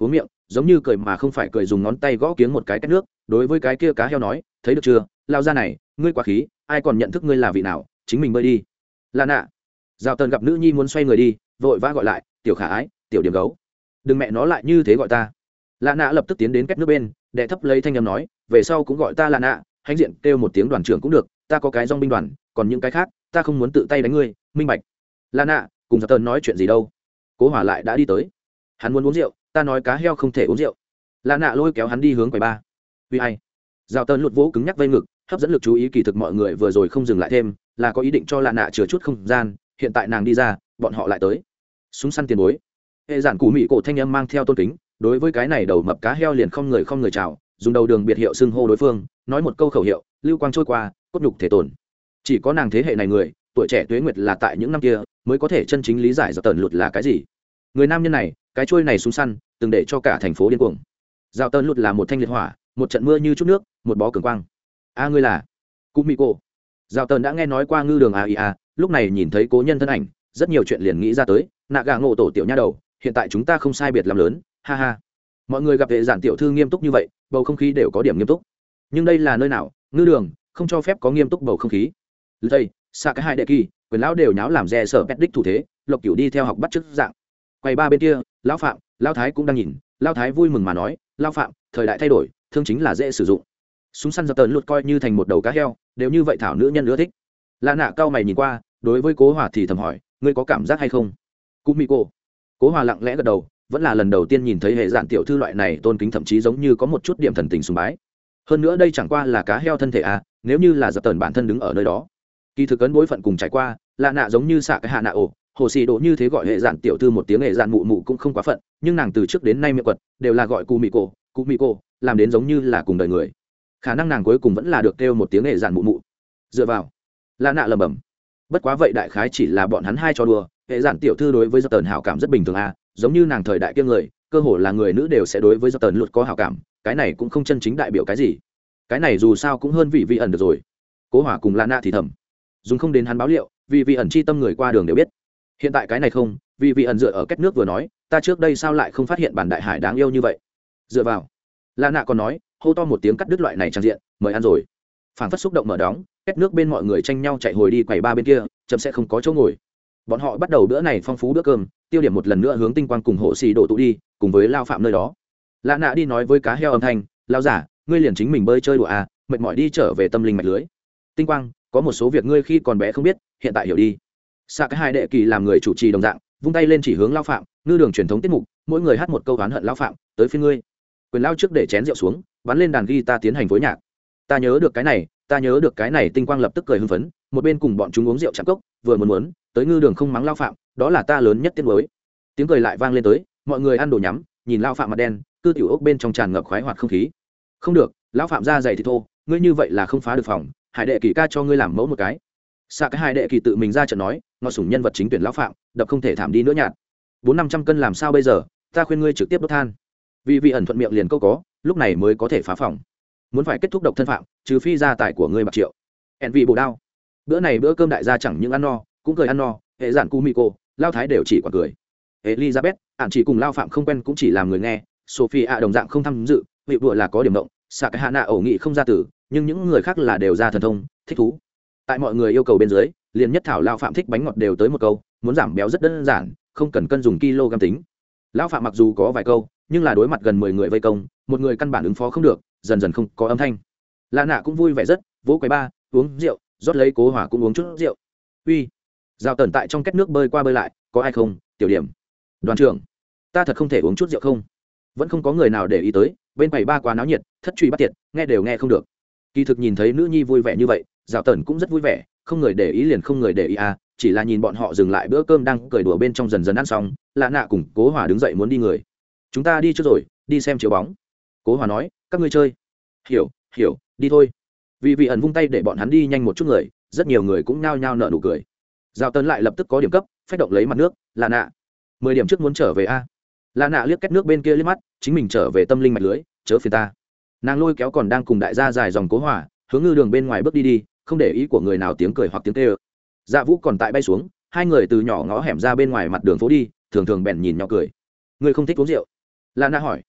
giống như cười mà không phải cười, dùng ngón tay gõ kiếng một cái cách nước, đối với cái kia cá heo nói, thấy được chưa, lao ra này, ngươi quá khí, ai còn nhận thức ngươi là vị nào, chính mình bơi đi. Là nạ. Dạo Tần gặp nữ nhi muốn xoay người đi, vội vã gọi lại, tiểu khả ái, tiểu điểm gấu, đừng mẹ nó lại như thế gọi ta. Lạ nạ lập tức tiến đến cách nước bên, đệ thấp lấy thanh âm nói, về sau cũng gọi ta là nạ, hãnh diện kêu một tiếng đoàn trưởng cũng được, ta có cái dong binh đoàn, còn những cái khác ta không muốn tự tay đánh ngươi, minh bạch. Là nạ cùng Dạo Tần nói chuyện gì đâu. Cố Hỏa lại đã đi tới, hắn muốn uống rượu, ta nói cá heo không thể uống rượu. Là nạ lôi kéo hắn đi hướng quầy ba. Vì ai? Dạo Tần lụt vỗ cứng nhắc vây ngực, hấp dẫn lực chú ý, kỳ thực mọi người vừa rồi không dừng lại thêm, là có ý định cho Lạ nạ chừa chút không gian, hiện tại nàng đi ra, bọn họ lại tới. Súng săn tiền bối. Hệ giản cú mỹ cổ thanh âm mang theo tôn kính, đối với cái này đầu mập cá heo liền không người chào, dùng đầu đường biệt hiệu xưng hô đối phương, nói một câu khẩu hiệu, lưu quang trôi qua, cốt nhục thể tồn. Chỉ có nàng thế hệ này người, tuổi trẻ tuế nguyệt là tại những năm kia mới có thể chân chính lý giải Dạo Tần lụt là cái gì. Người nam nhân này, cái chuôi này súng săn, từng để cho cả thành phố điên cuồng. Dạo Tần lụt là một thanh liệt hỏa, một trận mưa như chút nước, một bó cường quang. A ngươi là Cú mỹ cổ. Dạo Tần đã nghe nói qua ngư đường AIA, lúc này nhìn thấy cố nhân thân ảnh, rất nhiều chuyện liền nghĩ ra tới, nạ gà ngộ tổ tiểu nha đầu, hiện tại chúng ta không sai biệt làm lớn, ha ha. Mọi người gặp vệ giản tiểu thư nghiêm túc như vậy, bầu không khí đều có điểm nghiêm túc. Nhưng đây là nơi nào, ngư đường, không cho phép có nghiêm túc bầu không khí. Đây, xa cái hai đệ kỳ, quyền lão đều nháo làm rè sở pet đích thủ thế, Lộc Cửu đi theo học bắt chước dạng. Quay ba bên kia, lão Phạm, lão Thái cũng đang nhìn, lão Thái vui mừng mà nói, lão Phạm, thời đại thay đổi, thương chính là dễ sử dụng. Súng săn Dạo Tần lụt coi như thành một đầu cá heo, đều như vậy thảo nữ nhân ưa thích. Lạ nạ cao mày nhìn qua, đối với Cố Hòa thì thầm hỏi, ngươi có cảm giác hay không? Cú mỹ cô. Cố Hòa lặng lẽ gật đầu, vẫn là lần đầu tiên nhìn thấy hệ giản tiểu thư loại này tôn kính, thậm chí giống như có một chút điểm thần tình sùng bái. Hơn nữa đây chẳng qua là cá heo thân thể à, nếu như là Dạo Tần bản thân đứng ở nơi đó, kỳ thực ấn bối phận cùng trải qua, lạ nạ giống như xạ cái hạ nạ ổ, hồ xì độ như thế gọi hệ giản tiểu thư một tiếng hệ giản mụ mụ cũng không quá phận, nhưng nàng từ trước đến nay miệng quật đều là gọi cú mỹ cô, làm đến giống như là cùng đời người. Khả năng nàng cuối cùng vẫn là được kêu một tiếng hệ giản mụ mụ. Dựa vào, lạ nạ lẩm bẩm. Bất quá vậy đại khái chỉ là bọn hắn hai trò đùa, hệ giản tiểu thư đối với Dạo Tần hảo cảm rất bình thường à, giống như nàng thời đại kia người, cơ hồ là người nữ đều sẽ đối với Dạo Tần lụt có hảo cảm, cái này cũng không chân chính đại biểu cái gì. Cái này dù sao cũng hơn vị ẩn được rồi. Cố Hỏa cùng Lạ nạ thì thầm, dùng không đến hắn báo liệu, vì ẩn chi tâm người qua đường đều biết. Hiện tại cái này không, vì ẩn dựa ở cách nước vừa nói, ta trước đây sao lại không phát hiện bản đại hải đáng yêu như vậy. Dựa vào. Lạ nạ còn nói, hô to một tiếng cắt đứt loại này trang diện, mời ăn rồi. Phảng phất xúc động mở đóng, cách nước bên mọi người tranh nhau chạy hồi đi quầy ba bên kia, chậm sẽ không có chỗ ngồi. Bọn họ bắt đầu bữa này phong phú bữa cơm, tiêu điểm một lần nữa hướng tinh quang cùng hộ xì đổ tụ đi, cùng với lao Phạm nơi đó. Lạ nạ đi nói với cá heo âm thanh, lao giả, ngươi liền chính mình bơi chơi đùa à, mệt mỏi đi trở về tâm linh mạch lưới. Tinh quang, có một số việc ngươi khi còn bé không biết, hiện tại hiểu đi. Xạ cái hai đệ kỳ làm người chủ trì đồng dạng, vung tay lên chỉ hướng lao Phạm, ngư đường truyền thống tiết mục, mỗi người hát một câu oán hận lao Phạm, tới phiên ngươi. Quyền lao trước để chén rượu xuống, bắn lên đàn guitar tiến hành phối nhạc. Ta nhớ được cái này, tinh quang lập tức cười hưng phấn, một bên cùng bọn chúng uống rượu chạm cốc, vừa muốn tới ngư đường không mắng lao Phạm, đó là ta lớn nhất tiếng mới. Tiếng cười lại vang lên tới, mọi người ăn đồ nhắm, nhìn lao Phạm mặt đen, cư tiểu ốc bên trong tràn ngập khoái hoạt không khí. Không được, lão Phạm ra dày thì thô, ngươi như vậy là không phá được phòng, hải đệ kỳ ca cho ngươi làm mẫu một cái. Xạ cái hải đệ kỳ tự mình ra trận nói, ngọt sủng nhân vật chính tuyển lão Phạm, đập không thể thảm đi nữa nhạt. 400-500 cân làm sao bây giờ, ta khuyên ngươi trực tiếp đốt than. Vì ẩn thuận miệng liền câu có, lúc này mới có thể phá phòng. Muốn phải kết thúc độc thân phạm, trừ phi gia tài của ngươi bạc triệu. Hẹn vị bổ đao. Bữa này bữa cơm đại gia chẳng những ăn no, cũng cười ăn no, hệ giản cu miko, lao thái đều chỉ quả cười. Elizabeth, ạn chỉ cùng lao Phạm không quen cũng chỉ làm người nghe, Sophie đồng dạng không tham dự, vị đùa là có điểm động, xạ cái hạ nạ ổ nghị không ra tử, nhưng những người khác là đều ra thần thông, thích thú. Tại mọi người yêu cầu bên dưới, liền nhất thảo lao Phạm thích bánh ngọt đều tới một câu, muốn giảm béo rất đơn giản, không cần cân dùng kg tính. Lão Phạm mặc dù có vài câu, nhưng là đối mặt gần 10 người vây công, một người căn bản ứng phó không được, dần dần không có âm thanh. Lạ nạ cũng vui vẻ rất, vỗ quầy ba, uống rượu, rót lấy Cố Hỏa cũng uống chút rượu. Uy, Dạo Tần tại trong két nước bơi qua bơi lại, có ai không? Tiểu điểm, đoàn trưởng, ta thật không thể uống chút rượu không? Vẫn không có người nào để ý tới, bên quầy ba quá náo nhiệt, thất truy bắt tiệt, nghe đều nghe không được. Kỳ thực nhìn thấy nữ nhi vui vẻ như vậy, Dạo Tần cũng rất vui vẻ, không người để ý liền không người để ý à, chỉ là nhìn bọn họ dừng lại bữa cơm đang cười đùa bên trong dần dần ăn xong, Lạ nạ cùng Cố Hỏa đứng dậy muốn đi người. Chúng ta đi trước rồi, đi xem chiếu bóng. Cố Hỏa nói, các ngươi chơi. Hiểu, đi thôi. Vì ẩn vung tay để bọn hắn đi nhanh một chút người, rất nhiều người cũng nhao nhao nở nụ cười. Dạo Tần lại lập tức có điểm cấp, phách động lấy mặt nước, Lạ nạ, 10 điểm trước muốn trở về a. Lạ nạ liếc két nước bên kia liếc mắt, chính mình trở về tâm linh mạch lưới, chớ phiền ta. Nàng lôi kéo còn đang cùng đại gia dài dòng Cố Hỏa, hướng ngư đường bên ngoài bước đi, không để ý của người nào tiếng cười hoặc tiếng kêu. Dạ Vũ còn tại bay xuống, hai người từ nhỏ ngõ hẻm ra bên ngoài mặt đường phố đi, thường thường bèn nhìn nhau cười. Ngươi không thích uống rượu? Lạ nạ hỏi.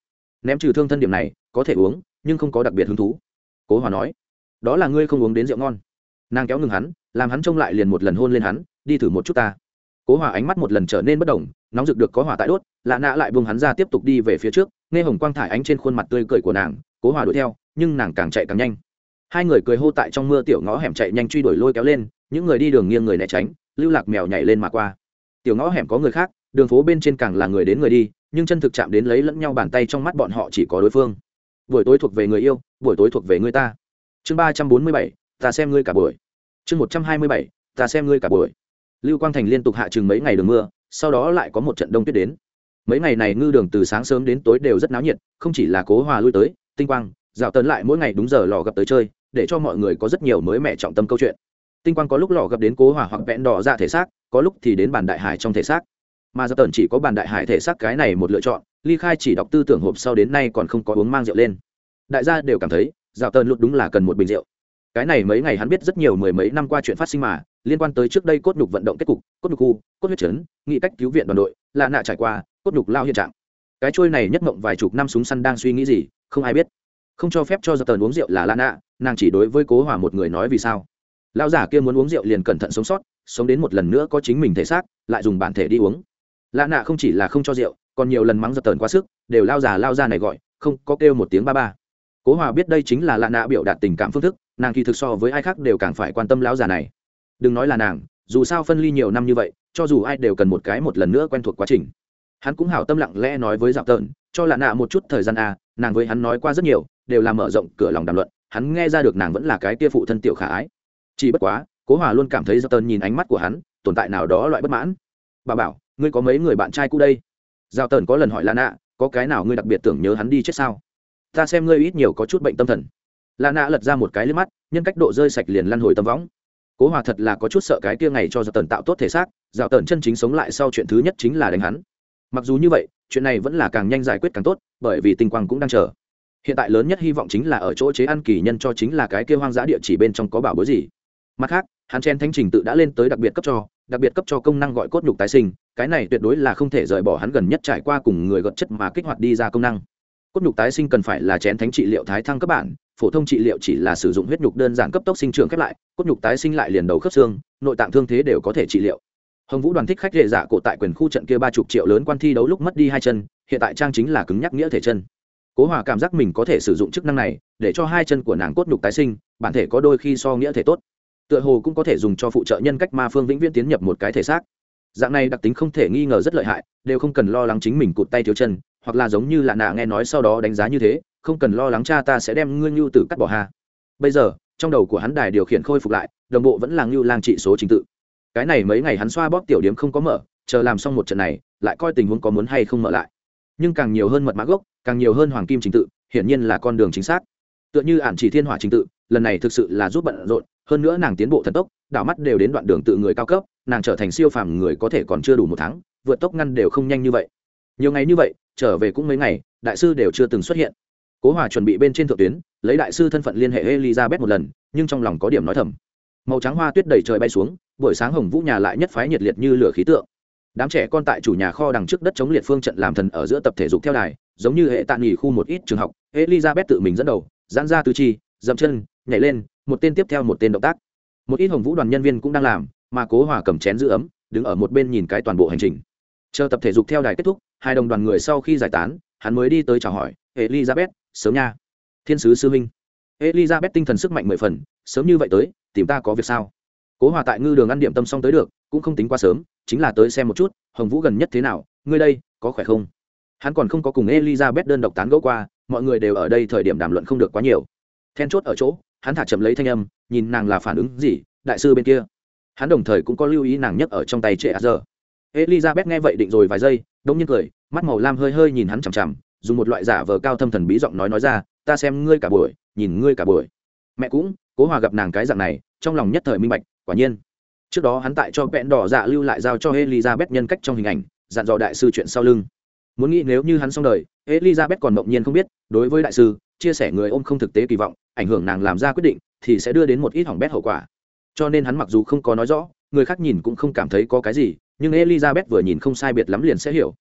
ném trừ thương thân điểm này có thể uống nhưng không có đặc biệt hứng thú. Cố Hòa nói, đó là ngươi không uống đến rượu ngon. Nàng kéo ngừng hắn, làm hắn trông lại liền một lần hôn lên hắn, đi thử một chút ta. Cố Hòa ánh mắt một lần trở nên bất động, nóng rực được có hỏa tại đốt. Lạ Nạ lại buông hắn ra tiếp tục đi về phía trước, nghe hồng quang thải ánh trên khuôn mặt tươi cười của nàng. Cố Hòa đuổi theo, nhưng nàng càng chạy càng nhanh. Hai người cười hô tại trong mưa tiểu ngõ hẻm chạy nhanh truy đuổi lôi kéo lên, những người đi đường nghiêng người né tránh, lưu lạc mèo nhảy lên mà qua. Tiểu ngõ hẻm có người khác, đường phố bên trên càng là người đến người đi, nhưng chân thực chạm đến lấy lẫn nhau bàn tay trong mắt bọn họ chỉ có đối phương. Buổi tối thuộc về người yêu, buổi tối thuộc về người ta. Chương 347, ta xem ngươi cả buổi. Chương 127, ta xem ngươi cả buổi. Lưu Quang Thành liên tục hạ chừng mấy ngày đường mưa, sau đó lại có một trận đông tuyết đến. Mấy ngày này ngư đường từ sáng sớm đến tối đều rất náo nhiệt, không chỉ là Cố Hòa lui tới, Tinh Quang, Dạo Tấn lại mỗi ngày đúng giờ lò gặp tới chơi, để cho mọi người có rất nhiều mới mẻ trọng tâm câu chuyện. Tinh Quang có lúc lò gặp đến Cố Hòa hoặc vẹn đỏ ra thể xác, có lúc thì đến bàn đại hải trong thể xác. Mà Dạo Tấn chỉ có bàn đại hải thể xác cái này một lựa chọn, Ly Khai chỉ đọc tư tưởng hộp sau đến nay còn không có uống mang rượu lên. Đại gia đều cảm thấy, Dạo Tấn lúc đúng là cần một bình rượu. Cái này mấy ngày hắn biết rất nhiều mười mấy năm qua chuyện phát sinh mà liên quan tới trước đây cốt nhục vận động kết cục, cốt nhục khu, cốt huyết trấn, nghị cách cứu viện đoàn đội, Lạ Nạ trải qua, cốt nhục lao hiện trạng. Cái trôi này nhất mộng vài chục năm súng săn đang suy nghĩ gì, không ai biết. Không cho phép cho Dạo Tấn uống rượu là Lạ Nạ, nàng chỉ đối với Cố Hòa một người nói vì sao. Lão giả kia muốn uống rượu liền cẩn thận sống sót, sống đến một lần nữa có chính mình thể xác, lại dùng bản thể đi uống. Lạ Nạ không chỉ là không cho rượu, còn nhiều lần mắng Dạo Tấn quá sức, đều lao già này gọi, không có kêu một tiếng ba ba. Cố Hòa biết đây chính là Lạ Nạ biểu đạt tình cảm phương thức, nàng kỳ thực so với ai khác đều càng phải quan tâm lão già này. Đừng nói là nàng, dù sao phân ly nhiều năm như vậy, cho dù ai đều cần một lần nữa quen thuộc quá trình. Hắn cũng hảo tâm lặng lẽ nói với Dạo Tấn, cho Lạ Nạ một chút thời gian à, nàng với hắn nói qua rất nhiều, đều là mở rộng cửa lòng đàm luận, hắn nghe ra được nàng vẫn là cái kia phụ thân tiểu khả ái. Chỉ bất quá, Cố Hòa luôn cảm thấy Dạo Tấn nhìn ánh mắt của hắn, tồn tại nào đó loại bất mãn. Bà bảo, ngươi có mấy người bạn trai cũ đây? Dạo Tấn có lần hỏi Lạ Nạ, có cái nào ngươi đặc biệt tưởng nhớ hắn đi chết sao? Ta xem ngươi ít nhiều có chút bệnh tâm thần. Lạ Nạ lật ra một cái liếc mắt, nhân cách độ rơi sạch liền lăn hồi tâm võng. Cố Hòa thật là có chút sợ cái kia ngày cho Dạo Tấn tạo tốt thể xác, Dạo Tấn chân chính sống lại sau chuyện thứ nhất chính là đánh hắn. Mặc dù như vậy, chuyện này vẫn là càng nhanh giải quyết càng tốt, bởi vì Tinh Quang cũng đang chờ. Hiện tại lớn nhất hy vọng chính là ở chỗ chế ăn kỳ nhân cho chính là cái kia hoang dã địa chỉ bên trong có bảo bối gì. Mặt khác, hắn chen thánh trình tự đã lên tới đặc biệt cấp cho công năng gọi cốt nhục tái sinh, cái này tuyệt đối là không thể rời bỏ hắn gần nhất trải qua cùng người gợt chất mà kích hoạt đi ra công năng. Cốt nhục tái sinh cần phải là chén thánh trị liệu thái thăng cấp bản, phổ thông trị liệu chỉ là sử dụng huyết nhục đơn giản cấp tốc sinh trưởng khép lại, cốt nhục tái sinh lại liền đầu khớp xương, nội tạng thương thế đều có thể trị liệu. Hồng Vũ đoàn thích khách hệ giả cổ tại quyền khu trận kia 30 triệu lớn quan thi đấu lúc mất đi hai chân, hiện tại trang chính là cứng nhắc nghĩa thể chân. Cố Hòa cảm giác mình có thể sử dụng chức năng này, để cho hai chân của nàng cốt nhục tái sinh, bản thể có đôi khi so nghĩa thể tốt. Tựa hồ cũng có thể dùng cho phụ trợ nhân cách ma phương vĩnh viễn tiến nhập một cái thể xác. Dạng này đặc tính không thể nghi ngờ rất lợi hại, đều không cần lo lắng chính mình cụt tay thiếu chân, hoặc là giống như Lạ Nạ nghe nói sau đó đánh giá như thế, không cần lo lắng cha ta sẽ đem ngươi Nưu tử cắt bỏ hà. Bây giờ, trong đầu của hắn đài điều khiển khôi phục lại, đồng bộ vẫn là Nưu Lang trị số trình tự. Cái này mấy ngày hắn xoa bóp tiểu điểm không có mở, chờ làm xong một trận này, lại coi tình huống có muốn hay không mở lại. Nhưng càng nhiều hơn mật mã gốc, càng nhiều hơn hoàng kim trình tự, hiển nhiên là con đường chính xác. Tựa như ản chỉ thiên hỏa trình tự, lần này thực sự là giúp bận rộn, hơn nữa nàng tiến bộ thần tốc, đảo mắt đều đến đoạn đường tự người cao cấp, nàng trở thành siêu phàm người có thể còn chưa đủ một tháng, vượt tốc ngăn đều không nhanh như vậy. Nhiều ngày như vậy, trở về cũng mấy ngày, đại sư đều chưa từng xuất hiện. Cố Hòa chuẩn bị bên trên thượng tuyến, lấy đại sư thân phận liên hệ Elizabeth một lần, nhưng trong lòng có điểm nói thầm. Màu trắng hoa tuyết đầy trời bay xuống, buổi sáng Hồng Vũ nhà lại nhất phái nhiệt liệt như lửa khí tượng. Đám trẻ con tại chủ nhà kho đằng trước đất chống liệt phương trận làm thần ở giữa tập thể dục theo đài, giống như hệ tạn nghỉ khu một ít trường học, Elizabeth tự mình dẫn đầu, giãn ra tứ chi, dậm chân, nhảy lên, một tên tiếp theo một tên động tác. Một ít Hồng Vũ đoàn nhân viên cũng đang làm, mà Cố Hòa cầm chén giữ ấm, đứng ở một bên nhìn cái toàn bộ hành trình. Chờ tập thể dục theo đài kết thúc, hai đồng đoàn người sau khi giải tán, hắn mới đi tới chào hỏi, Elizabeth, sớm nha. Thiên sứ sư huynh. Elizabeth tinh thần sức mạnh 10 phần, sớm như vậy tới, tìm ta có việc sao? Cố Hòa tại ngư đường ăn điểm tâm xong tới được, cũng không tính quá sớm, chính là tới xem một chút, Hồng Vũ gần nhất thế nào, ngươi đây, có khỏe không? Hắn còn không có cùng Elizabeth đơn độc tán gẫu qua, mọi người đều ở đây thời điểm đàm luận không được quá nhiều. Then chốt ở chỗ, hắn thả chậm lấy thanh âm, nhìn nàng là phản ứng gì, đại sư bên kia. Hắn đồng thời cũng có lưu ý nàng nhấc ở trong tay trệ giờ. Elizabeth nghe vậy định rồi vài giây, đông nhiên cười, mắt màu lam hơi hơi nhìn hắn chằm chằm, dùng một loại giả vờ cao thâm thần bí giọng nói ra, ta xem ngươi cả buổi, nhìn ngươi cả buổi. Mẹ cũng, Cố Hòa gặp nàng cái dạng này, trong lòng nhất thời minh bạch, quả nhiên. Trước đó hắn tại cho vẹn đỏ dạ lưu lại giao cho Elizabeth nhân cách trong hình ảnh, dặn dò đại sư chuyện sau lưng. Muốn nghĩ nếu như hắn xong đời, Elizabeth còn mộng nhiên không biết, đối với đại sư, chia sẻ người ôm không thực tế kỳ vọng, ảnh hưởng nàng làm ra quyết định, thì sẽ đưa đến một ít hỏng bét hậu quả. Cho nên hắn mặc dù không có nói rõ, người khác nhìn cũng không cảm thấy có cái gì, nhưng Elizabeth vừa nhìn không sai biệt lắm liền sẽ hiểu.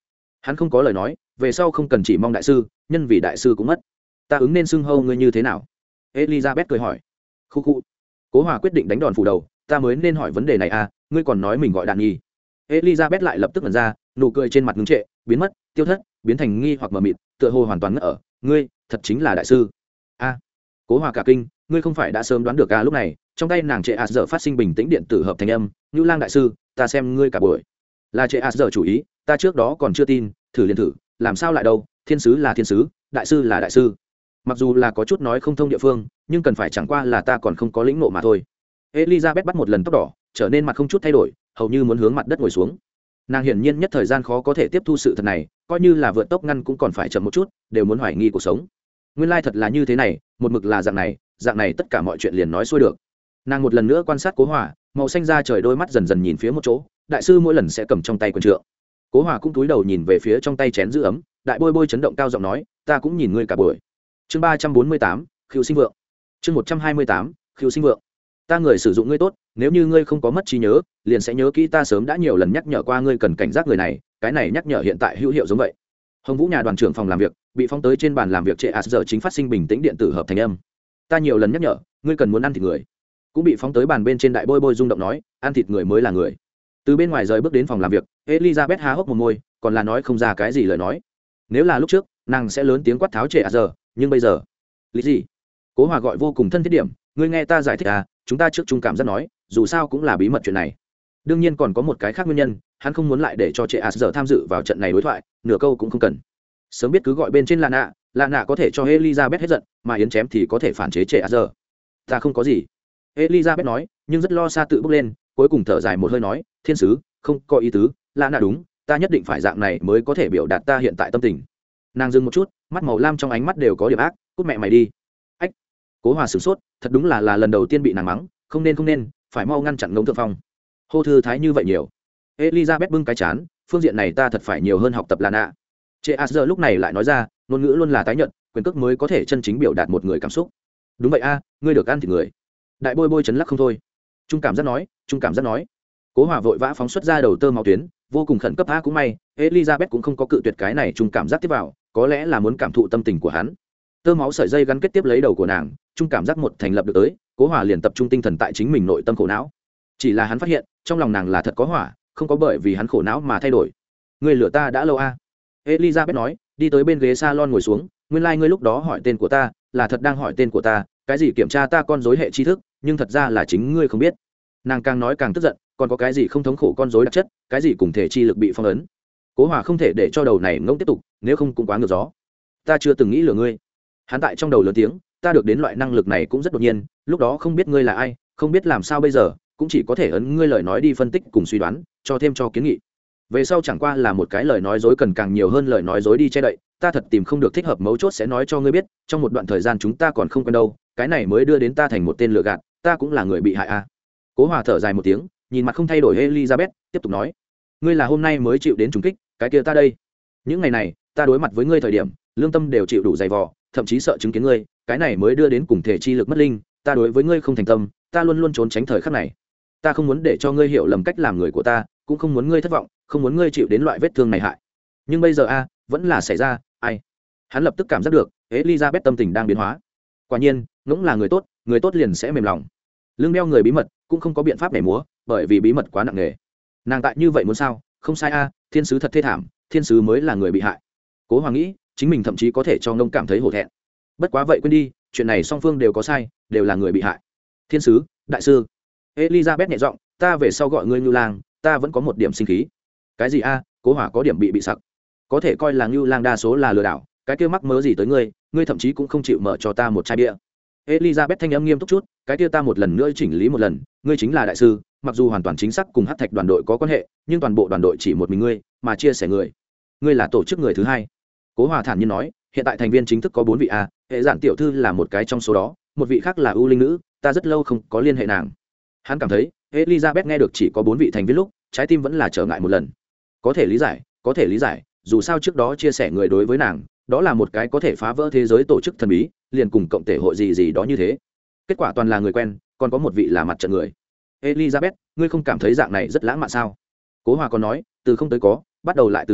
Hắn không có lời nói, về sau không cần chỉ mong đại sư, nhân vì đại sư cũng mất. Ta ứng nên xưng hô ngươi như thế nào? Elizabeth cười hỏi. Khu khu. Cố Hòa quyết định đánh đòn phủ đầu, ta mới nên hỏi vấn đề này à, ngươi còn nói mình gọi đàn nhi. Elizabeth lại lập tức ngẩn ra, nụ cười trên mặt ngưng trệ, biến mất, tiêu thất, biến thành nghi hoặc mờ mịt, tựa hồ hoàn toàn ngất ở. Ngươi, thật chính là đại sư? A. Cố Hòa cả kinh, ngươi không phải đã sớm đoán được à? Lúc này, trong tay nàng trệ giờ phát sinh bình tĩnh điện tử hợp thành âm, Như Lang đại sư, ta xem ngươi cả buổi. Là trệ giờ chủ ý, ta trước đó còn chưa tin, thử liền thử, làm sao lại đâu? Thiên sứ là thiên sứ, đại sư là đại sư. Mặc dù là có chút nói không thông địa phương, nhưng cần phải chẳng qua là ta còn không có lĩnh ngộ mà thôi. Elizabeth bắt một lần tóc đỏ, trở nên mặt không chút thay đổi, hầu như muốn hướng mặt đất ngồi xuống. Nàng hiển nhiên nhất thời gian khó có thể tiếp thu sự thật này, coi như là vượt tốc ngăn cũng còn phải chậm một chút, đều muốn hoài nghi cuộc sống. Nguyên lai thật là như thế này, một mực là dạng này tất cả mọi chuyện liền nói xuôi được. Nàng một lần nữa quan sát Cố Hòa, màu xanh da trời đôi mắt dần dần nhìn phía một chỗ, đại sư mỗi lần sẽ cầm trong tay quyền trượng. Cố Hòa cũng cúi đầu nhìn về phía trong tay chén giữ ấm, đại bôi bôi chấn động cao giọng nói, ta cũng nhìn ngươi cả buổi. Chương 348, Khiêu Sinh Vượng. Chương 128, Khiêu Sinh Vượng. Ta người sử dụng ngươi tốt, nếu như ngươi không có mất trí nhớ, liền sẽ nhớ kỹ ta sớm đã nhiều lần nhắc nhở qua ngươi cần cảnh giác người này, cái này nhắc nhở hiện tại hữu hiệu giống vậy. Hồng Vũ nhà đoàn trưởng phòng làm việc, bị phóng tới trên bàn làm việc trệ giờ chính phát sinh bình tĩnh điện tử hợp thành âm. Ta nhiều lần nhắc nhở, ngươi cần muốn ăn thịt người. Cũng bị phóng tới bàn bên trên đại bôi bôi rung động nói, ăn thịt người mới là người. Từ bên ngoài rời bước đến phòng làm việc, Elizabeth há hốc một môi, còn là nói không ra cái gì lời nói. Nếu là lúc trước, nàng sẽ lớn tiếng quát tháo trệ giờ, nhưng bây giờ, lý gì? Cố Hòa gọi vô cùng thân thiết điểm, ngươi nghe ta giải thích à, chúng ta trước chung cảm giác nói, dù sao cũng là bí mật chuyện này. Đương nhiên còn có một cái khác nguyên nhân, hắn không muốn lại để cho trệ giờ tham dự vào trận này đối thoại, nửa câu cũng không cần. Sớm biết cứ gọi bên trên lạ nạ có thể cho Elizabeth hết giận, mà yến chém thì có thể phản chế trệ giờ. Ta không có gì. Elizabeth nói, nhưng rất lo xa tự bước lên, cuối cùng thở dài một hơi nói, thiên sứ, không có ý tứ, lạ nạ đúng, ta nhất định phải dạng này mới có thể biểu đạt ta hiện tại tâm tình. Nàng dừng một chút, mắt màu lam trong ánh mắt đều có điểm ác, cút mẹ mày đi. Ách. Cố Hòa sửng sốt, thật đúng là lần đầu tiên bị nàng mắng, không nên, phải mau ngăn chặn ngỗng thượng phong. Hô thư thái như vậy nhiều. Elizabeth bưng cái chán, phương diện này ta thật phải nhiều hơn học tập lạ nạ. Trệ giờ lúc này lại nói ra, ngôn ngữ luôn là tái nhận, quyền cước mới có thể chân chính biểu đạt một người cảm xúc. Đúng vậy a, ngươi được ăn thịt người. Đại bôi bôi chấn lắc không thôi. Trung cảm giác nói. Cố Hòa vội vã phóng xuất ra đầu tơ máu tuyến, vô cùng khẩn cấp a, cũng may Elizabeth cũng không có cự tuyệt cái này trung cảm giác tiếp vào, có lẽ là muốn cảm thụ tâm tình của hắn. Tơ máu sợi dây gắn kết tiếp lấy đầu của nàng, trung cảm giác một thành lập được tới, Cố Hòa liền tập trung tinh thần tại chính mình nội tâm khổ não. Chỉ là hắn phát hiện, trong lòng nàng là thật có hỏa, không có bởi vì hắn khổ não mà thay đổi. Ngươi lừa ta đã lâu a. Elizabeth nói, đi tới bên ghế salon ngồi xuống, nguyên lai ngươi lúc đó hỏi tên của ta, là thật đang hỏi tên của ta, cái gì kiểm tra ta con rối hệ tri thức, nhưng thật ra là chính ngươi không biết. Nàng càng nói càng tức giận, còn có cái gì không thống khổ con rối đặc chất, cái gì cùng thể chi lực bị phong ấn. Cố Hòa không thể để cho đầu này ngỗng tiếp tục, nếu không cũng quá ngược gió. Ta chưa từng nghĩ lừa ngươi. Hắn tại trong đầu lớn tiếng, ta được đến loại năng lực này cũng rất đột nhiên, lúc đó không biết ngươi là ai, không biết làm sao bây giờ, cũng chỉ có thể ấn ngươi lời nói đi phân tích cùng suy đoán, cho thêm cho kiến nghị. Về sau chẳng qua là một cái lời nói dối cần càng nhiều hơn lời nói dối đi che đậy, ta thật tìm không được thích hợp mấu chốt sẽ nói cho ngươi biết, trong một đoạn thời gian chúng ta còn không quen đâu, cái này mới đưa đến ta thành một tên lừa gạt, ta cũng là người bị hại a. Cố Hòa thở dài một tiếng, nhìn mặt không thay đổi Elizabeth, tiếp tục nói, ngươi là hôm nay mới chịu đến trùng kích, cái kia ta đây. Những ngày này, ta đối mặt với ngươi thời điểm, lương tâm đều chịu đủ dày vò, thậm chí sợ chứng kiến ngươi, cái này mới đưa đến cùng thể chi lực mất linh, ta đối với ngươi không thành tâm, ta luôn luôn trốn tránh thời khắc này. Ta không muốn để cho ngươi hiểu lầm cách làm người của ta, cũng không muốn ngươi thất vọng, không muốn ngươi chịu đến loại vết thương này hại. Nhưng bây giờ a, vẫn là xảy ra, ai? Hắn lập tức cảm giác được, Elizabeth tâm tình đang biến hóa. Quả nhiên, ngỗng là người tốt liền sẽ mềm lòng. Lưng đeo người bí mật, cũng không có biện pháp nhảy múa, bởi vì bí mật quá nặng nề. Nàng tại như vậy muốn sao? Không sai a, thiên sứ thật thê thảm, thiên sứ mới là người bị hại. Cố Hoàng nghĩ, chính mình thậm chí có thể cho ngông cảm thấy hổ thẹn. Bất quá vậy quên đi, chuyện này song phương đều có sai, đều là người bị hại. Thiên sứ, đại sư. Elizabeth nhẹ giọng, ta về sau gọi ngươi Ngưu Lang, ta vẫn có một điểm sinh khí. Cái gì a? Cố Hỏa có điểm bị sặc. Có thể coi là Ngưu Lang đa số là lừa đảo, cái kia mắc mớ gì tới ngươi, ngươi thậm chí cũng không chịu mở cho ta một chai bia. Elizabeth thanh âm nghiêm túc chút, cái kia ta một lần nữa chỉnh lý một lần, ngươi chính là đại sư, mặc dù hoàn toàn chính xác cùng Hắc Thạch đoàn đội có quan hệ, nhưng toàn bộ đoàn đội chỉ một mình ngươi, mà chia sẻ người. Ngươi là tổ chức người thứ hai. Cố Hòa thản nhiên nói, hiện tại thành viên chính thức có 4 vị a, hệ giản tiểu thư là một cái trong số đó, một vị khác là ưu linh nữ, ta rất lâu không có liên hệ nàng. Hắn cảm thấy, Elizabeth nghe được chỉ có 4 vị thành viên lúc, trái tim vẫn là trở ngại một lần. Có thể lý giải, dù sao trước đó chia sẻ người đối với nàng, đó là một cái có thể phá vỡ thế giới tổ chức thần bí, liền cùng cộng thể hội gì đó như thế. Kết quả toàn là người quen, còn có một vị là mặt trận người. Elizabeth, ngươi không cảm thấy dạng này rất lãng mạn sao? Cố Hòa còn nói, từ không tới có, bắt đầu lại từ đầu,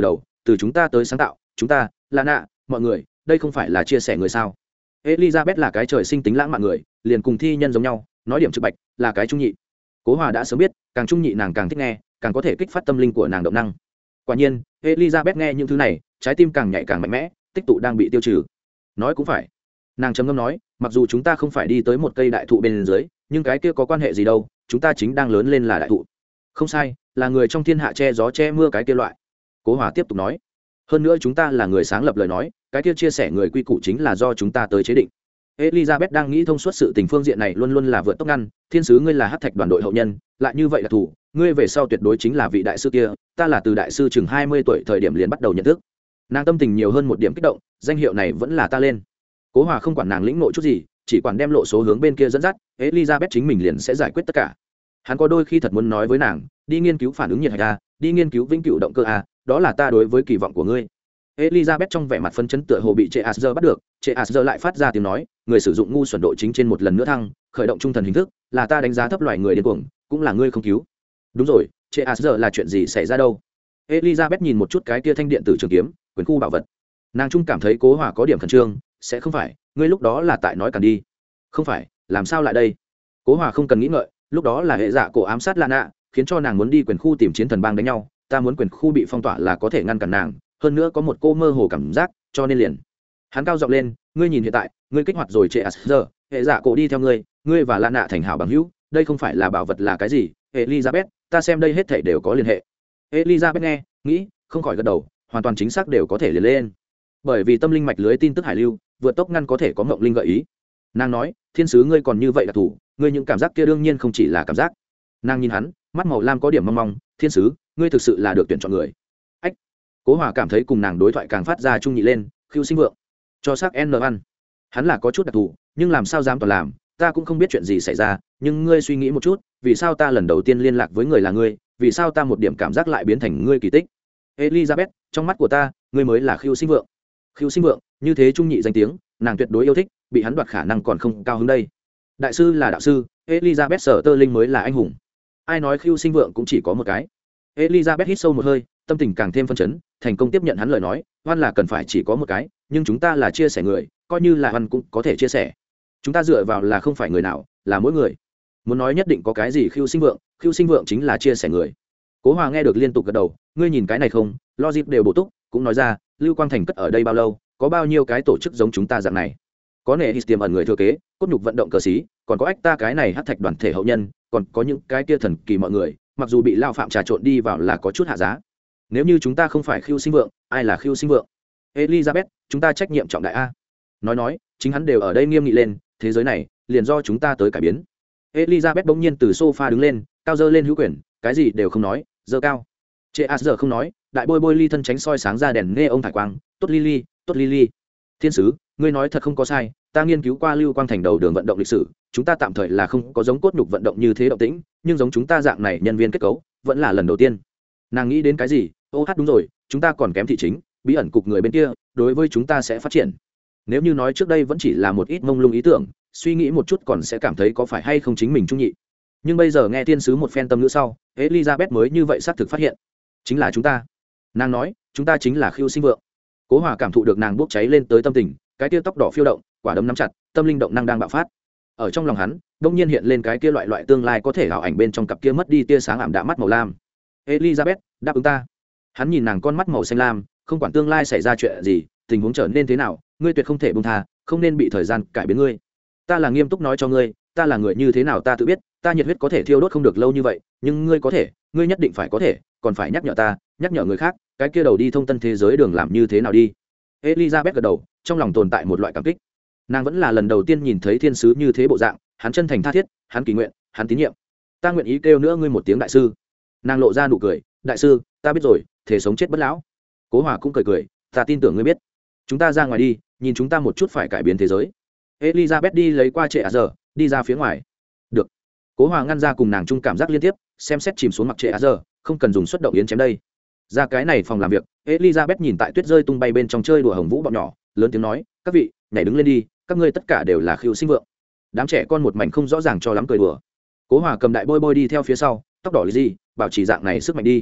từ chúng ta tới sáng tạo chúng ta là nạ mọi người đây không phải là chia sẻ người sao. Elizabeth là cái trời sinh tính lãng mạn người, liền cùng thi nhân giống nhau, nói điểm trực bạch, là cái trung nhị. Cố Hòa đã sớm biết, càng trung nhị nàng càng thích nghe, càng có thể kích phát tâm linh của nàng động năng. Quả nhiên, Elizabeth nghe những thứ này, trái tim càng nhạy càng mạnh mẽ, tích tụ đang bị tiêu trừ. Nói cũng phải. Nàng trầm ngâm nói, mặc dù chúng ta không phải đi tới một cây đại thụ bên dưới, nhưng cái kia có quan hệ gì đâu, chúng ta chính đang lớn lên là đại thụ. Không sai, là người trong thiên hạ che gió che mưa cái kia loại. Cố Hòa tiếp tục nói, hơn nữa chúng ta là người sáng lập lời nói, cái kia chia sẻ người quy củ chính là do chúng ta tới chế định. Elizabeth đang nghĩ thông suốt sự tình phương diện này luôn luôn là vượt tốc ngăn, thiên sứ ngươi là hắc thạch đoàn đội hậu nhân, lại như vậy là thủ, ngươi về sau tuyệt đối chính là vị đại sư kia, ta là từ đại sư chừng 20 tuổi thời điểm liền bắt đầu nhận thức. Nàng tâm tình nhiều hơn một điểm kích động, danh hiệu này vẫn là ta lên. Cố Hòa không quản nàng lĩnh nội chút gì, chỉ quản đem lộ số hướng bên kia dẫn dắt, Elizabeth chính mình liền sẽ giải quyết tất cả. Hắn có đôi khi thật muốn nói với nàng, đi nghiên cứu phản ứng nhiệt hạch a, đi nghiên cứu vĩnh cửu động cơ a, đó là ta đối với kỳ vọng của ngươi. Elizabeth trong vẻ mặt phấn chấn tựa hồ bị Cheasler bắt được, Cheasler lại phát ra tiếng nói, người sử dụng ngu xuẩn độ chính trên một lần nữa thăng, khởi động trung thần hình thức, là ta đánh giá thấp loài người điên cuồng, cũng là ngươi không cứu. Đúng rồi, Cheasler là chuyện gì xảy ra đâu? Elizabeth nhìn một chút cái kia thanh điện tử trường kiếm, quyền khu bảo vật. Nàng trung cảm thấy Cố Hòa có điểm khẩn trương, sẽ không phải, ngươi lúc đó là tại nói càn đi. Không phải, làm sao lại đây? Cố Hòa không cần nghĩ ngợi, lúc đó là hệ dạ cổ ám sát Lana, khiến cho nàng muốn đi quyền khu tìm chiến thần bang đánh nhau, ta muốn quyền khu bị phong tỏa là có thể ngăn cản nàng, hơn nữa có một cô mơ hồ cảm giác, cho nên liền. Hắn cao giọng lên, ngươi nhìn hiện tại, ngươi kích hoạt rồi Cheasler, hệ dạ cổ đi theo ngươi, ngươi và Lana thành hảo bằng hữu, đây không phải là bảo vật là cái gì? Elizabeth, ta xem đây hết thảy đều có liên hệ. Elizabeth nghe, nghĩ, không khỏi gật đầu, hoàn toàn chính xác đều có thể liền lên. Bởi vì tâm linh mạch lưới tin tức hải lưu, vượt tốc ngăn có thể có ngộng linh gợi ý. Nàng nói, thiên sứ ngươi còn như vậy là thủ, ngươi những cảm giác kia đương nhiên không chỉ là cảm giác. Nàng nhìn hắn, mắt màu lam có điểm mong mong, thiên sứ, ngươi thực sự là được tuyển chọn người. Ách. Cố Hòa cảm thấy cùng nàng đối thoại càng phát ra trung nhị lên, khiêu sinh vượng, cho sắc n ăn. Hắn là có chút đặc thù, nhưng làm sao dám toàn làm, ta cũng không biết chuyện gì xảy ra, nhưng ngươi suy nghĩ một chút, vì sao ta lần đầu tiên liên lạc với người là ngươi, vì sao ta một điểm cảm giác lại biến thành ngươi kỳ tích. Elizabeth, trong mắt của ta, ngươi mới là khiêu sinh vượng. Khiêu sinh vượng, như thế trung nhị danh tiếng, nàng tuyệt đối yêu thích, bị hắn đoạt khả năng còn không cao hứng đây. Đại sư là đạo sư, Elizabeth sở tơ linh mới là anh hùng. Ai nói khiêu sinh vượng cũng chỉ có một cái. Elizabeth hít sâu một hơi, tâm tình càng thêm phân chấn, thành công tiếp nhận hắn lời nói, hoan là cần phải chỉ có một cái, nhưng chúng ta là chia sẻ người, coi như là hoan cũng có thể chia sẻ. Chúng ta dựa vào là không phải người nào, là mỗi người. Muốn nói nhất định có cái gì khiêu sinh vượng chính là chia sẻ người. Cố Hòa nghe được liên tục gật đầu, ngươi nhìn cái này không, logic đều bổ túc, cũng nói ra, Lưu Quang Thành cất ở đây bao lâu, có bao nhiêu cái tổ chức giống chúng ta dạng này. Có nệ hít tiềm ẩn người thừa kế, cốt nhục vận động cờ sĩ, còn có ách ta cái này hắc thạch đoàn thể hậu nhân, còn có những cái kia thần kỳ mọi người, mặc dù bị lao phạm trà trộn đi vào là có chút hạ giá. Nếu như chúng ta không phải khiêu sinh vượng, ai là khiêu sinh vượng? Elizabeth, chúng ta trách nhiệm trọng đại a. Nói, chính hắn đều ở đây nghiêm nghị lên, thế giới này liền do chúng ta tới cải biến. Elizabeth bỗng nhiên từ sofa đứng lên, cao dơ lên hữu quyền, cái gì đều không nói, dơ cao. Cheasler không nói, đại bôi ly thân tránh soi sáng ra đèn nghe ông thải quang, tốt Lily. Thiên sứ, ngươi nói thật không có sai, ta nghiên cứu qua Lưu Quang Thành đầu đường vận động lịch sử, chúng ta tạm thời là không có giống cốt nhục vận động như thế động tĩnh, nhưng giống chúng ta dạng này nhân viên kết cấu, vẫn là lần đầu tiên. Nàng nghĩ đến cái gì? Đúng rồi, chúng ta còn kém thị chính, bí ẩn cục người bên kia, đối với chúng ta sẽ phát triển. Nếu như nói trước đây vẫn chỉ là một ít mông lung ý tưởng, suy nghĩ một chút còn sẽ cảm thấy có phải hay không chính mình trung nhị. Nhưng bây giờ nghe thiên sứ một phen tâm ngữ sau, Elizabeth mới như vậy xác thực phát hiện, chính là chúng ta. Nàng nói, chúng ta chính là khiêu sinh vượng. Cố Hòa cảm thụ được nàng bốc cháy lên tới tâm tình, cái tia tóc đỏ phiêu động, quả đấm nắm chặt, tâm linh động năng đang bạo phát. Ở trong lòng hắn, đông nhiên hiện lên cái kia loại tương lai có thể ảo ảnh bên trong cặp kia mất đi tia sáng ảm đạm mắt màu lam. Elizabeth, đáp ứng ta. Hắn nhìn nàng con mắt màu xanh lam, không quản tương lai xảy ra chuyện gì, tình huống trở nên thế nào, ngươi tuyệt không thể buông tha, không nên bị thời gian cải biến ngươi. Ta là nghiêm túc nói cho ngươi, ta là người như thế nào ta tự biết, ta nhiệt huyết có thể thiêu đốt không được lâu như vậy, nhưng ngươi có thể, ngươi nhất định phải có thể, còn phải nhắc nhở ta, nhắc nhở người khác, cái kia đầu đi thông tân thế giới đường làm như thế nào đi. Elizabeth gật đầu, trong lòng tồn tại một loại cảm kích. Nàng vẫn là lần đầu tiên nhìn thấy thiên sứ như thế bộ dạng, hắn chân thành tha thiết, hắn kỳ nguyện, hắn tín nhiệm. Ta nguyện ý kêu nữa ngươi một tiếng đại sư. Nàng lộ ra nụ cười, đại sư, ta biết rồi, thể sống chết bất lão. Cố Hòa cũng cười, ta tin tưởng ngươi biết. Chúng ta ra ngoài đi, nhìn chúng ta một chút phải cải biến thế giới. Elizabeth đi lấy qua trệ giờ, đi ra phía ngoài. Được. Cố Hòa ngăn ra cùng nàng chung cảm giác liên tiếp, xem xét chìm xuống mặc trệ giờ, không cần dùng xuất động yến chém đây. Ra cái này phòng làm việc, Elizabeth nhìn tại tuyết rơi tung bay bên trong chơi đùa hồng vũ bọn nhỏ, lớn tiếng nói, các vị, nhảy đứng lên đi, các ngươi tất cả đều là khiêu sinh vượng. Đám trẻ con một mảnh không rõ ràng cho lắm cười đùa. Cố Hòa cầm đại bôi đi theo phía sau, tóc đỏ gì, bảo trì dạng này sức mạnh đi.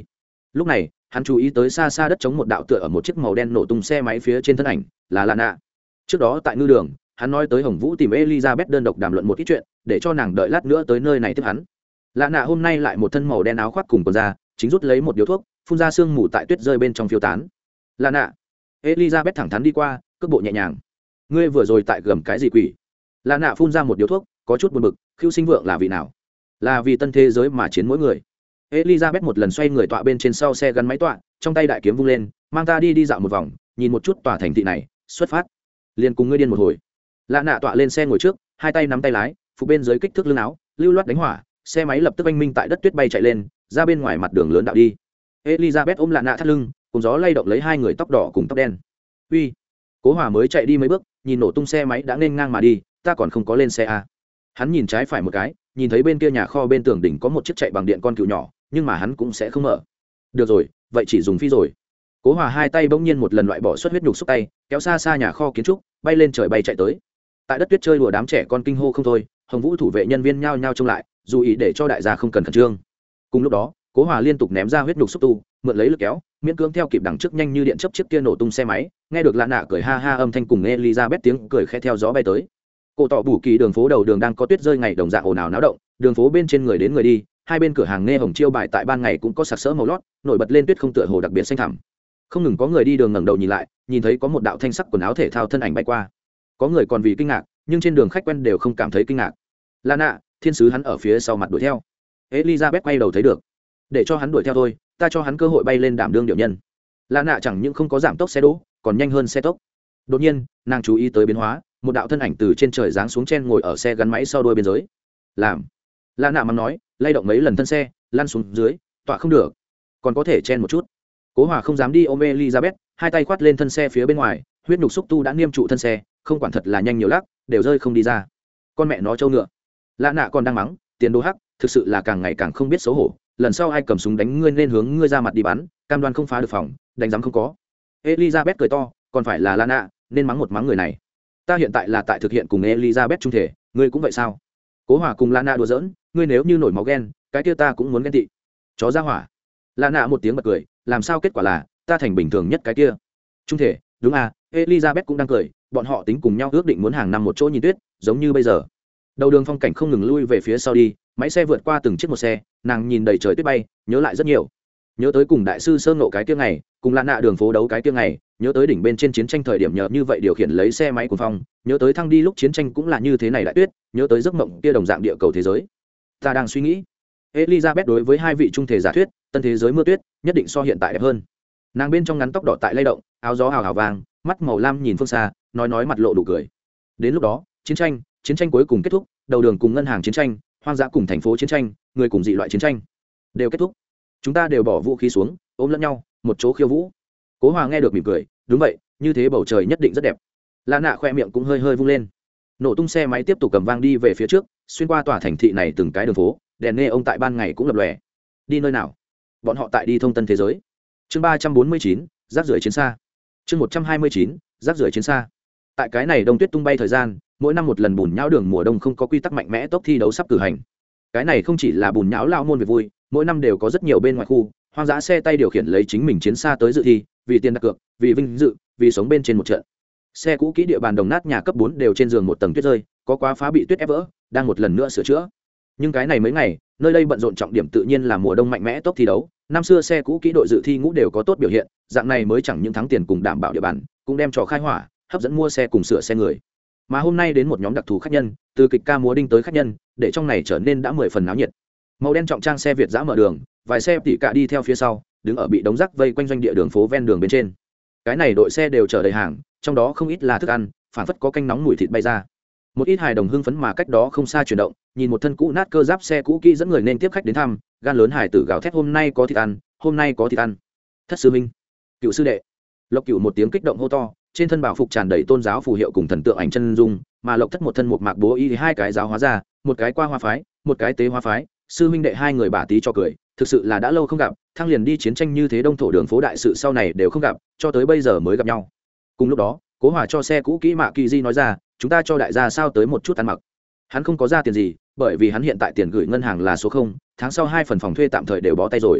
lúc này hắn chú ý tới xa xa đất chống một đạo tựa ở một chiếc màu đen nổ tung xe máy phía trên thân ảnh là lạ nạ. Trước đó tại ngư đường hắn nói tới Hồng Vũ tìm Elizabeth đơn độc đàm luận một ít chuyện để cho nàng đợi lát nữa tới nơi này tiếp hắn. Lạ nạ hôm nay lại một thân màu đen áo khoác cùng quần da, chính rút lấy một điếu thuốc phun ra sương mù tại tuyết rơi bên trong phiêu tán. Lạ nạ. Elizabeth thẳng thắn đi qua, cước bộ nhẹ nhàng. Ngươi vừa rồi tại gầm cái gì quỷ? Lạ nạ phun ra một điếu thuốc, có chút buồn bực, Khưu Sinh Vượng là vị nào? Là vì tân thế giới mà chiến mỗi người. Elizabeth một lần xoay người tọa bên trên sau xe gắn máy tọa, trong tay đại kiếm vung lên, mang ta đi dạo một vòng, nhìn một chút tòa thành thị này, xuất phát. Liền cùng ngươi điên một hồi. Lạ nạ tọa lên xe ngồi trước, hai tay nắm tay lái, phục bên dưới kích thước lưng áo, lưu loát đánh hỏa, xe máy lập tức oanh minh tại đất tuyết bay chạy lên, ra bên ngoài mặt đường lớn đạo đi. Elizabeth ôm Lạ nạ thắt lưng, cùng gió lay động lấy hai người tóc đỏ cùng tóc đen. Uy. Cố Hòa mới chạy đi mấy bước, nhìn nổ tung xe máy đã nên ngang mà đi, ta còn không có lên xe à? Hắn nhìn trái phải một cái, nhìn thấy bên kia nhà kho bên tường đỉnh có một chiếc chạy bằng điện con cừu nhỏ, nhưng mà hắn cũng sẽ không mở. Được rồi, vậy chỉ dùng phi rồi. Cố Hòa hai tay bỗng nhiên một lần loại bỏ xuất huyết nhục xúc tay, kéo xa xa nhà kho kiến trúc, bay lên trời bay chạy tới. Tại đất tuyết chơi đùa đám trẻ con kinh hô không thôi, Hồng Vũ thủ vệ nhân viên nhao nhao trông lại, dù ý để cho đại gia không cần khẩn trương. Cùng lúc đó, Cố Hòa liên tục ném ra huyết nhục xúc tu, mượn lấy lực kéo, miễn cưỡng theo kịp đằng trước nhanh như điện chớp chiếc kia nổ tung xe máy, nghe được Lạ nạ cười ha ha âm thanh cùng Elizabeth tiếng cười khẽ theo gió bay tới. Cổ tỏ bù kỳ đường phố đầu đường đang có tuyết rơi ngày đồng dạng ồn ào náo động, đường phố bên trên người đến người đi, hai bên cửa hàng nghe hồng chiêu bài tại ban ngày cũng có sặc sỡ màu lót, nổi bật lên tuyết không tựa hồ đặc biệt xanh thẳm. Không ngừng có người đi đường ngẩng đầu nhìn lại, nhìn thấy có một đạo thanh sắc quần áo thể thao thân ảnh bay qua. Có người còn vì kinh ngạc, nhưng trên đường khách quen đều không cảm thấy kinh ngạc. Lạ nạ, thiên sứ hắn ở phía sau mặt đuổi theo. Elizabeth quay đầu thấy được, để cho hắn đuổi theo thôi, ta cho hắn cơ hội bay lên đảm đương điệu nhân. Lạ nạ chẳng những không có giảm tốc xe đỗ, còn nhanh hơn xe tốc. Đột nhiên nàng chú ý tới biến hóa, một đạo thân ảnh từ trên trời giáng xuống chen ngồi ở xe gắn máy sau đuôi biên giới. Làm. Lạ nạ mắng nói, lay động mấy lần thân xe, lăn xuống dưới, tọa không được, còn có thể chen một chút. Cố Hòa không dám đi ôm Elizabeth, hai tay khoát lên thân xe phía bên ngoài, huyết nhục xúc tu đã niêm trụ thân xe, không quản thật là nhanh nhiều lắc, đều rơi không đi ra. Con mẹ nó trâu ngựa. Lạ nạ còn đang mắng, tiền đồ hắc, thực sự là càng ngày càng không biết xấu hổ, lần sau ai cầm súng đánh ngươi nên hướng ngươi ra mặt đi bắn, cam đoan không phá được phòng, đánh giám không có. Elizabeth cười to, còn phải là Lạ nạ, nên mắng một mắng người này. Ta hiện tại là tại thực hiện cùng Elizabeth trung thể, ngươi cũng vậy sao? Cố Hòa cùng Lạ nạ đùa giỡn, ngươi nếu như nổi máu ghen, cái kia ta cũng muốn ghen tị. Chó ra hỏa. Lạ nạ một tiếng bật cười, làm sao kết quả là ta thành bình thường nhất cái kia. Trung thể, đúng à, Elizabeth cũng đang cười, bọn họ tính cùng nhau ước định muốn hàng năm một chỗ nhìn tuyết, giống như bây giờ. Đầu đường phong cảnh không ngừng lui về phía sau đi, máy xe vượt qua từng chiếc một xe, nàng nhìn đầy trời tuyết bay, nhớ lại rất nhiều. Nhớ tới cùng đại sư Sơn Ngộ cái kia ngày, cùng Lạ nạ đường phố đấu cái kia ngày, nhớ tới đỉnh bên trên chiến tranh thời điểm nhờ như vậy điều khiển lấy xe máy của phong, nhớ tới thăng đi lúc chiến tranh cũng là như thế này đại tuyết, nhớ tới giấc mộng kia đồng dạng địa cầu thế giới. Ta đang suy nghĩ, Elizabeth đối với hai vị trung thể giả thuyết, tân thế giới mưa tuyết, nhất định so hiện tại đẹp hơn. Nàng bên trong ngắn tóc đỏ tại lay động, áo gió hào hào vàng, mắt màu lam nhìn phương xa, nói mặt lộ đủ cười. Đến lúc đó, chiến tranh cuối cùng kết thúc, đầu đường cùng ngân hàng chiến tranh, hoang dã cùng thành phố chiến tranh, người cùng dị loại chiến tranh đều kết thúc. Chúng ta đều bỏ vũ khí xuống, ôm lẫn nhau, một chỗ khiêu vũ. Cố Hòa nghe được mỉm cười, đúng vậy, như thế bầu trời nhất định rất đẹp. Lạ nạ khoe miệng cũng hơi hơi vung lên. Nổ tung xe máy tiếp tục cầm vang đi về phía trước, xuyên qua tòa thành thị này từng cái đường phố, đèn nghe ông tại ban ngày cũng lập lòe. Đi nơi nào? Bọn họ tại đi thông tân thế giới. Chương 349, rác rưởi chiến xa. Chương 129, rác rưởi chiến xa. Tại cái này đông tuyết tung bay thời gian, mỗi năm một lần bùn nhão đường mùa đông không có quy tắc mạnh mẽ tốc thi đấu sắp cử hành. Cái này không chỉ là bùn nhão lao môn việc vui, mỗi năm đều có rất nhiều bên ngoài khu hoang dã xe tay điều khiển lấy chính mình chiến xa tới dự thi, vì tiền đặt cược, vì vinh dự, vì sống bên trên một trận. Xe cũ kỹ địa bàn đồng nát nhà cấp 4 đều trên giường một tầng tuyết rơi, có quá phá bị tuyết ép vỡ, đang một lần nữa sửa chữa. Nhưng cái này mấy ngày, nơi đây bận rộn trọng điểm tự nhiên là mùa đông mạnh mẽ tốc thi đấu. Năm xưa xe cũ kỹ đội dự thi ngũ đều có tốt biểu hiện, dạng này mới chẳng những thắng tiền cùng đảm bảo địa bàn, cũng đem trò khai hỏa, hấp dẫn mua xe cùng sửa xe người. Mà hôm nay đến một nhóm đặc thù khách nhân, từ kịch ca múa đinh tới khách nhân, để trong này trở nên đã 10 phần náo nhiệt. Màu đen trọng trang xe Việt dã mở đường, vài xe tỉ cả đi theo phía sau, đứng ở bị đống rác vây quanh doanh địa đường phố ven đường bên trên. Cái này đội xe đều chở đầy hàng, trong đó không ít là thức ăn, phản phất có canh nóng mùi thịt bay ra. Một ít hài đồng hưng phấn mà cách đó không xa chuyển động, nhìn một thân cũ nát cơ giáp xe cũ kỹ dẫn người nên tiếp khách đến thăm, gan lớn hài tử gào thét hôm nay có thịt ăn, hôm nay có thịt ăn. Thất sư minh, cựu sư đệ. Lộc Cựu một tiếng kích động hô to, trên thân bảo phục tràn đầy tôn giáo phù hiệu cùng thần tượng ảnh chân dung, mà Lộc Thất một thân một mạc bố y hai cái giáo hóa ra, một cái qua hoa phái, một cái tế hoa phái, sư huynh đệ hai người bả tí cho cười, thực sự là đã lâu không gặp, thăng liền đi chiến tranh như thế đông thổ đường phố đại sự sau này đều không gặp, cho tới bây giờ mới gặp nhau. Cùng lúc đó, Cố Hòa cho xe cũ kỹ Mạ Kỳ Di nói ra, chúng ta cho đại gia sao tới một chút ăn mặc. Hắn không có ra tiền gì, bởi vì hắn hiện tại tiền gửi ngân hàng là số 0, tháng sau 2 phần phòng thuê tạm thời đều bó tay rồi.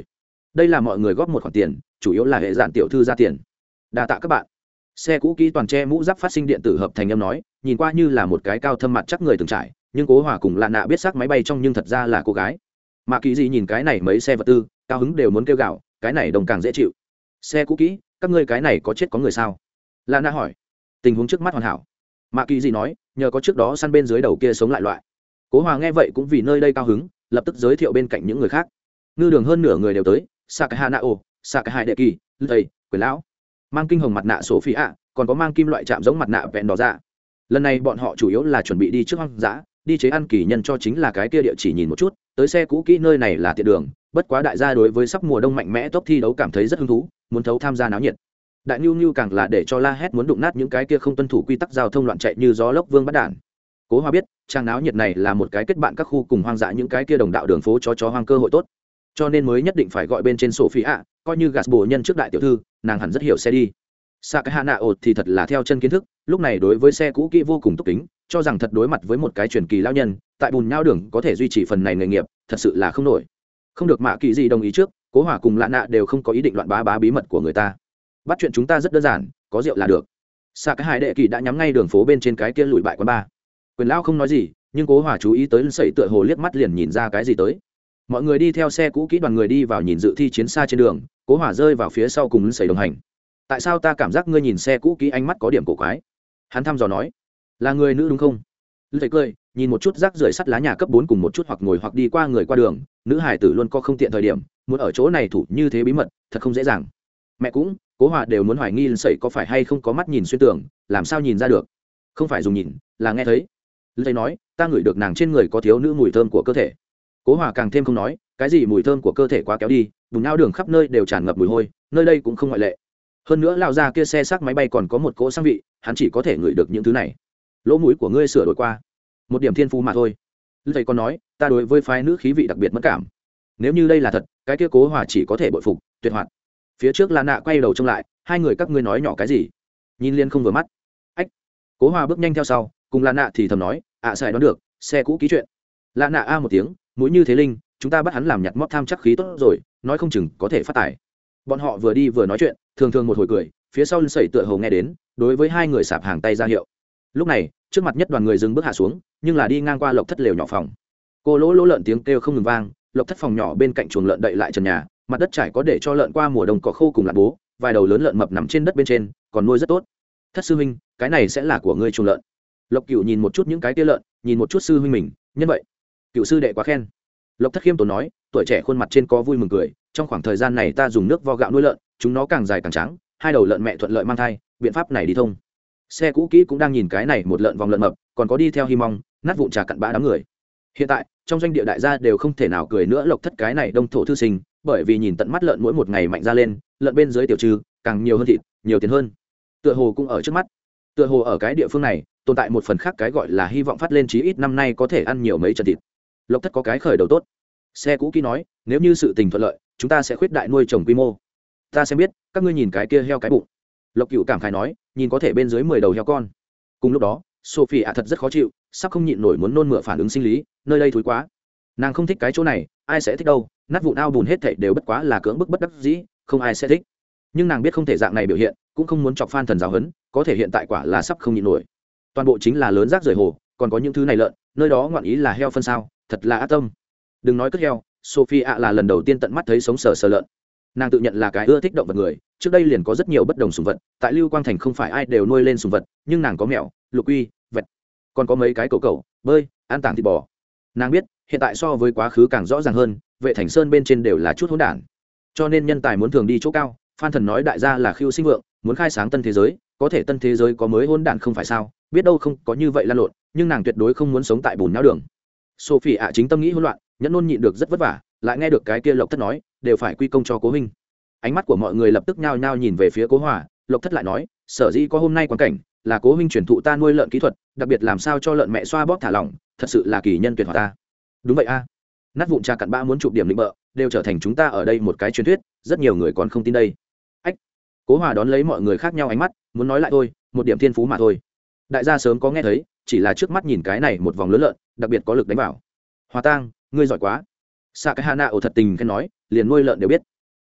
đây là mọi người góp một khoản tiền, chủ yếu là hệ dạn tiểu thư ra tiền. Đa tạ các bạn. Xe cũ kỹ toàn che mũ giáp phát sinh điện tử hợp thành âm nói, nhìn qua như là một cái cao thâm mặt chắc người từng trải, nhưng Cố Hòa cùng Lạ Nạ biết xác máy bay trong nhưng thật ra là cô gái. Mạ Kỳ Dị nhìn cái này mấy xe vật tư, cao hứng đều muốn kêu gào, cái này đồng càng dễ chịu. Xe cũ kỹ, các ngươi cái này có chết có người sao? Lạ Nạ hỏi. Tình huống trước mắt hoàn hảo. Mạ Kỳ Dị nói, nhờ có trước đó săn bên dưới đầu kia sống lại loại. Cố Hòa nghe vậy cũng vì nơi đây cao hứng, lập tức giới thiệu bên cạnh những người khác. Ngư đường hơn nửa người đều tới, Sakahanao, Sakahai Đệ Kỳ, Lutei, Quyền lão, mang kinh hồng mặt nạ Sophia, còn có mang kim loại chạm giống mặt nạ vẹn đỏ ra. Lần này bọn họ chủ yếu là chuẩn bị đi trước hoang dã, đi chế ăn kỳ nhân cho chính là cái kia địa chỉ nhìn một chút, tới xe cũ kỹ nơi này là tiện đường, bất quá đại gia đối với sắp mùa đông mạnh mẽ tốc thi đấu cảm thấy rất hứng thú, muốn thấu tham gia náo nhiệt. Đại Nưu Nưu càng là để cho la hét muốn đụng nát những cái kia không tuân thủ quy tắc giao thông loạn chạy như gió lốc vương bắt đản. Cố Hòa biết, trang náo nhiệt này là một cái kết bạn các khu cùng hoang dã những cái kia đồng đạo đường phố chó hoang cơ hội tốt, cho nên mới nhất định phải gọi bên trên Sophia, coi như gạt bổ nhân trước đại tiểu thư, nàng hẳn rất hiểu xe đi. Sakahanao thì thật là theo chân kiến thức, lúc này đối với xe cũ kỹ vô cùng túc kính, cho rằng thật đối mặt với một cái truyền kỳ lão nhân, tại bùn nhau đường có thể duy trì phần này nghề nghiệp, thật sự là không nổi. Không được Mạ Kỳ Dị đồng ý trước, Cố Hòa cùng Lạ Nạ đều không có ý định loạn bá bí mật của người ta. Bắt chuyện chúng ta rất đơn giản, có rượu là được. Sakahai Đệ Kỳ đã nhắm ngay đường phố bên trên cái kia lùi bại quán bar. Quyền lão không nói gì, nhưng Cố Hòa chú ý tới Lân Sẩy tựa hồ liếc mắt liền nhìn ra cái gì tới. Mọi người đi theo xe cũ kỹ đoàn người đi vào nhìn dự thi chiến xa trên đường, Cố Hòa rơi vào phía sau cùng Lân Sẩy đồng hành. Tại sao ta cảm giác ngươi nhìn xe cũ kỹ ánh mắt có điểm cổ quái? Hắn thăm dò nói. Là người nữ đúng không? Lân Sẩy cười, nhìn một chút rác rưởi sắt lá nhà cấp 4 cùng một chút hoặc ngồi hoặc đi qua người qua đường, nữ hải tử luôn có không tiện thời điểm, muốn ở chỗ này thủ như thế bí mật, thật không dễ dàng. Mẹ cũng, Cố Hòa đều muốn hoài nghi Lân Sẩy có phải hay không có mắt nhìn xuyên tường, làm sao nhìn ra được? Không phải dùng nhìn, là nghe thấy. Lân Sẩy nói, ta ngửi được nàng trên người có thiếu nữ mùi thơm của cơ thể. Cố Hòa càng thêm không nói, cái gì mùi thơm của cơ thể quá kéo đi, vùng nhau đường khắp nơi đều tràn ngập mùi hôi, nơi đây cũng không ngoại lệ. Hơn nữa lão già kia xe xác máy bay còn có một cỗ sang vị, hắn chỉ có thể ngửi được những thứ này. Lỗ mũi của ngươi sửa đổi qua, một điểm thiên phú mà thôi. Thầy còn nói, ta đối với phái nữ khí vị đặc biệt mất cảm. Nếu như đây là thật, cái kia Cố Hòa chỉ có thể bội phục, tuyệt hoạt. Phía trước Lạ Nạ quay đầu trông lại, hai người các ngươi nói nhỏ cái gì? Nhìn liên không vừa mắt. Ách. Cố Hòa bước nhanh theo sau, cùng Lạ Nạ thì thầm nói, xài đoán được, xe cũ ký chuyện. Lạ Nạ a một tiếng, mũi như thế linh, chúng ta bắt hắn làm nhặt mót tham chắc khí tốt rồi, nói không chừng có thể phát tài. Bọn họ vừa đi vừa nói chuyện, thường thường một hồi cười, phía sau Lân Sẩy tựa hồ nghe đến, đối với hai người sạp hàng tay ra hiệu. Lúc này, trước mặt nhất đoàn người dừng bước hạ xuống, nhưng là đi ngang qua Lộc Thất lều nhỏ phòng. Cô lỗ lợn tiếng kêu không ngừng vang, Lộc Thất phòng nhỏ bên cạnh chuồng lợn đậy lại trần nhà, mặt đất trải có để cho lợn qua mùa đông cỏ khô cùng lạt bố, vài đầu lớn lợn mập nằm trên đất bên trên, còn nuôi rất tốt. Thất sư huynh, cái này sẽ là của ngươi chuồng lợn. Lộc Cửu nhìn một chút những cái kia lợn, nhìn một chút sư huynh mình, nhân vậy. Cửu sư đệ quá khen. Lộc Thất khiêm tốn nói, tuổi trẻ khuôn mặt trên có vui mừng cười, trong khoảng thời gian này ta dùng nước vo gạo nuôi lợn, chúng nó càng dài càng trắng, hai đầu lợn mẹ thuận lợi mang thai, biện pháp này đi thông. Xe cũ kỹ cũng đang nhìn cái này một lợn vòng lợn mập, còn có đi theo Hi Mong, nát vụn trà cặn bã đám người. Hiện tại, trong doanh địa đại gia đều không thể nào cười nữa Lộc Thất cái này đông thổ thư sinh, bởi vì nhìn tận mắt lợn mỗi một ngày mạnh ra lên, lợn bên dưới tiểu trừ, càng nhiều hơn thịt, nhiều tiền hơn. Tựa hồ cũng ở trước mắt. Tựa hồ ở cái địa phương này, tồn tại một phần khác cái gọi là hy vọng phát lên chí ít năm nay có thể ăn nhiều mấy trận thịt. Lộc Thất có cái khởi đầu tốt. Xe cũ kỹ nói, nếu như sự tình thuận lợi, chúng ta sẽ khuyết đại nuôi trồng quy mô. Ta xem biết, các ngươi nhìn cái kia heo cái bụng. Lộc Cửu cảm khái nói, nhìn có thể bên dưới 10 đầu heo con. Cùng lúc đó, Sophie thật rất khó chịu, sắp không nhịn nổi muốn nôn mửa phản ứng sinh lý, nơi đây thúi quá. Nàng không thích cái chỗ này, ai sẽ thích đâu, nát vụn ao bùn hết thảy đều bất quá là cưỡng bức bất đắc dĩ, không ai sẽ thích. Nhưng nàng biết không thể dạng này biểu hiện, cũng không muốn chọc fan thần giáo huấn, có thể hiện tại quả là sắp không nhịn nổi. Toàn bộ chính là lớn rác rời hồ, còn có những thứ này lợn, nơi đó ngoạn ý là heo phân sao, thật là ác tâm. Đừng nói cất heo, Sophie là lần đầu tiên tận mắt thấy sống sờ sờ lợn. Nàng tự nhận là cái ưa thích động vật người, trước đây liền có rất nhiều bất đồng sủng vật, tại Lưu Quang Thành không phải ai đều nuôi lên sủng vật, nhưng nàng có mèo, lục uy, vẹt, còn có mấy cái cẩu, bơi, ăn tảng thịt bò. Nàng biết, hiện tại so với quá khứ càng rõ ràng hơn, Vệ Thành Sơn bên trên đều là chút hỗn đản. Cho nên nhân tài muốn thường đi chỗ cao, Phan Thần nói đại gia là khiêu sinh vượng, muốn khai sáng tân thế giới, có thể tân thế giới có mới hỗn đản không phải sao, biết đâu không có như vậy lan lộn, nhưng nàng tuyệt đối không muốn sống tại bùn nhão đường. Sophie chính tâm nghĩ hỗn loạn, nhẫn nôn nhịn được rất vất vả, lại nghe được cái kia Lộc Thất nói, đều phải quy công cho Cố huynh. Ánh mắt của mọi người lập tức nhao nhao nhìn về phía Cố Hòa, Lộc Thất lại nói, sở dĩ có hôm nay quan cảnh, là Cố huynh truyền thụ ta nuôi lợn kỹ thuật, đặc biệt làm sao cho lợn mẹ xoa bóp thả lỏng, thật sự là kỳ nhân tuyệt hòa ta. Đúng vậy a. Nát vụn trà cặn bã muốn chụp điểm định bợ, đều trở thành chúng ta ở đây một cái truyền thuyết, rất nhiều người còn không tin đây. Ách. Cố Hòa đón lấy mọi người khác nhau ánh mắt, muốn nói lại thôi, một điểm thiên phú mà thôi. Đại gia sớm có nghe thấy, chỉ là trước mắt nhìn cái này một vòng lớn lợn, đặc biệt có lực đánh vào. Hòa Tang, ngươi giỏi quá. Sakahana thật tình khen nói, liền nuôi lợn đều biết.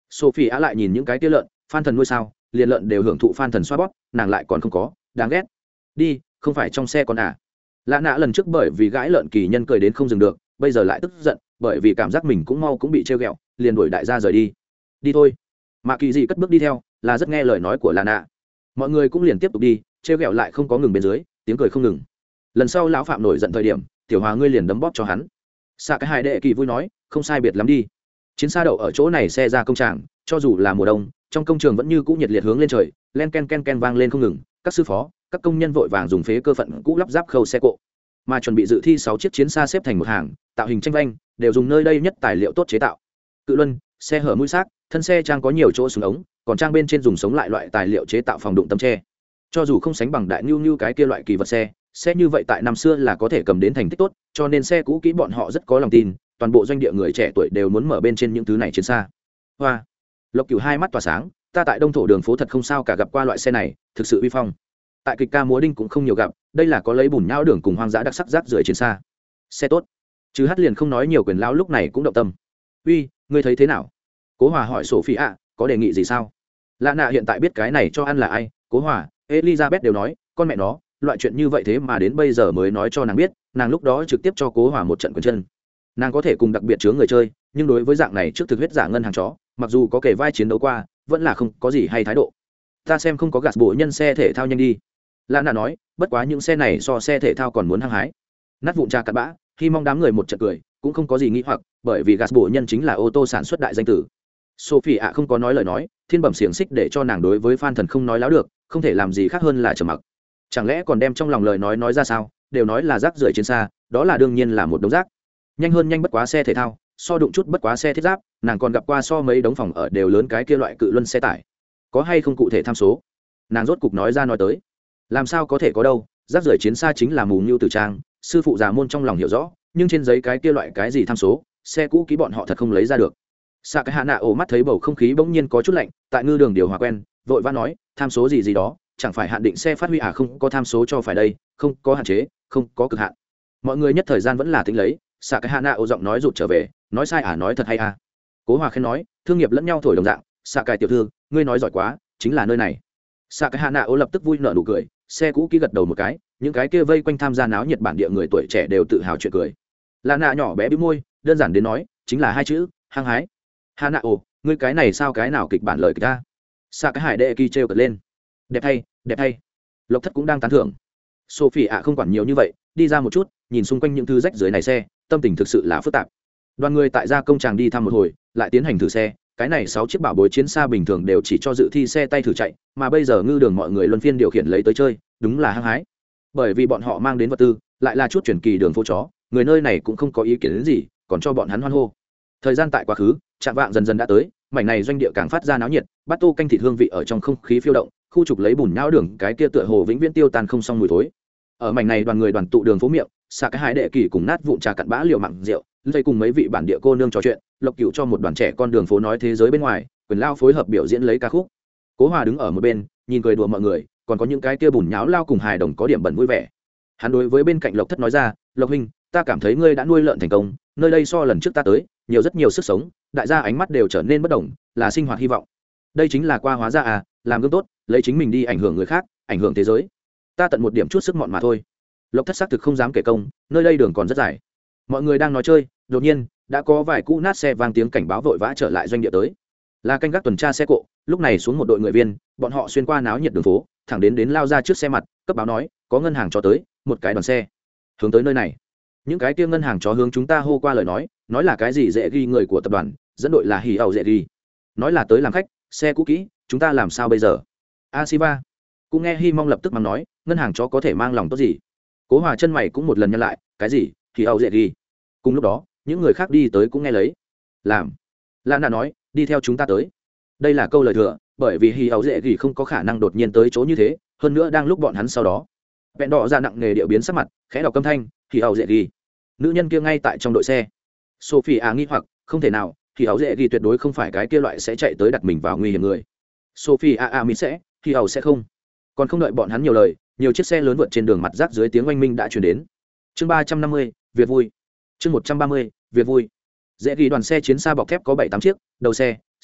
Sophie á lại nhìn những cái tia lợn, phan thần nuôi sao, liền lợn đều hưởng thụ phan thần xoa bóp, nàng lại còn không có, đáng ghét. Đi, không phải trong xe còn à? Lạ nạ lần trước bởi vì gãi lợn kỳ nhân cười đến không dừng được, bây giờ lại tức giận, bởi vì cảm giác mình cũng mau cũng bị trêu ghẹo, liền đuổi đại gia rời đi. Đi thôi. Mạ Kỳ Dị cất bước đi theo, là rất nghe lời nói của Lạ nạ. Mọi người cũng liền tiếp tục đi, trêu ghẹo lại không có ngừng bên dưới, tiếng cười không ngừng. Lần sau lão phạm nổi giận thời điểm, tiểu hòa ngươi liền đấm bóp cho hắn. Xạ cái hai đệ kỳ vui nói, không sai biệt lắm đi. Chiến xa đậu ở chỗ này xe ra công tràng, cho dù là mùa đông, trong công trường vẫn như cũ nhiệt liệt hướng lên trời, len ken ken ken vang lên không ngừng, các sư phó, các công nhân vội vàng dùng phế cơ phận cũ lắp ráp khâu xe cộ, mà chuẩn bị dự thi 6 chiếc chiến xa xếp thành một hàng, tạo hình tranh vanh, đều dùng nơi đây nhất tài liệu tốt chế tạo. Cự luân, xe hở mũi xác, thân xe trang có nhiều chỗ súng ống, còn trang bên trên dùng sống lại loại tài liệu chế tạo phòng đụng tấm tre. Cho dù không sánh bằng đại nhu nhu cái kia loại kỳ vật xe như vậy tại năm xưa là có thể cầm đến thành tích tốt, cho nên xe cũ kỹ bọn họ rất có lòng tin, toàn bộ doanh địa người trẻ tuổi đều muốn mở bên trên những thứ này chiến xa. Hoa, Lộc Cửu hai mắt tỏa sáng, ta tại Đông thổ đường phố thật không sao cả gặp qua loại xe này, thực sự uy phong. Tại kịch ca múa đinh cũng không nhiều gặp, đây là có lấy bùn nhão đường cùng hoang dã đặc sắc rác rưởi chiến xa. Xe tốt. Chứ hát liền không nói nhiều, quyền lão lúc này cũng động tâm. Uy, ngươi thấy thế nào? Cố Hòa hỏi Sophie ạ, có đề nghị gì sao? Lạ nạ hiện tại biết cái này cho ăn là ai, Cố Hòa, Elizabeth đều nói, con mẹ nó, loại chuyện như vậy thế mà đến bây giờ mới nói cho nàng biết, nàng lúc đó trực tiếp cho Cố Hòa một trận quyền chân. Nàng có thể cùng đặc biệt chướng người chơi, nhưng đối với dạng này trước thực huyết giả ngân hàng chó, mặc dù có kể vai chiến đấu qua, vẫn là không có gì hay thái độ. Ta xem không có gạt bộ nhân xe thể thao nhanh đi. Lạ nạ nói, bất quá những xe này so xe thể thao còn muốn hăng hái. Nát vụn trà cặn bã, khi mong đám người một trận cười, cũng không có gì nghĩ hoặc, bởi vì gạt bộ nhân chính là ô tô sản xuất đại danh tử. Sophie ạ không có nói lời nói, thiên bẩm xiềng xích để cho nàng đối với Phan Thần không nói láo được, không thể làm gì khác hơn là trầm mặc. Chẳng lẽ còn đem trong lòng lời nói ra sao? Đều nói là rác rưởi trên xa, đó là đương nhiên là một đống rác. Nhanh hơn nhanh bất quá xe thể thao, so đụng chút bất quá xe thiết giáp, nàng còn gặp qua so mấy đống phòng ở đều lớn cái kia loại cự luân xe tải. Có hay không cụ thể tham số? Nàng rốt cục nói ra nói tới. Làm sao có thể có đâu, rác rưởi chiến xa chính là mù nhu tử trang, sư phụ già môn trong lòng hiểu rõ, nhưng trên giấy cái kia loại cái gì tham số, xe cũ kỹ bọn họ thật không lấy ra được. Xạ cái hạ nạ ổ mắt thấy bầu không khí bỗng nhiên có chút lạnh, tại ngư đường điều hòa quen, vội vã nói, tham số gì gì đó, chẳng phải hạn định xe phát huy à? Không có tham số cho phải đây, không có hạn chế, không có cực hạn. Mọi người nhất thời gian vẫn là tính lấy. Xạ cái hạ nạ ổ giọng nói rụt trở về, nói sai à? Nói thật hay à? Cố Hòa khen nói, thương nghiệp lẫn nhau thổi đồng dạng. Xạ cái tiểu thư, ngươi nói giỏi quá, chính là nơi này. Xạ cái hạ nạ ổ lập tức vui nở nụ cười, xe cũ kỹ gật đầu một cái, những cái kia vây quanh tham gia náo nhiệt bản địa người tuổi trẻ đều tự hào chuyện cười. Lạ nạ nhỏ bé bĩu môi, đơn giản đến nói, chính là hai chữ, hăng hái. Hạ nạ ổ, ngươi cái này sao cái nào kịch bản lời kịch ta? Xạ cái hải đệ kỳ trêu cợt lên, đẹp thay, đẹp thay. Lộc Thất cũng đang tán thưởng. Sophie ạ không quản nhiều như vậy, đi ra một chút, nhìn xung quanh những thứ rách dưới này xe, tâm tình thực sự là phức tạp. Đoàn người tại gia công tràng đi thăm một hồi, lại tiến hành thử xe. Cái này 6 chiếc bảo bối chiến xa bình thường đều chỉ cho dự thi xe tay thử chạy, mà bây giờ ngư đường mọi người luân phiên điều khiển lấy tới chơi, đúng là hăng hái. Bởi vì bọn họ mang đến vật tư, lại là chút chuyển kỳ đường phố chó, người nơi này cũng không có ý kiến đến gì, còn cho bọn hắn hoan hô. Thời gian tại quá khứ, trạm vạng dần dần đã tới, mảnh này doanh địa càng phát ra náo nhiệt, bát tô canh thịt hương vị ở trong không khí phiêu động, khu trục lấy bùn nhão đường cái kia tựa hồ vĩnh viễn tiêu tan không xong mùi thối. Ở mảnh này đoàn người đoàn tụ đường phố miệng, xạ cái hải đệ kỳ cùng nát vụn trà cặn bã liều mặn rượu, dây cùng mấy vị bản địa cô nương trò chuyện, Lộc Cửu cho một đoàn trẻ con đường phố nói thế giới bên ngoài, quyền lao phối hợp biểu diễn lấy ca khúc. Cố Hòa đứng ở một bên, nhìn cười đùa mọi người, còn có những cái kia bùn nhão lao cùng hài đồng có điểm bẩn vui vẻ. Hắn đối với bên cạnh Lộc Thất nói ra, Lộc huynh, ta cảm thấy ngươi đã nuôi lợn thành công, nơi đây so lần trước ta tới, nhiều rất nhiều sức sống, đại gia ánh mắt đều trở nên bất đồng, là sinh hoạt hy vọng. Đây chính là qua hóa ra à, làm gương tốt, lấy chính mình đi ảnh hưởng người khác, ảnh hưởng thế giới. Ta tận một điểm chút sức mọn mà thôi. Lộc Thất xác thực không dám kể công, nơi đây đường còn rất dài. Mọi người đang nói chơi, đột nhiên đã có vài cú nát xe vang tiếng cảnh báo vội vã trở lại doanh địa tới. Là canh gác tuần tra xe cộ, lúc này xuống một đội người viên, bọn họ xuyên qua náo nhiệt đường phố, thẳng đến lao ra trước xe mặt, cấp báo nói, có ngân hàng chó tới, một cái đoàn xe hướng tới nơi này. Những cái kia ngân hàng chó hướng chúng ta hô qua lời nói là cái gì dễ ghi người của tập đoàn, dẫn đội là hỉ ẩu dễ ghi, nói là tới làm khách, xe cũ kỹ, chúng ta làm sao bây giờ? Asiva cũng nghe Hi Mong lập tức mang nói, ngân hàng chó có thể mang lòng tốt gì? Cố Hòa chân mày cũng một lần nhăn lại, cái gì? Hỉ ẩu dễ ghi. Cùng lúc đó, những người khác đi tới cũng nghe lấy. Làm. Lã Nạ nói, đi theo chúng ta tới. Đây là câu lời thừa, bởi vì hỉ ẩu dễ ghi không có khả năng đột nhiên tới chỗ như thế, hơn nữa đang lúc bọn hắn sau đó. Vẹn đỏ ra nặng nghề điệu biến sắc mặt, khẽ đọc âm thanh, hỉ ẩu dễ ghi. Nữ nhân kia ngay tại trong đội xe. Sophie nghi hoặc, không thể nào, hỉ ẩu dễ ghi tuyệt đối không phải cái kia loại sẽ chạy tới đặt mình vào nguy hiểm người. Sophie mình sẽ, hỉ ẩu sẽ không. Còn không đợi bọn hắn nhiều lời, nhiều chiếc xe lớn vượt trên đường mặt rác dưới tiếng oanh minh đã truyền đến. Chương 350, việc vui. Chương 130, việc vui. Dễ ghi đoàn xe chiến xa bọc thép có 7-8 chiếc, đầu xe,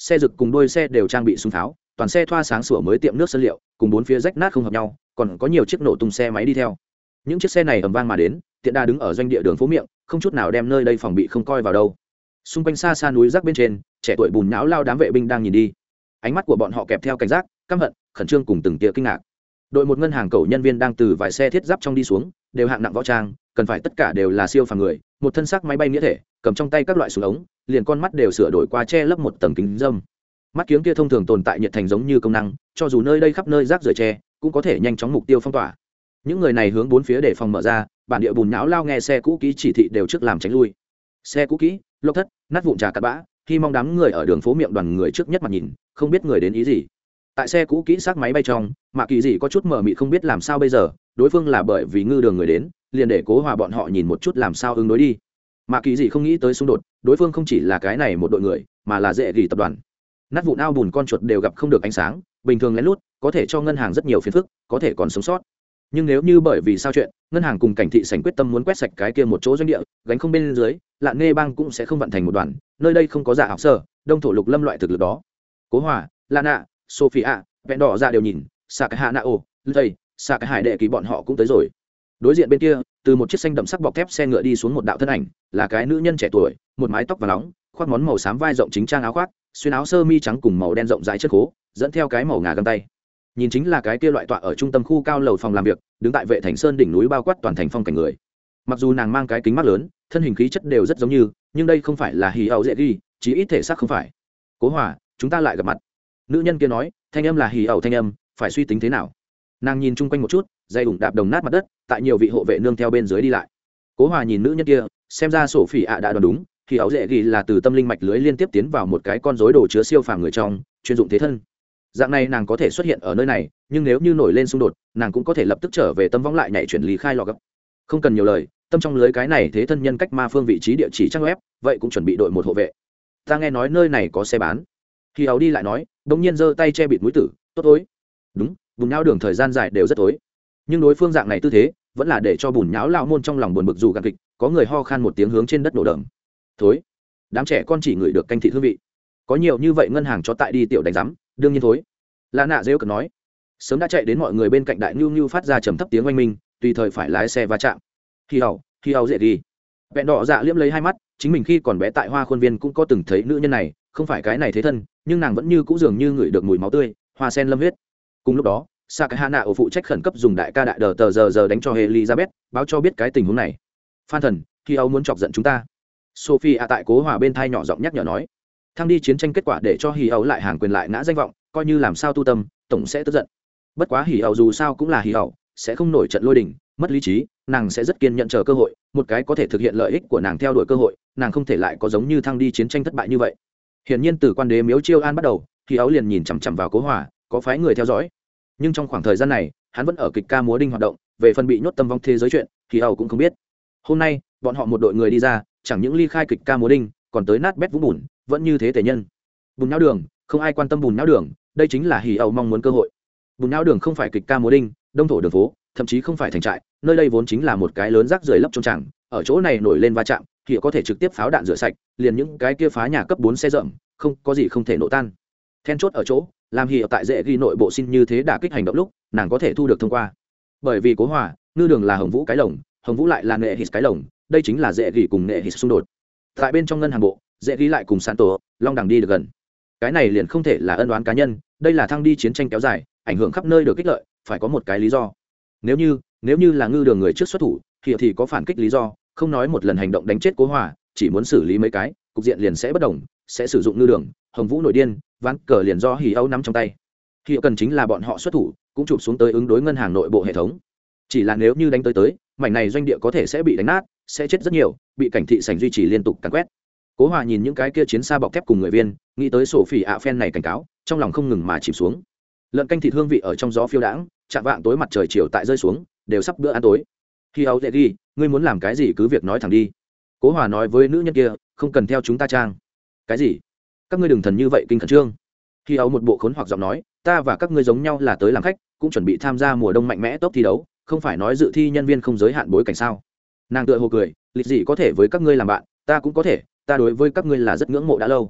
xe rực cùng đuôi xe đều trang bị súng pháo, toàn xe thoa sáng sủa mới tiệm nước sơn liệu, cùng bốn phía rách nát không hợp nhau, còn có nhiều chiếc nổ tung xe máy đi theo. Những chiếc xe này ầm vang mà đến, tiện đa đứng ở doanh địa đường phố miệng, không chút nào đem nơi đây phòng bị không coi vào đâu. Xung quanh xa xa núi rác bên trên, trẻ tuổi bùn nhão lao đám vệ binh đang nhìn đi. Ánh mắt của bọn họ kẹp theo cảnh giác, căm hận, khẩn trương cùng từng tia kinh ngạc. Đội một ngân hàng cầu nhân viên đang từ vài xe thiết giáp trong đi xuống, đều hạng nặng võ trang, cần phải tất cả đều là siêu phàm người, một thân xác máy bay nghĩa thể, cầm trong tay các loại súng ống, liền con mắt đều sửa đổi qua che lấp một tầng kính dâm. Mắt kiếng kia thông thường tồn tại nhiệt thành giống như công năng, cho dù nơi đây khắp nơi rác rưởi che, cũng có thể nhanh chóng mục tiêu phong tỏa. Những người này hướng bốn phía để phòng mở ra, bản địa bùn nhão lao nghe xe cũ kỹ chỉ thị đều trước làm tránh lui. Xe cũ kỹ, lốc thất, nát vụn trà cặn bã, khi mong đám người ở đường phố miệng đoàn người trước nhất mặt nhìn, không biết người đến ý gì. Tại xe cũ kỹ xác máy bay trong, Mạc Kỳ dị có chút mờ mịt không biết làm sao bây giờ, đối phương là bởi vì ngư đường người đến, liền để Cố Hòa bọn họ nhìn một chút làm sao ứng đối đi. Mạc Kỳ dị không nghĩ tới xung đột, đối phương không chỉ là cái này một đội người, mà là dễ gỉ tập đoàn. Nát vụn ao bùn con chuột đều gặp không được ánh sáng, bình thường lén lút, có thể cho ngân hàng rất nhiều phiền phức, có thể còn sống sót. Nhưng nếu như bởi vì sao chuyện, ngân hàng cùng cảnh thị sảnh quyết tâm muốn quét sạch cái kia một chỗ doanh địa, gánh không bên dưới, Lạn Nghe bang cũng sẽ không vận thành một đoàn, nơi đây không có giả học sở, đông thổ lục lâm loại thực lực đó. Cố Hòa, Lana, Sophia, vẹn đỏ ra đều nhìn, xạ cái hạ nạ ồ, lây, xạ cái hải đệ kỳ bọn họ cũng tới rồi. Đối diện bên kia, từ một chiếc xanh đậm sắc bọc thép xe ngựa đi xuống một đạo thân ảnh, là cái nữ nhân trẻ tuổi, một mái tóc vàng nóng, khoác món màu xám vai rộng chính trang áo khoác, xuyên áo sơ mi trắng cùng màu đen rộng rãi chất khố, dẫn theo cái màu ngà găng tay. Nhìn chính là cái kia loại tọa ở trung tâm khu cao lầu phòng làm việc, đứng tại vệ thành sơn đỉnh núi bao quát toàn thành phong cảnh người. Mặc dù nàng mang cái kính mắt lớn, thân hình khí chất đều rất giống như, nhưng đây không phải là hì ẩu dễ ghi, chí ít thể xác không phải. Cố Hòa, chúng ta lại gặp mặt. Nữ nhân kia nói, thanh âm là hì ẩu thanh âm, phải suy tính thế nào? Nàng nhìn chung quanh một chút, dây ủng đạp đồng nát mặt đất, tại nhiều vị hộ vệ nương theo bên dưới đi lại. Cố Hòa nhìn nữ nhân kia, xem ra sổ phỉ ạ đã đoán đúng, hì ẩu dễ ghi là từ tâm linh mạch lưới liên tiếp tiến vào một cái con rối đồ chứa siêu phàm người trong, chuyên dụng thế thân. Dạng này nàng có thể xuất hiện ở nơi này, nhưng nếu như nổi lên xung đột, nàng cũng có thể lập tức trở về tâm võng lại nhảy chuyển lý khai lò gấp. Không cần nhiều lời, tâm trong lưới cái này thế thân nhân cách ma phương vị trí địa chỉ trang web, vậy cũng chuẩn bị đội một hộ vệ. Ta nghe nói nơi này có xe bán. Khi áo đi lại nói, đống nhiên giơ tay che bịt mũi tử, tốt tối. Đúng, bùn nhão đường thời gian dài đều rất tối. Nhưng đối phương dạng này tư thế, vẫn là để cho bùn nhão lão môn trong lòng buồn bực dù gạt kịch, có người ho khan một tiếng hướng trên đất đổ đờm. Thối. Đám trẻ con chỉ ngửi được canh thị hương vị. Có nhiều như vậy ngân hàng cho tại đi tiểu đánh rắm, đương nhiên thối. Lã nạ rêu cực nói, sớm đã chạy đến mọi người bên cạnh đại nhu nhu phát ra trầm thấp tiếng oanh minh, tùy thời phải lái xe va chạm. Khi ẩu dễ đi. Vẹn đỏ dạ liếm lấy hai mắt, chính mình khi còn bé tại hoa khuôn viên cũng có từng thấy nữ nhân này, không phải cái này thế thân, nhưng nàng vẫn như cũ dường như ngửi được mùi máu tươi, hoa sen lâm huyết. Cùng lúc đó, Sakahana ở phụ trách khẩn cấp dùng đại ca đại đờ tờ giờ đánh cho Elizabeth, báo cho biết cái tình huống này. Phan thần, khi âu muốn chọc giận chúng ta. Sophie tại Cố Hòa bên thai nhỏ giọng nhắc nhở nói, thăng đi chiến tranh kết quả để cho Hỉ âu lại hàng quyền lại ngã danh vọng, coi như làm sao tu tâm, tổng sẽ tức giận. Bất quá Hỉ âu dù sao cũng là Hỉ âu, sẽ không nổi trận lôi đình, mất lý trí, nàng sẽ rất kiên nhẫn chờ cơ hội, một cái có thể thực hiện lợi ích của nàng theo đuổi cơ hội, nàng không thể lại có giống như thăng đi chiến tranh thất bại như vậy. Hiển nhiên từ quan đế miếu chiêu an bắt đầu, Hỉ âu liền nhìn chằm chằm vào Cố Hòa, có phái người theo dõi. Nhưng trong khoảng thời gian này, hắn vẫn ở kịch ca múa đinh hoạt động, về phần bị nhốt tâm vong thế giới chuyện, Hỉ âu cũng không biết. Hôm nay, bọn họ một đội người đi ra, chẳng những ly khai kịch ca múa đinh, còn tới nát bét vũng bùn, vẫn như thế tề nhân. Bùn nhão đường, không ai quan tâm bùn nhão đường, đây chính là Hỉ âu mong muốn cơ hội. Bùn nhão đường không phải kịch ca múa đinh, đông thổ đường phố, thậm chí không phải thành trại, nơi đây vốn chính là một cái lớn rác rưởi lấp trôn tràng, ở chỗ này nổi lên va chạm, Hỉ có thể trực tiếp pháo đạn rửa sạch, liền những cái kia phá nhà cấp 4 xe rậm, không có gì không thể nổ tan. Then chốt ở chỗ, làm Hỉ tại dễ ghi nội bộ xin như thế đả kích hành động lúc, nàng có thể thu được thông qua. Bởi vì Cố Hòa, ngư đường là Hồng Vũ cái lồng, Hồng Vũ lại là nghệ hít cái lồng, đây chính là dễ ghi cùng nghệ hít xung đột. Tại bên trong ngân hàng bộ, dễ ghi lại cùng Santo, Long Đằng đi được gần. Cái này liền không thể là ân oán cá nhân, đây là thăng đi chiến tranh kéo dài, ảnh hưởng khắp nơi được kích lợi, phải có một cái lý do. Nếu như là ngư đường người trước xuất thủ, thì có phản kích lý do, không nói một lần hành động đánh chết Cố Hòa, chỉ muốn xử lý mấy cái, cục diện liền sẽ bất đồng, sẽ sử dụng ngư đường, Hồng Vũ nổi điên, ván cờ liền do Hỉ âu nắm trong tay. Hỉ cần chính là bọn họ xuất thủ, cũng chụp xuống tới ứng đối ngân hàng nội bộ hệ thống. Chỉ là nếu như đánh tới, mảnh này doanh địa có thể sẽ bị đánh nát, sẽ chết rất nhiều, bị cảnh thị sảnh duy trì liên tục càn quét. Cố Hòa nhìn những cái kia chiến xa bọc thép cùng người viên, nghĩ tới sổ phỉ ạ phen này cảnh cáo, trong lòng không ngừng mà chìm xuống. Lợn canh thịt hương vị ở trong gió phiêu đãng, chạm vạng tối mặt trời chiều tại rơi xuống, đều sắp bữa ăn tối. Khi áo dễ ghi, ngươi muốn làm cái gì cứ việc nói thẳng đi. Cố Hòa nói với nữ nhân kia, không cần theo chúng ta trang. Cái gì? Các ngươi đừng thần như vậy kinh khẩn trương. Khi áo một bộ khốn hoặc giọng nói, ta và các ngươi giống nhau là tới làm khách, cũng chuẩn bị tham gia mùa đông mạnh mẽ tốt thi đấu, không phải nói dự thi nhân viên không giới hạn bối cảnh sao? Nàng tựa hồ cười, lịch gì có thể với các ngươi làm bạn, ta cũng có thể, ta đối với các ngươi là rất ngưỡng mộ đã lâu.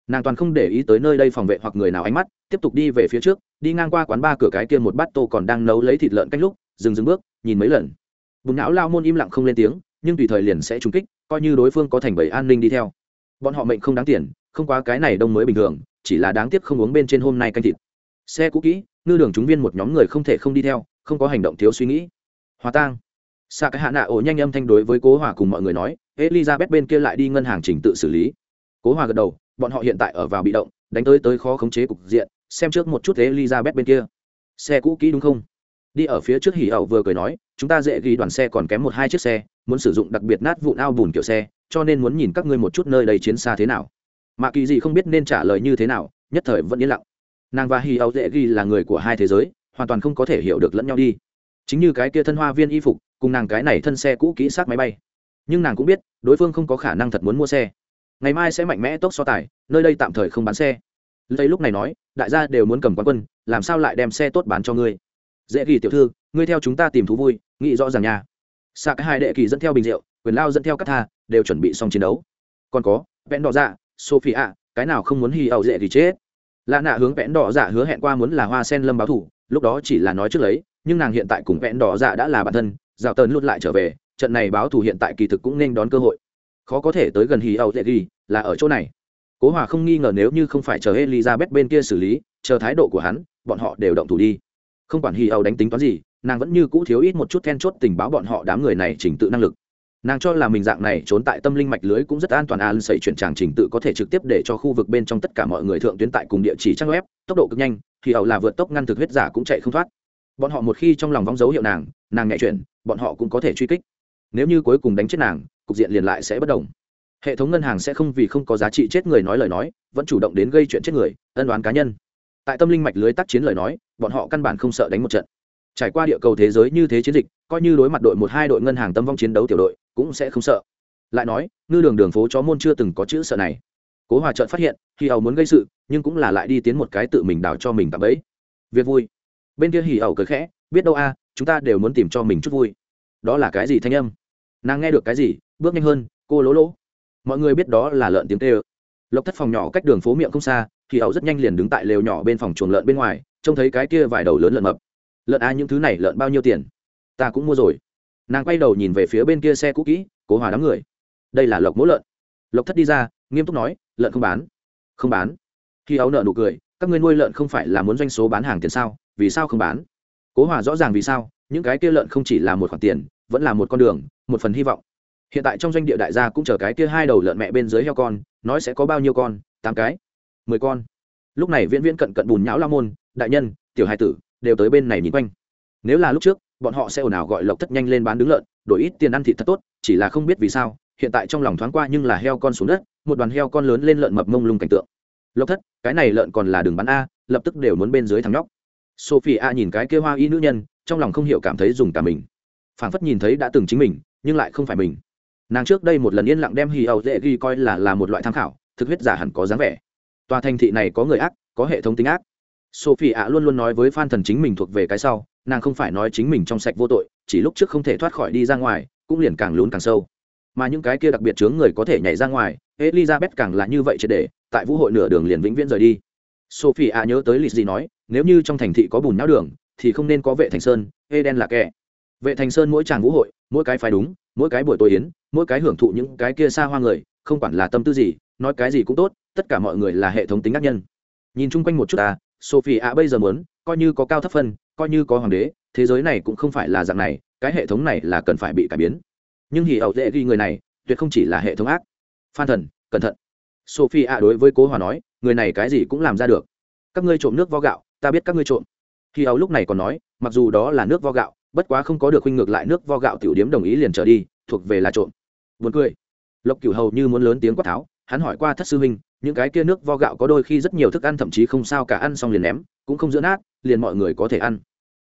nàng toàn không để ý tới nơi đây phòng vệ hoặc người nào ánh mắt, tiếp tục đi về phía trước, đi ngang qua quán ba cửa cái kia một bát tô còn đang nấu lấy thịt lợn cách lúc dừng bước nhìn mấy lần. Bùn não lao môn im lặng không lên tiếng, nhưng tùy thời liền sẽ trúng kích, coi như đối phương có thành bầy an ninh đi theo. Bọn họ mệnh không đáng tiền, không quá cái này đông mới bình thường, chỉ là đáng tiếc không uống bên trên hôm nay canh thịt. Xe cũ kỹ, ngư đường chúng viên một nhóm người không thể không đi theo, không có hành động thiếu suy nghĩ. Hòa tang. Sa cái hạ nạ ổ nhanh âm thanh đối với Cố Hòa cùng mọi người nói, Elizabeth bên kia lại đi ngân hàng chỉnh tự xử lý. Cố Hòa gật đầu, bọn họ hiện tại ở vào bị động, đánh tới khó khống chế cục diện, xem trước một chút Elizabeth bên kia. Xe cũ kỹ đúng không? Đi ở phía trước hỉ ẩu vừa cười nói, chúng ta dễ ghi đoàn xe còn kém một hai chiếc xe, muốn sử dụng đặc biệt nát vụn ao bùn kiểu xe, cho nên muốn nhìn các ngươi một chút nơi đây chiến xa thế nào. Mạ Kỳ gì không biết nên trả lời như thế nào, nhất thời vẫn yên lặng. Nàng và hỉ ẩu dễ ghi là người của hai thế giới, hoàn toàn không có thể hiểu được lẫn nhau đi. Chính như cái kia thân hoa viên y phục, cùng nàng cái này thân xe cũ kỹ xác máy bay. Nhưng nàng cũng biết, đối phương không có khả năng thật muốn mua xe. Ngày mai sẽ mạnh mẽ tốc so tài, nơi đây tạm thời không bán xe. Lấy lúc này nói, đại gia đều muốn cầm quán quân, làm sao lại đem xe tốt bán cho ngươi? Dễ ghi tiểu thư, ngươi theo chúng ta tìm thú vui, nghĩ rõ ràng nha. Sa cái hai đệ kỳ dẫn theo bình rượu, Quyền Lao dẫn theo cát tha, đều chuẩn bị xong chiến đấu. Còn có vẽn đỏ dạ, Sophia, cái nào không muốn hì ẩu dễ thì chết. Lạ nạ hướng vẽn đỏ dạ hứa hẹn qua muốn là Hoa Sen Lâm báo thủ, lúc đó chỉ là nói trước lấy, nhưng nàng hiện tại cùng vẽn đỏ dạ đã là bạn thân, dạo tần lút lại trở về, trận này báo thủ hiện tại kỳ thực cũng nên đón cơ hội. Khó có thể tới gần hì ẩu dễ gì, là ở chỗ này. Cố Hòa không nghi ngờ nếu như không phải chờ Elizabeth bên kia xử lý, chờ thái độ của hắn, bọn họ đều động thủ đi. Không quản hì ẩu đánh tính toán gì, nàng vẫn như cũ thiếu ít một chút then chốt tình báo bọn họ đám người này chỉnh tự năng lực. Nàng cho là mình dạng này trốn tại tâm linh mạch lưới cũng rất an toàn, an sẩy chuyển tràng trình tự có thể trực tiếp để cho khu vực bên trong tất cả mọi người thượng tuyến tại cùng địa chỉ trang web, tốc độ cực nhanh, hì ẩu là vượt tốc ngăn thực huyết giả cũng chạy không thoát. Bọn họ một khi trong lòng vong dấu hiệu nàng nhạy chuyển, bọn họ cũng có thể truy kích. Nếu như cuối cùng đánh chết nàng, cục diện liền lại sẽ bất đồng. Hệ thống ngân hàng sẽ không vì không có giá trị chết người nói lời nói, vẫn chủ động đến gây chuyện chết người, ân oán cá nhân. Tại tâm linh mạch lưới tác chiến lời nói, bọn họ căn bản không sợ đánh một trận. Trải qua địa cầu thế giới như thế chiến dịch, coi như đối mặt đội một hai đội ngân hàng tâm vong chiến đấu tiểu đội, cũng sẽ không sợ. Lại nói, ngư đường phố chó môn chưa từng có chữ sợ này. Cố Hòa chợt phát hiện, Hỉ ẩu muốn gây sự, nhưng cũng là lại đi tiến một cái tự mình đào cho mình tạm bẫy. Việc vui. Bên kia Hỉ ẩu cười khẽ, biết đâu a, chúng ta đều muốn tìm cho mình chút vui. Đó là cái gì thanh âm? Nàng nghe được cái gì, bước nhanh hơn, cô lỗ lỗ. Mọi người biết đó là lợn tiếng kêu. Lộc Thất phòng nhỏ cách đường phố miệng không xa, Hỉ ẩu rất nhanh liền đứng tại lều nhỏ bên phòng chuồng lợn bên ngoài, trông thấy cái kia vài đầu lớn lợn mập. Lợn a, những thứ này lợn bao nhiêu tiền? Ta cũng mua rồi. Nàng quay đầu nhìn về phía bên kia xe cũ kỹ, Cố Hòa đám người. Đây là Lộc mỗ lợn. Lộc Thất đi ra, nghiêm túc nói, lợn không bán. Không bán? Hỉ ẩu nở nụ cười, các ngươi nuôi lợn không phải là muốn doanh số bán hàng tiền sao, vì sao không bán? Cố Hòa rõ ràng vì sao, những cái kia lợn không chỉ là một khoản tiền, vẫn là một con đường, một phần hy vọng. Hiện tại trong doanh địa đại gia cũng chờ cái kia hai đầu lợn mẹ bên dưới heo con, nói sẽ có bao nhiêu con, 8 cái, 10 con. Lúc này Viễn cận bùn nhão la môn, đại nhân, tiểu hai tử đều tới bên này nhìn quanh. Nếu là lúc trước, bọn họ sẽ ồn ào gọi Lộc Thất nhanh lên bán đứng lợn, đổi ít tiền ăn thịt thật tốt, chỉ là không biết vì sao, hiện tại trong lòng thoáng qua nhưng là heo con xuống đất, một đoàn heo con lớn lên lợn mập mông lung cảnh tượng. Lộc Thất, cái này lợn còn là đường bán a, lập tức đều muốn bên dưới thằng nhóc. Sophia nhìn cái kia hoa y nữ nhân, trong lòng không hiểu cảm thấy dùng cả mình. Phảng phất nhìn thấy đã từng chính mình, nhưng lại không phải mình. Nàng trước đây một lần yên lặng đem Hỉ ẩu dễ ghi coi là một loại tham khảo, thực huyết giả hẳn có dáng vẻ. Tòa thành thị này có người ác, có hệ thống tính ác. Sophia luôn luôn nói với fan thần chính mình thuộc về cái sau, nàng không phải nói chính mình trong sạch vô tội, chỉ lúc trước không thể thoát khỏi đi ra ngoài, cũng liền càng lún càng sâu. Mà những cái kia đặc biệt chướng người có thể nhảy ra ngoài, Elizabeth càng là như vậy triệt để, tại vũ hội nửa đường liền vĩnh viễn rời đi. Sophia nhớ tới lịch gì nói, nếu như trong thành thị có bùn nhão đường, thì không nên có vệ thành sơn, Eden là kẻ. Vệ thành sơn mỗi tràng vũ hội, mỗi cái phải đúng, mỗi cái buổi tối yến, mỗi cái hưởng thụ những cái kia xa hoa người, không quản là tâm tư gì, nói cái gì cũng tốt, tất cả mọi người là hệ thống tính ác nhân. Nhìn chung quanh một chút Sophia bây giờ muốn, coi như có cao thấp phân, coi như có hoàng đế, thế giới này cũng không phải là dạng này, cái hệ thống này là cần phải bị cải biến. Nhưng Hỉ ẩu dễ ghi người này, tuyệt không chỉ là hệ thống ác. Phan thần, cẩn thận. Sophia đối với Cố Hòa nói, người này cái gì cũng làm ra được. Các ngươi trộm nước vo gạo, ta biết các ngươi trộm. Hỉ ẩu lúc này còn nói, mặc dù đó là nước vo gạo, bất quá không có được huynh ngược lại nước vo gạo tiểu điếm đồng ý liền trở đi, thuộc về là trộm. Buồn cười. Lộc Cửu hầu như muốn lớn tiếng quát tháo, hắn hỏi qua Thất sư huynh, những cái kia nước vo gạo có đôi khi rất nhiều thức ăn thậm chí không sao cả ăn xong liền ném, cũng không giữa nát, liền mọi người có thể ăn.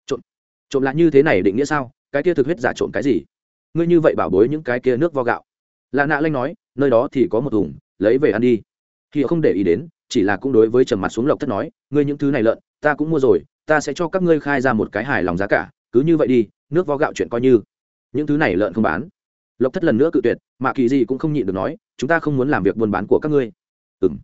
Trộm là như thế này định nghĩa sao? Cái kia thực huyết giả trộm cái gì? Ngươi như vậy bảo bối những cái kia nước vo gạo. Lạ nạ lanh nói, nơi đó thì có một thùng, lấy về ăn đi. Khi không để ý đến, chỉ là cũng đối với trầm mặt xuống Lộc Thất nói, ngươi những thứ này lợn, ta cũng mua rồi, ta sẽ cho các ngươi khai ra một cái hài lòng giá cả, cứ như vậy đi, nước vo gạo chuyện coi như. Những thứ này lợn không bán. Lộc Thất lần nữa cự tuyệt, Mạ Kỳ gì cũng không nhịn được nói, chúng ta không muốn làm việc buôn bán của các ngươi.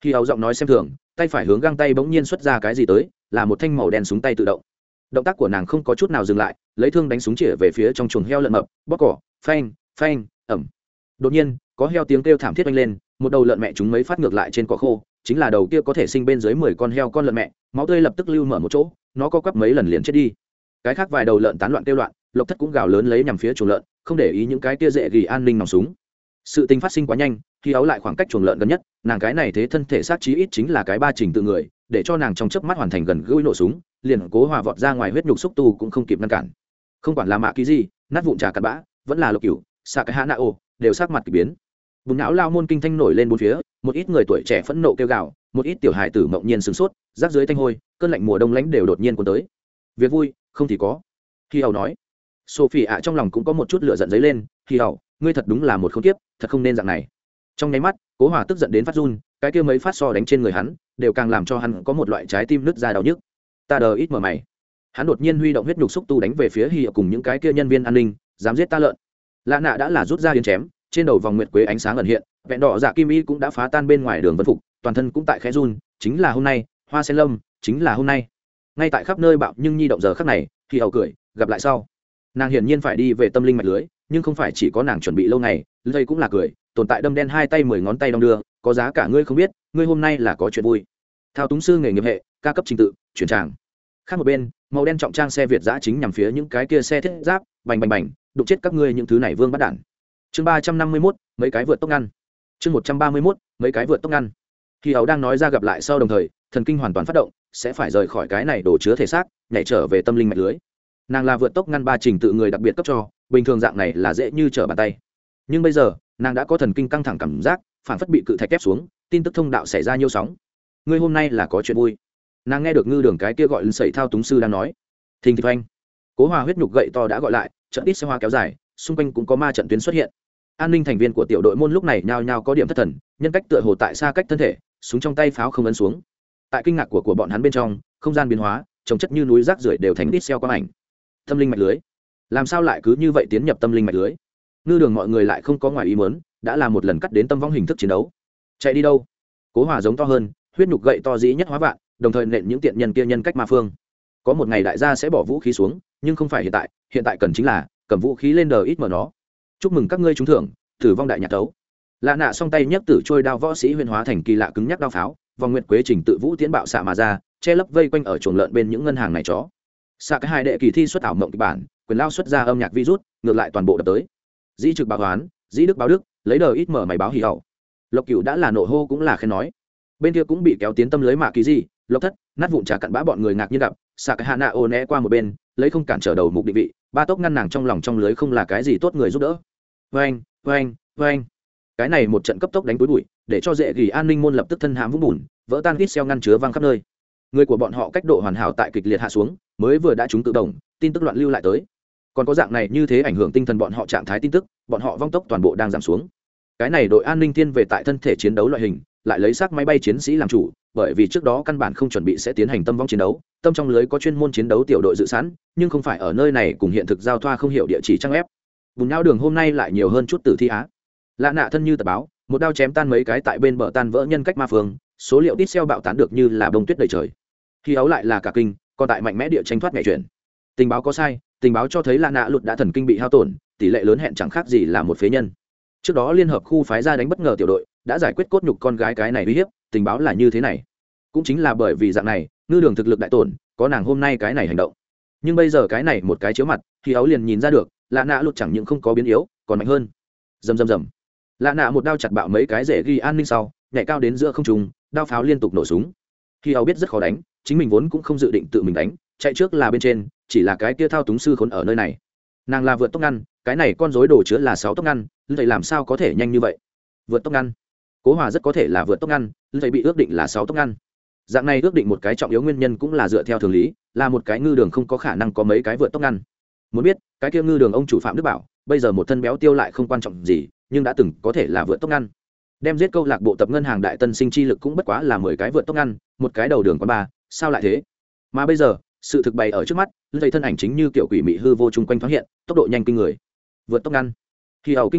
khi ấu giọng nói xem thường, tay phải hướng găng tay bỗng nhiên xuất ra cái gì tới, là một thanh màu đen súng tay tự động. Động tác của nàng không có chút nào dừng lại, lấy thương đánh súng chĩa về phía trong chuồng heo lợn mập, bóp cỏ, phanh phanh ẩm. Đột nhiên có heo tiếng kêu thảm thiết vang lên, một đầu lợn mẹ chúng mấy phát ngược lại trên cỏ khô, chính là đầu kia có thể sinh bên dưới 10 con heo con lợn mẹ, máu tươi lập tức lưu mở một chỗ, nó co quắp mấy lần liền chết đi. Cái khác vài đầu lợn tán loạn kêu loạn, Lộc Thất cũng gào lớn lấy nhằm phía chuồng lợn, không để ý những cái kia dễ gỉ an ninh nòng súng. Sự tình phát sinh quá nhanh, khi áo lại khoảng cách chuồng lợn gần nhất, nàng cái này thế thân thể sát chí ít chính là cái ba trình tự người, để cho nàng trong chớp mắt hoàn thành gần gũi nổ súng, liền Cố Hòa vọt ra ngoài huyết nhục xúc tu cũng không kịp ngăn cản. Không quản là mạ ký gì, nát vụn trà cặn bã, vẫn là Lục Cửu, xạ cái hạ nạ ô, đều sắc mặt kỳ biến. Bùn não lao môn kinh thanh nổi lên bốn phía, một ít người tuổi trẻ phẫn nộ kêu gào, một ít tiểu hài tử mộng nhiên sửng sốt, rác dưới thanh hôi, cơn lạnh mùa đông lạnh đều đột nhiên cuốn tới. Việc vui không thì có. Khi Hầu nói. Sophie ạ trong lòng cũng có một chút lửa giận dấy lên, Khi Hầu, ngươi thật đúng là một khốn kiếp, thật không nên dạng này. Trong nháy mắt, Cố Hòa tức giận đến phát run, cái kia mấy phát so đánh trên người hắn, đều càng làm cho hắn có một loại trái tim nứt ra đau nhức. Ta đờ ít mở mày. Hắn đột nhiên huy động huyết nhục xúc tu đánh về phía Hi cùng những cái kia nhân viên an ninh, dám giết ta lợn. Lạ nạ đã là rút ra yến chém, trên đầu vòng nguyệt quế ánh sáng ẩn hiện, vẹn đỏ dạ kim y cũng đã phá tan bên ngoài đường vân phục, toàn thân cũng tại khẽ run, chính là hôm nay, hoa sen lâm, chính là hôm nay. Ngay tại khắp nơi bạo nhưng nhi động giờ khắc này, Hi hầu cười, gặp lại sau. Nàng hiển nhiên phải đi về tâm linh mạch lưới, nhưng không phải chỉ có nàng chuẩn bị lâu ngày, đây cũng là cười, tồn tại đâm đen hai tay 10 ngón tay đong đưa, có giá cả ngươi không biết, ngươi hôm nay là có chuyện vui. Thao túng sư nghề nghiệp hệ, ca cấp trình tự, chuyển tràng. Khác một bên, màu đen trọng trang xe Việt giã chính nhằm phía những cái kia xe thiết giáp, bành bành bành, đụng chết các ngươi những thứ này vương bắt đản. Chương 351, mấy cái vượt tốc ngăn. Chương 131, mấy cái vượt tốc ngăn. Khi ấu đang nói ra gặp lại sau đồng thời, thần kinh hoàn toàn phát động, sẽ phải rời khỏi cái này đổ chứa thể xác, nhảy trở về tâm linh mạch lưới. Nàng là vượt tốc ngăn ba trình tự người đặc biệt cấp cho, bình thường dạng này là dễ như trở bàn tay. Nhưng bây giờ, nàng đã có thần kinh căng thẳng cảm giác, phản phất bị cự thạch ép xuống, tin tức thông đạo xảy ra nhiêu sóng. Ngươi hôm nay là có chuyện vui. Nàng nghe được ngư đường cái kia gọi lên sẩy thao túng sư đang nói. Thình thịch oanh. Cố Hòa huyết nhục gậy to đã gọi lại, trận ít xe hoa kéo dài, xung quanh cũng có ma trận tuyến xuất hiện. An ninh thành viên của tiểu đội môn lúc này nhao nhao có điểm thất thần, nhân cách tựa hồ tại xa cách thân thể, súng trong tay pháo không ấn xuống. Tại kinh ngạc của bọn hắn bên trong, không gian biến hóa, trồng chất như núi rác rưởi đều thành ít xeo quang ảnh. Tâm linh mạch lưới, làm sao lại cứ như vậy tiến nhập tâm linh mạch lưới? Ngư đường mọi người lại không có ngoài ý muốn, đã là một lần cắt đến tâm vong hình thức chiến đấu. Chạy đi đâu? Cố Hòa giống to hơn, huyết nhục gậy to dĩ nhất hóa vạn, đồng thời nện những tiện nhân kia nhân cách ma phương. Có một ngày đại gia sẽ bỏ vũ khí xuống, nhưng không phải hiện tại cần chính là cầm vũ khí lên đờ ít mở nó. Chúc mừng các ngươi trúng thưởng, tử vong đại nhạc tấu. Lạ nạ song tay nhấc tử trôi đao võ sĩ huyền hóa thành kỳ lạ cứng nhắc đao pháo, vòng nguyệt quế trình tự vũ tiến bạo xạ mà ra, che lấp vây quanh ở chuồng lợn bên những ngân hàng này chó. Xạ cái hai đệ kỳ thi xuất ảo mộng kịch bản, quyền lao xuất ra âm nhạc virus, ngược lại toàn bộ đập tới. Dĩ trực báo toán, dĩ đức báo đức, lấy đờ ít mở mày báo hỉ hậu. Lộc Cửu đã là nộ hô cũng là khen nói. Bên kia cũng bị kéo tiến tâm lưới mạ kỳ gì, Lộc Thất, nát vụn trà cặn bã bọn người ngạc nhiên gặp, xạ cái hạ nạ ô né qua một bên, lấy không cản trở đầu mục định vị, ba tốc ngăn nàng trong lòng trong lưới không là cái gì tốt người giúp đỡ. Oeng, oeng, oeng. Cái này một trận cấp tốc đánh túi bụi, để cho dễ gỉ an ninh môn lập tức thân hãm vũng bùn, vỡ tan kít xeo ngăn chứa văng khắp nơi. Người của bọn họ cách độ hoàn hảo tại kịch liệt hạ xuống, mới vừa đã trúng tự động, tin tức loạn lưu lại tới. Còn có dạng này như thế ảnh hưởng tinh thần bọn họ trạng thái tin tức, bọn họ vong tốc toàn bộ đang giảm xuống. Cái này đội an ninh thiên về tại thân thể chiến đấu loại hình, lại lấy xác máy bay chiến sĩ làm chủ, bởi vì trước đó căn bản không chuẩn bị sẽ tiến hành tâm vong chiến đấu, tâm trong lưới có chuyên môn chiến đấu tiểu đội dự sẵn, nhưng không phải ở nơi này cùng hiện thực giao thoa không hiểu địa chỉ trang ép. Bùn nhau đường hôm nay lại nhiều hơn chút tử thi á. Lạ nạ thân như tờ báo, một đao chém tan mấy cái tại bên bờ tan vỡ nhân cách ma phương, số liệu tít xeo bạo tán được như là bông tuyết đầy trời. Khi ấu lại là cả kinh, còn tại mạnh mẽ địa tranh thoát nhẹ chuyển. Tình báo có sai, tình báo cho thấy lạ nạ lụt đã thần kinh bị hao tổn, tỷ lệ lớn hẹn chẳng khác gì là một phế nhân. Trước đó liên hợp khu phái ra đánh bất ngờ tiểu đội, đã giải quyết cốt nhục con gái cái này uy hiếp, tình báo là như thế này. Cũng chính là bởi vì dạng này, ngư đường thực lực đại tổn, có nàng hôm nay cái này hành động. Nhưng bây giờ cái này một cái chiếu mặt, khi ấu liền nhìn ra được, lạ nạ lụt chẳng những không có biến yếu, còn mạnh hơn. Rầm rầm rầm. Lạ nạ một đao chặt bạo mấy cái rễ ghi an ninh sau, nhảy cao đến giữa không trung, đao pháo liên tục nổ súng. Khi ấu biết rất khó đánh, chính mình vốn cũng không dự định tự mình đánh, chạy trước là bên trên, chỉ là cái kia thao túng sư khốn ở nơi này. Nàng là vượt tốc ngăn, cái này con rối đồ chứa là 6 tốc ngăn, vậy làm sao có thể nhanh như vậy? Vượt tốc ngăn. Cố Hòa rất có thể là vượt tốc ngăn, vậy bị ước định là 6 tốc ngăn. Dạng này ước định một cái trọng yếu nguyên nhân cũng là dựa theo thường lý, là một cái ngư đường không có khả năng có mấy cái vượt tốc ngăn. Muốn biết, cái kia ngư đường ông chủ Phạm Đức Bảo, bây giờ một thân béo tiêu lại không quan trọng gì, nhưng đã từng có thể là vượt tốc ngăn. Đem giết câu lạc bộ tập ngân hàng đại tân sinh chi lực cũng bất quá là 10 cái vượt tốc ngăn, một cái đầu đường quán ba, sao lại thế? Mà bây giờ, sự thực bày ở trước mắt, dây thân ảnh chính như kiểu quỷ mị hư vô chung quanh thoáng hiện, tốc độ nhanh kinh người. Vượt tốc ngăn. Khi ẩu kinh ngạc,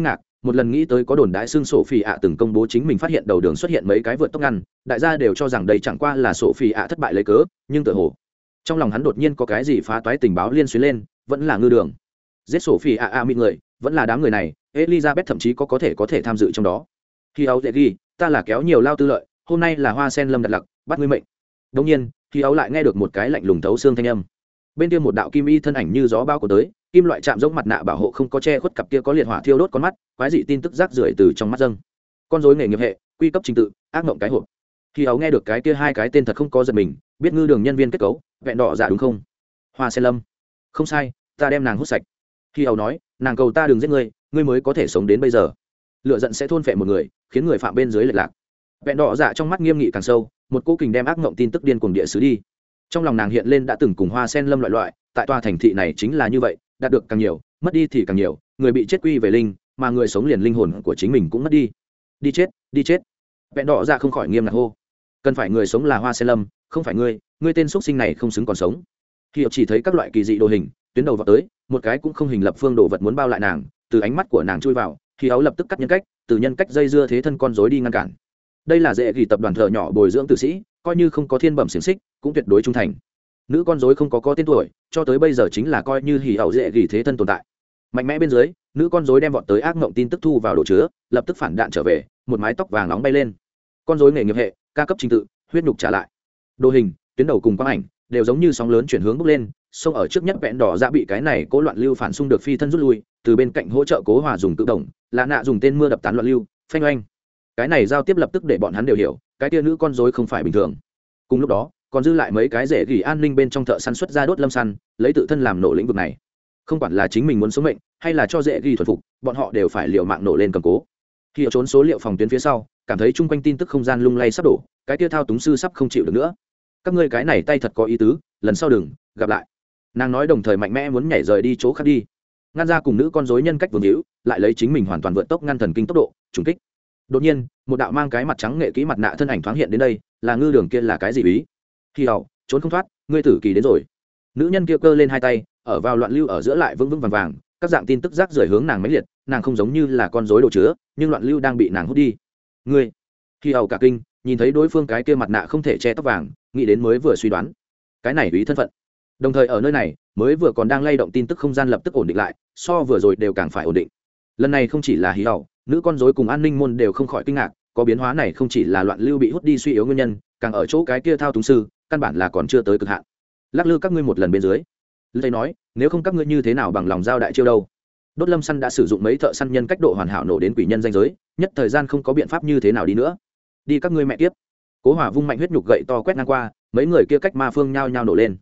một lần nghĩ tới có đồn đãi xương sổ phỉ ạ từng công bố chính mình phát hiện đầu đường xuất hiện mấy cái vượt tốc ngăn, đại gia đều cho rằng đây chẳng qua là sổ phỉ ạ thất bại lấy cớ, nhưng tựa hồ trong lòng hắn đột nhiên có cái gì phá toái tình báo liên xuyến lên, vẫn là ngư đường giết sổ phỉ ạ mịt người, vẫn là đám người này. Elizabeth thậm chí có thể tham dự trong đó. Khi ấu dễ ghi, ta là kéo nhiều lao tư lợi, hôm nay là Hoa Sen Lâm đặt lặc, bắt ngươi mệnh. Đương nhiên, khi ấu lại nghe được một cái lạnh lùng thấu xương thanh âm. Bên kia một đạo kim y thân ảnh như gió bao của tới, kim loại chạm giống mặt nạ bảo hộ không có che khuất cặp kia có liệt hỏa thiêu đốt con mắt, quái dị tin tức rác rưởi từ trong mắt dâng. Con rối nghề nghiệp hệ, quy cấp trình tự, ác mộng cái hộp. Khi ấu nghe được cái kia hai cái tên thật không có giật mình, biết ngư đường nhân viên kết cấu, vẹn đỏ giả đúng không? Hoa Sen Lâm. Không sai, ta đem nàng hút sạch. Khi ấu nói, nàng cầu ta đừng giết ngươi, ngươi mới có thể sống đến bây giờ. Lửa giận sẽ thôn phệ một người, khiến người phạm bên dưới lệch lạc. Vẹn đỏ dạ trong mắt nghiêm nghị càng sâu, một cô kình đem ác mộng tin tức điên cuồng địa sứ đi. Trong lòng nàng hiện lên đã từng cùng Hoa Sen Lâm loại, tại tòa thành thị này chính là như vậy, đạt được càng nhiều, mất đi thì càng nhiều, người bị chết quy về linh, mà người sống liền linh hồn của chính mình cũng mất đi. Đi chết, đi chết. Vẹn đỏ dạ không khỏi nghiêm ngặt hô. Cần phải người sống là Hoa Sen Lâm, không phải ngươi tên xuất sinh này không xứng còn sống. Khi chỉ thấy các loại kỳ dị đồ hình, tuyến đầu vào tới, một cái cũng không hình lập phương đồ vật muốn bao lại nàng, từ ánh mắt của nàng chui vào, khi áo lập tức cắt nhân cách, từ nhân cách dây dưa thế thân con rối đi ngăn cản. Đây là dễ ghi tập đoàn thợ nhỏ bồi dưỡng tử sĩ, coi như không có thiên bẩm xiển xích, cũng tuyệt đối trung thành. Nữ con rối không có tên tuổi, cho tới bây giờ chính là coi như hỉ ảo dễ ghi thế thân tồn tại. Mạnh mẽ bên dưới, nữ con rối đem vọt tới ác mộng tin tức thu vào đồ chứa, lập tức phản đạn trở về, một mái tóc vàng nóng bay lên. Con rối nghề nghiệp hệ, ca cấp trình tự, huyết nhục trả lại. Đồ hình, tuyến đầu cùng quang ảnh, đều giống như sóng lớn chuyển hướng bốc lên, xông ở trước nhất vẹn đỏ dạ bị cái này cố loạn lưu phản xung được phi thân rút lui, từ bên cạnh hỗ trợ cố hòa dùng tự động, là nạ dùng tên mưa đập tán loạn lưu, phanh oanh. Cái này giao tiếp lập tức để bọn hắn đều hiểu, cái tia nữ con rối không phải bình thường. Cùng lúc đó, còn dư lại mấy cái rễ gỉ an ninh bên trong thợ săn xuất ra đốt lâm săn, lấy tự thân làm nổ lĩnh vực này. Không quản là chính mình muốn sống mệnh, hay là cho rễ gỉ thuần phục, bọn họ đều phải liều mạng nổ lên cầm cố. Khi ở trốn số liệu phòng tuyến phía sau, cảm thấy chung quanh tin tức không gian lung lay sắp đổ, cái tia thao túng sư sắp không chịu được nữa. Các ngươi cái này tay thật có ý tứ, lần sau đừng gặp lại. Nàng nói đồng thời mạnh mẽ muốn nhảy rời đi chỗ khác đi. Ngăn ra cùng nữ con rối nhân cách vương hữu, lại lấy chính mình hoàn toàn vượt tốc ngăn thần kinh tốc độ trùng kích. Đột nhiên, một đạo mang cái mặt trắng nghệ kỹ mặt nạ thân ảnh thoáng hiện đến đây, là ngư đường kia là cái gì ý? Khi hậu, trốn không thoát, ngươi tử kỳ đến rồi. Nữ nhân kia cơ lên hai tay, ở vào loạn lưu ở giữa lại vững vững vàng vàng, các dạng tin tức rác rưởi hướng nàng mãnh liệt, nàng không giống như là con rối đồ chứa, nhưng loạn lưu đang bị nàng hút đi. Ngươi. Khi hậu cả kinh, nhìn thấy đối phương cái kia mặt nạ không thể che tóc vàng, nghĩ đến mới vừa suy đoán, cái này ý thân phận. Đồng thời ở nơi này, mới vừa còn đang lay động tin tức không gian lập tức ổn định lại, so vừa rồi đều càng phải ổn định. Lần này không chỉ là hí hậu, nữ con rối cùng an ninh môn đều không khỏi kinh ngạc, có biến hóa này không chỉ là loạn lưu bị hút đi suy yếu nguyên nhân, càng ở chỗ cái kia thao túng sư, căn bản là còn chưa tới cực hạn. Lắc lư các ngươi một lần bên dưới. Lê nói, nếu không các ngươi như thế nào bằng lòng giao đại chiêu đâu? Đốt lâm săn đã sử dụng mấy thợ săn nhân cách độ hoàn hảo nổ đến quỷ nhân danh giới, nhất thời gian không có biện pháp như thế nào đi nữa. Đi các ngươi mẹ tiếp. Cố Hỏa vung mạnh huyết nhục gậy to quét ngang qua, mấy người kia cách ma phương nhao nhao nổ lên.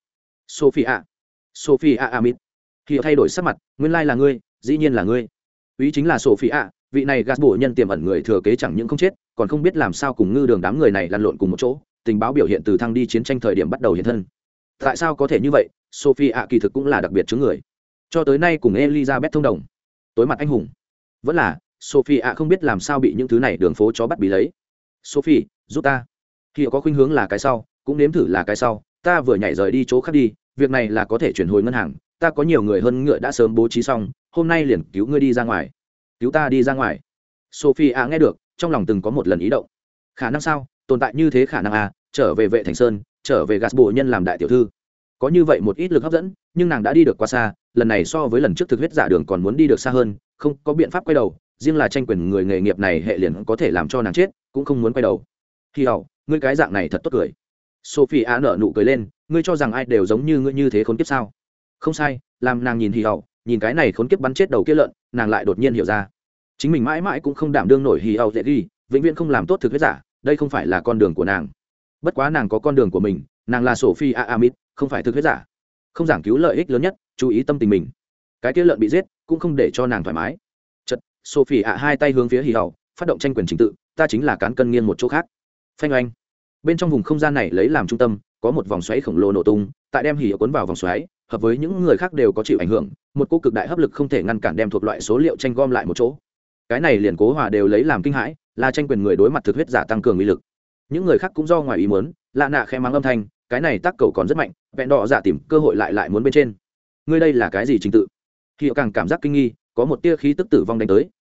Sophia Amit. Khi thay đổi sắc mặt, nguyên lai là ngươi, dĩ nhiên là ngươi. Ý chính là Sophia, vị này gas bổ nhân tiềm ẩn người thừa kế chẳng những không chết, còn không biết làm sao cùng ngư đường đám người này lăn lộn cùng một chỗ, tình báo biểu hiện từ thăng đi chiến tranh thời điểm bắt đầu hiện thân. Tại sao có thể như vậy? Sophia kỳ thực cũng là đặc biệt chứng người. Cho tới nay cùng Elizabeth thông đồng. Tối mặt anh hùng. Vẫn là, Sophia không biết làm sao bị những thứ này đường phố chó bắt bí lấy. Sophie, giúp ta. Khi có khuynh hướng là cái sau, cũng nếm thử là cái sau, ta vừa nhảy rời đi chỗ khác đi, việc này là có thể chuyển hồi ngân hàng, ta có nhiều người hơn ngựa đã sớm bố trí xong, hôm nay liền cứu ngươi đi ra ngoài. Cứu ta đi ra ngoài. Sophie nghe được, trong lòng từng có một lần ý động. Khả năng sao? Tồn tại như thế khả năng à, trở về Vệ Thành Sơn, trở về gas bộ nhân làm đại tiểu thư. Có như vậy một ít lực hấp dẫn, nhưng nàng đã đi được quá xa, lần này so với lần trước thực huyết giả đường còn muốn đi được xa hơn, không có biện pháp quay đầu, riêng là tranh quyền người nghề nghiệp này hệ liền có thể làm cho nàng chết, cũng không muốn quay đầu. Khi hậu, ngươi cái dạng này thật tốt cười. Sophie nở nụ cười lên, ngươi cho rằng ai đều giống như ngươi như thế khốn kiếp sao? Không sai, làm nàng nhìn hì hậu, nhìn cái này khốn kiếp bắn chết đầu kia lợn, nàng lại đột nhiên hiểu ra, chính mình mãi mãi cũng không đảm đương nổi hì hậu dễ ghi, vĩnh viễn không làm tốt thực huyết giả, đây không phải là con đường của nàng. Bất quá nàng có con đường của mình, nàng là Sophie Amit, không phải thực huyết giả, không giảng cứu lợi ích lớn nhất, chú ý tâm tình mình. Cái kia lợn bị giết, cũng không để cho nàng thoải mái. Chợt, Sophie hai tay hướng phía hì hậu, phát động tranh quyền chính tự, ta chính là cán cân nghiêng một chỗ khác. Phanh oanh. Bên trong vùng không gian này lấy làm trung tâm, có một vòng xoáy khổng lồ nổ tung, tại đem hỉ cuốn vào vòng xoáy, hợp với những người khác đều có chịu ảnh hưởng, một cỗ cực đại hấp lực không thể ngăn cản đem thuộc loại số liệu tranh gom lại một chỗ. Cái này liền Cố Hòa đều lấy làm kinh hãi, là tranh quyền người đối mặt thực huyết giả tăng cường uy lực. Những người khác cũng do ngoài ý muốn, lạ nạ khẽ mắng âm thanh, cái này tác cầu còn rất mạnh, vẹn đỏ giả tìm cơ hội lại muốn bên trên. Ngươi đây là cái gì trình tự? Khi càng cảm giác kinh nghi, có một tia khí tức tử vong đánh tới,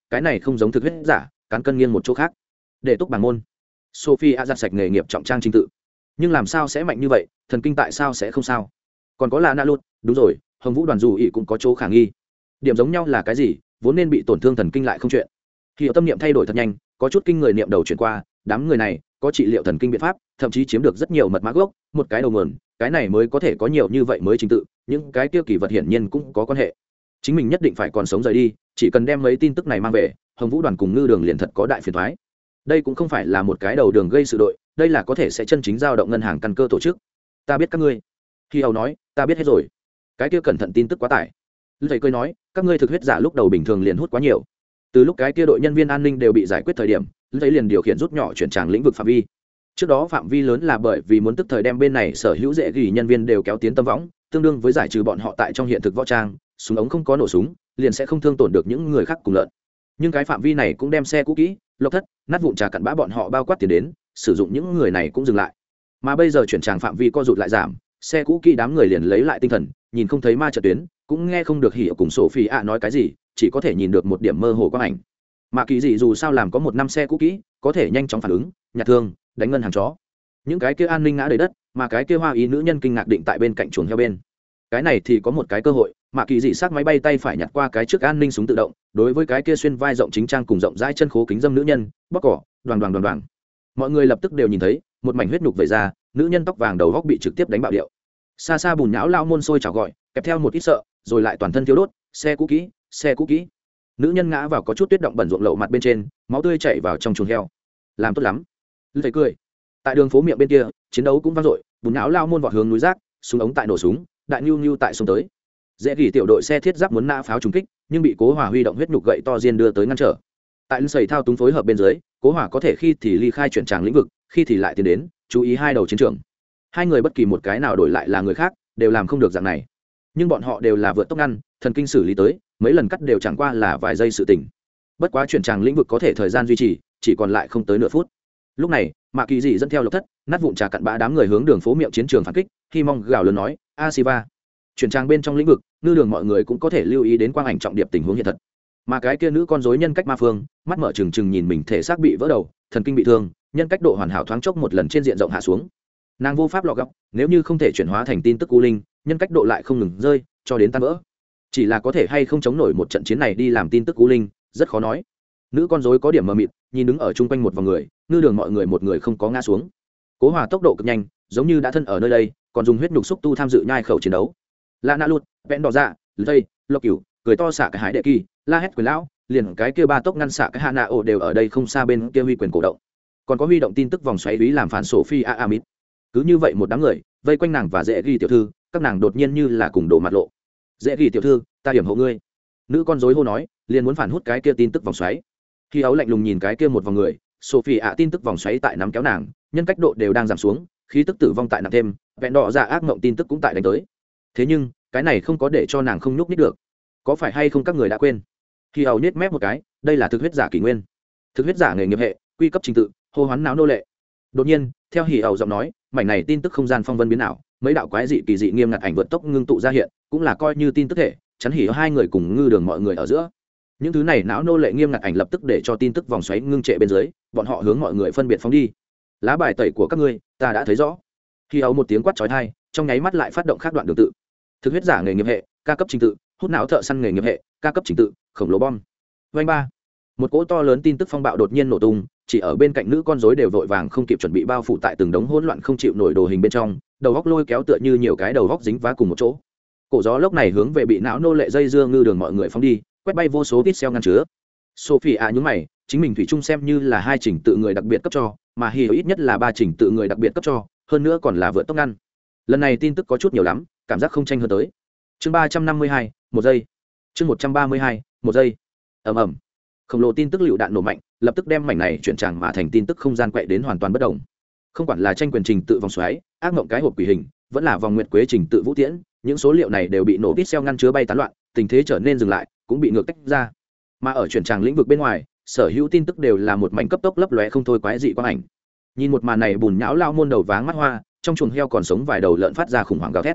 cái này không giống thực huyết giả, cán cân nghiêng một chỗ khác. Để túc bảng môn, Sophie a giặt sạch nghề nghiệp trọng trang trình tự, nhưng làm sao sẽ mạnh như vậy, thần kinh tại sao sẽ không sao? Còn có là na luôn, đúng rồi, Hồng Vũ đoàn dù ý cũng có chỗ khả nghi. Điểm giống nhau là cái gì? Vốn nên bị tổn thương thần kinh lại không chuyện. Khi tâm niệm thay đổi thật nhanh, có chút kinh người niệm đầu chuyển qua, đám người này có trị liệu thần kinh biện pháp, thậm chí chiếm được rất nhiều mật mã gốc, một cái đầu nguồn, cái này mới có thể có nhiều như vậy mới trình tự, những cái kia kỳ vật hiển nhiên cũng có quan hệ. Chính mình nhất định phải còn sống rời đi, chỉ cần đem mấy tin tức này mang về, Hồng Vũ đoàn cùng Ngư Đường liền thật có đại phiền toái. Đây cũng không phải là một cái đầu đường gây sự đội, đây là có thể sẽ chân chính dao động ngân hàng căn cơ tổ chức. Ta biết các ngươi. Khi Âu nói, ta biết hết rồi. Cái kia cẩn thận tin tức quá tải. Thầy cười nói, các ngươi thực huyết giả lúc đầu bình thường liền hút quá nhiều. Từ lúc cái kia đội nhân viên an ninh đều bị giải quyết thời điểm, thầy liền điều khiển rút nhỏ chuyển tràng lĩnh vực phạm vi. Trước đó phạm vi lớn là bởi vì muốn tức thời đem bên này sở hữu dễ gỉ nhân viên đều kéo tiến tâm võng, tương đương với giải trừ bọn họ tại trong hiện thực võ trang, súng ống không có nổ súng, liền sẽ không thương tổn được những người khác cùng lợn. Nhưng cái phạm vi này cũng đem xe cũ kỹ, lộc thất, nát vụn trà cặn bã bọn họ bao quát tiền đến, sử dụng những người này cũng dừng lại. Mà bây giờ chuyển tràng phạm vi co rụt lại giảm, xe cũ kỹ đám người liền lấy lại tinh thần, nhìn không thấy ma trận tuyến, cũng nghe không được Hỉ cùng Sophie ạ nói cái gì, chỉ có thể nhìn được một điểm mơ hồ quang ảnh. Mà kỳ dị dù sao làm có một năm xe cũ kỹ, có thể nhanh chóng phản ứng, nhặt thương, đánh ngân hàng chó. Những cái kia an ninh ngã đầy đất, mà cái kia hoa ý nữ nhân kinh ngạc định tại bên cạnh chuồng heo bên. Cái này thì có một cái cơ hội, mà kỳ dị sát máy bay tay phải nhặt qua cái trước an ninh súng tự động, đối với cái kia xuyên vai rộng chính trang cùng rộng rãi chân khố kính dâm nữ nhân, bóc cỏ, đoàn đoàn đoàn đoàn. Mọi người lập tức đều nhìn thấy, một mảnh huyết nhục vẩy ra, nữ nhân tóc vàng đầu góc bị trực tiếp đánh bạo điệu. Xa xa bùn nhão lao môn sôi chào gọi, kèm theo một ít sợ, rồi lại toàn thân thiếu đốt, xe cũ kỹ, xe cũ kỹ. Nữ nhân ngã vào có chút tuyết động bẩn ruộng lậu mặt bên trên, máu tươi chảy vào trong chuồng heo. Làm tốt lắm. Thầy cười. Tại đường phố miệng bên kia, chiến đấu cũng vang dội, bùn nhão lao môn vọt hướng núi rác, súng ống tại nổ súng, đại nhu nhu tại xông tới. Dễ gỉ tiểu đội xe thiết giáp muốn nã pháo trúng kích, nhưng bị Cố Hòa huy động huyết nhục gậy to diên đưa tới ngăn trở. Tại lưng sầy thao túng phối hợp bên dưới, Cố Hòa có thể khi thì ly khai chuyển tràng lĩnh vực, khi thì lại tiến đến, chú ý hai đầu chiến trường. Hai người bất kỳ một cái nào đổi lại là người khác, đều làm không được dạng này. Nhưng bọn họ đều là vượt tốc ngăn, thần kinh xử lý tới, mấy lần cắt đều chẳng qua là vài giây sự tình. Bất quá chuyển tràng lĩnh vực có thể thời gian duy trì, chỉ còn lại không tới nửa phút. Lúc này, Mạc Kỳ dị dẫn theo Lộc Thất, nát vụn trà cặn bã đám người hướng đường phố miệng chiến trường phản kích, hy mong gào lớn nói, "Asiva!" Chuyển trang bên trong lĩnh vực, Ngư Đường mọi người cũng có thể lưu ý đến quang ảnh trọng điệp tình huống hiện thật. Mà cái kia nữ con rối nhân cách ma phương, mắt mở trừng trừng nhìn mình thể xác bị vỡ đầu, thần kinh bị thương, nhân cách độ hoàn hảo thoáng chốc một lần trên diện rộng hạ xuống. Nàng vô pháp lọ góc, nếu như không thể chuyển hóa thành tin tức u linh, nhân cách độ lại không ngừng rơi, cho đến tan vỡ. Chỉ là có thể hay không chống nổi một trận chiến này đi làm tin tức u linh, rất khó nói. Nữ con rối có điểm mờ mịt, nhìn đứng ở chung quanh một vòng người, Ngư Đường mọi người một người không có ngã xuống. Cố Hòa tốc độ cực nhanh, giống như đã thân ở nơi đây, còn dùng huyết nhục xúc tu tham dự nhai khẩu chiến đấu. Lạ nạ lụt, vẹn đỏ dạ, dây, lộc cửu, cười to xạ cái hải đệ kỳ, la hét quyền lão, liền cái kia ba tốc ngăn xạ cái hạ nạ ổ đều ở đây không xa bên kia huy quyền cổ động. Còn có huy động tin tức vòng xoáy lý làm phản Sophie Amit. Cứ như vậy một đám người vây quanh nàng và dễ ghi tiểu thư, các nàng đột nhiên như là cùng đổ mặt lộ. Dễ ghi tiểu thư, ta điểm hộ ngươi. Nữ con rối hô nói, liền muốn phản hút cái kia tin tức vòng xoáy. Khi ấu lạnh lùng nhìn cái kia một vòng người, Sophie tin tức vòng xoáy tại nắm kéo nàng, nhân cách độ đều đang giảm xuống, khí tức tử vong tại nặng thêm, vẹn đỏ dạ ác mộng tin tức cũng tại đánh tới. Thế nhưng cái này không có để cho nàng không nhúc nhích được. Có phải hay không các người đã quên? Khi ấu nhếch mép một cái, đây là thực huyết giả kỷ nguyên. Thực huyết giả nghề nghiệp hệ, quy cấp trình tự, hô hoán não nô lệ. Đột nhiên, theo hỉ ẩu giọng nói, mảnh này tin tức không gian phong vân biến ảo, mấy đạo quái dị kỳ dị nghiêm ngặt ảnh vượt tốc ngưng tụ ra hiện, cũng là coi như tin tức thể, chắn hỉ hai người cùng Ngư Đường mọi người ở giữa. Những thứ này não nô lệ nghiêm ngặt ảnh lập tức để cho tin tức vòng xoáy ngưng trệ bên dưới, bọn họ hướng mọi người phân biệt phóng đi. Lá bài tẩy của các ngươi, ta đã thấy rõ. Khi ấu một tiếng quát chói tai, trong nháy mắt lại phát động khác đoạn đường tự. Thực huyết giả nghề nghiệp hệ, ca cấp trình tự, hút não thợ săn nghề nghiệp hệ, ca cấp trình tự, khổng lồ bom. Vành ba. Một cỗ to lớn tin tức phong bạo đột nhiên nổ tung, chỉ ở bên cạnh nữ con rối đều vội vàng không kịp chuẩn bị bao phủ tại từng đống hỗn loạn không chịu nổi đồ hình bên trong, đầu góc lôi kéo tựa như nhiều cái đầu góc dính vá cùng một chỗ. Cổ gió lốc này hướng về bị não nô lệ dây dưa Ngư Đường mọi người phóng đi, quét bay vô số pixel ngăn chứa. Sophie nhướng mày, chính mình thủy chung xem như là hai trình tự người đặc biệt cấp cho, mà Hi ít nhất là ba trình tự người đặc biệt cấp cho, hơn nữa còn là vượt tốc ngăn. Lần này tin tức có chút nhiều lắm, cảm giác không tranh hơn tới. Chương 352, một giây. Chương 132, một giây. Ầm ầm. Khổng lồ tin tức lựu đạn nổ mạnh, lập tức đem mảnh này chuyển tràng mà thành tin tức không gian quậy đến hoàn toàn bất động. Không quản là tranh quyền trình tự vòng xoáy, ác mộng cái hộp quỷ hình, vẫn là vòng nguyệt quế trình tự vũ tiễn, những số liệu này đều bị nổ pixel ngăn chứa bay tán loạn, tình thế trở nên dừng lại, cũng bị ngược tách ra. Mà ở chuyển tràng lĩnh vực bên ngoài, sở hữu tin tức đều là một mảnh cấp tốc lấp lóe không thôi quái dị quang ảnh. Nhìn một màn này bùn nhão lao môn đầu váng mắt hoa, trong chuồng heo còn sống vài đầu lợn phát ra khủng hoảng gào thét.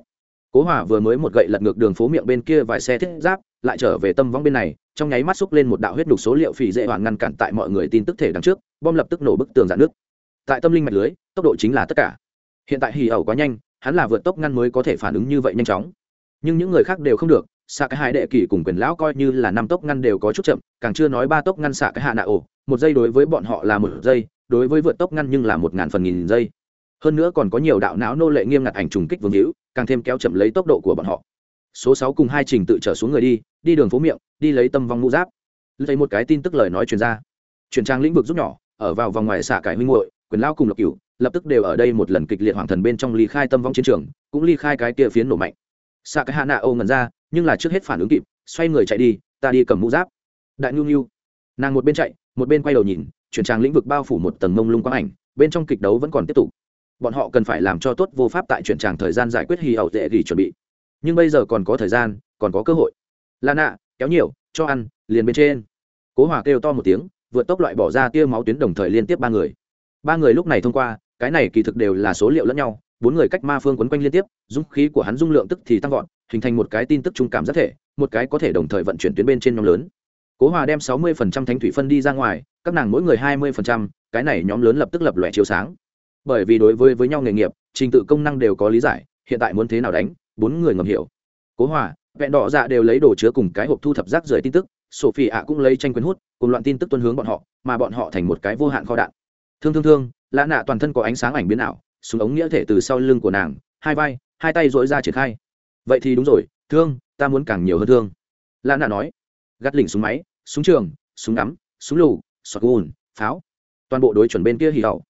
Cố Hòa vừa mới một gậy lật ngược đường phố miệng bên kia vài xe thiết giáp, lại trở về tâm võng bên này, trong nháy mắt xúc lên một đạo huyết đục số liệu phỉ dễ hoàn ngăn cản tại mọi người tin tức thể đằng trước, bom lập tức nổ bức tường dạn nước. Tại tâm linh mạch lưới, tốc độ chính là tất cả. Hiện tại hỉ ẩu quá nhanh, hắn là vượt tốc ngăn mới có thể phản ứng như vậy nhanh chóng. Nhưng những người khác đều không được, xạ cái hai đệ kỳ cùng quyền lão coi như là 5 tốc ngăn đều có chút chậm, càng chưa nói 3 tốc ngăn xạ cái hạ nạ ổ, 1 giây đối với bọn họ là 1 giây, đối với vượt tốc ngăn nhưng là 1000 phần nghìn giây. Hơn nữa còn có nhiều đạo não nô lệ nghiêm ngặt ảnh trùng kích vương hữu, càng thêm kéo chậm lấy tốc độ của bọn họ. Số 6 cùng 2 trình tự trở xuống người đi đường phố miệng, đi lấy tâm vong mũ giáp. Lấy một cái tin tức lời nói truyền ra. Chuyển trang lĩnh vực giúp nhỏ, ở vào vòng ngoài xạ cải huynh muội, quyền lao cùng Lộc Cửu, lập tức đều ở đây một lần kịch liệt hoàng thần bên trong ly khai tâm vong chiến trường, cũng ly khai cái kia phiến nổ mạnh. Xạ cái hạ nạ ô ngẩn ra, nhưng là trước hết phản ứng kịp, xoay người chạy đi, ta đi cầm mũ giáp. Đại nhu nhu. Nàng một bên chạy, một bên quay đầu nhìn, chuyển trang lĩnh vực bao phủ một tầng mông lung quang ảnh, bên trong kịch đấu vẫn còn tiếp tục. Bọn họ cần phải làm cho tốt vô pháp tại chuyển tràng thời gian giải quyết hì ẩu tệ gì chuẩn bị, nhưng bây giờ còn có thời gian, còn có cơ hội. Là nạ kéo nhiều cho ăn liền bên trên. Cố Hòa kêu to một tiếng, vượt tốc loại bỏ ra tia máu tuyến, đồng thời liên tiếp ba người lúc này thông qua, cái này kỳ thực đều là số liệu lẫn nhau, 4 người cách ma phương quấn quanh liên tiếp, dung khí của hắn dung lượng tức thì tăng vọt, hình thành một cái tin tức trung cảm giác thể, một cái có thể đồng thời vận chuyển tuyến bên trên nhóm lớn. Cố Hòa đem 60% thánh thủy phân đi ra ngoài, các nàng mỗi người 20%, cái này nhóm lớn lập tức lập lòe chiếu sáng. Bởi vì đối với nhau nghề nghiệp, trình tự công năng đều có lý giải, hiện tại muốn thế nào đánh, 4 người ngầm hiểu. Cố Hòa, vẹn đỏ dạ đều lấy đồ chứa cùng cái hộp thu thập rác rưởi tin tức, Sophie ạ cũng lấy tranh quyền hút, cùng loạn tin tức tuân hướng bọn họ, mà bọn họ thành một cái vô hạn kho đạn. Thương, Lã Nạ toàn thân có ánh sáng ảnh biến ảo, súng ống nghĩa thể từ sau lưng của nàng, hai vai, hai tay duỗi ra triển khai. Vậy thì đúng rồi, Thương, ta muốn càng nhiều hơn Thương. Lã Nạ nói. Gắt lỉnh súng máy, súng trường, súng ngắm, súng lù, shotgun, pháo. Toàn bộ đối chuẩn bên kia hì hậu.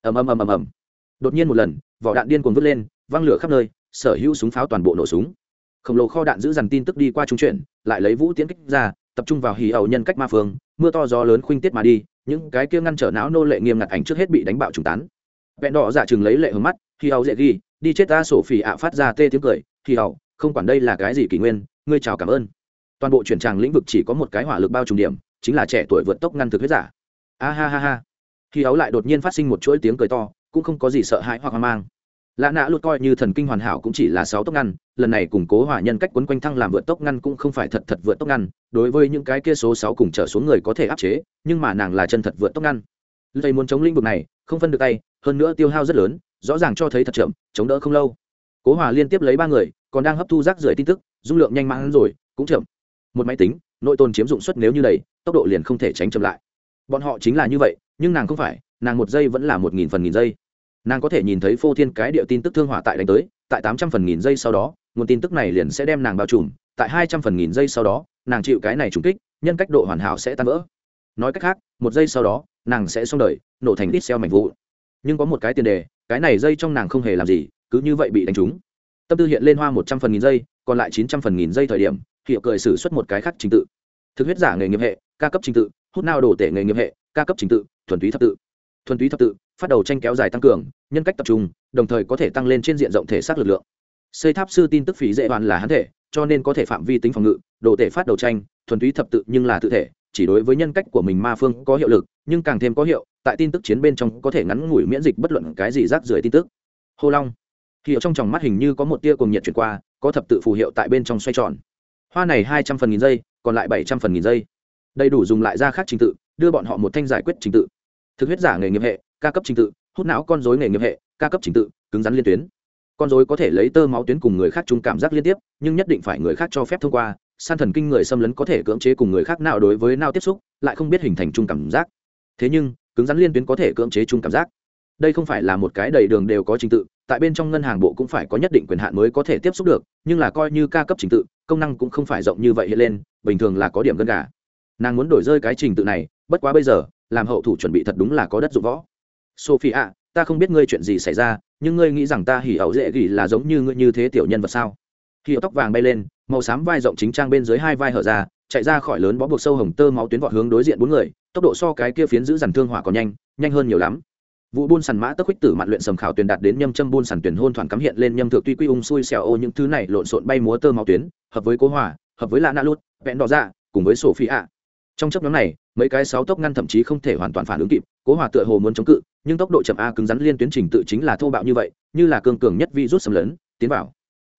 Ầm. Đột nhiên một lần, vỏ đạn điên cuồng vứt lên, văng lửa khắp nơi, sở hữu súng pháo toàn bộ nổ súng. Khổng lồ kho đạn giữ dằn tin tức đi qua trung chuyển, lại lấy vũ tiễn kích ra, tập trung vào hì ẩu nhân cách ma phương, mưa to gió lớn khuynh tiết mà đi, những cái kia ngăn trở não nô lệ nghiêm ngặt ảnh trước hết bị đánh bạo trùng tán. Vẹn đỏ dạ chừng lấy lệ hướng mắt, hì ẩu dễ ghi, đi chết ta sổ phỉ ạ phát ra tê tiếng cười, hì ẩu, không quản đây là cái gì kỷ nguyên, ngươi chào cảm ơn. Toàn bộ chuyển tràng lĩnh vực chỉ có một cái hỏa lực bao trùm điểm, chính là trẻ tuổi vượt tốc ngăn thực huyết giả. A ha. Hì ẩu lại đột nhiên phát sinh một chuỗi tiếng cười to, cũng không có gì sợ hãi hoặc hoang mang. Lã Nạ luôn coi như thần kinh hoàn hảo cũng chỉ là 6 tốc ngăn, lần này cùng Cố Hòa nhân cách quấn quanh thăng làm vượt tốc ngăn cũng không phải thật vượt tốc ngăn, đối với những cái kia số 6 cùng trở xuống người có thể áp chế, nhưng mà nàng là chân thật vượt tốc ngăn. Thầy muốn chống lĩnh vực này, không phân được tay, hơn nữa tiêu hao rất lớn, rõ ràng cho thấy thật chậm, chống đỡ không lâu. Cố Hòa liên tiếp lấy 3 người, còn đang hấp thu rác rưởi tin tức, dung lượng nhanh mãn rồi, cũng chậm. Một máy tính, nội tồn chiếm dụng suất nếu như đầy, tốc độ liền không thể tránh chậm lại. Bọn họ chính là như vậy, nhưng nàng không phải, nàng 1 giây vẫn là 1000 phần nghìn giây. Nàng có thể nhìn thấy phô thiên cái địa tin tức thương hỏa tại đánh tới, tại 800 phần nghìn giây sau đó, nguồn tin tức này liền sẽ đem nàng bao trùm, tại 200 phần nghìn giây sau đó, nàng chịu cái này trùng kích, nhân cách độ hoàn hảo sẽ tan vỡ. Nói cách khác, 1 giây sau đó, nàng sẽ xong đời, nổ thành ít xeo mảnh vụn. Nhưng có một cái tiền đề, cái này dây trong nàng không hề làm gì, cứ như vậy bị đánh trúng. Tâm tư hiện lên hoa 100 phần nghìn giây, còn lại 900 phần nghìn giây thời điểm, Hiệu cười sử xuất một cái khác trình tự. Thực huyết giả nghề nghiệp hệ, ca cấp trình tự, hút nao đổ tể nghề nghiệp hệ, ca cấp trình tự, thuần túy thập tự. Thuần túy thập tự, phát đầu tranh kéo dài tăng cường, nhân cách tập trung, đồng thời có thể tăng lên trên diện rộng thể xác lực lượng. Xây tháp sư tin tức phí dễ hoàn là hắn thể, cho nên có thể phạm vi tính phòng ngự, đồ tể phát đầu tranh, thuần túy thập tự nhưng là tự thể, chỉ đối với nhân cách của mình ma phương có hiệu lực, nhưng càng thêm có hiệu, tại tin tức chiến bên trong có thể ngắn ngủi miễn dịch bất luận cái gì rác rưởi tin tức. Hô Long, hiệu trong tròng mắt hình như có một tia cuồng nhiệt chuyển qua, có thập tự phù hiệu tại bên trong xoay tròn. Hoa này 200 phần nghìn giây, còn lại 700 phần nghìn giây. Đầy đủ dùng lại ra khác trình tự, đưa bọn họ một thanh giải quyết trình tự. Thực huyết giả nghề nghiệp hệ, ca cấp trình tự, hút não con rối nghề nghiệp hệ, ca cấp trình tự, cứng rắn liên tuyến. Con rối có thể lấy tơ máu tuyến cùng người khác chung cảm giác liên tiếp, nhưng nhất định phải người khác cho phép thông qua. San thần kinh người xâm lấn có thể cưỡng chế cùng người khác nào đối với nào tiếp xúc, lại không biết hình thành chung cảm giác. Thế nhưng, cứng rắn liên tuyến có thể cưỡng chế chung cảm giác. Đây không phải là một cái đầy đường đều có trình tự, tại bên trong ngân hàng bộ cũng phải có nhất định quyền hạn mới có thể tiếp xúc được, nhưng là coi như ca cấp trình tự, công năng cũng không phải rộng như vậy hiện lên, bình thường là có điểm gân gà. Nàng muốn đổi rơi cái trình tự này, bất quá bây giờ, làm hậu thủ chuẩn bị thật đúng là có đất dụng võ. Sophie ạ, ta không biết ngươi chuyện gì xảy ra, nhưng ngươi nghĩ rằng ta hỉ ẩu dễ gỉ là giống như ngươi như thế tiểu nhân vật sao? Hỉ ẩu tóc vàng bay lên, màu xám vai rộng chính trang bên dưới hai vai hở ra, chạy ra khỏi lớn bó buộc sâu hồng tơ máu tuyến vọt hướng đối diện 4 người, tốc độ so cái kia phiến giữ dằn thương hỏa còn nhanh hơn nhiều lắm. Vụ buôn sằn mã tốc huyết tử mạn luyện sầm khảo tuyển đạt đến nhâm châm buôn sằn tuyển hôn thoảng cắm hiện lên nhâm thượng tuy quy ung xui xẻo ô những thứ này lộn xộn bay múa tơ máu tuyến, hợp với Cố Hòa, hợp với Lã Nạ Lút, vẹn đỏ dạ, cùng với Sophie ạ. Trong chấp nhóm này, mấy cái 6 tốc ngăn thậm chí không thể hoàn toàn phản ứng kịp, Cố Hòa tựa hồ muốn chống cự, nhưng tốc độ chậm a cứng rắn liên tuyến trình tự chính là thô bạo như vậy, như là cương cường nhất vi rút xâm lấn tiến vào.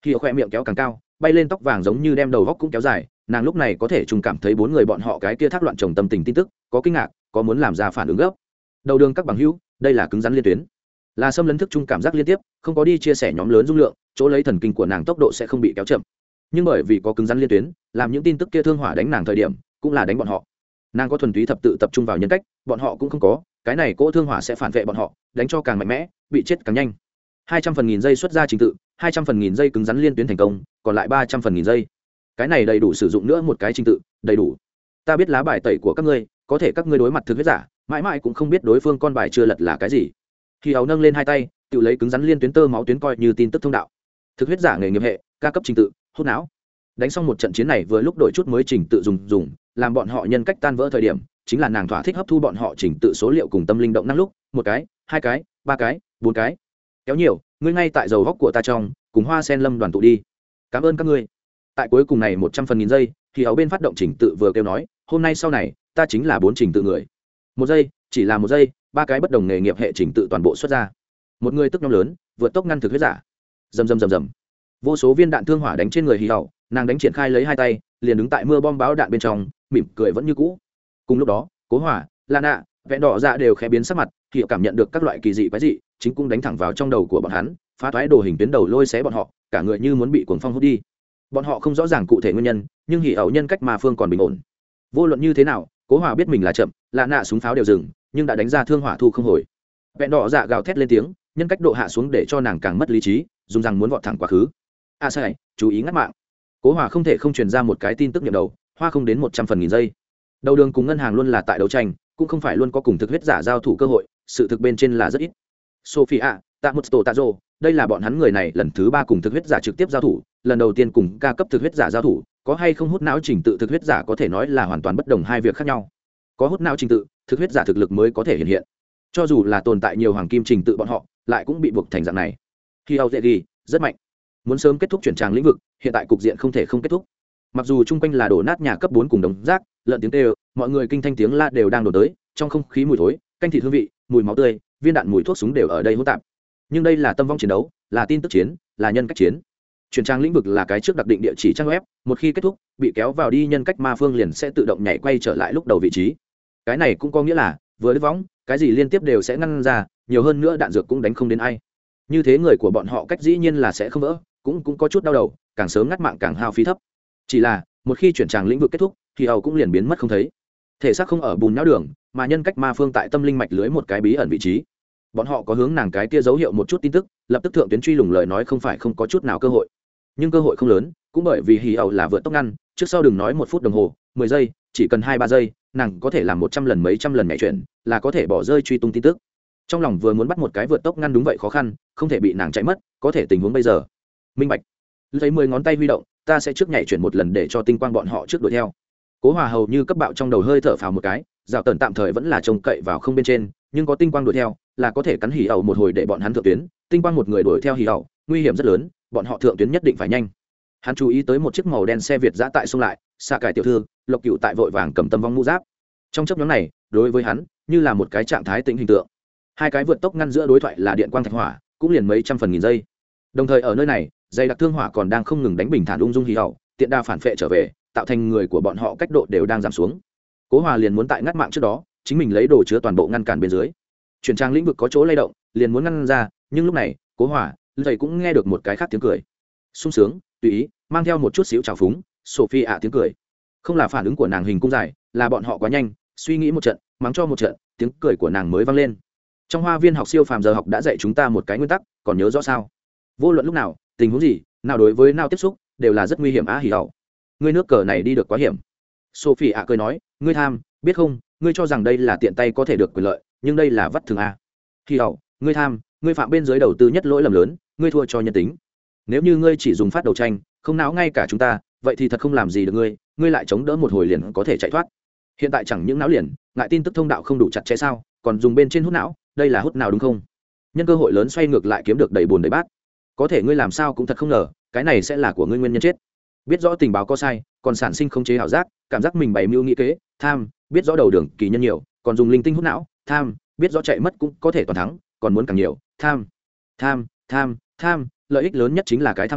Khi khoe miệng kéo càng cao, bay lên tóc vàng giống như đem đầu góc cũng kéo dài, nàng lúc này có thể trùng cảm thấy bốn người bọn họ cái kia thác loạn trồng tâm tình tin tức, có kinh ngạc, có muốn làm ra phản ứng gấp. Đầu đường các bằng hữu, đây là cứng rắn liên tuyến, là xâm lấn thức chung cảm giác liên tiếp, không có đi chia sẻ nhóm lớn dung lượng, chỗ lấy thần kinh của nàng tốc độ sẽ không bị kéo chậm. Nhưng bởi vì có cứng rắn liên tuyến, làm những tin tức kia thương hỏa đánh nàng thời điểm, cũng là đánh bọn họ. Nàng có thuần túy thập tự tập trung vào nhân cách, bọn họ cũng không có, cái này cỗ thương hỏa sẽ phản vệ bọn họ, đánh cho càng mạnh mẽ, bị chết càng nhanh. 200 phần nghìn giây xuất ra trình tự, 200 phần nghìn giây cứng rắn liên tuyến thành công, còn lại 300 phần nghìn giây. Cái này đầy đủ sử dụng nữa một cái trình tự, đầy đủ. Ta biết lá bài tẩy của các ngươi, có thể các ngươi đối mặt thực huyết giả, mãi mãi cũng không biết đối phương con bài chưa lật là cái gì. Khi áo nâng lên hai tay, tự lấy cứng rắn liên tuyến tơ máu tuyến coi như tin tức thông đạo. Thực huyết giả nghề nghiệp hệ, ca cấp trình tự, hút não. Đánh xong một trận chiến này vừa lúc đổi chút mới trình tự dùng, làm bọn họ nhân cách tan vỡ thời điểm, chính là nàng thỏa thích hấp thu bọn họ trình tự số liệu cùng tâm linh động năng lúc, một cái, hai cái, ba cái, bốn cái. Kéo nhiều, ngươi ngay tại dầu góc của ta trong, cùng Hoa Sen Lâm đoàn tụ đi. Cảm ơn các ngươi. Tại cuối cùng này 100 phần nghìn giây, thì áo bên phát động trình tự vừa kêu nói, hôm nay sau này, ta chính là 4 trình tự người. Một giây, chỉ là một giây, ba cái bất đồng nghề nghiệp hệ trình tự toàn bộ xuất ra. Một người tức nhóm lớn, vượt tốc ngăn thực huyết giả. Rầm rầm rầm rầm. Vô số viên đạn thương hỏa đánh trên người Hỉ Hậu, nàng đánh triển khai lấy hai tay, liền đứng tại mưa bom báo đạn bên trong, mỉm cười vẫn như cũ. Cùng lúc đó, Cố Hỏa, Lana, Vẹn Đỏ Dạ đều khẽ biến sắc mặt, Hỉ cảm nhận được các loại kỳ dị quái dị, chính cũng đánh thẳng vào trong đầu của bọn hắn, phá toái đồ hình tuyến đầu lôi xé bọn họ, cả người như muốn bị cuồng phong hút đi. Bọn họ không rõ ràng cụ thể nguyên nhân, nhưng Hỉ Hậu nhân cách mà phương còn bình ổn. Vô luận như thế nào, Cố Hỏa biết mình là chậm, Lana súng pháo đều dừng, nhưng đã đánh ra thương hỏa thu không hồi. Vẹn Đỏ Dạ gào thét lên tiếng, nhân cách độ hạ xuống để cho nàng càng mất lý trí, dùng rằng muốn vọt thẳng quá khứ. Sai, chú ý ngắt mạng. Cố Hòa không thể không truyền ra một cái tin tức nhậm đầu, hoa không đến 100 phần nghìn giây. Đầu đường cùng ngân hàng luôn là tại đấu tranh, cũng không phải luôn có cùng thực huyết giả giao thủ cơ hội, sự thực bên trên là rất ít. Sophia, Tamuto Tazo, đây là bọn hắn người này lần thứ 3 cùng thực huyết giả trực tiếp giao thủ, lần đầu tiên cùng ca cấp thực huyết giả giao thủ, có hay không hút não trình tự thực huyết giả có thể nói là hoàn toàn bất đồng hai việc khác nhau. Có hút não trình tự, thực huyết giả thực lực mới có thể hiện hiện. Cho dù là tồn tại nhiều hoàng kim trình tự bọn họ, lại cũng bị buộc thành dạng này. Khi Aozegi rất mạnh, muốn sớm kết thúc chuyển tràng lĩnh vực, hiện tại cục diện không thể không kết thúc. Mặc dù chung quanh là đổ nát nhà cấp 4 cùng đống rác, lợn tiếng kêu, mọi người kinh thanh tiếng la đều đang đổ tới, trong không khí mùi thối, canh thịt hương vị, mùi máu tươi, viên đạn mùi thuốc súng đều ở đây hỗn tạp. Nhưng đây là tâm vong chiến đấu, là tin tức chiến, là nhân cách chiến. Chuyển trang lĩnh vực là cái trước đặc định địa chỉ trang web, một khi kết thúc, bị kéo vào đi nhân cách ma phương liền sẽ tự động nhảy quay trở lại lúc đầu vị trí. Cái này cũng có nghĩa là, vừa đứt võng, cái gì liên tiếp đều sẽ ngăn ra, nhiều hơn nữa đạn dược cũng đánh không đến ai. Như thế người của bọn họ cách dĩ nhiên là sẽ không vỡ, cũng có chút đau đầu, càng sớm ngắt mạng càng hao phí thấp. Chỉ là, một khi chuyển tràng lĩnh vực kết thúc, thì ầu cũng liền biến mất không thấy. Thể xác không ở bùn nhão đường, mà nhân cách ma phương tại tâm linh mạch lưới một cái bí ẩn vị trí. Bọn họ có hướng nàng cái kia dấu hiệu một chút tin tức, lập tức thượng tuyến truy lùng lời nói không phải không có chút nào cơ hội. Nhưng cơ hội không lớn, cũng bởi vì hì ầu là vượt tốc ngăn, trước sau đừng nói 1 phút đồng hồ, 10 giây, chỉ cần 2-3 giây, nàng có thể làm 100 lần mấy trăm lần nhảy chuyển, là có thể bỏ rơi truy tung tin tức. Trong lòng vừa muốn bắt một cái vượt tốc ngăn đúng vậy khó khăn, không thể bị nàng chạy mất, có thể tình huống bây giờ. Minh bạch. Lấy 10 ngón tay huy động, ta sẽ trước nhảy chuyển một lần để cho tinh quang bọn họ trước đuổi theo. Cố Hòa hầu như cấp bạo trong đầu hơi thở phào một cái, Dạo Tần tạm thời vẫn là trông cậy vào không bên trên, nhưng có tinh quang đuổi theo, là có thể cắn hỉ ẩu một hồi để bọn hắn thượng tuyến, tinh quang một người đuổi theo hỉ ẩu, nguy hiểm rất lớn, bọn họ thượng tuyến nhất định phải nhanh. Hắn chú ý tới một chiếc màu đen xe Việt dã tại xông lại, xạ cải tiểu thư, Lộc Cựu tại vội vàng cầm tâm vong mũ giáp. Trong chốc ngắn này, đối với hắn, như là một cái trạng thái tĩnh hình tượng. Hai cái vượt tốc ngăn giữa đối thoại là điện quang thạch hỏa, cũng liền mấy trăm phần nghìn giây. Đồng thời ở nơi này, dây đặc thương hỏa còn đang không ngừng đánh bình thản ung dung hỉ ẩu, tiện đa phản phệ trở về, tạo thành người của bọn họ cách độ đều đang giảm xuống. Cố Hòa liền muốn tại ngắt mạng trước đó, chính mình lấy đồ chứa toàn bộ ngăn cản bên dưới. Chuyển trang lĩnh vực có chỗ lay động, liền muốn ngăn ra, nhưng lúc này, Cố Hòa, thầy cũng nghe được một cái khác tiếng cười. Sung sướng, tùy ý, mang theo một chút xíu trào phúng, Sophie ạ tiếng cười. Không là phản ứng của nàng hình cung dài, là bọn họ quá nhanh, suy nghĩ một trận, mắng cho một trận, tiếng cười của nàng mới vang lên. Trong hoa viên học siêu phàm giờ học đã dạy chúng ta một cái nguyên tắc, còn nhớ rõ sao? Vô luận lúc nào, tình huống gì, nào đối với nào tiếp xúc, đều là rất nguy hiểm á hỉ ẩu. Ngươi nước cờ này đi được quá hiểm. Sophie ạ cười nói, ngươi tham, biết không, ngươi cho rằng đây là tiện tay có thể được quyền lợi, nhưng đây là vắt thường a. Hỉ ẩu, ngươi tham, ngươi phạm bên dưới đầu tư nhất lỗi lầm lớn, ngươi thua cho nhân tính. Nếu như ngươi chỉ dùng phát đầu tranh, không náo ngay cả chúng ta, vậy thì thật không làm gì được ngươi lại chống đỡ một hồi liền có thể chạy thoát. Hiện tại chẳng những náo liền, ngại tin tức thông đạo không đủ chặt chẽ sao, còn dùng bên trên hút não, đây là hút nào đúng không? Nhân cơ hội lớn xoay ngược lại kiếm được đầy buồn đầy bát. Có thể ngươi làm sao cũng thật không ngờ, cái này sẽ là của ngươi nguyên nhân chết. Biết rõ tình báo có sai, còn sản sinh không chế ảo giác, cảm giác mình bày mưu nghĩ kế, tham, biết rõ đầu đường kỳ nhân nhiều, còn dùng linh tinh hút não, tham, biết rõ chạy mất cũng có thể toàn thắng, còn muốn càng nhiều, tham, tham, tham, tham, lợi ích lớn nhất chính là cái tham chữ,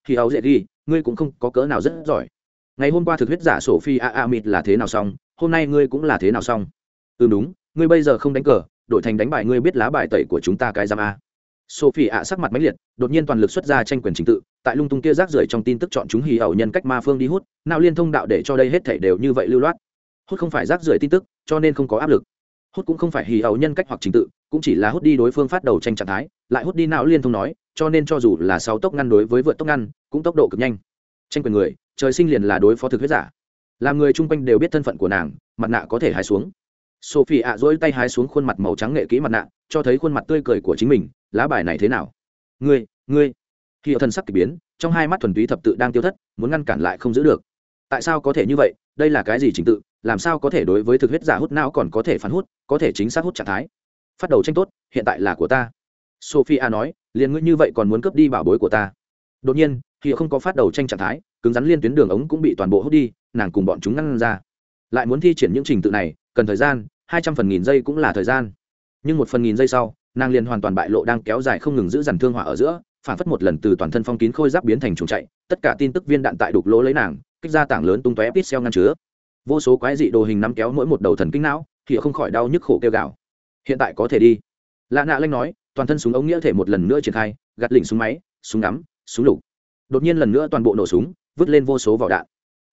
thì áo dễ ghi ngươi cũng không có cỡ nào rất giỏi. Ngày hôm qua thực huyết giả Sophie Amit là thế nào xong, hôm nay ngươi cũng là thế nào xong. Đúng, ngươi bây giờ không đánh cờ, đổi thành đánh bài, ngươi biết lá bài tẩy của chúng ta cái giam a. Sophie sắc mặt mãnh liệt, đột nhiên toàn lực xuất ra tranh quyền chính tự, tại lung tung kia rác rưởi trong tin tức chọn chúng hì ẩu nhân cách ma phương đi hút, nào liên thông đạo để cho đây hết thảy đều như vậy lưu loát. Hút không phải rác rưởi tin tức, cho nên không có áp lực. Hút cũng không phải hì ẩu nhân cách hoặc chính tự, cũng chỉ là hút đi đối phương phát đầu tranh trạng thái, lại hút đi não liên thông nói, cho nên cho dù là 6 tốc ngăn đối với vượt tốc ngăn, cũng tốc độ cực nhanh. Tranh quyền người, trời sinh liền là đối phó thực huyết giả. Làm người chung quanh đều biết thân phận của nàng, mặt nạ có thể hái xuống. Sophie duỗi tay hái xuống khuôn mặt màu trắng nghệ kỹ mặt nạ, cho thấy khuôn mặt tươi cười của chính mình. Lá bài này thế nào? Ngươi. Khi thần sắc kỳ biến, trong hai mắt thuần túy thập tự đang tiêu thất, muốn ngăn cản lại không giữ được. Tại sao có thể như vậy? Đây là cái gì trình tự? Làm sao có thể đối với thực huyết giả hút não còn có thể phản hút, có thể chính xác hút trạng thái? Phát đầu tranh tốt, hiện tại là của ta. Sophia nói, liền ngươi như vậy còn muốn cướp đi bảo bối của ta? Đột nhiên, khi không có phát đầu tranh trạng thái, cứng rắn liên tuyến đường ống cũng bị toàn bộ hút đi, nàng cùng bọn chúng ngăn ra. Lại muốn thi triển những trình tự này, cần thời gian, 200 phần nghìn giây cũng là thời gian. Nhưng 1 phần nghìn giây sau, nàng liền hoàn toàn bại lộ đang kéo dài không ngừng giữ dằn thương hỏa ở giữa, phản phất một lần từ toàn thân phong kín khôi giáp biến thành chuồng chạy, tất cả tin tức viên đạn tại đục lỗ lấy nàng, kích ra tảng lớn tung tóe pixel ngăn chứa. Vô số quái dị đồ hình nắm kéo mỗi một đầu thần kinh não, thì không khỏi đau nhức khổ kêu gào. Hiện tại có thể đi. Lạ nạ lanh nói, toàn thân súng ống nghĩa thể một lần nữa triển khai, gạt lỉnh súng máy, súng ngắm, súng lục. Đột nhiên lần nữa toàn bộ nổ súng, vứt lên vô số vỏ đạn.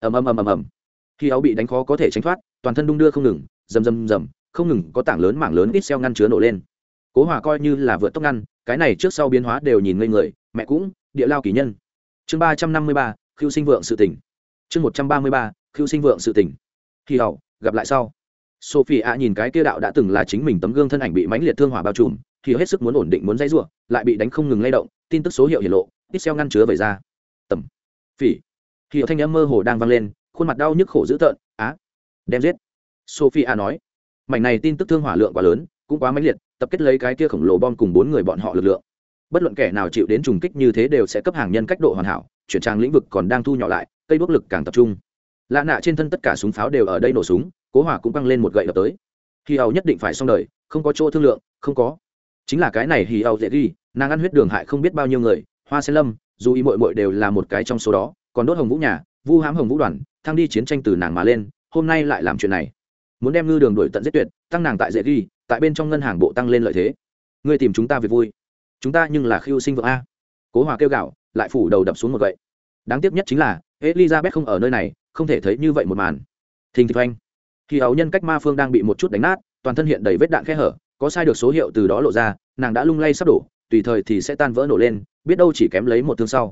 Ầm. Khi áo bị đánh khó có thể tránh thoát, toàn thân đung đưa không ngừng, rầm, không ngừng có tảng lớn mảng lớn pixel ngăn chứa nổ lên. Cố Hòa coi như là vượt tốc ngăn, cái này trước sau biến hóa đều nhìn ngây người, mẹ cũng, địa lao kỳ nhân. Chương 353, Khưu Sinh vượng sự tình. Chương 133, Khưu Sinh vượng sự tình. Khi hậu, gặp lại sau. Sophie nhìn cái kia đạo đã từng là chính mình tấm gương thân ảnh bị mãnh liệt thương hỏa bao trùm, thì hết sức muốn ổn định muốn dãy rủa, lại bị đánh không ngừng lay động, tin tức số hiệu hiển lộ, pixel ngăn chứa vẩy ra. Tầm. Phỉ. Khi thanh âm mơ hồ đang vang lên, khuôn mặt đau nhức khổ dữ tợn, đem giết. Sophie nói, mảnh này tin tức thương hỏa lượng quá lớn, cũng quá mãnh liệt, tập kết lấy cái kia khổng lồ bom cùng 4 người bọn họ lực lượng. Bất luận kẻ nào chịu đến trùng kích như thế đều sẽ cấp hàng nhân cách độ hoàn hảo, chuyển trang lĩnh vực còn đang thu nhỏ lại, cây đuốc lực càng tập trung. Lạ nạ trên thân tất cả súng pháo đều ở đây nổ súng, Cố Hỏa cũng căng lên một gậy đập tới. Hì ẩu nhất định phải xong đời, không có chỗ thương lượng, không có. Chính là cái này Hì ẩu dễ ghi, nàng ăn huyết đường hại không biết bao nhiêu người, Hoa Sen Lâm, dù ý muội đều là một cái trong số đó, còn đốt Hồng Vũ nhà, vu hãm Hồng Vũ đoàn, thăng đi chiến tranh từ nàng mà lên, hôm nay lại làm chuyện này. Muốn đem Ngư Đường đuổi tận giết tuyệt, tăng nàng tại dễ ghi, tại bên trong ngân hàng bộ tăng lên lợi thế. Ngươi tìm chúng ta việc vui, chúng ta nhưng là Khưu Sinh vượng a. Cố Hòa kêu gào, lại phủ đầu đập xuống một gậy. Đáng tiếc nhất chính là Elizabeth không ở nơi này, không thể thấy như vậy một màn. Thình thịch oanh. Khi ấu nhân cách ma phương đang bị một chút đánh nát, toàn thân hiện đầy vết đạn khe hở, có sai được số hiệu từ đó lộ ra, nàng đã lung lay sắp đổ, tùy thời thì sẽ tan vỡ nổ lên, biết đâu chỉ kém lấy một thương sau.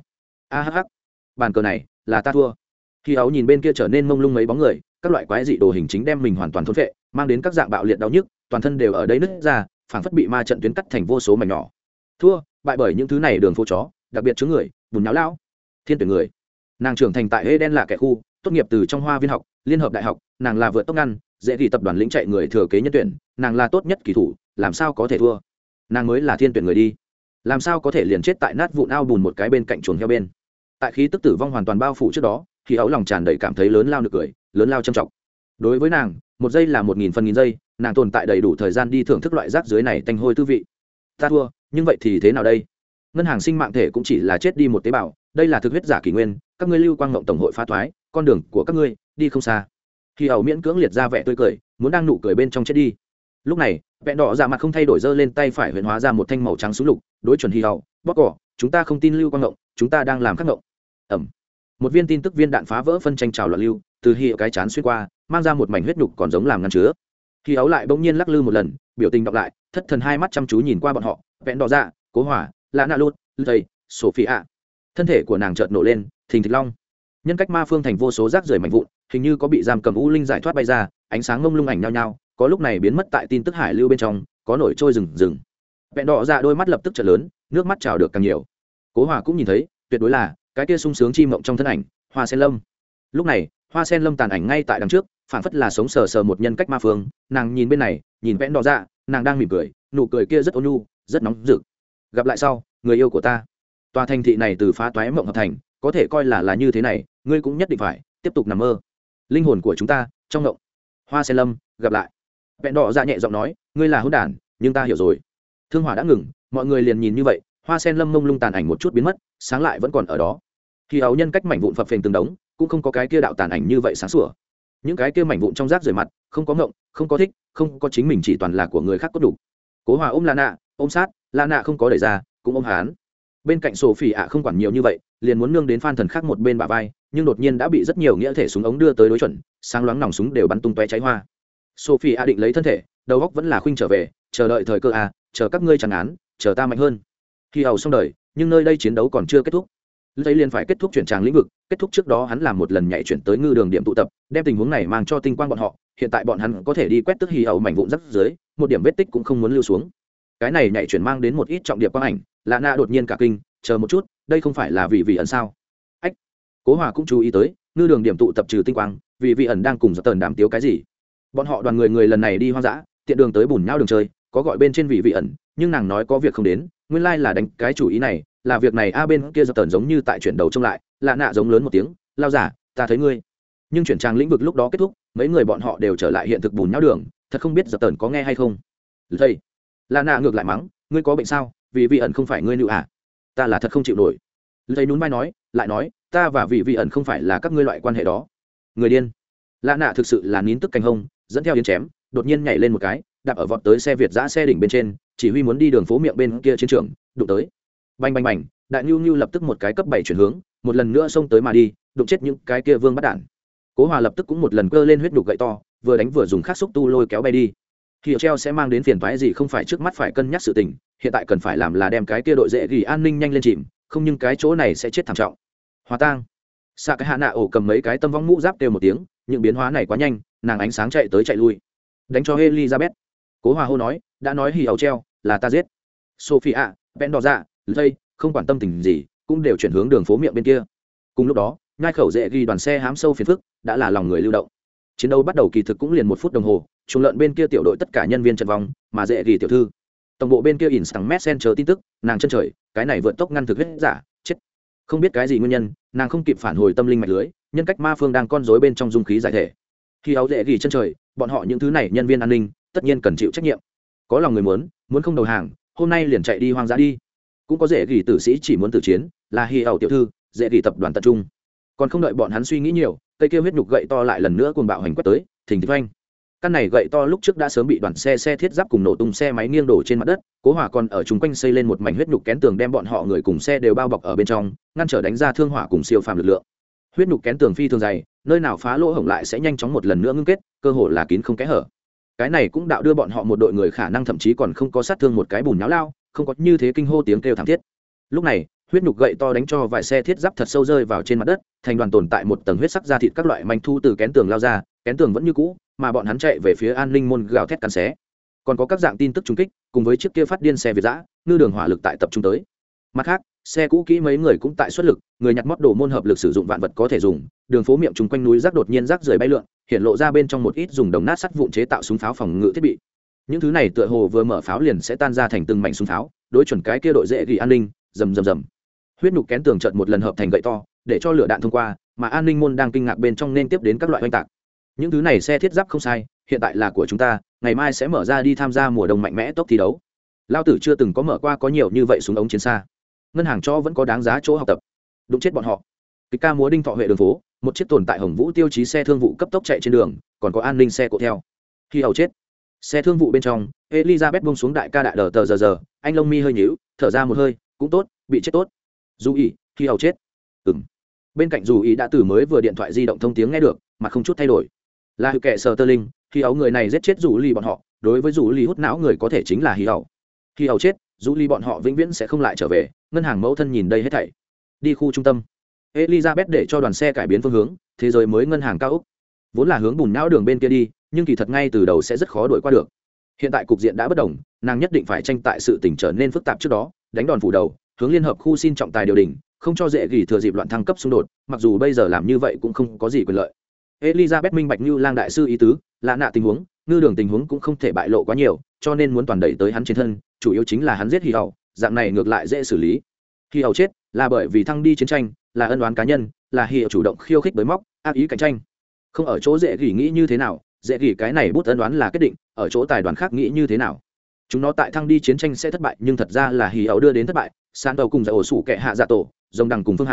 Bàn cờ này là ta thua. Khi ấu nhìn bên kia trở nên mông lung mấy bóng người, các loại quái dị đồ hình chính đem mình hoàn toàn thôn phệ, mang đến các dạng bạo liệt đau nhức, toàn thân đều ở đây nứt ra, phảng phất bị ma trận tuyến cắt thành vô số mảnh nhỏ. Thua, bại bởi những thứ này đường phố chó, đặc biệt chứa người, bùn nháo lão, thiên tuyển người. Nàng trưởng thành tại Eden là kẻ khu, tốt nghiệp từ trong Hoa Viên học, Liên hợp đại học, nàng là vượt tốc ngăn, dễ ghi tập đoàn lĩnh chạy người thừa kế nhân tuyển, nàng là tốt nhất kỳ thủ, làm sao có thể thua? Nàng mới là thiên tuyển người đi, làm sao có thể liền chết tại nát vụn ao bùn một cái bên cạnh chuồng heo bên. Tại khí tức tử vong hoàn toàn bao phủ trước đó, khi ấu lòng tràn đầy cảm thấy lớn lao nực cười, lớn lao trầm trọng. Đối với nàng, một giây là 1000 phần nghìn giây, nàng tồn tại đầy đủ thời gian đi thưởng thức loại rác dưới này tanh hôi tư vị. Ta thua, nhưng vậy thì thế nào đây? Ngân hàng sinh mạng thể cũng chỉ là chết đi một tế bào, đây là thực huyết giả kỷ nguyên, các ngươi lưu quang ngộng tổng hội phá thoái, con đường của các ngươi đi không xa. Khi ẩu miễn cưỡng liệt ra vẻ tươi cười, muốn đang nụ cười bên trong chết đi. Lúc này, vẹn đỏ dạ mặt không thay đổi, giơ lên tay phải huyền hóa ra một thanh màu trắng súng lục, đối chuẩn Hi ẩu, bóc cỏ, chúng ta không tin lưu quang ngộng, chúng ta đang làm khắc ngộng. Ẩm. Một viên tin tức viên đạn phá vỡ phân tranh trào loạn lưu, từ Hi ẩu cái chán xuyên qua, mang ra một mảnh huyết nhục còn giống làm ngăn chứa. Hi ẩu lại bỗng nhiên lắc lư một lần, biểu tình đọc lại, thất thần hai mắt chăm chú nhìn qua bọn họ, vẹn đỏ dạ, Cố Hỏa, Lã Nạ Lút, Thầy, Sophia. Thân thể của nàng chợt nổ lên, thình thịch long. Nhân cách ma phương thành vô số rác rưởi mảnh vụn, hình như có bị giam cầm u linh giải thoát bay ra, ánh sáng ngông lung ảnh nhao nhao, có lúc này biến mất tại tin tức hải lưu bên trong, có nổi trôi rừng rừng. Vẹn đỏ dạ đôi mắt lập tức trở lớn, nước mắt trào được càng nhiều. Cố Hòa cũng nhìn thấy, tuyệt đối là cái kia sung sướng chi mộng trong thân ảnh, Hoa Sen Lâm. Lúc này, Hoa Sen Lâm tàn ảnh ngay tại đằng trước, phản phất là sống sờ sờ một nhân cách ma phương, nàng nhìn bên này, nhìn vẹn đỏ dạ, nàng đang mỉm cười, nụ cười kia rất ôn nhu, rất nóng rực. Gặp lại sau, người yêu của ta. Tòa thành thị này từ phá toái mộng hợp thành, có thể coi là như thế này, ngươi cũng nhất định phải tiếp tục nằm mơ. Linh hồn của chúng ta trong mộng. Hoa Sen Lâm, gặp lại. Vẹn đỏ dạ nhẹ giọng nói, ngươi là hỗn đản, nhưng ta hiểu rồi. Thương hỏa đã ngừng, mọi người liền nhìn như vậy, Hoa Sen Lâm mông lung tàn ảnh một chút biến mất, sáng lại vẫn còn ở đó. Khi ấu nhân cách mảnh vụn phập phình từng đống, cũng không có cái kia đạo tàn ảnh như vậy sáng sủa. Những cái kia mảnh vụn trong rác rưởi mặt, không có ngộng, không có thích, không có chính mình, chỉ toàn là của người khác có đủ. Cố Hòa ôm Lana, ôm sát, Lana không có đẩy ra, cũng ôm hắn. Bên cạnh Sophie ạ không quản nhiều như vậy, liền muốn nương đến Phan Thần khác một bên bả vai, nhưng đột nhiên đã bị rất nhiều nghĩa thể súng ống đưa tới đối chuẩn, sáng loáng nòng súng đều bắn tung tóe cháy hoa. Sophie ạ định lấy thân thể, đầu óc vẫn là khuynh trở về, chờ đợi thời cơ à, chờ các ngươi chẳng án, chờ ta mạnh hơn. Khi hầu xong đời, nhưng nơi đây chiến đấu còn chưa kết thúc. Lấy liền phải kết thúc chuyển tràng lĩnh vực, kết thúc trước đó hắn làm một lần nhảy chuyển tới ngư đường điểm tụ tập, đem tình huống này mang cho tinh quang bọn họ, hiện tại bọn hắn có thể đi quét tức hì hầu mảnh vụn rắc dưới, một điểm vết tích cũng không muốn lưu xuống. Cái này nhảy chuyển mang đến một ít trọng điệp quang ảnh, Lạ Na đột nhiên cả kinh, chờ một chút, đây không phải là vì ẩn sao? Ách. Cố Hòa cũng chú ý tới, ngư đường điểm tụ tập trừ tinh quang, vì ẩn đang cùng Dập Tần đàm tiếu cái gì? Bọn họ đoàn người lần này đi hoang dã, tiện đường tới bùn nhau đường chơi, có gọi bên trên vì ẩn, nhưng nàng nói có việc không đến, nguyên lai là đánh cái chủ ý này, là việc này a bên kia Dập Tần giống như tại chuyển đầu trông lại, Lạ Na giống lớn một tiếng, lao giả, ta thấy ngươi. Nhưng chuyển trang lĩnh vực lúc đó kết thúc, mấy người bọn họ đều trở lại hiện thực bùn nhau đường, thật không biết Dập Tần có nghe hay không. Thầy, Lạ Na ngược lại mắng, ngươi có bệnh sao? Vì ẩn không phải ngươi nữ à? Ta là thật không chịu nổi. Thầy nhún vai nói, lại nói, ta và vì ẩn không phải là các ngươi loại quan hệ đó. Người điên. Lạ Na thực sự là nín tức cành hông, dẫn theo yến chém, đột nhiên nhảy lên một cái, đạp ở vọt tới xe Việt giã xe đỉnh bên trên, chỉ huy muốn đi đường phố miệng bên kia chiến trường, đụng tới. Bành bành bành, đại nhu nhu lập tức một cái cấp 7 chuyển hướng, một lần nữa xông tới mà đi, đụng chết những cái kia vương bắt đạn. Cố Hòa lập tức cũng một lần cơ lên huyết đục gậy to, vừa đánh vừa dùng khắc xúc tu lôi kéo bay đi. Khi treo sẽ mang đến phiền toái gì không phải trước mắt phải cân nhắc sự tình, hiện tại cần phải làm là đem cái kia đội dễ gỉ an ninh nhanh lên chìm, không nhưng cái chỗ này sẽ chết thảm trọng. Hòa tang. Xạ cái hạ nạ ổ cầm mấy cái tâm vong mũ giáp đều một tiếng, những biến hóa này quá nhanh, nàng ánh sáng chạy tới chạy lui. Đánh cho Elizabeth. Cố Hòa hô nói, đã nói hì ấu treo, là ta giết. Sophia, Ben đỏ dạ, dây, không quản tâm tình gì, cũng đều chuyển hướng đường phố miệng bên kia. Cùng lúc đó, ngay khẩu dễ ghi đoàn xe hám sâu phiền phức, đã là lòng người lưu động. Chiến đấu bắt đầu kỳ thực cũng liền 1 phút đồng hồ, chuồng lợn bên kia tiểu đội tất cả nhân viên trận vòng, mà dễ ghi tiểu thư. Tổng bộ bên kia Instant Messenger tin tức, nàng chân trời, cái này vượt tốc ngăn thực huyết giả, chết. Không biết cái gì nguyên nhân, nàng không kịp phản hồi tâm linh mạch lưới, nhân cách ma phương đang con rối bên trong dung khí giải thể. Khi áo dễ ghi chân trời, bọn họ những thứ này nhân viên an ninh, tất nhiên cần chịu trách nhiệm. Có lòng người muốn không đầu hàng, hôm nay liền chạy đi hoang dã đi. Cũng có dễ ghi tử sĩ chỉ muốn tử chiến, là Hi ảo tiểu thư, dễ ghi tập đoàn tập trung. Còn không đợi bọn hắn suy nghĩ nhiều, cây kia huyết nhục gậy to lại lần nữa cuồng bạo hành quét tới, thình thịch oanh. Căn này gậy to lúc trước đã sớm bị đoàn xe thiết giáp cùng nổ tung xe máy nghiêng đổ trên mặt đất, Cố Hòa còn ở chung quanh xây lên một mảnh huyết nhục kén tường đem bọn họ người cùng xe đều bao bọc ở bên trong, ngăn trở đánh ra thương hỏa cùng siêu phàm lực lượng. Huyết nhục kén tường phi thường dày, nơi nào phá lỗ hổng lại sẽ nhanh chóng một lần nữa ngưng kết, cơ hồ là kín không kẽ hở. Cái này cũng đạo đưa bọn họ một đội người khả năng thậm chí còn không có sát thương một cái bùn nháo lao, không có như thế kinh hô tiếng kêu thảm thiết. Lúc này, huyết nhục gậy to đánh cho vài xe thiết giáp thật sâu rơi vào trên mặt đất, thành đoàn tồn tại một tầng huyết sắc da thịt các loại manh thu từ kén tường lao ra, kén tường vẫn như cũ, mà bọn hắn chạy về phía an ninh môn gào thét cắn xé. Còn có các dạng tin tức trùng kích, cùng với chiếc kia phát điên xe Việt dã, ngư đường hỏa lực tại tập trung tới. Mặt khác, xe cũ kỹ mấy người cũng tại xuất lực, người nhặt mót đồ môn hợp lực sử dụng vạn vật có thể dùng, đường phố miệng trùng quanh núi rác đột nhiên rác rời bay lượn, hiện lộ ra bên trong một ít dùng đồng nát sắt vụn chế tạo súng pháo phòng ngự thiết bị. Những thứ này tựa hồ vừa mở pháo liền sẽ tan ra thành từng mảnh súng pháo, đối chuẩn cái kia đội dễ ghi an ninh, rầm rầm rầm. Huyết nhục kén tường chợt một lần hợp thành gậy to, để cho lửa đạn thông qua, mà an ninh môn đang kinh ngạc bên trong nên tiếp đến các loại oanh tạc. Những thứ này xe thiết giáp không sai, hiện tại là của chúng ta, ngày mai sẽ mở ra đi tham gia mùa đông mạnh mẽ tốc thi đấu. Lao tử chưa từng có mở qua có nhiều như vậy súng ống chiến xa. Ngân hàng cho vẫn có đáng giá chỗ học tập. Đụng chết bọn họ. Kịch ca múa đinh thọ huệ đường phố, một chiếc tồn tại Hồng Vũ tiêu chí xe thương vụ cấp tốc chạy trên đường, còn có an ninh xe cộ theo. Khi hầu chết. Xe thương vụ bên trong, Elizabeth buông xuống đại ca đại đờ tờ giờ, anh lông mi hơi nhíu, thở ra một hơi, cũng tốt, bị chết tốt. Dù ý, khi hầu chết. Bên cạnh dù ý đã từ mới vừa điện thoại di động thông tiếng nghe được, mà không chút thay đổi. Là hữu kệ sờ tơ linh, khi ấu người này giết chết dù ly bọn họ, đối với dù ly hút não người có thể chính là hi ấu. Khi ấu chết, dù ly bọn họ vĩnh viễn sẽ không lại trở về. Ngân hàng mẫu thân nhìn đây hết thảy, đi khu trung tâm. Elizabeth để cho đoàn xe cải biến phương hướng, thế giới mới ngân hàng cao ốc, vốn là hướng bùn não đường bên kia đi, nhưng kỳ thật ngay từ đầu sẽ rất khó đuổi qua được. Hiện tại cục diện đã bất đồng, nàng nhất định phải tranh tại sự tình trở nên phức tạp trước đó, đánh đòn phủ đầu, hướng liên hợp khu xin trọng tài điều đình, không cho dễ gỉ thừa dịp loạn thăng cấp xung đột, mặc dù bây giờ làm như vậy cũng không có gì quyền lợi. Elizabeth minh bạch như lang đại sư ý tứ, là nạ tình huống, ngư đường tình huống cũng không thể bại lộ quá nhiều, cho nên muốn toàn đẩy tới hắn trên thân, chủ yếu chính là hắn giết Hi Hầu, dạng này ngược lại dễ xử lý. Hi Hầu chết là bởi vì thăng đi chiến tranh, là ân oán cá nhân, là Hi Hầu chủ động khiêu khích bới móc, ác ý cạnh tranh. Không ở chỗ dễ gỉ nghĩ như thế nào, dễ gỉ cái này bút ân oán là quyết định, ở chỗ tài đoàn khác nghĩ như thế nào. Chúng nó tại thăng đi chiến tranh sẽ thất bại, nhưng thật ra là Hi Hầu đưa đến thất bại, san đầu cùng giải ổ sủ kẻ hạ dạ tổ, rồng đằng cùng phương hãn,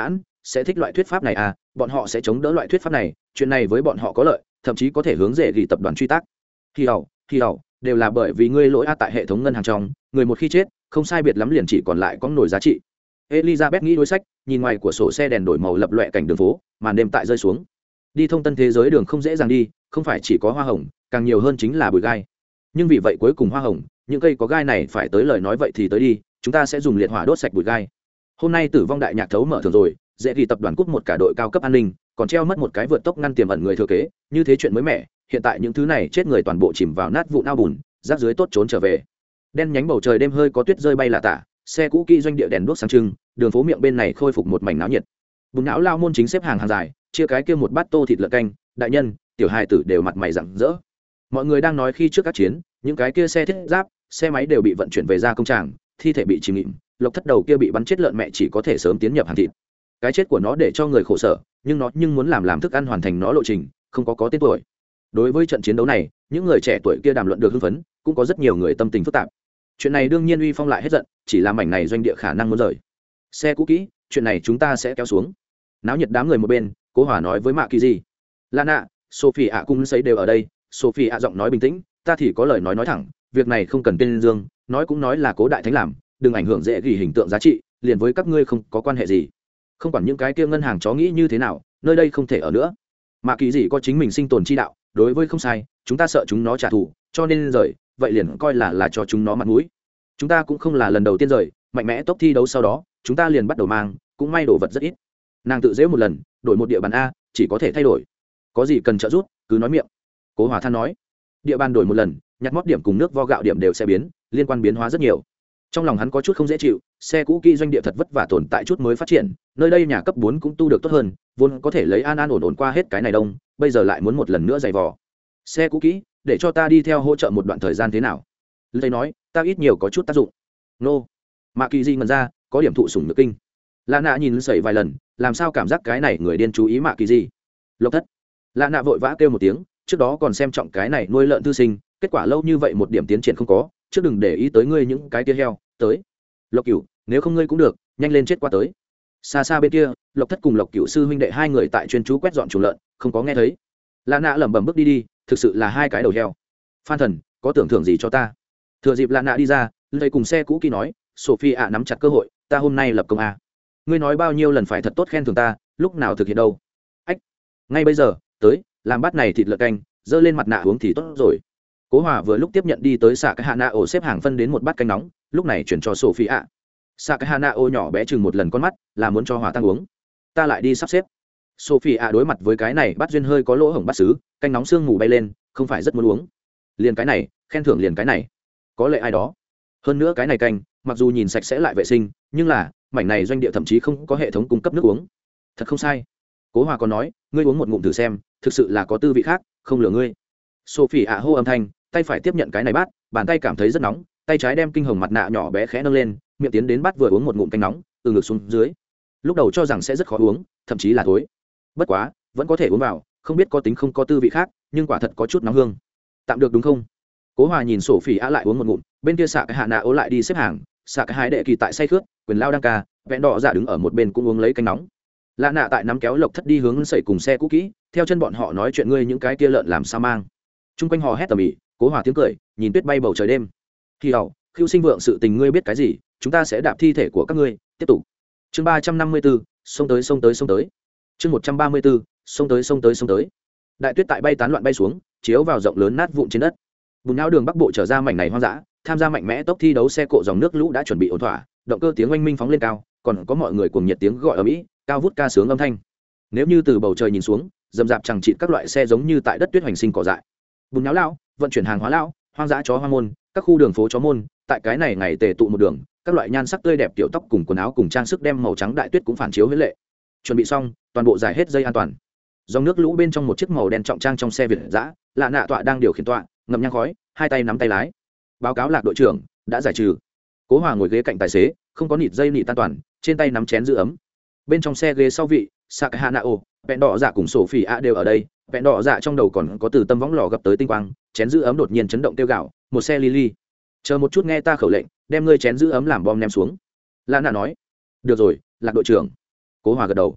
sẽ thích loại thuyết pháp này à, bọn họ sẽ chống đỡ loại thuyết pháp này, chuyện này với bọn họ có lợi, thậm chí có thể hướng dễ gỉ tập đoàn truy tác. Khi hầu đều là bởi vì ngươi lỗi tại hệ thống ngân hàng trong, người một khi chết không sai biệt lắm liền chỉ còn lại có nổi giá trị. Elizabeth nghĩ đối sách, nhìn ngoài của sổ xe đèn đổi màu lập loè cảnh đường phố, màn đêm tại rơi xuống. Đi thông tân thế giới đường không dễ dàng đi, không phải chỉ có hoa hồng, càng nhiều hơn chính là bụi gai. Nhưng vì vậy cuối cùng hoa hồng, những cây có gai này phải tới lời nói vậy thì tới đi, chúng ta sẽ dùng liệt hỏa đốt sạch bụi gai. Hôm nay tử vong đại nhạc thấu mở thường rồi, dễ ghi tập đoàn cúp một cả đội cao cấp an ninh, còn treo mất một cái vượt tốc ngăn tiềm ẩn người thừa kế, như thế chuyện mới mẻ, hiện tại những thứ này chết người toàn bộ chìm vào nát vụn ao bùn, rác dưới tốt trốn trở về. Đen nhánh bầu trời đêm hơi có tuyết rơi bay là tả, xe cũ kỹ doanh địa đèn đuốc sáng trưng, đường phố miệng bên này khôi phục một mảnh náo nhiệt. Bùn não lao môn chính xếp hàng dài, chia cái kia một bát tô thịt lợn canh, đại nhân, tiểu hài tử đều mặt mày rạng rỡ. Mọi người đang nói khi trước các chiến, những cái kia xe thiết giáp, xe máy đều bị vận chuyển về ra công tràng, thi thể bị chìm nghỉm, Lộc Thất đầu kia bị bắn chết lợn mẹ chỉ có thể sớm tiến nhập hàng thịt. Cái chết của nó để cho người khổ sở, nhưng nó muốn làm thức ăn hoàn thành nó lộ trình, không có tên tuổi. Đối với trận chiến đấu này, những người trẻ tuổi kia đàm luận được hưng phấn, cũng có rất nhiều người tâm tình phức tạp. Chuyện này đương nhiên uy phong lại hết giận, chỉ là mảnh này doanh địa khả năng muốn rời. Xe cũ kỹ, chuyện này chúng ta sẽ kéo xuống. Náo nhiệt đám người một bên, Cố Hòa nói với Mạ Kỳ gì, Lana, Sophie ạ cùng sấy đều ở đây. Sophie ạ giọng nói bình tĩnh, ta thì có lời nói thẳng, việc này không cần tên dương, nói cũng nói là Cố đại thánh làm, đừng ảnh hưởng dễ ghi hình tượng giá trị, liền với các ngươi không có quan hệ gì. Không quản những cái kia ngân hàng chó nghĩ như thế nào, nơi đây không thể ở nữa. Mạ Kỳ gì có chính mình sinh tồn chi đạo, đối với không sai, chúng ta sợ chúng nó trả thù, cho nên rời, vậy liền coi là cho chúng nó mặt mũi. Chúng ta cũng không là lần đầu tiên rời, mạnh mẽ tốc thi đấu sau đó, chúng ta liền bắt đầu mang, cũng may đồ vật rất ít. Nàng tự dễ một lần, đổi một địa bàn a, chỉ có thể thay đổi. Có gì cần trợ giúp, cứ nói miệng. Cố Hòa than nói, địa bàn đổi một lần, nhặt mót điểm cùng nước vo gạo điểm đều sẽ biến, liên quan biến hóa rất nhiều. Trong lòng hắn có chút không dễ chịu, xe cũ kỹ doanh địa thật vất vả tồn tại chút mới phát triển, nơi đây nhà cấp 4 cũng tu được tốt hơn, vốn có thể lấy an ổn qua hết cái này đông, bây giờ lại muốn một lần nữa giày vò. Xe cũ kỹ, để cho ta đi theo hỗ trợ một đoạn thời gian thế nào? Lê nói, ta ít nhiều có chút tác dụng. Nô. Mạ Kỳ Di ngẩn ra, có điểm thụ sủng nhược kinh. Lạ nạ nhìn sẩy vài lần, làm sao cảm giác cái này người điên chú ý Mạ Kỳ Di. Lộc Thất. Lạ nạ vội vã kêu một tiếng, trước đó còn xem trọng cái này nuôi lợn thư sinh, kết quả lâu như vậy một điểm tiến triển không có, trước đừng để ý tới ngươi những cái kia heo, tới. Lộc Cửu, nếu không ngươi cũng được, nhanh lên chết qua tới. Xa xa bên kia, Lộc Thất cùng Lộc Cửu sư huynh đệ hai người tại chuyên chú quét dọn chuồng lợn, không có nghe thấy. Lạ nạ lẩm bẩm bước đi, thực sự là hai cái đầu heo. Phan Thần, có tưởng thưởng gì cho ta? Thừa dịp Lạ nạ đi ra, Lê cùng xe cũ kỹ nói, Sophie ạ nắm chặt cơ hội, ta hôm nay lập công a. Ngươi nói bao nhiêu lần phải thật tốt khen thưởng ta, lúc nào thực hiện đâu? Ách, ngay bây giờ, tới, làm bát này thịt lợn canh, dơ lên mặt nạ uống thì tốt rồi. Cố Hòa vừa lúc tiếp nhận đi tới xạ cái hạ nạ ổ xếp hàng phân đến một bát canh nóng, lúc này chuyển cho Sophie ạ. Xạ cái hạ nạ ổ nhỏ bé chừng một lần con mắt, là muốn cho Hòa tăng uống. Ta lại đi sắp xếp. Sophie ạ đối mặt với cái này bát duyên hơi có lỗ hổng bát xứ, canh nóng sương mù bay lên, không phải rất muốn uống. Liền cái này, khen thưởng liền cái này. Có lệ ai đó. Hơn nữa cái này canh, mặc dù nhìn sạch sẽ lại vệ sinh, nhưng là mảnh này doanh địa thậm chí không có hệ thống cung cấp nước uống. Thật không sai. Cố Hòa còn nói, ngươi uống một ngụm thử xem, thực sự là có tư vị khác, không lừa ngươi. Sophie ạ hô âm thanh, tay phải tiếp nhận cái này bát, bàn tay cảm thấy rất nóng, tay trái đem kinh hồng mặt nạ nhỏ bé khẽ nâng lên, miệng tiến đến bát vừa uống một ngụm canh nóng, từ ngực xuống dưới. Lúc đầu cho rằng sẽ rất khó uống, thậm chí là thối. Bất quá, vẫn có thể uống vào, không biết có tính không có tư vị khác, nhưng quả thật có chút nóng hương. Tạm được đúng không? Cố Hòa nhìn Sophie ạ lại uống một ngụm, bên kia xạ cái hạ nạ ố lại đi xếp hàng, xạ cái hai đệ kỳ tại say khướt, quyền lao đang ca, vẹn đỏ dạ đứng ở một bên cũng uống lấy canh nóng. Lạ nạ tại nắm kéo Lộc Thất đi hướng sẩy cùng xe cũ kỹ, theo chân bọn họ nói chuyện ngươi những cái kia lợn làm sao mang. Trung quanh hò hét tầm ĩ, Cố Hòa tiếng cười, nhìn tuyết bay bầu trời đêm. Khi hậu, Khưu Sinh vượng sự tình ngươi biết cái gì, chúng ta sẽ đạp thi thể của các ngươi, tiếp tục. Chương 354, xông tới. Chương 134, xông tới. Đại tuyết tại bay tán loạn bay xuống, chiếu vào rộng lớn nát vụn trên đất. Bùn não đường bắc bộ trở ra mảnh này hoang dã, tham gia mạnh mẽ tốc thi đấu xe cộ dòng nước lũ đã chuẩn bị ổn thỏa, động cơ tiếng oanh minh phóng lên cao, còn có mọi người cuồng nhiệt tiếng gọi ở mỹ, cao vút ca sướng âm thanh. Nếu như từ bầu trời nhìn xuống, rầm rạp chẳng chịt các loại xe giống như tại đất tuyết hoành sinh cỏ dại. Bùn não lão, vận chuyển hàng hóa lão, hoang dã chó hoang môn, các khu đường phố chó môn, tại cái này ngày tề tụ một đường, các loại nhan sắc tươi đẹp tiểu tóc cùng quần áo cùng trang sức đem màu trắng đại tuyết cũng phản chiếu huyết lệ. Chuẩn bị xong, toàn bộ giải hết dây an toàn. Dòng nước lũ bên trong một chiếc màu đen trọng trang trong xe Việt dã, Lạ nạ tọa đang điều khiển tọa, ngậm nhang khói, hai tay nắm tay lái. Báo cáo Lạc đội trưởng, đã giải trừ. Cố Hòa ngồi ghế cạnh tài xế, không có nịt dây nịt an toàn, trên tay nắm chén giữ ấm. Bên trong xe ghế sau vị, Sakahanao, vẹn đỏ dạ cùng Sophie ạ đều ở đây, vẹn đỏ dạ trong đầu còn có từ tâm võng lò gặp tới tinh quang, chén giữ ấm đột nhiên chấn động tiêu gạo, một xe Lily. Chờ một chút nghe ta khẩu lệnh, đem ngươi chén giữ ấm làm bom ném xuống. Lạ nạ nói. Được rồi, Lạc đội trưởng. Cố Hòa gật đầu.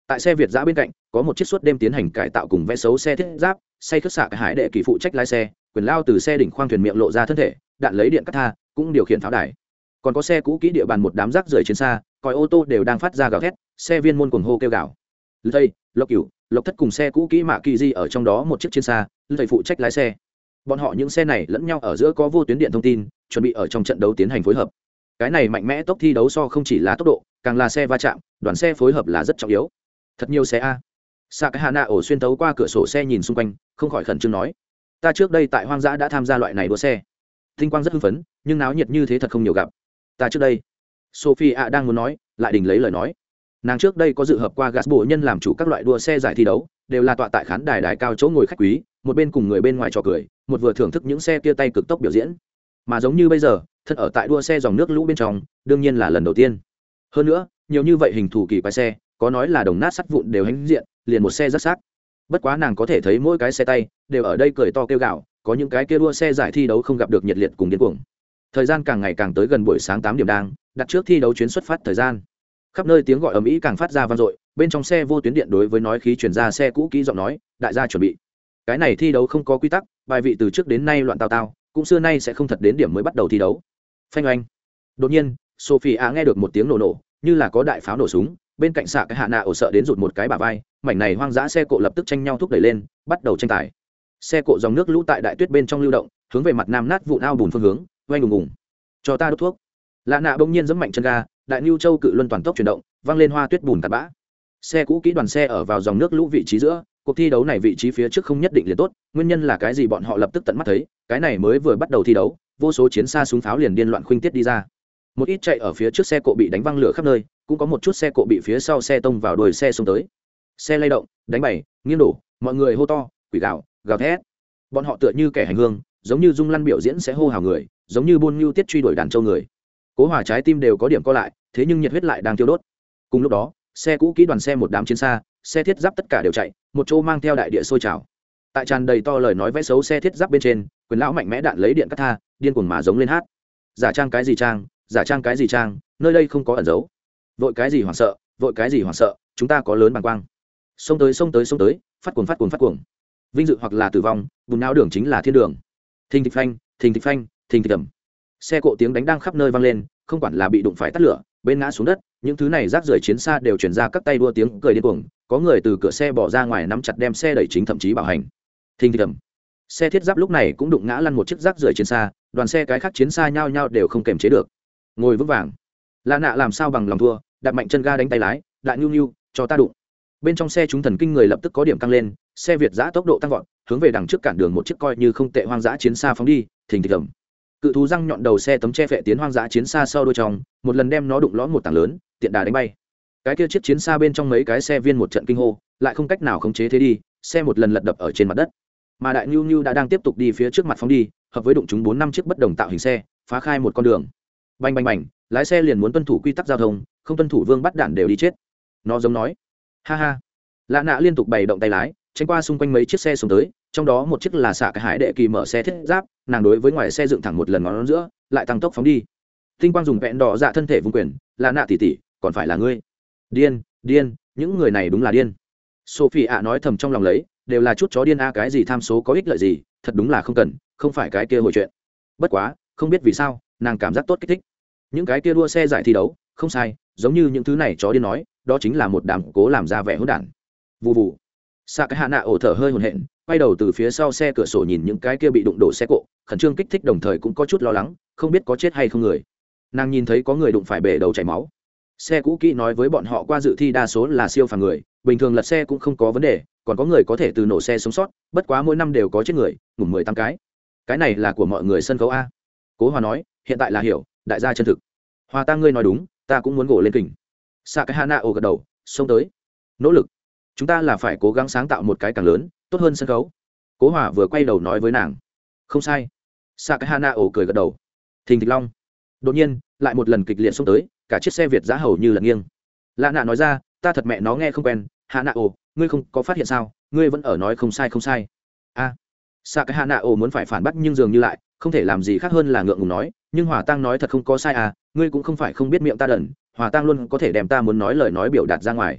tại xe việt giã bên cạnh có một chiếc suốt đêm tiến hành cải tạo cùng vẽ xấu xe thiết giáp say khất xạ cái hải đệ kỳ phụ trách lái xe quyền lao từ xe đỉnh khoang thuyền miệng lộ ra thân thể đạn lấy điện cắt tha cũng điều khiển pháo đài. Còn có xe cũ kỹ địa bàn một đám rác rưởi trên xa còi ô tô đều đang phát ra gào thét, xe viên môn cuồng hô kêu gào. Lây lộc cửu lộc thất cùng xe cũ kỹ mạ kỳ di ở trong đó một chiếc trên xa thầy phụ trách lái xe. Bọn họ những xe này lẫn nhau ở giữa có vô tuyến điện thông tin, chuẩn bị ở trong trận đấu tiến hành phối hợp. Cái này mạnh mẽ tốc thi đấu so không chỉ là tốc độ, càng là xe va chạm, đoàn xe phối hợp là rất trọng yếu. Thật nhiều xe a. Sakahana ổ xuyên tấu qua cửa sổ xe nhìn xung quanh, không khỏi khẩn trương nói: "Ta trước đây tại hoang dã đã tham gia loại này đua xe." Tinh Quang rất hưng phấn, nhưng náo nhiệt như thế thật không nhiều gặp. "Ta trước đây." Sophia đang muốn nói, lại đình lấy lời nói. Nàng trước đây có dự hợp qua gas bộ nhân làm chủ các loại đua xe giải thi đấu, đều là tọa tại khán đài đài cao chỗ ngồi khách quý, một bên cùng người bên ngoài trò cười, một vừa thưởng thức những xe kia tay cực tốc biểu diễn. Mà giống như bây giờ, thân ở tại đua xe dòng nước lũ bên trong, đương nhiên là lần đầu tiên. Hơn nữa, nhiều như vậy hình thù kỳ quái xe, có nói là đồng nát sắt vụn đều hãnh diện, liền một xe rất xác. Bất quá nàng có thể thấy mỗi cái xe tay đều ở đây cười to kêu gào, có những cái kia đua xe giải thi đấu không gặp được nhiệt liệt cùng điên cuồng. Thời gian càng ngày càng tới gần buổi sáng 8 điểm đang, đặt trước thi đấu chuyến xuất phát thời gian. Khắp nơi tiếng gọi ầm ĩ càng phát ra vang dội, bên trong xe vô tuyến điện đối với nói khí truyền ra xe cũ kỹ giọng nói, đại gia chuẩn bị. Cái này thi đấu không có quy tắc, bài vị từ trước đến nay loạn tao tao, cũng xưa nay sẽ không thật đến điểm mới bắt đầu thi đấu. Phanh oanh. Đột nhiên, Sophia nghe được một tiếng nổ nổ, như là có đại pháo nổ súng, bên cạnh xạ cái hạ nạ ổ sợ đến rụt một cái bả vai, mảnh này hoang dã xe cộ lập tức tranh nhau thúc đẩy lên, bắt đầu tranh tài. Xe cộ dòng nước lũ tại đại tuyết bên trong lưu động, hướng về mặt nam nát vụn ao bùn phương hướng, oanh đùng đùng. Cho ta đốt thuốc. Lạ nạ bỗng nhiên giẫm mạnh chân ga, đại nưu châu cự luân toàn tốc chuyển động, văng lên hoa tuyết bùn cát bã. Xe cũ kỹ đoàn xe ở vào dòng nước lũ vị trí giữa, cuộc thi đấu này vị trí phía trước không nhất định liền tốt, nguyên nhân là cái gì bọn họ lập tức tận mắt thấy, cái này mới vừa bắt đầu thi đấu, vô số chiến xa súng pháo liền điên loạn khuynh tiết đi ra. Một ít chạy ở phía trước xe cộ bị đánh văng lửa khắp nơi, cũng có một chút xe cộ bị phía sau xe tông vào đuôi xe xông tới. Xe lay động, đánh bày, nghiêng đổ, mọi người hô to, quỷ gào, gào thét. Bọn họ tựa như kẻ hành hương, giống như dung lăn biểu diễn sẽ hô hào người, giống như buôn nhu tiết truy đuổi đàn châu người. Cố Hòa trái tim đều có điểm co lại, thế nhưng nhiệt huyết lại đang thiêu đốt. Cùng lúc đó, xe cũ kỹ đoàn xe một đám chiến xa, xe thiết giáp tất cả đều chạy, một chỗ mang theo đại địa sôi trào. Tại tràn đầy to lời nói vẽ xấu xe thiết giáp bên trên, quyền lão mạnh mẽ đạn lấy điện cắt tha, điên cuồng mà giống lên hát. Giả trang cái gì trang, giả trang cái gì trang, nơi đây không có ẩn giấu. Vội cái gì hoảng sợ, vội cái gì hoảng sợ, chúng ta có lớn bàng quang. Xông tới xông tới xông tới, phát cuồng phát cuồng phát cuồng. Vinh dự hoặc là tử vong, bùn não đường chính là thiên đường. Thình thịch phanh, thình thịch phanh, thình thịch tầm. Xe cộ tiếng đánh đang khắp nơi vang lên, không quản là bị đụng phải tắt lửa, bên ngã xuống đất, những thứ này rác rưởi chiến xa đều truyền ra các tay đua tiếng cười điên cuồng, có người từ cửa xe bỏ ra ngoài nắm chặt đem xe đẩy chính thậm chí bảo hành. Thình thịch tầm. Xe thiết giáp lúc này cũng đụng ngã lăn một chiếc rác rưởi chiến xa, đoàn xe cái khác chiến xa nhao nhao đều không kềm chế được. Ngồi vững vàng. Lạ nạ làm sao bằng lòng thua, đạp mạnh chân ga đánh tay lái, đại nhu nhu, cho ta đụng. Bên trong xe chúng thần kinh người lập tức có điểm tăng lên, xe Việt giã tốc độ tăng vọt, hướng về đằng trước cản đường một chiếc coi như không tệ hoang dã chiến xa phóng đi, thình thịch tầm. Cự thú răng nhọn đầu xe tấm che phệ tiến hoang dã chiến xa sau đuôi trong, một lần đem nó đụng lõm một tảng lớn, tiện đà đánh bay. Cái kia chiếc chiến xa bên trong mấy cái xe viên một trận kinh hô, lại không cách nào khống chế thế đi, xe một lần lật đập ở trên mặt đất. Mà đại nhu nhu đã đang tiếp tục đi phía trước mặt phóng đi, hợp với đụng chúng 4-5 chiếc bất đồng tạo hình xe, phá khai một con đường. Bành bành bành, lái xe liền muốn tuân thủ quy tắc giao thông, không tuân thủ vương bắt đạn đều đi chết. Nó giống nói, ha ha. Lạ nạ liên tục bày động tay lái, tránh qua xung quanh mấy chiếc xe xuống tới, trong đó một chiếc là xạ cái hải đệ kỳ mở xe thiết giáp, nàng đối với ngoài xe dựng thẳng một lần ngón giữa, lại tăng tốc phóng đi. Tinh Quang dùng vẹn đỏ dạ thân thể vung quyền, Lạ nạ tỉ tỉ, còn phải là ngươi. Điên, điên, những người này đúng là điên. Sophie ạ nói thầm trong lòng lấy, đều là chút chó điên a, cái gì tham số có ích lợi gì, thật đúng là không cần, không phải cái kia hồi chuyện. Bất quá, không biết vì sao, nàng cảm giác tốt kích thích. Những cái kia đua xe giải thi đấu, không sai, giống như những thứ này chó điên nói, đó chính là một đám cố làm ra vẻ hỗn đản. Vù vù. Xạ cái hạ nạ ổ thở hơi hổn hển, quay đầu từ phía sau xe cửa sổ nhìn những cái kia bị đụng đổ xe cộ, khẩn trương kích thích đồng thời cũng có chút lo lắng, không biết có chết hay không người. Nàng nhìn thấy có người đụng phải bể đầu chảy máu. Xe cũ kỹ nói với bọn họ qua dự thi đa số là siêu phàm người, bình thường lật xe cũng không có vấn đề, còn có người có thể từ nổ xe sống sót, bất quá mỗi năm đều có chết người, ngủm 18 cái. Cái này là của mọi người sân khấu a. Cố Hòa nói, hiện tại là hiểu, đại gia chân thực. Hòa ta ngươi nói đúng, ta cũng muốn gỗ lên kình. Xạ cái hạ nạ ổ gật đầu, xông tới. Nỗ lực. Chúng ta là phải cố gắng sáng tạo một cái càng lớn, tốt hơn sân khấu. Cố Hòa vừa quay đầu nói với nàng, không sai. Xạ cái hana ổ cười gật đầu. Thình thịch long. Đột nhiên lại một lần kịch liệt xông tới, cả chiếc xe Việt giã hầu như lật nghiêng. Lạ nạ nói ra, ta thật mẹ nó nghe không quen, hana ổ, ngươi không có phát hiện sao, ngươi vẫn ở nói không sai không sai. A. Xạ cái hana ổ muốn phải phản bác nhưng dường như lại không thể làm gì khác hơn là ngượng ngùng nói, nhưng Hòa Tăng nói thật không có sai à, ngươi cũng không phải không biết miệng ta đần, Hòa Tăng luôn có thể đem ta muốn nói lời nói biểu đạt ra ngoài.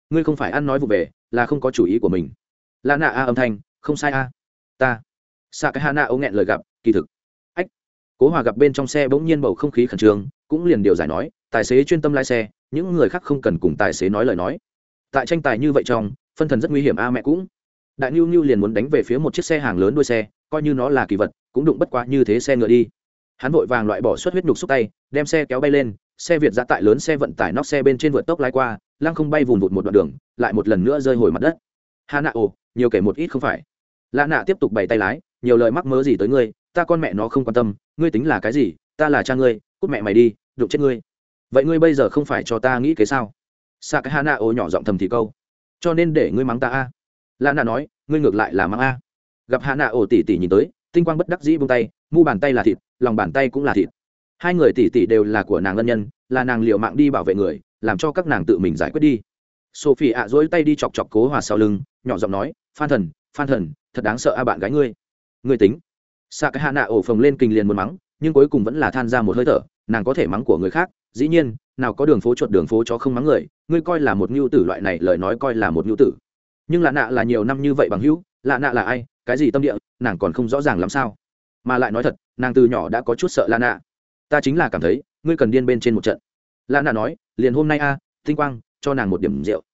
ngươi không phải ăn nói vụ về là không có chủ ý của mình. Lạ nạ a âm thanh, không sai a. Ta xạ cái hạ nạ ô nghẹn lời gặp kỳ thực ách. Cố Hòa gặp bên trong xe bỗng nhiên bầu không khí khẩn trương, cũng liền điều giải nói, tài xế chuyên tâm lái xe, những người khác không cần cùng tài xế nói lời nói. Tại tranh tài như vậy trong phân thần rất nguy hiểm a mẹ cũng. Đại Nưu Nưu liền muốn đánh về phía một chiếc xe hàng lớn đuôi xe, coi như nó là kỳ vật cũng đụng bất quá như thế xe ngựa đi. Hắn vội vàng loại bỏ suất huyết nhục xúc tay, đem xe kéo bay lên, xe Việt giã tại lớn xe vận tải nóc xe bên trên vượt tốc lái qua, lăng không bay vùn vụt một đoạn đường, lại một lần nữa rơi hồi mặt đất. Hà nạ ồ, nhiều kể một ít không phải. Lạ nạ tiếp tục bày tay lái, nhiều lời mắc mớ gì tới ngươi, ta con mẹ nó không quan tâm, ngươi tính là cái gì, ta là cha ngươi, cút mẹ mày đi, đụng chết ngươi. Vậy ngươi bây giờ không phải cho ta nghĩ cái sao? Sa cái Hà nạ ồ nhỏ giọng thầm thì câu, cho nên để ngươi mắng ta a. Lạ nạ nói, ngươi ngược lại là mắng a. Gặp Hà nạ ồ tỉ tỉ nhìn tới, tinh quang bất đắc dĩ buông tay, mu bàn tay là thịt, lòng bàn tay cũng là thịt. Hai người tỉ tỉ đều là của nàng ân nhân, là nàng liều mạng đi bảo vệ người, làm cho các nàng tự mình giải quyết đi. Sophie ạ dỗi tay đi chọc chọc Cố Hòa sau lưng, nhỏ giọng nói, phan thần, thật đáng sợ a bạn gái ngươi tính. Sa cái Hạ nạ ổ phồng lên kình liền muốn mắng, nhưng cuối cùng vẫn là than ra một hơi thở, nàng có thể mắng của người khác, dĩ nhiên, nào có đường phố chuột đường phố chó không mắng người, ngươi coi là một nhu tử loại này lời nói coi là một nhu tử. Nhưng Lạ Nạ là nhiều năm như vậy bằng hữu, Lạ Nạ là ai, cái gì tâm địa, nàng còn không rõ ràng làm sao. Mà lại nói thật, nàng từ nhỏ đã có chút sợ Lạ Nạ. Ta chính là cảm thấy, ngươi cần điên bên trên một trận. Lạ Nạ nói, liền hôm nay a, Tinh Quang, cho nàng một điểm rượu.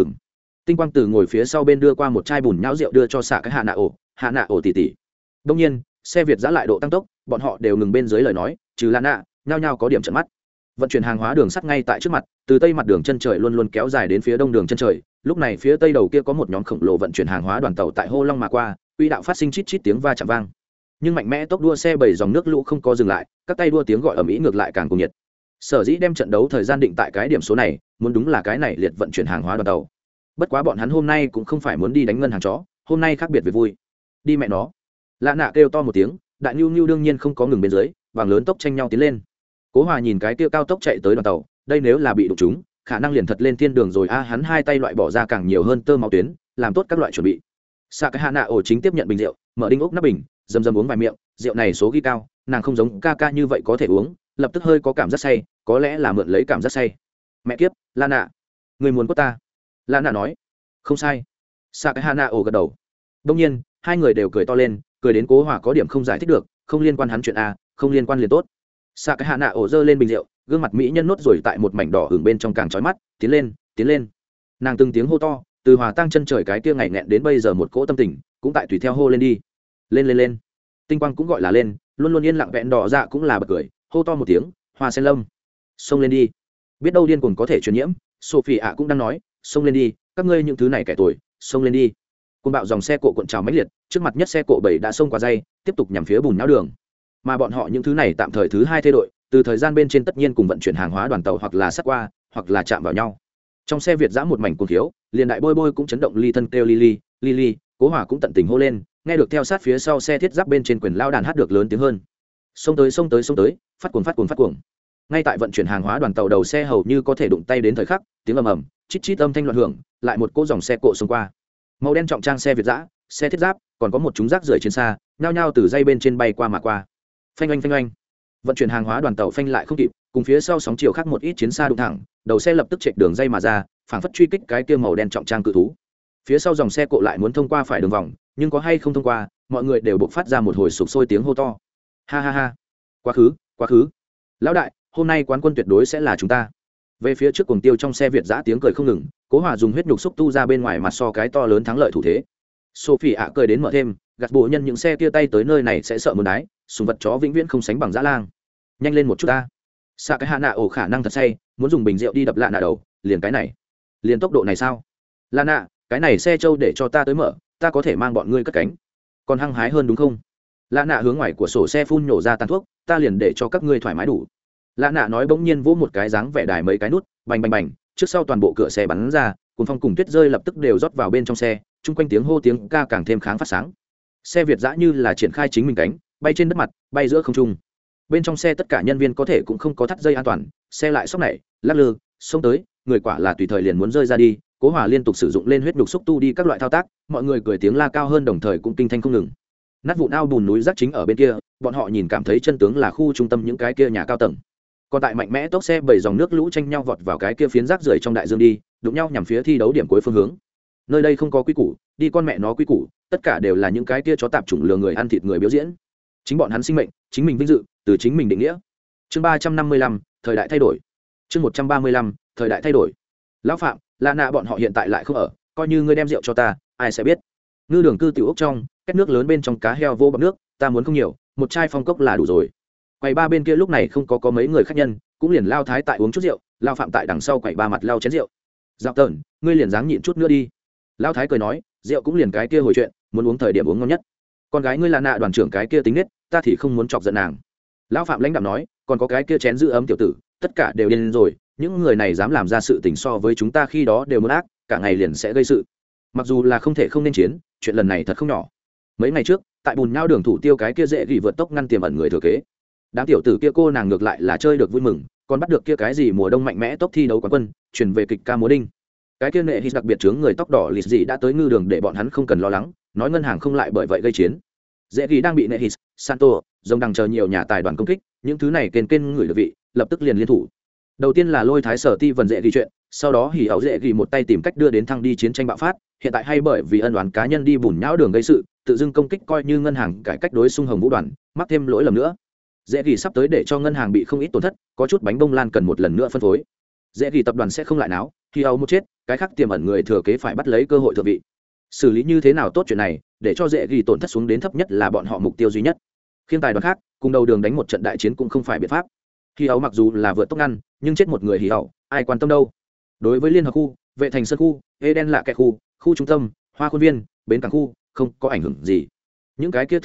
Tinh Quang từ ngồi phía sau bên đưa qua một chai bùn nhão rượu đưa cho xạ cái Hạ nạ ổ tỉ tỉ. Đông nhiên, xe Việt giã lại độ tăng tốc, bọn họ đều ngừng bên dưới lời nói, trừ Lạ Nạ, nhao nhao có điểm trợn mắt. Vận chuyển hàng hóa đường sắt ngay tại trước mặt, từ tây mặt đường chân trời luôn luôn kéo dài đến phía đông đường chân trời. Lúc này phía tây đầu kia có một nhóm khổng lồ vận chuyển hàng hóa đoàn tàu tại hô long mà qua, quỹ đạo phát sinh chít chít tiếng va chạm vang. Nhưng mạnh mẽ tốc đua xe bảy dòng nước lũ không có dừng lại, các tay đua tiếng gọi ầm ĩ ngược lại càng cuồng nhiệt. Sở dĩ đem trận đấu thời gian định tại cái điểm số này, muốn đúng là cái này liệt vận chuyển hàng hóa đoàn tàu. Bất quá bọn hắn hôm nay cũng không phải muốn đi đánh ngân hàng chó, hôm nay khác biệt về vui. Đi mẹ nó. Lạ Nạ kêu to một tiếng, Đại Nưu Nưu đương nhiên không có ngừng bên dưới, vàng lớn tốc tranh nhau tiến lên. Cố Hòa nhìn cái kia cao tốc chạy tới đoàn tàu, đây nếu là bị đụng trúng, khả năng liền thật lên thiên đường rồi a. Hắn hai tay loại bỏ ra càng nhiều hơn tơ máu tuyến, làm tốt các loại chuẩn bị. Sa cái Hạ nạ ổ chính tiếp nhận bình rượu, mở đinh ốc nắp bình, dầm dầm uống vài miệng, rượu này số ghi cao, nàng không giống ca ca như vậy có thể uống, lập tức hơi có cảm giác say, có lẽ là mượn lấy cảm giác say. Mẹ kiếp, Lạ Nạ, người muốn quất ta. Lạ Nạ nói, không sai. Sa cái Hạ nạ ổ gật đầu. Đông nhiên, hai người đều cười to lên, cười đến Cố Hòa có điểm không giải thích được, không liên quan hắn chuyện a, không liên quan liền tốt. Sa cái Hạ nạ ổ giơ lên bình rượu, gương mặt mỹ nhân nốt rồi tại một mảnh đỏ hưởng bên trong càng chói mắt, tiến lên. Nàng từng tiếng hô to, từ Hòa tăng chân trời cái kia ngày nghẹn đến bây giờ một cỗ tâm tình, cũng tại tùy theo hô lên đi. Lên. Tinh Quang cũng gọi là lên, luôn luôn yên lặng vẹn đỏ dạ cũng là bật cười, hô to một tiếng, Hoa sen lâm, xông lên đi. Biết đâu điên cuồng có thể truyền nhiễm, Sophie ạ cũng đang nói, xông lên đi, các ngươi những thứ này kẻ tuổi, xông lên đi. Côn bạo dòng xe cộ cuộn trào mãnh liệt, trước mặt nhất xe cộ bảy đã xông qua dây, tiếp tục nhằm phía bùn nhão đường. Mà bọn họ những thứ này tạm thời thứ hai thay đội, từ thời gian bên trên tất nhiên cùng vận chuyển hàng hóa đoàn tàu hoặc là sát qua, hoặc là chạm vào nhau. Trong xe Việt giã một mảnh cuồng thiếu, liền đại bôi cũng chấn động ly thân kêu Lily, Cố Hòa cũng tận tình hô lên, nghe được theo sát phía sau xe thiết giáp bên trên quyền lao đàn hát được lớn tiếng hơn. Xông tới, phát cuồng. Ngay tại vận chuyển hàng hóa đoàn tàu đầu xe hầu như có thể đụng tay đến thời khắc, tiếng ầm, chít âm thanh loạn hưởng, lại một cỗ dòng xe cộ xông qua. Màu đen trọng trang xe Việt giã, xe thiết giáp, còn có một chúng rác rưởi trên xa, nhao nhao từ dây bên trên bay qua mà qua. Phanh oanh. Vận chuyển hàng hóa đoàn tàu phanh lại không kịp, cùng phía sau sóng chiều khác một ít chiến xa đụng thẳng, đầu xe lập tức chệch đường dây mà ra, phảng phất truy kích cái kia màu đen trọng trang cự thú. Phía sau dòng xe cộ lại muốn thông qua phải đường vòng, nhưng có hay không thông qua, mọi người đều bộc phát ra một hồi sục sôi tiếng hô to. Ha. Quá khứ. Lão đại, hôm nay quán quân tuyệt đối sẽ là chúng ta. Về phía trước cuồng tiêu trong xe Việt giã tiếng cười không ngừng, Cố Hòa dùng huyết nhục xúc tu ra bên ngoài mặt so cái to lớn thắng lợi thủ thế. Sophie ạ cười đến mở thêm, gạt bộ nhân những xe kia tay tới nơi này sẽ sợ muốn đái, sùng vật chó vĩnh viễn không sánh bằng dã lang. Nhanh lên một chút ta. Sa cái Hạ nạ ổ khả năng thật say, muốn dùng bình rượu đi đập Lạ Nạ đầu, liền cái này. Liền tốc độ này sao? Lạ Nạ, cái này xe trâu để cho ta tới mở, ta có thể mang bọn ngươi cất cánh. Còn hăng hái hơn đúng không? Lạ Nạ hướng ngoài của sổ xe phun nhổ ra tàn thuốc, ta liền để cho các ngươi thoải mái đủ. Lạ Nạ nói bỗng nhiên vỗ một cái dáng vẻ đài mấy cái nút, bành, trước sau toàn bộ cửa xe bắn ra, cuồng phong cùng tuyết rơi lập tức đều rót vào bên trong xe, chung quanh tiếng hô tiếng ca càng thêm kháng phát sáng. Xe Việt giã như là triển khai chính mình cánh, bay trên đất mặt, bay giữa không trung. Bên trong xe tất cả nhân viên có thể cũng không có thắt dây an toàn, xe lại sóc nảy, lắc lư, xông tới, người quả là tùy thời liền muốn rơi ra đi. Cố Hòa liên tục sử dụng lên huyết nhục xúc tu đi các loại thao tác, mọi người cười tiếng la cao hơn, đồng thời cũng kinh thanh không ngừng. Nát vụn ao bùn núi rác chính ở bên kia, bọn họ nhìn cảm thấy chân tướng là khu trung tâm những cái kia nhà cao tầng. Còn tại mạnh mẽ tốc xe bảy dòng nước lũ tranh nhau vọt vào cái kia phiến rác rưởi trong đại dương đi, đụng nhau nhằm phía thi đấu điểm cuối phương hướng. Nơi đây không có quy củ, đi con mẹ nó quy củ, tất cả đều là những cái kia chó tạp chủng lừa người ăn thịt người biểu diễn. Chính bọn hắn sinh mệnh, chính mình vinh dự, từ chính mình định nghĩa. Chương 355, thời đại thay đổi. Chương 135, thời đại thay đổi. Lão Phạm, Lạ Nạ bọn họ hiện tại lại không ở, coi như ngươi đem rượu cho ta, ai sẽ biết. Ngư đường cư tiểu ốc trong, cách nước lớn bên trong cá heo vô bọt nước, ta muốn không nhiều, một chai phong cốc là đủ rồi. Quầy ba bên kia lúc này không có mấy người khách nhân, cũng liền Lao Thái tại uống chút rượu, Lao Phạm tại đằng sau quầy ba mặt lao chén rượu. Dạo tợn, ngươi liền dáng nhịn chút nữa đi. Lao Thái cười nói, rượu cũng liền cái kia hồi chuyện, muốn uống thời điểm uống ngon nhất. Con gái ngươi là nạ đoàn trưởng cái kia tính nết, ta thì không muốn chọc giận nàng. Lão Phạm lãnh đạm nói, còn có cái kia chén giữ ấm tiểu tử, tất cả đều điên rồi, những người này dám làm ra sự tình so với chúng ta khi đó đều muốn ác, cả ngày liền sẽ gây sự. Mặc dù là không thể không nên chiến, chuyện lần này thật không nhỏ. Mấy ngày trước, tại bùn nhau đường thủ tiêu cái kia dễ gỉ vượt tốc ngăn tiềm ẩn người thừa kế. Đám tiểu tử kia cô nàng ngược lại là chơi được vui mừng, còn bắt được kia cái gì mùa đông mạnh mẽ tốc thi đấu quán quân, chuyển về kịch ca múa đinh. Cái kia nệ hít đặc biệt chướng người tóc đỏ lịt gì đã tới ngư đường để bọn hắn không cần lo lắng, nói ngân hàng không lại bởi vậy gây chiến. Dễ gỉ đang bị nệ hít, Santo, dòng đằng chờ nhiều nhà tài đoàn công kích, những thứ này kên người được vị, lập tức liền liên thủ. Đầu tiên là lôi thái sở ti vần dễ gỉ chuyện, sau đó hỉ ảo dễ gỉ một tay tìm cách đưa đến thăng đi chiến tranh bạo phát, hiện tại hay bởi vì ân oán cá nhân đi bùn nhão đường gây sự, tự dưng công kích coi như ngân hàng cải cách đối xung hồng vũ đoàn, mắc thêm lỗi lầm nữa. Dễ gỉ sắp tới để cho ngân hàng bị không ít tổn thất, có chút bánh bông lan cần một lần nữa phân phối. Dễ gỉ tập đoàn sẽ không lại náo, khi âu một chết, cái khác tiềm ẩn người thừa kế phải bắt lấy cơ hội thượng vị. Xử lý như thế nào tốt chuyện này, để cho dễ gỉ tổn thất xuống đến thấp nhất là bọn họ mục tiêu duy nhất. Khiêng tài đoàn khác, cùng đầu đường đánh một trận đại chiến cũng không phải biện pháp. Khi âu mặc dù là vượt tốc ngăn, nhưng chết một người hỉ ẩu, ai quan tâm đâu. Đối với liên hợp khu, vệ thành sơn khu, Eden lạ kẹ khu, khu trung tâm, hoa khuôn viên, bến cảng khu, không có ảnh hưởng gì. Những cái kia thực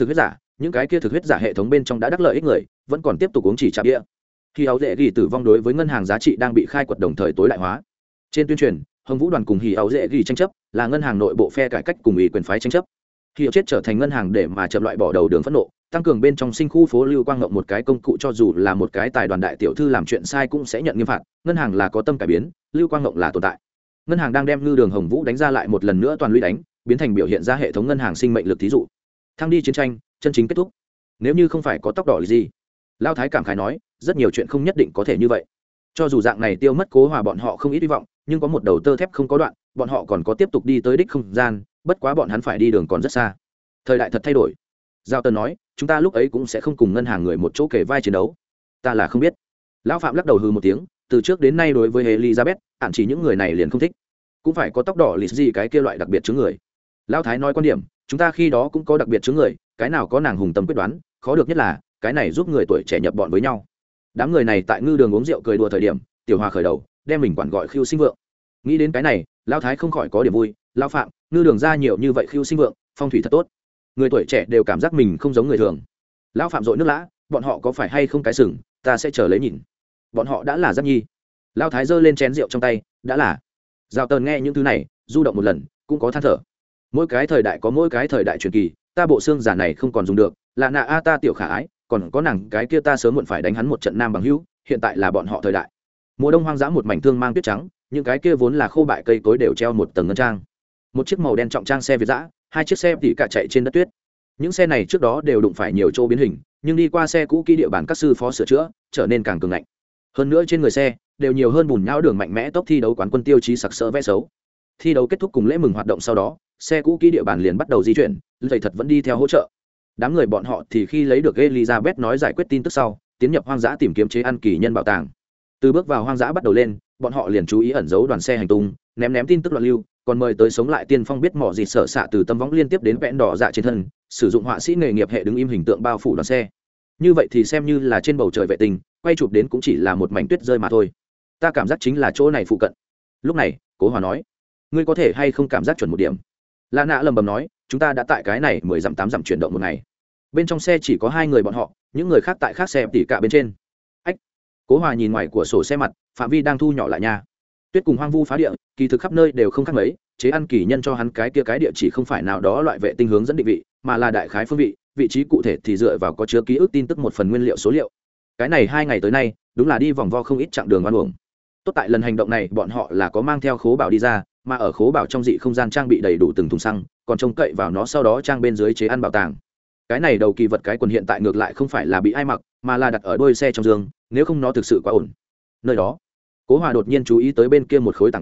huyết giả hệ thống bên trong đã đắc lợi ích người, vẫn còn tiếp tục uống chỉ trà bia. Khi áo dễ gỉ tử vong đối với ngân hàng giá trị đang bị khai quật đồng thời tối đại hóa. Trên tuyên truyền, Hồng Vũ đoàn cùng hỉ áo dễ gỉ tranh chấp, là ngân hàng nội bộ phe cải cách cùng ủy quyền phái tranh chấp. Khi áo chết trở thành ngân hàng để mà chậm loại bỏ đầu đường phẫn nộ, tăng cường bên trong sinh khu phố lưu quang ngộng một cái công cụ, cho dù là một cái tài đoàn đại tiểu thư làm chuyện sai cũng sẽ nhận nghiêm phạt. Ngân hàng là có tâm cải biến, lưu quang ngộng là tồn tại. Ngân hàng đang đem ngư đường Hồng Vũ đánh ra lại một lần nữa toàn lũy đánh, biến thành biểu hiện ra hệ thống ngân hàng sinh mệnh lực thí dụ. Thăng đi chiến tranh, chân chính kết thúc. Nếu như không phải có tóc đỏ gì, Lao Thái cảm khái nói, rất nhiều chuyện không nhất định có thể như vậy. Cho dù dạng này tiêu mất Cố Hòa bọn họ không ít hy vọng, nhưng có một đầu tơ thép không có đoạn, bọn họ còn có tiếp tục đi tới đích không gian, bất quá bọn hắn phải đi đường còn rất xa. Thời đại thật thay đổi. Giao Tần nói, chúng ta lúc ấy cũng sẽ không cùng ngân hàng người một chỗ kề vai chiến đấu. Ta là không biết. Lão Phạm lắc đầu hừ một tiếng, từ trước đến nay đối với Elizabeth, hạn chỉ những người này liền không thích. Cũng phải có tóc đỏ lịt gì cái kia loại đặc biệt chứng người. Lão Thái nói quan điểm, chúng ta khi đó cũng có đặc biệt chứng người, cái nào có nàng hùng tâm quyết đoán, khó được nhất là cái này giúp người tuổi trẻ nhập bọn với nhau. Đám người này tại ngư đường uống rượu cười đùa thời điểm, Tiểu Hòa khởi đầu đem mình quản gọi khiêu sinh vượng. Nghĩ đến cái này, Lão Thái không khỏi có điểm vui. Lão Phạm, ngư đường ra nhiều như vậy khiêu sinh vượng, phong thủy thật tốt. Người tuổi trẻ đều cảm giác mình không giống người thường. Lão Phạm dội nước lã, bọn họ có phải hay không cái sừng, ta sẽ chờ lấy nhìn. Bọn họ đã là Giác Nhi. Lão Thái giơ lên chén rượu trong tay, đã là. Giao Tần nghe những thứ này, du động một lần, cũng có than thở. Mỗi cái thời đại có mỗi cái thời đại truyền kỳ, ta bộ xương giả này không còn dùng được, là nạ a ta tiểu khả ái, còn có nàng cái kia ta sớm muộn phải đánh hắn một trận nam bằng hữu, hiện tại là bọn họ thời đại. Mùa đông hoang dã một mảnh thương mang tuyết trắng, những cái kia vốn là khô bại cây cối đều treo một tầng ngân trang. Một chiếc màu đen trọng trang xe Việt dã, hai chiếc xe tỉ cả chạy trên đất tuyết. Những xe này trước đó đều đụng phải nhiều chỗ biến hình, nhưng đi qua xe cũ kỹ địa bàn các sư phó sửa chữa, trở nên càng cường ngạnh. Hơn nữa trên người xe đều nhiều hơn bùn nhão đường mạnh mẽ tốc thi đấu quán quân tiêu chí sặc sỡ vẽ xấu. Thi đấu kết thúc cùng lễ mừng hoạt động sau đó, xe cũ kỹ địa bàn liền bắt đầu di chuyển, dày thật vẫn đi theo hỗ trợ. Đám người bọn họ thì khi lấy được Elizabeth nói giải quyết tin tức sau, tiến nhập hoang dã tìm kiếm chế ăn kỳ nhân bảo tàng. Từ bước vào hoang dã bắt đầu lên, bọn họ liền chú ý ẩn giấu đoàn xe hành tung, ném tin tức loạn lưu, còn mời tới sống lại tiên phong biết mỏ gì sở xạ từ tâm võng liên tiếp đến vẽn đỏ dạ trên thân, sử dụng họa sĩ nghề nghiệp hệ đứng im hình tượng bao phủ đoàn xe. Như vậy thì xem như là trên bầu trời vệ tinh, quay chụp đến cũng chỉ là một mảnh tuyết rơi mà thôi. Ta cảm giác chính là chỗ này phụ cận. Lúc này, Cố Hòa nói, ngươi có thể hay không cảm giác chuẩn một điểm? La Nạ lầm bầm nói, chúng ta đã tại cái này 10 dặm 8 dặm chuyển động một ngày. Bên trong xe chỉ có 2 người bọn họ, những người khác tại khác xe tỉ cả bên trên. Ách. Cố Hòa nhìn ngoài của sổ xe mặt, phạm vi đang thu nhỏ lại nha. Tuyết cùng hoang vu phá địa, kỳ thực khắp nơi đều không khác mấy, chế ăn kỳ nhân cho hắn cái kia cái địa chỉ không phải nào đó loại vệ tinh hướng dẫn định vị, mà là đại khái phương vị, vị trí cụ thể thì dựa vào có chứa ký ức tin tức một phần nguyên liệu số liệu. Cái này 2 ngày tới nay, đúng là đi vòng vo không ít chặng đường oan uổng. Tốt tại lần hành động này bọn họ là có mang theo khố bảo đi ra, mà ở khố bảo trong dị không gian trang bị đầy đủ từng thùng xăng, còn trông cậy vào nó sau đó trang bên dưới chế ăn bảo tàng. Cái này đầu kỳ vật cái quần hiện tại ngược lại không phải là bị ai mặc, mà là đặt ở đuôi xe trong giường, nếu không nó thực sự quá ổn. Nơi đó, Cố Hòa đột nhiên chú ý tới bên kia một khối tảng đá,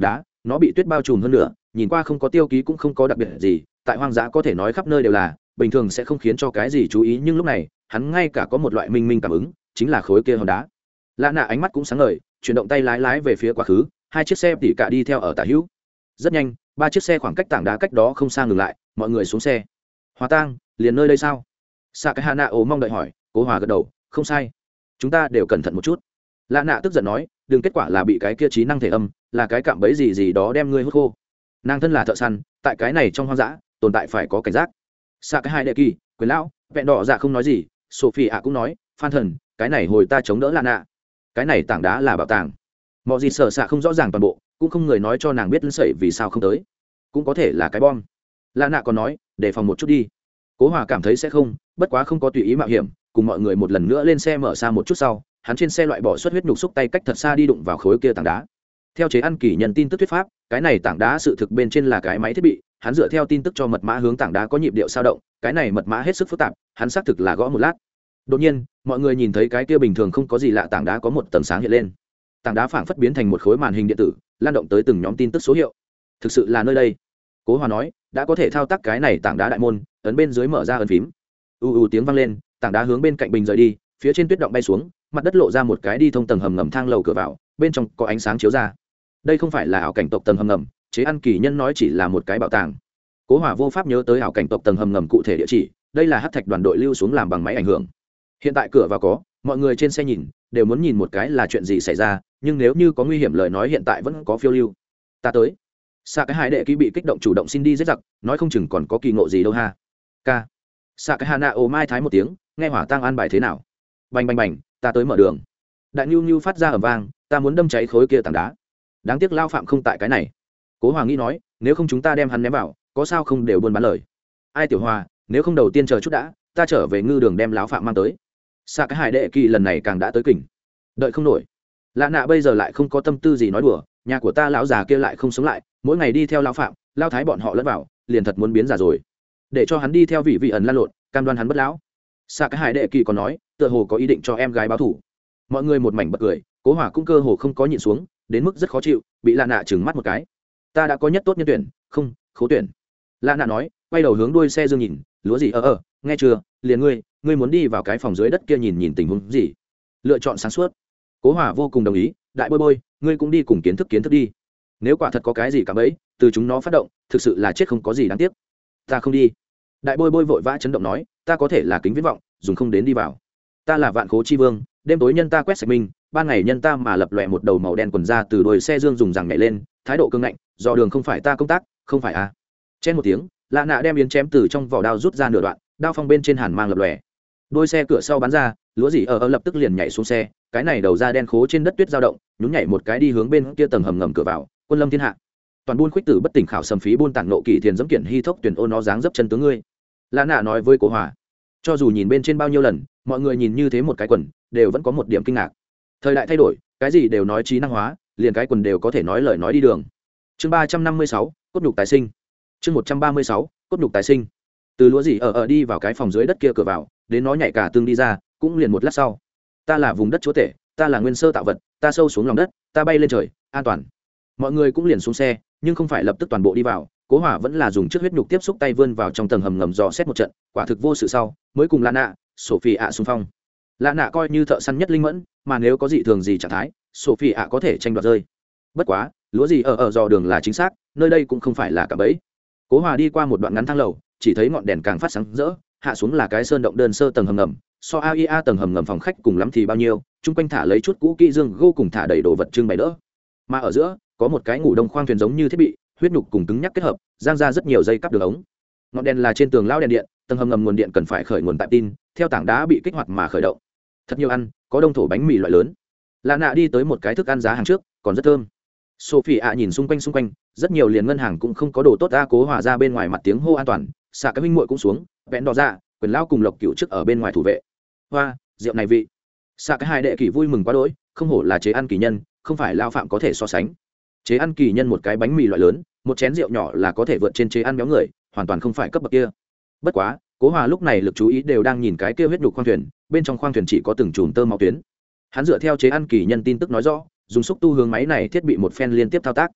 nó bị tuyết bao trùm hơn nữa, nhìn qua không có tiêu ký cũng không có đặc biệt gì, tại hoang dã có thể nói khắp nơi đều là, bình thường sẽ không khiến cho cái gì chú ý, nhưng lúc này hắn ngay cả có một loại minh minh cảm ứng, chính là khối kia hòn đá. Lạ nạ ánh mắt cũng sáng ngời, chuyển động tay lái về phía quá khứ, hai chiếc xe tỉ cả đi theo ở tả hữu. Rất nhanh, ba chiếc xe khoảng cách tảng đá cách đó không xa ngừng lại, mọi người xuống xe. Hòa tang liền nơi đây sao? Sakahana mong đợi hỏi. Cố Hòa gật đầu, không sai, chúng ta đều cẩn thận một chút. Lạ nạ tức giận nói, đừng kết quả là bị cái kia trí năng thể âm, là cái cạm bẫy gì đó đem ngươi hút khô. Nàng thân là thợ săn, tại cái này trong hoang dã tồn tại phải có cảnh giác. Sakahide kỳ, quyền lão, vẹn đỏ dạ không nói gì, Sophie cũng nói, Phan thần, cái này hồi ta chống đỡ Lạ nạ, cái này tảng đá là bảo tàng. Mọi gì sợ xạ không rõ ràng toàn bộ, cũng không người nói cho nàng biết sẩy vì sao không tới, cũng có thể là cái bom. Lạ nạ còn nói, đề phòng một chút đi. Cố Hòa cảm thấy sẽ không, bất quá không có tùy ý mạo hiểm, cùng mọi người một lần nữa lên xe mở xa một chút sau, hắn trên xe loại bỏ suất huyết nhục xúc tay cách thật xa đi đụng vào khối kia tảng đá. Theo chế ăn kỳ nhân tin tức thuyết pháp, cái này tảng đá sự thực bên trên là cái máy thiết bị, hắn dựa theo tin tức cho mật mã hướng tảng đá có nhịp điệu sao động, cái này mật mã hết sức phức tạp, hắn xác thực là gõ một lát. Đột nhiên, mọi người nhìn thấy cái kia bình thường không có gì lạ tảng đá có một tầng sáng hiện lên. Tảng đá phảng phất biến thành một khối màn hình điện tử, lan động tới từng nhóm tin tức số hiệu. Thực sự là nơi đây. Cố Hòa nói, đã có thể thao tác cái này tảng đá đại môn, ấn bên dưới mở ra ấn phím. Tiếng vang lên, tảng đá hướng bên cạnh bình rời đi, phía trên tuyết động bay xuống, mặt đất lộ ra một cái đi thông tầng hầm ngầm thang lầu cửa vào, bên trong có ánh sáng chiếu ra. Đây không phải là ảo cảnh tộc tầng hầm ngầm, chế ăn kỳ nhân nói chỉ là một cái bảo tàng. Cố Hòa vô pháp nhớ tới ảo cảnh tộc tầng hầm ngầm cụ thể địa chỉ, đây là hắc thạch đoàn đội lưu xuống làm bằng máy ảnh hưởng. Hiện tại cửa vào có, mọi người trên xe nhìn đều muốn nhìn một cái là chuyện gì xảy ra, nhưng nếu như có nguy hiểm lời nói hiện tại vẫn có phiêu lưu. Ta tới. Cái hai đệ ký bị kích động chủ động xin đi giết giặc, nói không chừng còn có kỳ ngộ gì đâu ha. Ca. Cái Hana mai thái một tiếng, nghe hỏa tang an bài thế nào. Bành bành bành, ta tới mở đường. Đại Nưu Nưu phát ra ầm vang, ta muốn đâm cháy khối kia tảng đá. Đáng tiếc lao phạm không tại cái này. Cố Hòa nghĩ nói, nếu không chúng ta đem hắn ném vào, có sao không đều buôn bán lời. Ai tiểu Hòa, nếu không đầu tiên chờ chút đã, ta trở về ngư đường đem lão phạm mang tới. Cái hải đệ kỳ lần này càng đã tới kình, đợi không nổi. Lạ nạ bây giờ lại không có tâm tư gì nói đùa, nhà của ta lão già kia lại không sống lại, mỗi ngày đi theo lão phạm, lao thái bọn họ lẫn vào, liền thật muốn biến già rồi. Để cho hắn đi theo vị ẩn lan lộn, cam đoan hắn bất lão. Cái hải đệ kỳ còn nói, tựa hồ có ý định cho em gái báo thù. Mọi người một mảnh bật cười, Cố Hòa cũng cơ hồ không có nhịn xuống, đến mức rất khó chịu, bị Lạ nạ trừng mắt một cái. Ta đã có nhất tốt nhân tuyển, không khố tuyển. Lạ nạ nói, quay đầu hướng đuôi xe dương nhìn, lúa gì nghe chưa, liền ngươi muốn đi vào cái phòng dưới đất kia nhìn nhìn tình huống gì. Lựa chọn sáng suốt. Cố Hòa vô cùng đồng ý, đại bôi bôi, ngươi cũng đi cùng kiến thức đi. Nếu quả thật có cái gì cả bấy, từ chúng nó phát động, thực sự là chết không có gì đáng tiếc. Ta không đi. Đại bôi bôi vội vã chấn động nói, ta có thể là kính viễn vọng, dùng không đến đi vào. Ta là vạn khố chi vương, đêm tối nhân ta quét sạch mình, ban ngày nhân ta mà lập lòe một đầu màu đen quần ra từ đuôi xe dương dùng rằng nhảy lên, thái độ cương ngạnh, dò đường không phải ta công tác, không phải à. Chen một tiếng, Lạ nạ đem yến chém từ trong vỏ đao rút ra nửa đoạn, đao phong bên trên hàn mang lập lòe. Đôi xe cửa sau bắn ra, lúa gì lập tức liền nhảy xuống xe, cái này đầu ra đen khố trên đất tuyết dao động, nhún nhảy một cái đi hướng bên kia tầng hầm ngầm cửa vào, quân lâm thiên hạ. Toàn buôn khuyết tử bất tỉnh khảo sầm phí buôn tản nộ kỳ thiền dẫm kiện hy thốc tuyển ô nó dáng dấp chân tướng ngươi. Lạ nạ nói với Cố Hòa, cho dù nhìn bên trên bao nhiêu lần, mọi người nhìn như thế một cái quần, đều vẫn có một điểm kinh ngạc. Thời đại thay đổi, cái gì đều nói trí năng hóa, liền cái quần đều có thể nói lời nói đi đường. Chương 356, cốt nhục tái sinh. Chương 136, cốt nhục tái sinh. Từ lúa gì đi vào cái phòng dưới đất kia cửa vào, đến nó nhảy cả tương đi ra, cũng liền một lát sau. Ta là vùng đất chúa tể, ta là nguyên sơ tạo vật, ta sâu xuống lòng đất, ta bay lên trời, an toàn. Mọi người cũng liền xuống xe, nhưng không phải lập tức toàn bộ đi vào. Cố Hòa vẫn là dùng trước huyết nhục tiếp xúc tay vươn vào trong tầng hầm ngầm dò xét một trận, quả thực vô sự sau, mới cùng Lạ nạ, Sophie xung phong. Lạ nạ coi như thợ săn nhất linh mẫn, mà nếu có dị thường gì trạng thái, Sophie có thể tranh đoạt rơi. Bất quá, lúa gì ở dò đường là chính xác, nơi đây cũng không phải là cả bẫy. Cố Hòa đi qua một đoạn ngắn thang lầu, chỉ thấy ngọn đèn càng phát sáng rỡ, hạ xuống là cái sơn động đơn sơ tầng hầm ngầm, so AIA tầng hầm ngầm phòng khách cùng lắm thì bao nhiêu, chung quanh thả lấy chút cũ kỹ dương gô cùng thả đầy đồ vật trưng bày đỡ. Mà ở giữa, có một cái ngủ đông khoang thuyền giống như thiết bị, huyết nhục cùng cứng nhắc kết hợp, giang ra rất nhiều dây cáp đường ống. Ngọn đèn là trên tường lao đèn điện, tầng hầm ngầm nguồn điện cần phải khởi nguồn tại tin, theo tảng đá bị kích hoạt mà khởi động. Thật nhiều ăn, có đông thổ bánh mì loại lớn. Lạ nạ đi tới một cái thức ăn giá hàng trước, còn rất thơm. Sophie nhìn xung quanh, rất nhiều liền ngân hàng cũng không có đồ tốt. Cố Hòa ra bên ngoài mặt tiếng hô an toàn, xạ cái minh muội cũng xuống, vẹn đỏ ra, quyền lao cùng Lộc Cửu trước ở bên ngoài thủ vệ. Hoa, rượu này vị. Xạ cái hai đệ kỳ vui mừng quá đỗi, không hổ là chế ăn kỳ nhân, không phải lao phạm có thể so sánh. Chế ăn kỳ nhân một cái bánh mì loại lớn, một chén rượu nhỏ là có thể vượt trên chế ăn béo người, hoàn toàn không phải cấp bậc kia. Bất quá, Cố Hòa lúc này lực chú ý đều đang nhìn cái kia huyết nhục khoang thuyền, bên trong khoang thuyền chỉ có từng chùm tơ máu tuyến. Hắn dựa theo chế ăn kỳ nhân tin tức nói rõ, dùng xúc tu hướng máy này thiết bị một phen liên tiếp thao tác.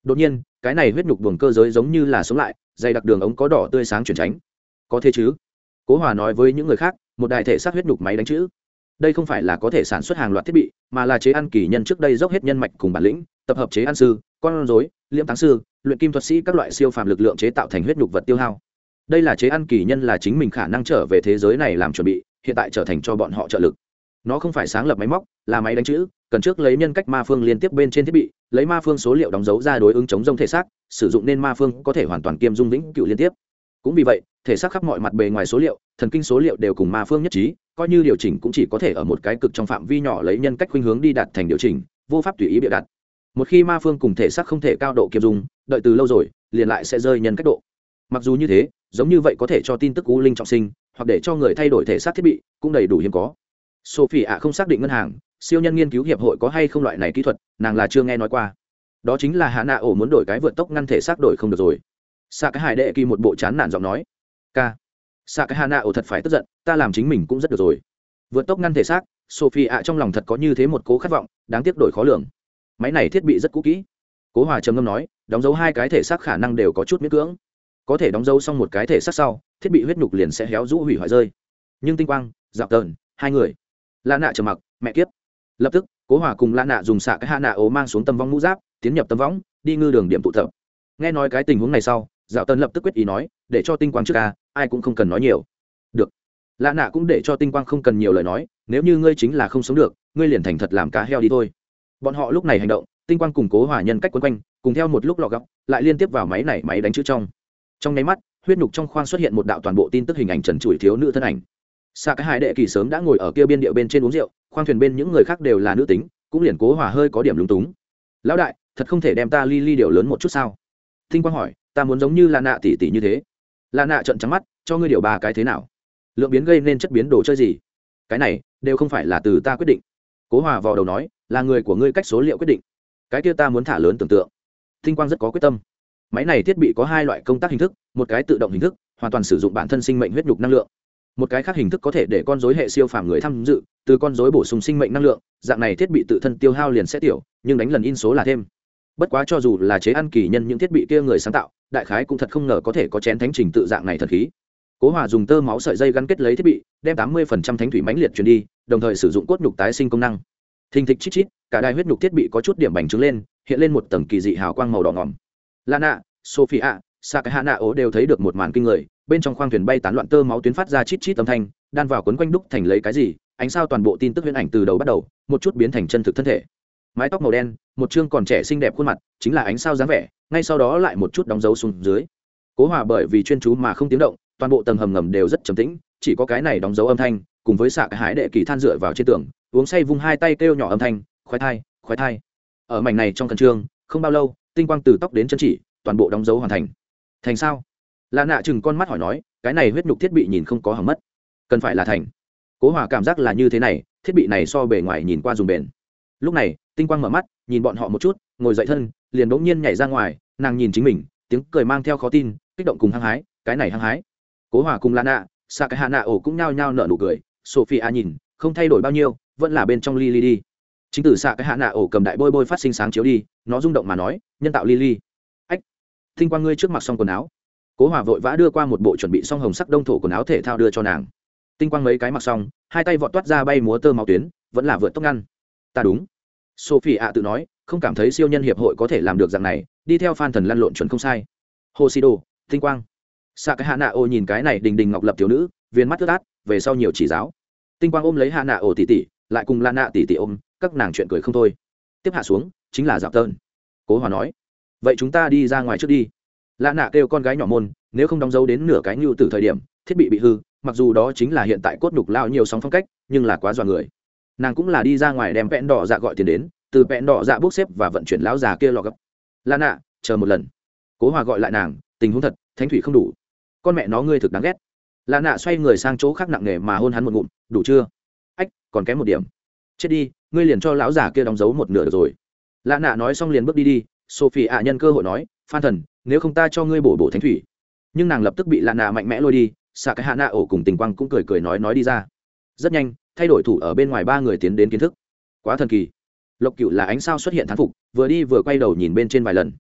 đột nhiên cái này huyết nhục buồng cơ giới giống như là sống lại, dày đặc đường ống có đỏ tươi sáng chuyển tránh. Có thế chứ? Cố Hòa nói với những người khác, một đại thể xác huyết nhục máy đánh chữ. Đây không phải là có thể sản xuất hàng loạt thiết bị, mà là chế ăn kỳ nhân trước đây dốc hết nhân mạch cùng bản lĩnh, tập hợp chế ăn sư, con rối, liễm táng sư, luyện kim thuật sĩ các loại siêu phàm lực lượng chế tạo thành huyết nhục vật tiêu hao. Đây là chế ăn kỳ nhân là chính mình khả năng trở về thế giới này làm chuẩn bị, hiện tại trở thành cho bọn họ trợ lực. Nó không phải sáng lập máy móc, là máy đánh chữ, cần trước lấy nhân cách ma phương liên tiếp bên trên thiết bị, lấy ma phương số liệu đóng dấu ra đối ứng chống rông thể xác, sử dụng nên ma phương có thể hoàn toàn kiêm dung vĩnh cửu liên tiếp. Cũng vì vậy, thể xác khắp mọi mặt bề ngoài số liệu, thần kinh số liệu đều cùng ma phương nhất trí, coi như điều chỉnh cũng chỉ có thể ở một cái cực trong phạm vi nhỏ lấy nhân cách khuynh hướng đi đạt thành điều chỉnh, vô pháp tùy ý bịa đặt. Một khi ma phương cùng thể xác không thể cao độ kiêm dung, đợi từ lâu rồi, liền lại sẽ rơi nhân cách độ. Mặc dù như thế, giống như vậy có thể cho tin tức u linh trọng sinh, hoặc để cho người thay đổi thể xác thiết bị, cũng đầy đủ hiếm có. Sophie ạ không xác định ngân hàng, siêu nhân nghiên cứu hiệp hội có hay không loại này kỹ thuật, nàng là chưa nghe nói qua. Đó chính là Hạ Nạ ổ muốn đổi cái vượt tốc ngăn thể xác đổi không được rồi. Sa cái Hải Đệ Kỳ một bộ chán nản giọng nói, "Ca, Sa cái Hạ Nạ ổ thật phải tức giận, ta làm chính mình cũng rất được rồi." Vượt tốc ngăn thể xác, Sophie ạ trong lòng thật có như thế một cố khát vọng, đáng tiếc đổi khó lường. Máy này thiết bị rất cũ kỹ. Cố Hòa trầm ngâm nói, đóng dấu hai cái thể xác khả năng đều có chút miễn cưỡng. Có thể đóng dấu xong một cái thể xác sau, thiết bị huyết nhục liền sẽ héo rũ hủy hoại rơi. Nhưng Tinh Quang, Dạo Tờn, hai người, Lã Nạ trầm mặc, mẹ kiếp. Lập tức, Cố Hòa cùng Lã Nạ dùng xạ cái Hạ Nạ ố mang xuống tâm vong mũ giáp, tiến nhập tâm võng, đi ngư đường điểm tụ tập. Nghe nói cái tình huống này sau, Dạo Tần lập tức quyết ý nói, để cho Tinh Quang trước ca, ai cũng không cần nói nhiều. Được. Lã Nạ cũng để cho Tinh Quang không cần nhiều lời nói, nếu như ngươi chính là không sống được, ngươi liền thành thật làm cá heo đi thôi. Bọn họ lúc này hành động, Tinh Quang cùng Cố Hòa nhân cách quấn quanh, cùng theo một lúc lọ góc, lại liên tiếp vào máy này máy đánh chữ trong nháy mắt, huyết nhục trong khoang xuất hiện một đạo toàn bộ tin tức hình ảnh trần trụi thiếu nữ thân ảnh. Sa cái Hải Đệ Kỳ sớm đã ngồi ở kia biên điệu bên trên uống rượu, khoang thuyền bên những người khác đều là nữ tính, cũng liền Cố Hòa hơi có điểm lúng túng. Lão đại, thật không thể đem ta ly điệu lớn một chút sao? Tinh Quang hỏi, ta muốn giống như là Nạ tỷ tỷ như thế. Là Nạ trợn trắng mắt, cho ngươi điều ba cái thế nào? Lượng biến gây nên chất biến đồ chơi gì? Cái này đều không phải là từ ta quyết định. Cố Hòa vò đầu nói, là người của ngươi cách số liệu quyết định. Cái kia ta muốn thả lớn tưởng tượng. Tinh Quang rất có quyết tâm. Máy này thiết bị có hai loại công tác hình thức, một cái tự động hình thức, hoàn toàn sử dụng bản thân sinh mệnh huyết nhục năng lượng. Một cái khác hình thức có thể để con rối hệ siêu phàm người tham dự, từ con rối bổ sung sinh mệnh năng lượng, dạng này thiết bị tự thân tiêu hao liền sẽ tiểu, nhưng đánh lần in số là thêm. Bất quá cho dù là chế ăn kỳ nhân những thiết bị kia người sáng tạo, đại khái cũng thật không ngờ có thể có chén thánh trình tự dạng này thần khí. Cố Hòa dùng tơ máu sợi dây gắn kết lấy thiết bị, đem 80% thánh thủy mãnh liệt truyền đi, đồng thời sử dụng cốt nhục tái sinh công năng. Thình thịch chít chít, cả đài huyết nhục thiết bị có chút điểm bành trướng lên, hiện lên một tầng kỳ dị hào quang màu đỏ ngòm. Lana, Sophia, Sakahana ố đều thấy được một màn kinh người, bên trong khoang thuyền bay tán loạn tơ máu tuyến phát ra chít chít âm thanh, đan vào quấn quanh đúc thành lấy cái gì, ánh sao toàn bộ tin tức huyễn ảnh từ đầu bắt đầu, một chút biến thành chân thực thân thể. Mái tóc màu đen, một trương còn trẻ xinh đẹp khuôn mặt, chính là ánh sao dáng vẻ, ngay sau đó lại một chút đóng dấu xuống dưới. Cố Hòa bởi vì chuyên chú mà không tiếng động, toàn bộ tầng hầm ngầm đều rất trầm tĩnh, chỉ có cái này đóng dấu âm thanh, cùng với Sạ cái Hải Đệ Kỳ than dựa vào trên tường, uống say vung hai tay kêu nhỏ âm thanh, khoái thai, khoái thai. Ở mảnh này trong khẩn trương, không bao lâu, tinh quang từ tóc đến chân chỉ, toàn bộ đóng dấu hoàn thành. Thành sao? Lã Nạ chừng con mắt hỏi nói, cái này huyết nhục thiết bị nhìn không có hỏng mất, cần phải là thành. Cố Hòa cảm giác là như thế này, thiết bị này so bề ngoài nhìn qua dùng bền. Lúc này, tinh quang mở mắt, nhìn bọn họ một chút, ngồi dậy thân, liền bỗng nhiên nhảy ra ngoài, nàng nhìn chính mình, tiếng cười mang theo khó tin, kích động cùng hăng hái, cái này hăng hái. Cố Hòa cùng Lã Nạ, Sạ cái Hạ Nạ ổ cũng nhao nhao nở nụ cười, Sophia nhìn, không thay đổi bao nhiêu, vẫn là bên trong Lily đi. Chính từ Sạ cái Hạ Nạ ổ cầm đại bôi bôi phát sinh sáng chiếu đi, nó rung động mà nói, nhân tạo Lily. Ách, tinh quang ngươi trước mặc xong quần áo. Cố Hòa vội vã đưa qua một bộ chuẩn bị xong hồng sắc đông thổ quần áo thể thao đưa cho nàng. Tinh quang mấy cái mặc xong, hai tay vọt toát ra bay múa tơ máu tuyến, vẫn là vượt tốc ngăn. Ta đúng. Sophie tự nói, không cảm thấy siêu nhân hiệp hội có thể làm được dạng này, đi theo fan thần lăn lộn chuẩn không sai. Hoshido, tinh quang. Sạ cái Hạ Nạ ổ nhìn cái này đình đình ngọc lập thiếu nữ, viên mắt ướt át, về sau nhiều chỉ giáo. Tinh quang ôm lấy Hạ Nạ ổ tỷ tỷ, lại cùng Lã Nạ tỷ tỷ ôm, các nàng chuyện cười không thôi. Tiếp hạ xuống, chính là Dạo Tơn. Cố Hòa nói, vậy chúng ta đi ra ngoài trước đi. Lã Nạ kêu con gái nhỏ môn, nếu không đóng dấu đến nửa cái nhu từ thời điểm thiết bị hư, mặc dù đó chính là hiện tại cốt nhục lao nhiều sóng phong cách, nhưng là quá dọa người. Nàng cũng là đi ra ngoài đem vẹn đỏ dạ gọi tiền đến, từ vẹn đỏ dạ bốc xếp và vận chuyển lão già kia lò gấp. Lã Nạ, chờ một lần. Cố Hòa gọi lại nàng, tình huống thật, thánh thủy không đủ. Con mẹ nó ngươi thực đáng ghét. Lã Nạ xoay người sang chỗ khác nặng nề mà hôn hắn một ngụm, đủ chưa? Ách, còn kém một điểm. Chết đi, ngươi liền cho lão già kia đóng dấu một nửa được rồi. Lã Nạ nói xong liền bước đi đi. Sophie nhân cơ hội nói, Phan thần, nếu không ta cho ngươi bổ thánh thủy. Nhưng nàng lập tức bị Lã Nạ mạnh mẽ lôi đi. Sạ cái Hạ Nạ ổ cùng Tình Quang cũng cười cười nói đi ra. Rất nhanh, thay đổi thủ ở bên ngoài ba người tiến đến kiến thức. Quá thần kỳ. Lộc Cựu là ánh sao xuất hiện thán phục, vừa đi vừa quay đầu nhìn bên trên vài lần.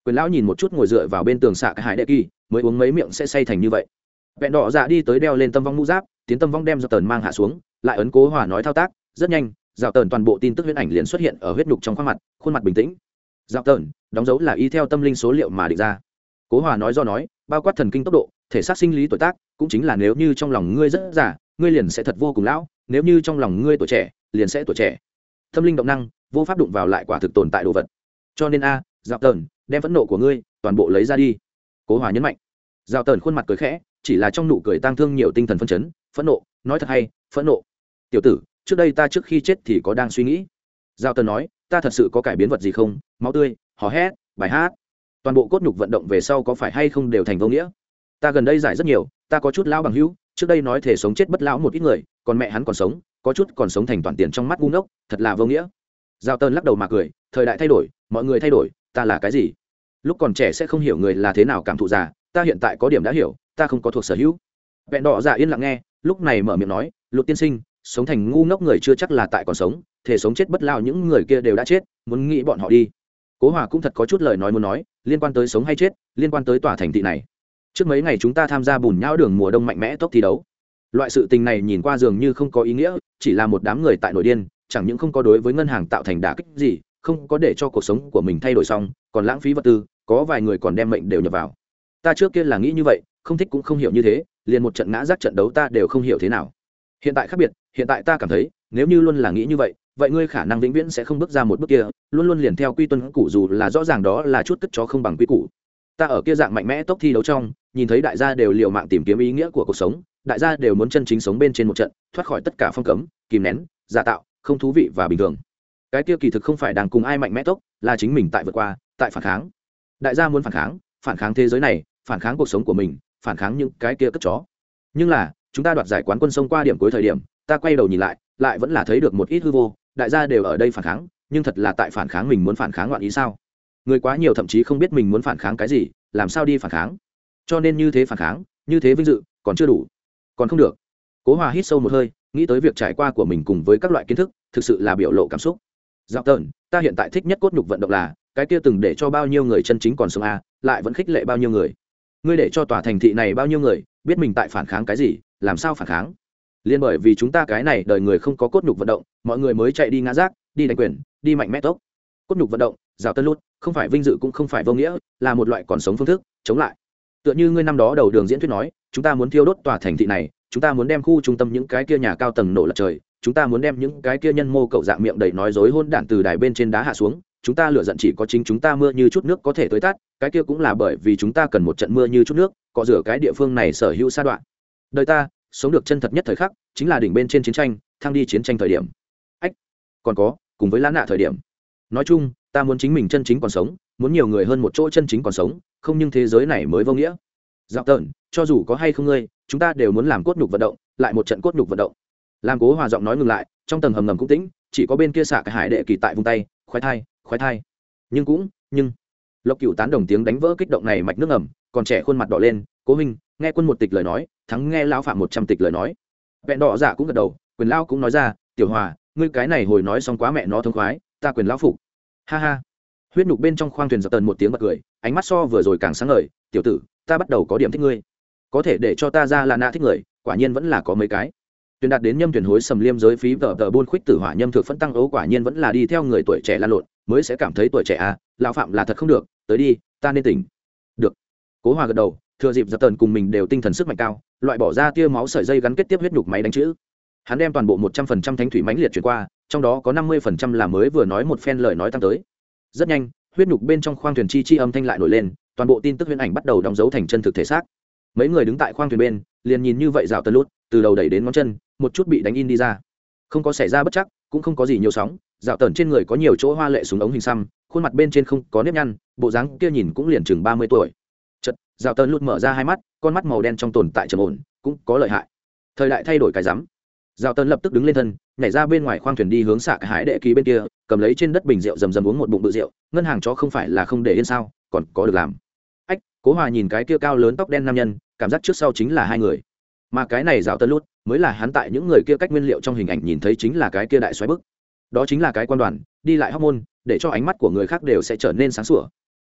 Quyền lão nhìn một chút ngồi dựa vào bên tường xạ cái hải đệ kỳ, mới uống mấy miệng sẽ say thành như vậy. Vẹn đỏ dạ đi tới đeo lên tâm vong mũ giáp, tiến tâm vong đem Dạo Tần mang hạ xuống, lại ấn Cố Hòa nói thao tác, rất nhanh, Dạo Tần toàn bộ tin tức huyễn ảnh liền xuất hiện ở huyết nhục trong khuôn mặt bình tĩnh. Dạo Tần, đóng dấu là y theo tâm linh số liệu mà định ra. Cố Hòa nói do nói, bao quát thần kinh tốc độ, thể xác sinh lý tuổi tác, cũng chính là nếu như trong lòng ngươi rất già, ngươi liền sẽ thật vô cùng lão, nếu như trong lòng ngươi tuổi trẻ, liền sẽ tuổi trẻ. Tâm linh động năng, vô pháp đụng vào lại quả thực tồn tại đồ vật. Cho nên Dạo Tần, đem phẫn nộ của ngươi toàn bộ lấy ra đi. Cố Hòa nhấn mạnh. Dạo Tần khuôn mặt cười khẽ, chỉ là trong nụ cười tang thương nhiều tinh thần phân chấn. Phẫn nộ, nói thật hay, phẫn nộ. Tiểu tử, trước đây ta trước khi chết thì có đang suy nghĩ. Dạo Tần nói, ta thật sự có cải biến vật gì không? Máu tươi, hò hét, bài hát, toàn bộ cốt nhục vận động về sau có phải hay không đều thành vô nghĩa? Ta gần đây giải rất nhiều, ta có chút lão bằng hữu, trước đây nói thể sống chết bất lão một ít người, còn mẹ hắn còn sống, có chút còn sống thành toàn tiền trong mắt ngu ngốc, thật là vô nghĩa. Dạo Tần lắc đầu mà cười, thời đại thay đổi, mọi người thay đổi, ta là cái gì? Lúc còn trẻ sẽ không hiểu người là thế nào cảm thụ già, ta hiện tại có điểm đã hiểu, ta không có thuộc sở hữu. Vẹn đỏ dạ yên lặng nghe, lúc này mở miệng nói, Lục tiên sinh, sống thành ngu ngốc người chưa chắc là tại còn sống, thể sống chết bất lao những người kia đều đã chết, muốn nghĩ bọn họ đi. Cố Hòa cũng thật có chút lời nói muốn nói, liên quan tới sống hay chết, liên quan tới tòa thành thị này. Trước mấy ngày chúng ta tham gia bùn nhão đường mùa đông mạnh mẽ tốc thi đấu. Loại sự tình này nhìn qua dường như không có ý nghĩa, chỉ là một đám người tại nội điên, chẳng những không có đối với ngân hàng tạo thành đả kích gì, không có để cho cuộc sống của mình thay đổi xong, còn lãng phí vật tư, có vài người còn đem mệnh đều nhập vào. Ta trước kia là nghĩ như vậy, không thích cũng không hiểu như thế, liền một trận ngã rác trận đấu ta đều không hiểu thế nào. Hiện tại khác biệt, hiện tại ta cảm thấy, nếu như luôn là nghĩ như vậy, vậy ngươi khả năng vĩnh viễn sẽ không bước ra một bước kia, luôn luôn liền theo quy tuân cũ, dù là rõ ràng đó là chút cất chó không bằng quy củ. Ta ở kia dạng mạnh mẽ tốc thi đấu trong, nhìn thấy đại gia đều liều mạng tìm kiếm ý nghĩa của cuộc sống, đại gia đều muốn chân chính sống bên trên một trận, thoát khỏi tất cả phong cấm, kìm nén, giả tạo, không thú vị và bình thường. Cái kia kỳ thực không phải đang cùng ai mạnh mẽ tốc, là chính mình tại vượt qua, tại phản kháng. Đại gia muốn phản kháng thế giới này, phản kháng cuộc sống của mình, phản kháng những cái kia cất chó. Nhưng là, chúng ta đoạt giải quán quân sông qua điểm cuối thời điểm, ta quay đầu nhìn lại vẫn là thấy được một ít hư vô, đại gia đều ở đây phản kháng, nhưng thật là tại phản kháng mình muốn phản kháng loạn ý sao? Người quá nhiều thậm chí không biết mình muốn phản kháng cái gì, làm sao đi phản kháng? Cho nên như thế phản kháng, như thế vinh dự, còn chưa đủ, còn không được. Cố Hòa hít sâu một hơi, nghĩ tới việc trải qua của mình cùng với các loại kiến thức, thực sự là biểu lộ cảm xúc. Dạo Tần, ta hiện tại thích nhất cốt nhục vận động là cái kia từng để cho bao nhiêu người chân chính còn sống lại vẫn khích lệ bao nhiêu người. Ngươi để cho tòa thành thị này bao nhiêu người biết mình tại phản kháng cái gì, làm sao phản kháng? Liên bởi vì chúng ta cái này đời người không có cốt nhục vận động, mọi người mới chạy đi ngã rác, đi đánh quyền, đi mạnh mẽ tốc. Cốt nhục vận động, Dạo Tần lút, không phải vinh dự cũng không phải vô nghĩa, là một loại còn sống phương thức, chống lại. Tựa như ngươi năm đó đầu đường diễn thuyết nói, chúng ta muốn thiêu đốt tòa thành thị này, chúng ta muốn đem khu trung tâm những cái kia nhà cao tầng nổ lật trời, chúng ta muốn đem những cái kia nhân mô cậu dạng miệng đầy nói dối hôn đản từ đài bên trên đá hạ xuống, chúng ta lựa giận chỉ có chính chúng ta mưa như chút nước có thể tới tát, cái kia cũng là bởi vì chúng ta cần một trận mưa như chút nước, cọ rửa cái địa phương này sở hữu sa đoạn. Đời ta sống được chân thật nhất thời khắc, chính là đỉnh bên trên chiến tranh, thăng đi chiến tranh thời điểm. Còn có, cùng với lãn nạ thời điểm. Nói chung, ta muốn chính mình chân chính còn sống, muốn nhiều người hơn một chỗ chân chính còn sống, không nhưng thế giới này mới vô nghĩa. Dạo Tần, cho dù có hay không ngươi, chúng ta đều muốn làm cốt nhục vận động, lại một trận cốt nhục vận động. Làm Cố Hòa giọng nói ngừng lại, trong tầng hầm ngầm cũng tĩnh, chỉ có bên kia xạ cái hải đệ kỳ tại vung tay, khoái thai. Nhưng Lộc Cửu tán đồng tiếng đánh vỡ kích động này mạch nước ngầm, còn trẻ khuôn mặt đỏ lên, Cố huynh, nghe quân một tịch lời nói, thắng nghe lão phạm 100 tịch lời nói. Vẹn đỏ dạ cũng gật đầu, Quyền lão cũng nói ra, Tiểu Hòa, ngươi cái này hồi nói xong quá mẹ nó thông khoái, ta Quyền lão phục. Ha ha. Huyết nhục bên trong khoang thuyền Dạo Tần một tiếng bật cười, ánh mắt so vừa rồi càng sáng ngời, tiểu tử, ta bắt đầu có điểm thích ngươi. Có thể để cho ta ra là nạ thích người, quả nhiên vẫn là có mấy cái. Tuyển đạt đến nhâm tuyển hối sầm liêm giới phí vợ buôn khuyết tử hỏa nhâm thực phân tăng ấu, quả nhiên vẫn là đi theo người tuổi trẻ lan lộn mới sẽ cảm thấy tuổi trẻ lão phạm là thật không được, tới đi, ta nên tỉnh. Được. Cố Hòa gật đầu, thừa dịp Dạo Tần cùng mình đều tinh thần sức mạnh cao, loại bỏ ra tia máu sợi dây gắn kết tiếp huyết nhục máy đánh chữ. Hắn đem toàn bộ 100% thánh thủy mãnh liệt chuyển qua, trong đó có 50% là mới vừa nói một phen lời nói tăng tới. Rất nhanh, huyết nhục bên trong khoang thuyền chi âm thanh lại nổi lên, toàn bộ tin tức huyễn ảnh bắt đầu đóng dấu thành chân thực thể xác. Mấy người đứng tại khoang thuyền bên, liền nhìn như vậy Dạo Tần lút, từ đầu đẩy đến ngón chân, một chút bị đánh in đi ra. Không có xảy ra bất chắc, cũng không có gì nhiều sóng, Dạo Tần trên người có nhiều chỗ hoa lệ súng ống hình xăm, khuôn mặt bên trên không có nếp nhăn, bộ dáng kia nhìn cũng liền chừng 30 tuổi. Chợt, Dạo Tần lút mở ra hai mắt, con mắt màu đen trong tồn tại trầm ổn, cũng có lợi hại. Thời đại thay đổi cái rắm. Dạo Tần lập tức đứng lên thân, nhảy ra bên ngoài khoang thuyền đi hướng xạ cái hải đệ kỳ bên kia, cầm lấy trên đất bình rượu rầm uống một bụng bự rượu, ngân hàng chó không phải là không để yên sao, còn có được làm. Ách, Cố Hòa nhìn cái kia cao lớn tóc đen nam nhân, cảm giác trước sau chính là hai người. Mà cái này Dạo Tần lút mới là hắn tại những người kia cách nguyên liệu trong hình ảnh nhìn thấy chính là cái kia đại xoáy bức. Đó chính là cái quan đoàn, đi lại hóc môn, để cho ánh mắt của người khác đều sẽ trở nên sáng sủa.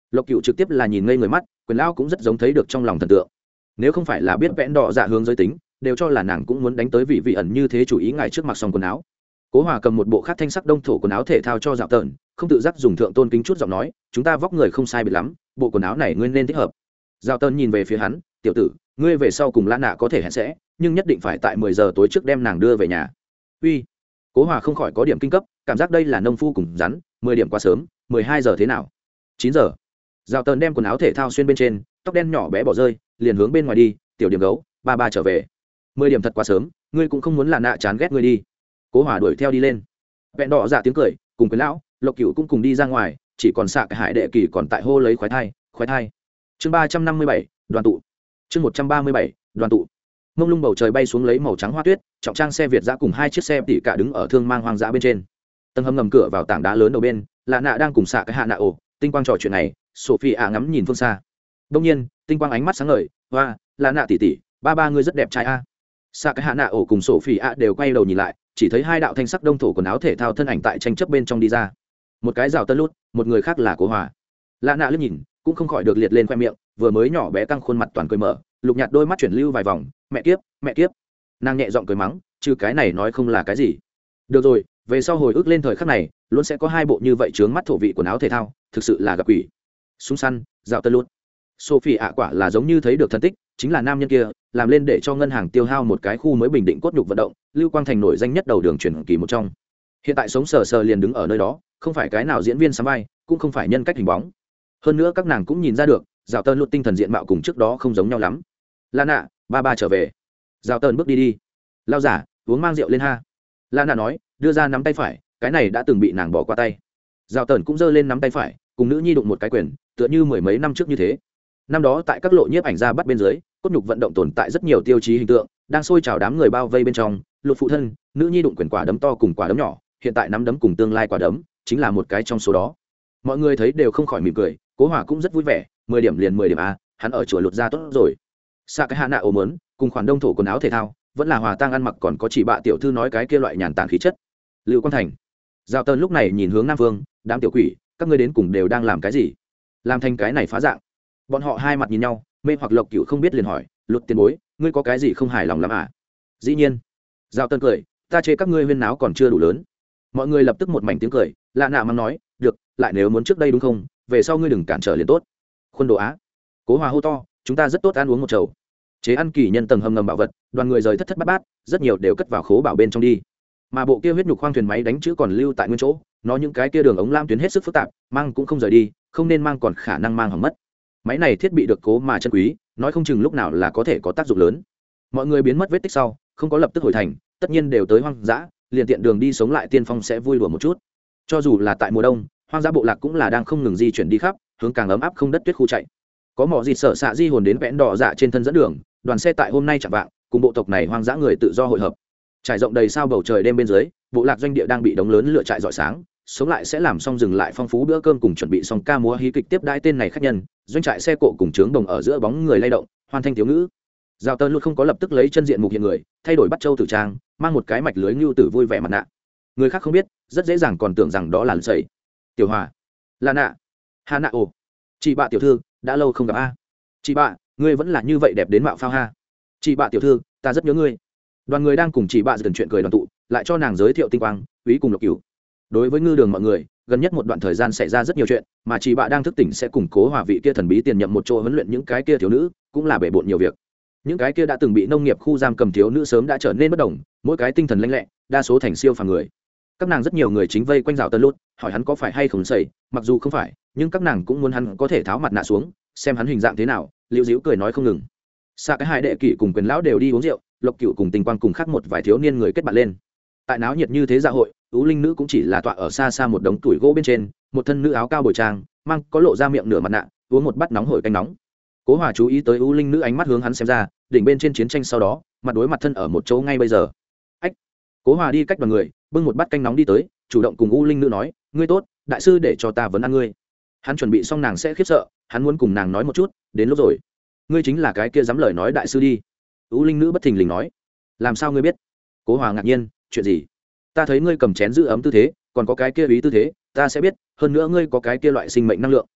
Lộc Cựu trực tiếp là nhìn ngây người mắt, quyền lão cũng rất giống thấy được trong lòng thần tượng. Nếu không phải là biết vẽn đỏ dạ hướng giới tính, đều cho là nàng cũng muốn đánh tới vị ẩn như thế, chủ ý ngài trước mặc xong quần áo. Cố Hòa cầm một bộ khác thanh sắc đông thổ quần áo thể thao cho Dạo Tần, không tự giác dùng thượng tôn kính chút giọng nói, chúng ta vóc người không sai biệt lắm, bộ quần áo này ngươi nên thích hợp. Dạo Tần nhìn về phía hắn, tiểu tử, ngươi về sau cùng Lã Nạ có thể hẹn sẽ, nhưng nhất định phải tại 10 giờ tối trước đem nàng đưa về nhà. Uy. Cố Hòa không khỏi có điểm kinh cấp, cảm giác đây là nông phu cùng rắn, 10 điểm quá sớm, 12 giờ thế nào? 9 giờ. Dạo Tần đem quần áo thể thao xuyên bên trên, tóc đen nhỏ bé bỏ rơi, liền hướng bên ngoài đi, tiểu điểm gấu, ba trở về. 10 điểm thật quá sớm, ngươi cũng không muốn Lã Nạ chán ghét ngươi đi. Cố Hòa đuổi theo đi lên. Vẹn đỏ dạ tiếng cười, cùng quyền lão, Lộc Cựu cũng cùng đi ra ngoài, chỉ còn xạ cái Hải Đệ Kỳ còn tại hô lấy khoái thai. Chương 357, đoàn tụ. Chương 137, đoàn tụ. Mông lung bầu trời bay xuống lấy màu trắng hoa tuyết, trọng trang xe Việt dã cùng 2 chiếc xe tỉ cả đứng ở thương mang hoang dã bên trên. Tầng hầm ngầm cửa vào tảng đá lớn đầu bên, Lạ Nạ đang cùng xạ cái Hạ Nạ ổ, Tinh Quang trò chuyện này, Sophie ạ ngắm nhìn phương xa. Đương nhiên, Tinh Quang ánh mắt sáng ngời, "Hoa, Lạ Nạ tỷ tỷ, ba ngươi rất đẹp trai a." Xạ cái Hạ Nạ ổ cùng Sophie ạ đều quay đầu nhìn lại, chỉ thấy hai đạo thanh sắc đông thổ quần áo thể thao thân ảnh tại tranh chấp bên trong đi ra. Một cái rào tân lút, một người khác là Cố Hòa. Lạ Nạ liếc nhìn, cũng không khỏi được liệt lên khoe miệng, vừa mới nhỏ bé căng khuôn mặt toàn cười mở, lục nhạt đôi mắt chuyển lưu vài vòng, mẹ kiếp. Nàng nhẹ giọng cười mắng, chứ cái này nói không là cái gì. Được rồi, về sau hồi ức lên thời khắc này, luôn sẽ có hai bộ như vậy chướng mắt thổ vị quần áo thể thao, thực sự là gặp quỷ. Súng săn, rào tân lút. Sophie ạ quả là giống như thấy được thân tích, chính là nam nhân kia, làm lên để cho ngân hàng tiêu hao một cái khu mới bình định cốt nhục vận động, Lưu Quang Thành nổi danh nhất đầu đường chuyển kỳ một trong. Hiện tại sống sờ sờ liền đứng ở nơi đó, không phải cái nào diễn viên sắm vai, cũng không phải nhân cách hình bóng. Hơn nữa các nàng cũng nhìn ra được, Dạo Tơn luôn tinh thần diện mạo cùng trước đó không giống nhau lắm. Lã Nạ, ba trở về. Dạo Tơn bước đi. Lao giả, uống mang rượu lên ha. Lã Nạ nói, đưa ra nắm tay phải, cái này đã từng bị nàng bỏ qua tay. Dạo Tơn cũng giơ lên nắm tay phải, cùng nữ nhi đụng một cái quyền, tựa như mười mấy năm trước như thế. Năm đó tại các lộ nhiếp ảnh ra bắt bên dưới, cốt nhục vận động tồn tại rất nhiều tiêu chí hình tượng, đang xôi trào đám người bao vây bên trong, lột phụ thân, nữ nhi đụng quyền quả đấm to cùng quả đấm nhỏ, hiện tại nắm đấm cùng tương lai quả đấm, chính là một cái trong số đó. Mọi người thấy đều không khỏi mỉm cười, Cố Hòa cũng rất vui vẻ, 10 điểm liền 10 điểm a, hắn ở chùa lột ra tốt rồi. Xạ cái Hạ Nạ ổ mớn, cùng khoản đông thổ quần áo thể thao, vẫn là hòa tang ăn mặc, còn có chỉ bạ tiểu thư nói cái kia loại nhàn tản khí chất. Lưu Quang Thành. Giao Tơn lúc này nhìn hướng Nam Vương, đám tiểu quỷ, các ngươi đến cùng đều đang làm cái gì? Làm thành cái này phá dạng. Bọn họ hai mặt nhìn nhau, mê hoặc Lộc Cựu không biết liền hỏi, Lục tiền bối, ngươi có cái gì không hài lòng lắm à? Dĩ nhiên. Giao Tơn cười, ta chê các ngươi huyên náo còn chưa đủ lớn. Mọi người lập tức một mảnh tiếng cười, Lạ Nạ mắng nói, được, lại nếu muốn trước đây đúng không, về sau ngươi đừng cản trở liền tốt. Khuôn đồ á. Cố Hòa hô to, chúng ta rất tốt ăn uống một chầu. Chế ăn kỳ nhân tầng hầm ngầm bảo vật, đoàn người rời thất thất bát bát, rất nhiều đều cất vào khố bảo bên trong đi. Mà bộ kia huyết nhục khoang thuyền máy đánh chữ còn lưu tại nguyên chỗ, nó những cái kia đường ống lam tuyến hết sức phức tạp, mang cũng không rời đi, không nên mang còn khả năng mang hỏng mất. Máy này thiết bị được cố mà chân quý, nói không chừng lúc nào là có thể có tác dụng lớn. Mọi người biến mất vết tích sau, không có lập tức hồi thành, tất nhiên đều tới hoang dã, liền tiện đường đi sống lại tiên phong sẽ vui đùa một chút. Cho dù là tại mùa đông, hoang dã bộ lạc cũng là đang không ngừng di chuyển đi khắp, hướng càng ấm áp không đất tuyết khu chạy. Có mỏ gì sợ xạ di hồn đến vẽn đỏ dạ trên thân dẫn đường, đoàn xe tại hôm nay chẳng vạng, cùng bộ tộc này hoang dã người tự do hội hợp. Trải rộng đầy sao bầu trời đêm bên dưới, bộ lạc doanh địa đang bị đống lớn lửa trại rọi sáng, sống lại sẽ làm xong dừng lại phong phú bữa cơm cùng chuẩn bị xong ca múa hí kịch tiếp đãi tên này khách nhân, doanh trại xe cộ cùng trướng đồng ở giữa bóng người lay động, hoàn thanh thiếu ngữ. Giao Tơn luôn không có lập tức lấy chân diện mục hiện người, thay đổi bắt châu tử trang, mang một cái mạch lưới ngưu tử vui vẻ mặt nạ. Người khác không biết, rất dễ dàng còn tưởng rằng đó là sẩy. Tiểu Hòa, Lạ Nạ, Hà Nạ ồ, chị bạ tiểu thư, đã lâu không gặp a. Chị bạ, ngươi vẫn là như vậy đẹp đến mạo phao ha. Chị bạ tiểu thư, ta rất nhớ ngươi. Đoàn người đang cùng chị bạ dần chuyện cười đoàn tụ, lại cho nàng giới thiệu Tinh Quang, Úy cùng Lộc Cửu. Đối với ngư đường mọi người, gần nhất một đoạn thời gian xảy ra rất nhiều chuyện, mà chị bạ đang thức tỉnh sẽ củng cố Hòa vị kia thần bí tiền nhậm một chỗ huấn luyện những cái kia thiếu nữ, cũng là bể bộn nhiều việc. Những cái kia đã từng bị nông nghiệp khu giam cầm thiếu nữ sớm đã trở nên bất đồng, mỗi cái tinh thần lanh lẹ, đa số thành siêu phàm người. Các nàng rất nhiều người chính vây quanh rào Tơn Lút, hỏi hắn có phải hay không sẩy, mặc dù không phải, nhưng các nàng cũng muốn hắn có thể tháo mặt nạ xuống, xem hắn hình dạng thế nào. Liễu Diễu cười nói không ngừng. Xa cái Hải Đệ Kỷ cùng Quyền lão đều đi uống rượu, Lộc Cựu cùng Tinh Quang cùng khác một vài thiếu niên người kết bạn lên. Tại náo nhiệt như thế dạ hội, Ú Linh nữ cũng chỉ là tọa ở xa xa một đống tuổi gỗ bên trên, một thân nữ áo cao bồi trang, mang có lộ ra miệng nửa mặt nạ, uống một bát nóng hổi canh nóng. Cố Hòa chú ý tới Ú Linh nữ ánh mắt hướng hắn xem ra, đỉnh bên trên chiến tranh sau đó, mặt đối mặt thân ở một chỗ ngay bây giờ. Ách. Cố Hòa đi cách đoàn người, bưng một bát canh nóng đi tới, chủ động cùng U Linh nữ nói, ngươi tốt, đại sư để cho ta vấn ăn ngươi. Hắn chuẩn bị xong nàng sẽ khiếp sợ, hắn muốn cùng nàng nói một chút, đến lúc rồi. Ngươi chính là cái kia dám lời nói đại sư đi. U Linh nữ bất thình lình nói. Làm sao ngươi biết? Cố Hòa ngạc nhiên, chuyện gì? Ta thấy ngươi cầm chén giữ ấm tư thế, còn có cái kia ý tư thế, ta sẽ biết, hơn nữa ngươi có cái kia loại sinh mệnh năng lượng.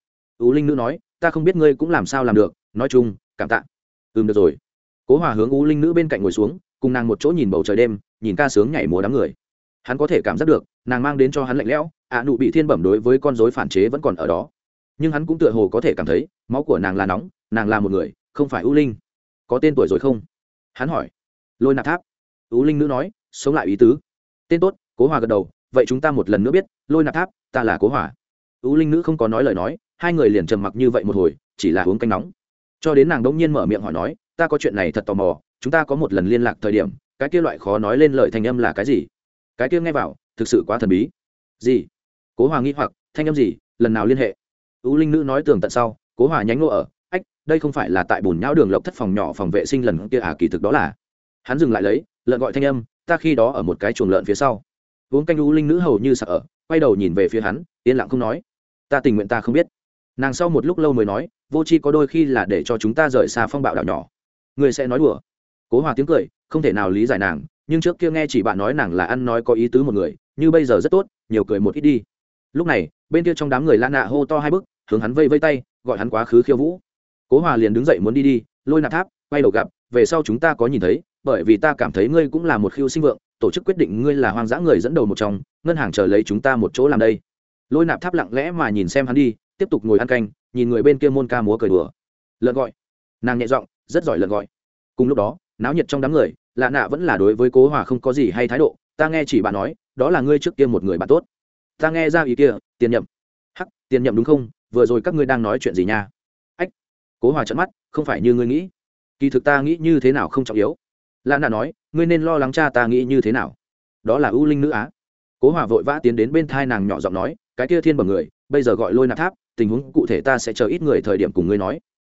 U linh nữ nói, ta không biết ngươi cũng làm sao làm được, nói chung cảm tạ. Được rồi. Cố Hòa hướng U linh nữ bên cạnh ngồi xuống, cùng nàng một chỗ nhìn bầu trời đêm, nhìn ca sướng nhảy múa đám người. Hắn có thể cảm giác được nàng mang đến cho hắn lạnh lẽo, nụ bị thiên bẩm đối với con rối phản chế vẫn còn ở đó, nhưng hắn cũng tựa hồ có thể cảm thấy máu của nàng là nóng, nàng là một người, không phải U linh. Có tên tuổi rồi không? Hắn hỏi. Lôi nạp tháp. U linh nữ nói, sống lại ý tứ. Tên tốt. Cố Hòa gật đầu, vậy chúng ta một lần nữa biết, Lôi nạp tháp, ta là Cố Hòa. U linh nữ không có nói lời nói, hai người liền trầm mặc như vậy một hồi, chỉ là uống canh nóng, cho đến nàng đống nhiên mở miệng hỏi nói, ta có chuyện này thật tò mò, chúng ta có một lần liên lạc thời điểm, cái kia loại khó nói lên lời thanh âm là cái gì? Cái kia nghe vào thực sự quá thần bí. Gì? Cố Hòa nghi hoặc, thanh âm gì, lần nào liên hệ? U linh nữ nói tường tận sau. Cố Hòa nhánh ngô ở, ách, đây không phải là tại bùn nhão đường Lộc Thất phòng nhỏ phòng vệ sinh lần kia à? Kỳ thực đó là. Hắn dừng lại lấy, lợn gọi thanh âm, ta khi đó ở một cái chuồng lợn phía sau. Uống canh. U linh nữ hầu như sợ ở, quay đầu nhìn về phía hắn, yên lặng không nói. Ta tình nguyện ta không biết. Nàng sau một lúc lâu mới nói, vô tri có đôi khi là để cho chúng ta rời xa phong bạo đảo nhỏ. Người sẽ nói đùa. Cố Hòa tiếng cười, không thể nào lý giải nàng, nhưng trước kia nghe chỉ bạn nói nàng là ăn nói có ý tứ một người, như bây giờ rất tốt, nhiều cười một ít đi. Lúc này bên kia trong đám người Lan Nạ hô to hai bước, hướng hắn vây vây tay, gọi hắn quá khứ khiêu vũ. Cố Hòa liền đứng dậy muốn đi đi. Lôi nạp tháp, quay đầu gặp, về sau chúng ta có nhìn thấy, bởi vì ta cảm thấy ngươi cũng là một khiêu sinh vượng, tổ chức quyết định ngươi là hoang dã người dẫn đầu một trong, ngân hàng chờ lấy chúng ta một chỗ làm đây. Lôi nạp tháp lặng lẽ mà nhìn xem hắn đi, tiếp tục ngồi ăn canh, nhìn người bên kia môn ca múa cười đùa. Lợn gọi. Nàng nhẹ giọng, rất giỏi lợn gọi. Cùng lúc đó náo nhiệt trong đám người, Lạ Nạ vẫn là đối với Cố Hòa không có gì hay thái độ. Ta nghe chỉ bạn nói, đó là ngươi trước kia một người bạn tốt. Ta nghe ra ý kia, tiền nhậm. Hắc, tiền nhậm đúng không? Vừa rồi các ngươi đang nói chuyện gì nha? Ách. Cố Hòa trợn mắt, không phải như ngươi nghĩ. Kỳ thực ta nghĩ như thế nào không trọng yếu. Lạ Nạ nói, ngươi nên lo lắng cha ta nghĩ như thế nào. Đó là ưu linh nữ á. Cố Hòa vội vã tiến đến bên thai nàng nhỏ giọng nói, cái kia thiên bẩm người, bây giờ gọi Lôi nạp tháp, tình huống cụ thể ta sẽ chờ ít người thời điểm cùng ngươi nói.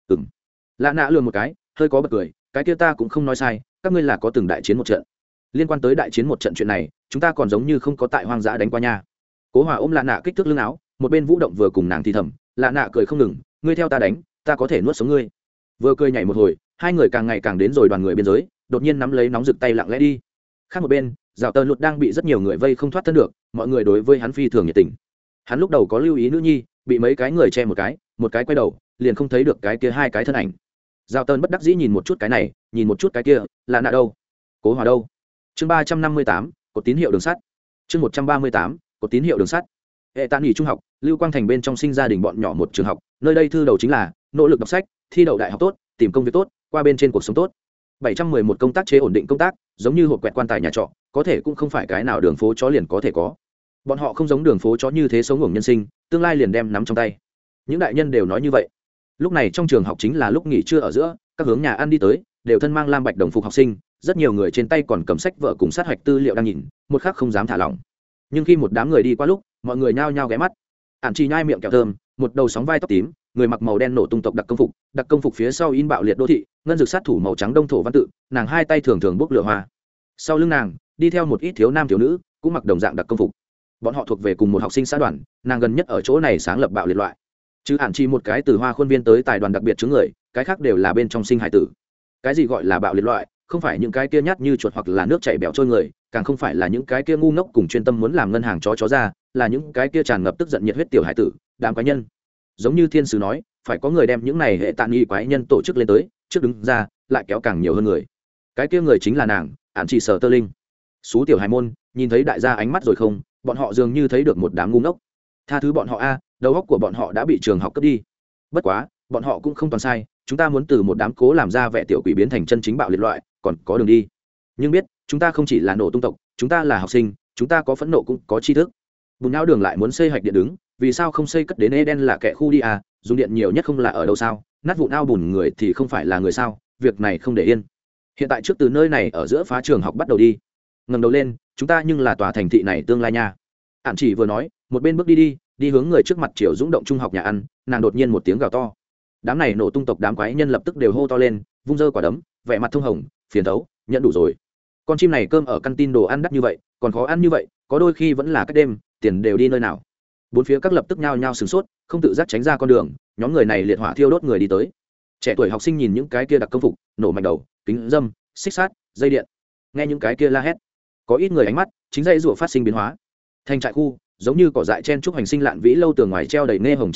Lạ Nạ lừa một cái, hơi có bật cười, cái kia ta cũng không nói sai, các ngươi là có từng đại chiến một trận. Liên quan tới đại chiến một trận chuyện này, chúng ta còn giống như không có tại hoang dã đánh qua nha. Cố Hòa ôm Lạ Nạ kích thước lưng áo, một bên vũ động vừa cùng nàng thì thầm. Lạ Nạ cười không ngừng, ngươi theo ta đánh, ta có thể nuốt sống ngươi. Vừa cười nhảy một hồi, hai người càng ngày càng đến rồi đoàn người biên giới, đột nhiên nắm lấy nóng rực tay lặng lẽ đi. Khác một bên, Dạo Tơ Lụt đang bị rất nhiều người vây không thoát thân được, mọi người đối với hắn phi thường nhiệt tình. Hắn lúc đầu có lưu ý nữ nhi, bị mấy cái người che một cái quay đầu, liền không thấy được cái kia hai cái thân ảnh. Giao Tơn bất đắc dĩ nhìn một chút cái này, nhìn một chút cái kia, Lạ Nạ đâu? Cố Hòa đâu? Chương 358, cột tín hiệu đường sắt. Chương 138, cột tín hiệu đường sắt. Hệ Tạ nghỉ trung học, Lưu Quang Thành bên trong sinh gia đình bọn nhỏ một trường học, nơi đây thư đầu chính là nỗ lực đọc sách, thi đậu đại học tốt, tìm công việc tốt, qua bên trên cuộc sống tốt. 711 công tác chế ổn định công tác, giống như hộp quẹt quan tài nhà trọ, có thể cũng không phải cái nào đường phố chó liền có thể có. Bọn họ không giống đường phố chó như thế sống ngủng nhân sinh, tương lai liền đem nắm trong tay. Những đại nhân đều nói như vậy. Lúc này trong trường học chính là lúc nghỉ trưa ở giữa, các hướng nhà ăn đi tới, đều thân mang lam bạch đồng phục học sinh, rất nhiều người trên tay còn cầm sách vở cùng sát hoạch tư liệu đang nhìn, một khắc không dám thả lỏng. Nhưng khi một đám người đi qua lúc, mọi người nhao nhao ghé mắt. Ản Chi nhai miệng kẹo thơm, một đầu sóng vai tóc tím, người mặc màu đen nổ tung tộc đặc công phục phía sau in bạo liệt đô thị, ngân dược sát thủ màu trắng đông thổ văn tự, nàng hai tay thường thường bốc lửa hoa. Sau lưng nàng, đi theo một ít thiếu nam thiếu nữ, cũng mặc đồng dạng đặc công phục. Bọn họ thuộc về cùng một học sinh xã đoàn, nàng gần nhất ở chỗ này sáng lập bạo liệt loại. Chứ Ản Chi một cái từ Hoa khuôn viên tới tài đoàn đặc biệt chứng người, cái khác đều là bên trong sinh hải tử. Cái gì gọi là bạo liệt loại, không phải những cái kia nhát như chuột hoặc là nước chảy bẻo trôi người, càng không phải là những cái kia ngu ngốc cùng chuyên tâm muốn làm ngân hàng chó ra, là những cái kia tràn ngập tức giận nhiệt huyết tiểu hải tử, đám quái nhân. Giống như thiên sứ nói, phải có người đem những này hệ tạ nghi quái nhân tổ chức lên tới, trước đứng ra, lại kéo càng nhiều hơn người. Cái kia người chính là nàng, Ản Chi Sở Tơ Linh. Sú tiểu hải môn, nhìn thấy đại gia ánh mắt rồi không, bọn họ dường như thấy được một đám ngu ngốc. Tha thứ bọn họ a, đầu óc của bọn họ đã bị trường học cướp đi. Bất quá, bọn họ cũng không toàn sai, chúng ta muốn từ một đám cố làm ra vẻ tiểu quỷ biến thành chân chính bạo liệt loại, còn có đường đi. Nhưng biết, chúng ta không chỉ là nổ tung tộc, chúng ta là học sinh, chúng ta có phẫn nộ cũng có tri thức. Bùn não đường lại muốn xây hạch điện đứng, vì sao không xây cất đến Eden là kẻ khu đi à, dùng điện nhiều nhất không là ở đâu sao, nát vụn ao bùn người thì không phải là người sao, việc này không để yên. Hiện tại trước từ nơi này ở giữa phá trường học bắt đầu đi. Ngẩng đầu lên, chúng ta nhưng là tòa thành thị này tương lai nha. Ản Chỉ vừa nói, một bên bước đi hướng người trước mặt Triều Dũng động trung học nhà ăn, nàng đột nhiên một tiếng gào to. Đám này nổ tung tộc đám quái nhân lập tức đều hô to lên, vung dơ quả đấm, vẻ mặt thông hồng, phiền thấu, nhận đủ rồi. Con chim này cơm ở căn tin đồ ăn đắt như vậy, còn khó ăn như vậy, có đôi khi vẫn là cách đêm, tiền đều đi nơi nào. Bốn phía các lập tức nhao nhao sửng sốt, không tự giác tránh ra con đường, nhóm người này liệt hỏa thiêu đốt người đi tới. Trẻ tuổi học sinh nhìn những cái kia đặc công phục, nổ mạnh đầu, kính dâm, xích sát, dây điện. Nghe những cái kia la hét, có ít người ánh mắt chính dây rủa phát sinh biến hóa. Thành trại khu, giống như cỏ dại chen trúc hành sinh lạn vĩ lâu tường ngoài treo đầy nghe hồng chiêu bài,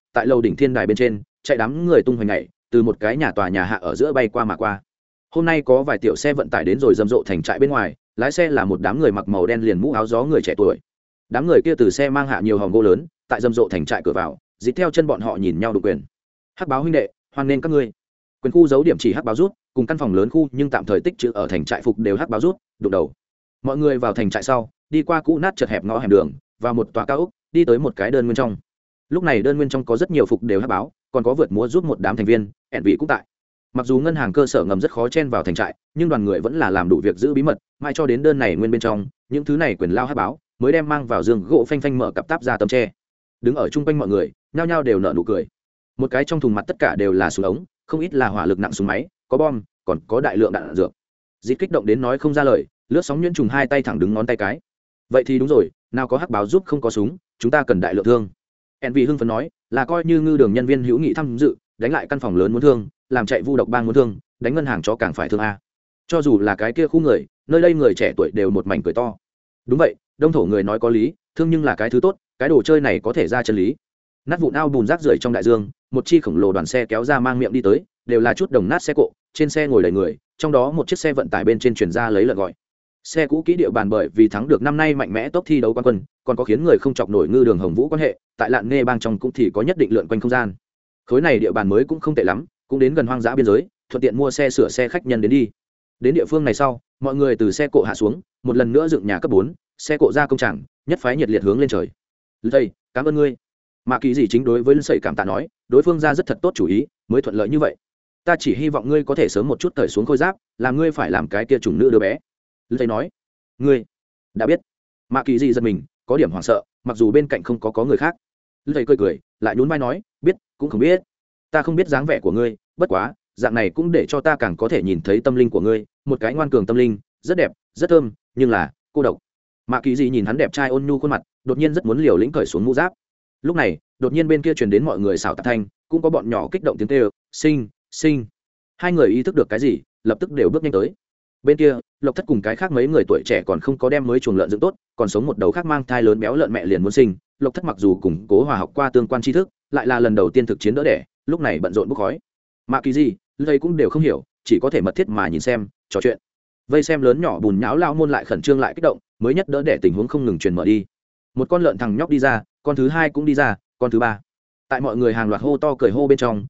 tại lầu đỉnh thiên đài bên trên chạy đám người tung hoành nhảy từ một cái nhà tòa nhà hạ ở giữa bay qua mà qua. Hôm nay có vài tiểu xe vận tải đến rồi rầm rộ thành trại bên ngoài, lái xe là một đám người mặc màu đen liền mũ áo gió người trẻ tuổi. Đám người kia từ xe mang hạ nhiều hòm gỗ lớn, tại rầm rộ thành trại cửa vào, dít theo chân bọn họ nhìn nhau đụng quyền. Hắc báo huynh đệ, hoan nên các ngươi. Quyền khu giấu điểm chỉ hắc báo rút, cùng căn phòng lớn khu nhưng tạm thời tích trữ ở thành trại phục đều hắc báo rút, đụng đầu. Mọi người vào thành trại sau, đi qua cũ nát chật hẹp ngõ hẻm đường, vào một tòa cao ốc, đi tới một cái đơn nguyên trong. Lúc này đơn nguyên trong có rất nhiều phục đều hắc báo, còn có vượt múa giúp một đám thành viên, ẻn vị cũng tại. Mặc dù ngân hàng cơ sở ngầm rất khó chen vào thành trại, nhưng đoàn người vẫn là làm đủ việc giữ bí mật, mãi cho đến đơn này nguyên bên trong, những thứ này quyền lao hắc báo mới đem mang vào giường gỗ phanh phanh mở cặp táp ra tấm tre. Đứng ở chung quanh mọi người, nhao nhao đều nở nụ cười. Một cái trong thùng mặt tất cả đều là súng ống, không ít là hỏa lực nặng súng máy, có bom, còn có đại lượng đạn dược. Dít kích động đến nói không ra lời, lướt sóng nhuyễn trùng hai tay thẳng đứng ngón tay cái. Vậy thì đúng rồi, nào có hắc báo giúp không có súng, chúng ta cần đại lượng thương. Envy hưng phấn nói, là coi như ngư đường nhân viên hữu nghị tham dự, đánh lại căn phòng lớn muốn thương, làm chạy vu độc bang muốn thương, đánh ngân hàng cho càng phải thương a. Cho dù là cái kia khu người, nơi đây người trẻ tuổi đều một mảnh cười to. Đúng vậy, đông thổ người nói có lý, thương nhưng là cái thứ tốt, cái đồ chơi này có thể ra chân lý. Nát vụn ao bùn rác rưởi trong đại dương, một chi khổng lồ đoàn xe kéo ra mang miệng đi tới, đều là chút đồng nát xe cộ, trên xe ngồi đầy người, trong đó một chiếc xe vận tải bên trên chuyển ra lấy lợn gọi. Xe cũ kỹ địa bàn bởi vì thắng được năm nay mạnh mẽ tốc thi đấu quán quân, còn có khiến người không chọc nổi ngư đường Hồng Vũ quan hệ, tại Lạn Nghe bang trong cũng thì có nhất định lượn quanh không gian. Khối này địa bàn mới cũng không tệ lắm, cũng đến gần hoang dã biên giới, thuận tiện mua xe sửa xe khách nhân đến đi. Đến địa phương này sau, mọi người từ xe cộ hạ xuống, một lần nữa dựng nhà cấp 4, xe cộ ra công trạng, nhất phái nhiệt liệt hướng lên trời. "Thầy, cảm ơn ngươi." Mạ Kỳ gì chính đối với Lân Sẩy cảm tạ nói, đối phương ra rất thật tốt chủ ý, mới thuận lợi như vậy. "Ta chỉ hy vọng ngươi có thể sớm một chút cởi xuống khôi giáp, làm ngươi phải làm cái kia chủng nữ đứa bé." Lân Sẩy nói, "Ngươi đã biết." Mạ Kỳ gì giật mình, có điểm hoảng sợ, mặc dù bên cạnh không có người khác. Lân Sẩy cười cười, lại nhún vai nói, "Biết, cũng không biết. Ta không biết dáng vẻ của ngươi, bất quá, dạng này cũng để cho ta càng có thể nhìn thấy tâm linh của ngươi, một cái ngoan cường tâm linh, rất đẹp, rất thơm, nhưng là cô độc." Mạ Kỳ gì nhìn hắn đẹp trai ôn nhu khuôn mặt, đột nhiên rất muốn liều lĩnh cởi xuống mũ giáp. Lúc này, đột nhiên bên kia truyền đến mọi người xào tạp thanh, cũng có bọn nhỏ kích động tiếng kêu, "Sinh, sinh." Hai người ý thức được cái gì, lập tức đều bước nhanh tới. Bên kia, Lộc Thất cùng cái khác mấy người tuổi trẻ còn không có đem mới chuồng lợn dựng tốt, còn sống một đầu khác mang thai lớn béo lợn mẹ liền muốn sinh. Lộc Thất mặc dù củng cố hòa học qua tương quan tri thức, lại là lần đầu tiên thực chiến đỡ đẻ, lúc này bận rộn bốc khói. Mạ Kỳ gì, đây cũng đều không hiểu, chỉ có thể mật thiết mà nhìn xem, trò chuyện. Vây xem lớn nhỏ bùn nhão lao môn lại khẩn trương lại kích động, mới nhất đỡ đẻ tình huống không ngừng truyền mở đi. Một con lợn thằng nhóc đi ra, con thứ hai cũng đi ra, con thứ ba. Tại mọi người hàng loạt hô to cười hô bên trong,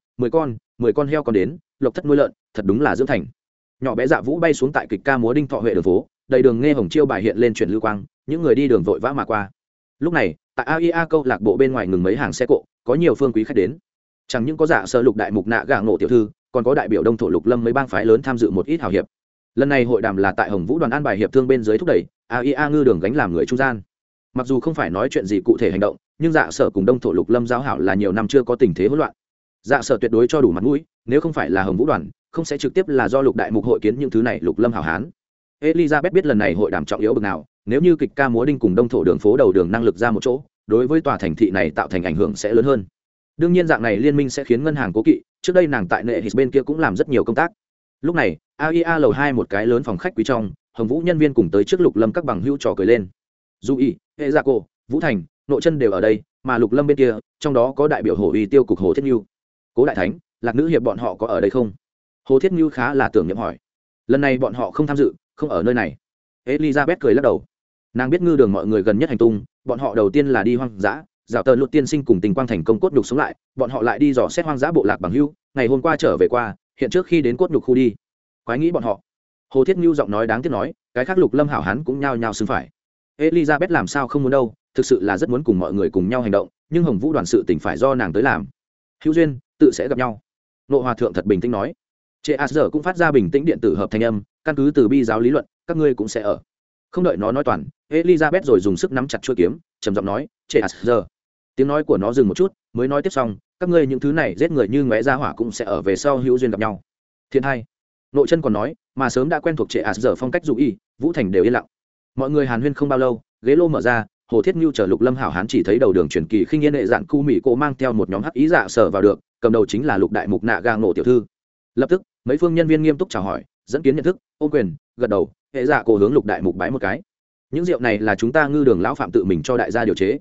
10 con heo còn đến, Lộc Thất nuôi lợn, thật đúng là dưỡng thành. Nhỏ bé Dạ Vũ bay xuống tại kịch ca múa đinh thọ huệ đường phố, đầy đường nghe hồng chiêu bài hiện lên truyền lưu quang, những người đi đường vội vã mà qua. Lúc này, tại AIA câu lạc bộ bên ngoài ngừng mấy hàng xe cộ, có nhiều phương quý khách đến. Chẳng những có Dạ Sở Lục đại mục nạ gà ngộ tiểu thư, còn có đại biểu Đông thổ Lục Lâm mấy bang phái lớn tham dự một ít hào hiệp. Lần này hội đàm là tại Hồng Vũ đoàn an bài hiệp thương bên dưới thúc đẩy, AIA ngư đường gánh làm người trung gian. Mặc dù không phải nói chuyện gì cụ thể hành động, nhưng Dạ Sở cùng Đông thổ Lục Lâm giao hảo là nhiều năm chưa có tình thế hỗn loạn. Dạ Sở tuyệt đối cho đủ mặt mũi, nếu không phải là Hồng Vũ đoàn, không sẽ trực tiếp là do Lục đại mục hội kiến những thứ này Lục Lâm hảo hán. Elizabeth biết lần này hội đàm trọng yếu bực nào, nếu như kịch ca múa đinh cùng Đông thổ đường phố đầu đường năng lực ra một chỗ, đối với tòa thành thị này tạo thành ảnh hưởng sẽ lớn hơn. Đương nhiên dạng này liên minh sẽ khiến ngân hàng cố kỵ, trước đây nàng tại nệ hít bên kia cũng làm rất nhiều công tác. Lúc này, AIA lầu 2 một cái lớn phòng khách quý trong, Hồng Vũ nhân viên cùng tới trước Lục Lâm các bằng hữu trò cười lên. Du Y, Hệ Dạ Cổ, Vũ Thành, Nội Chân đều ở đây, mà Lục Lâm bên kia, trong đó có đại biểu Hồ Uy Tiêu cục Hồ Thiết Nưu. Cố Đại Thánh, Lạc Nữ hiệp bọn họ có ở đây không? Hồ Thiết Nưu khá là tưởng niệm hỏi. Lần này bọn họ không tham dự, không ở nơi này. Elizabeth cười lắc đầu. Nàng biết ngư đường mọi người gần nhất hành tung, bọn họ đầu tiên là đi hoang dã, dạo tờ Lục tiên sinh cùng Tình Quang thành công cốt nhục sống lại, bọn họ lại đi dò xét hoang dã bộ lạc bằng hữu, ngày hôm qua trở về qua, hiện trước khi đến cốt nhục khu đi. Quái nghĩ bọn họ. Hồ Thiết Nưu giọng nói đáng tiếc nói, cái khác Lục Lâm hảo hán cũng nhao nhao xưng phải. Elizabeth làm sao không muốn đâu, thực sự là rất muốn cùng mọi người cùng nhau hành động, nhưng Hồng Vũ đoàn sự tình phải do nàng tới làm. Hữu duyên, tự sẽ gặp nhau. Nộ Hòa thượng thật bình tĩnh nói. Trệ Asger cũng phát ra bình tĩnh điện tử hợp thanh âm, căn cứ từ bi giáo lý luận, các ngươi cũng sẽ ở. Không đợi nó nói toàn, Elizabeth rồi dùng sức nắm chặt chuôi kiếm, trầm giọng nói, Trệ Asger. Tiếng nói của nó dừng một chút, mới nói tiếp xong, các ngươi những thứ này giết người như ngóe ra hỏa cũng sẽ ở về sau hữu duyên gặp nhau. Thiên hai. Nội Chân còn nói, mà sớm đã quen thuộc Trệ Asger phong cách dụ y, Vũ Thành đều yên lặng. Mọi người hàn huyên không bao lâu, ghế lô mở ra, Hồ Thiết Nưu chờ Lục Lâm hảo hán chỉ thấy đầu đường truyền kỳ khinh yên hệ dạn cu mỹ cô mang theo một nhóm hắc ý dạ sở vào được, cầm đầu chính là Lục đại mục nạ ga nổ tiểu thư. Lập tức, mấy phương nhân viên nghiêm túc chào hỏi, dẫn kiến nhận thức, ôm quyền, gật đầu, hệ dạ cổ hướng Lục đại mục bái một cái. Những rượu này là chúng ta ngư đường lão phạm tự mình cho đại gia điều chế.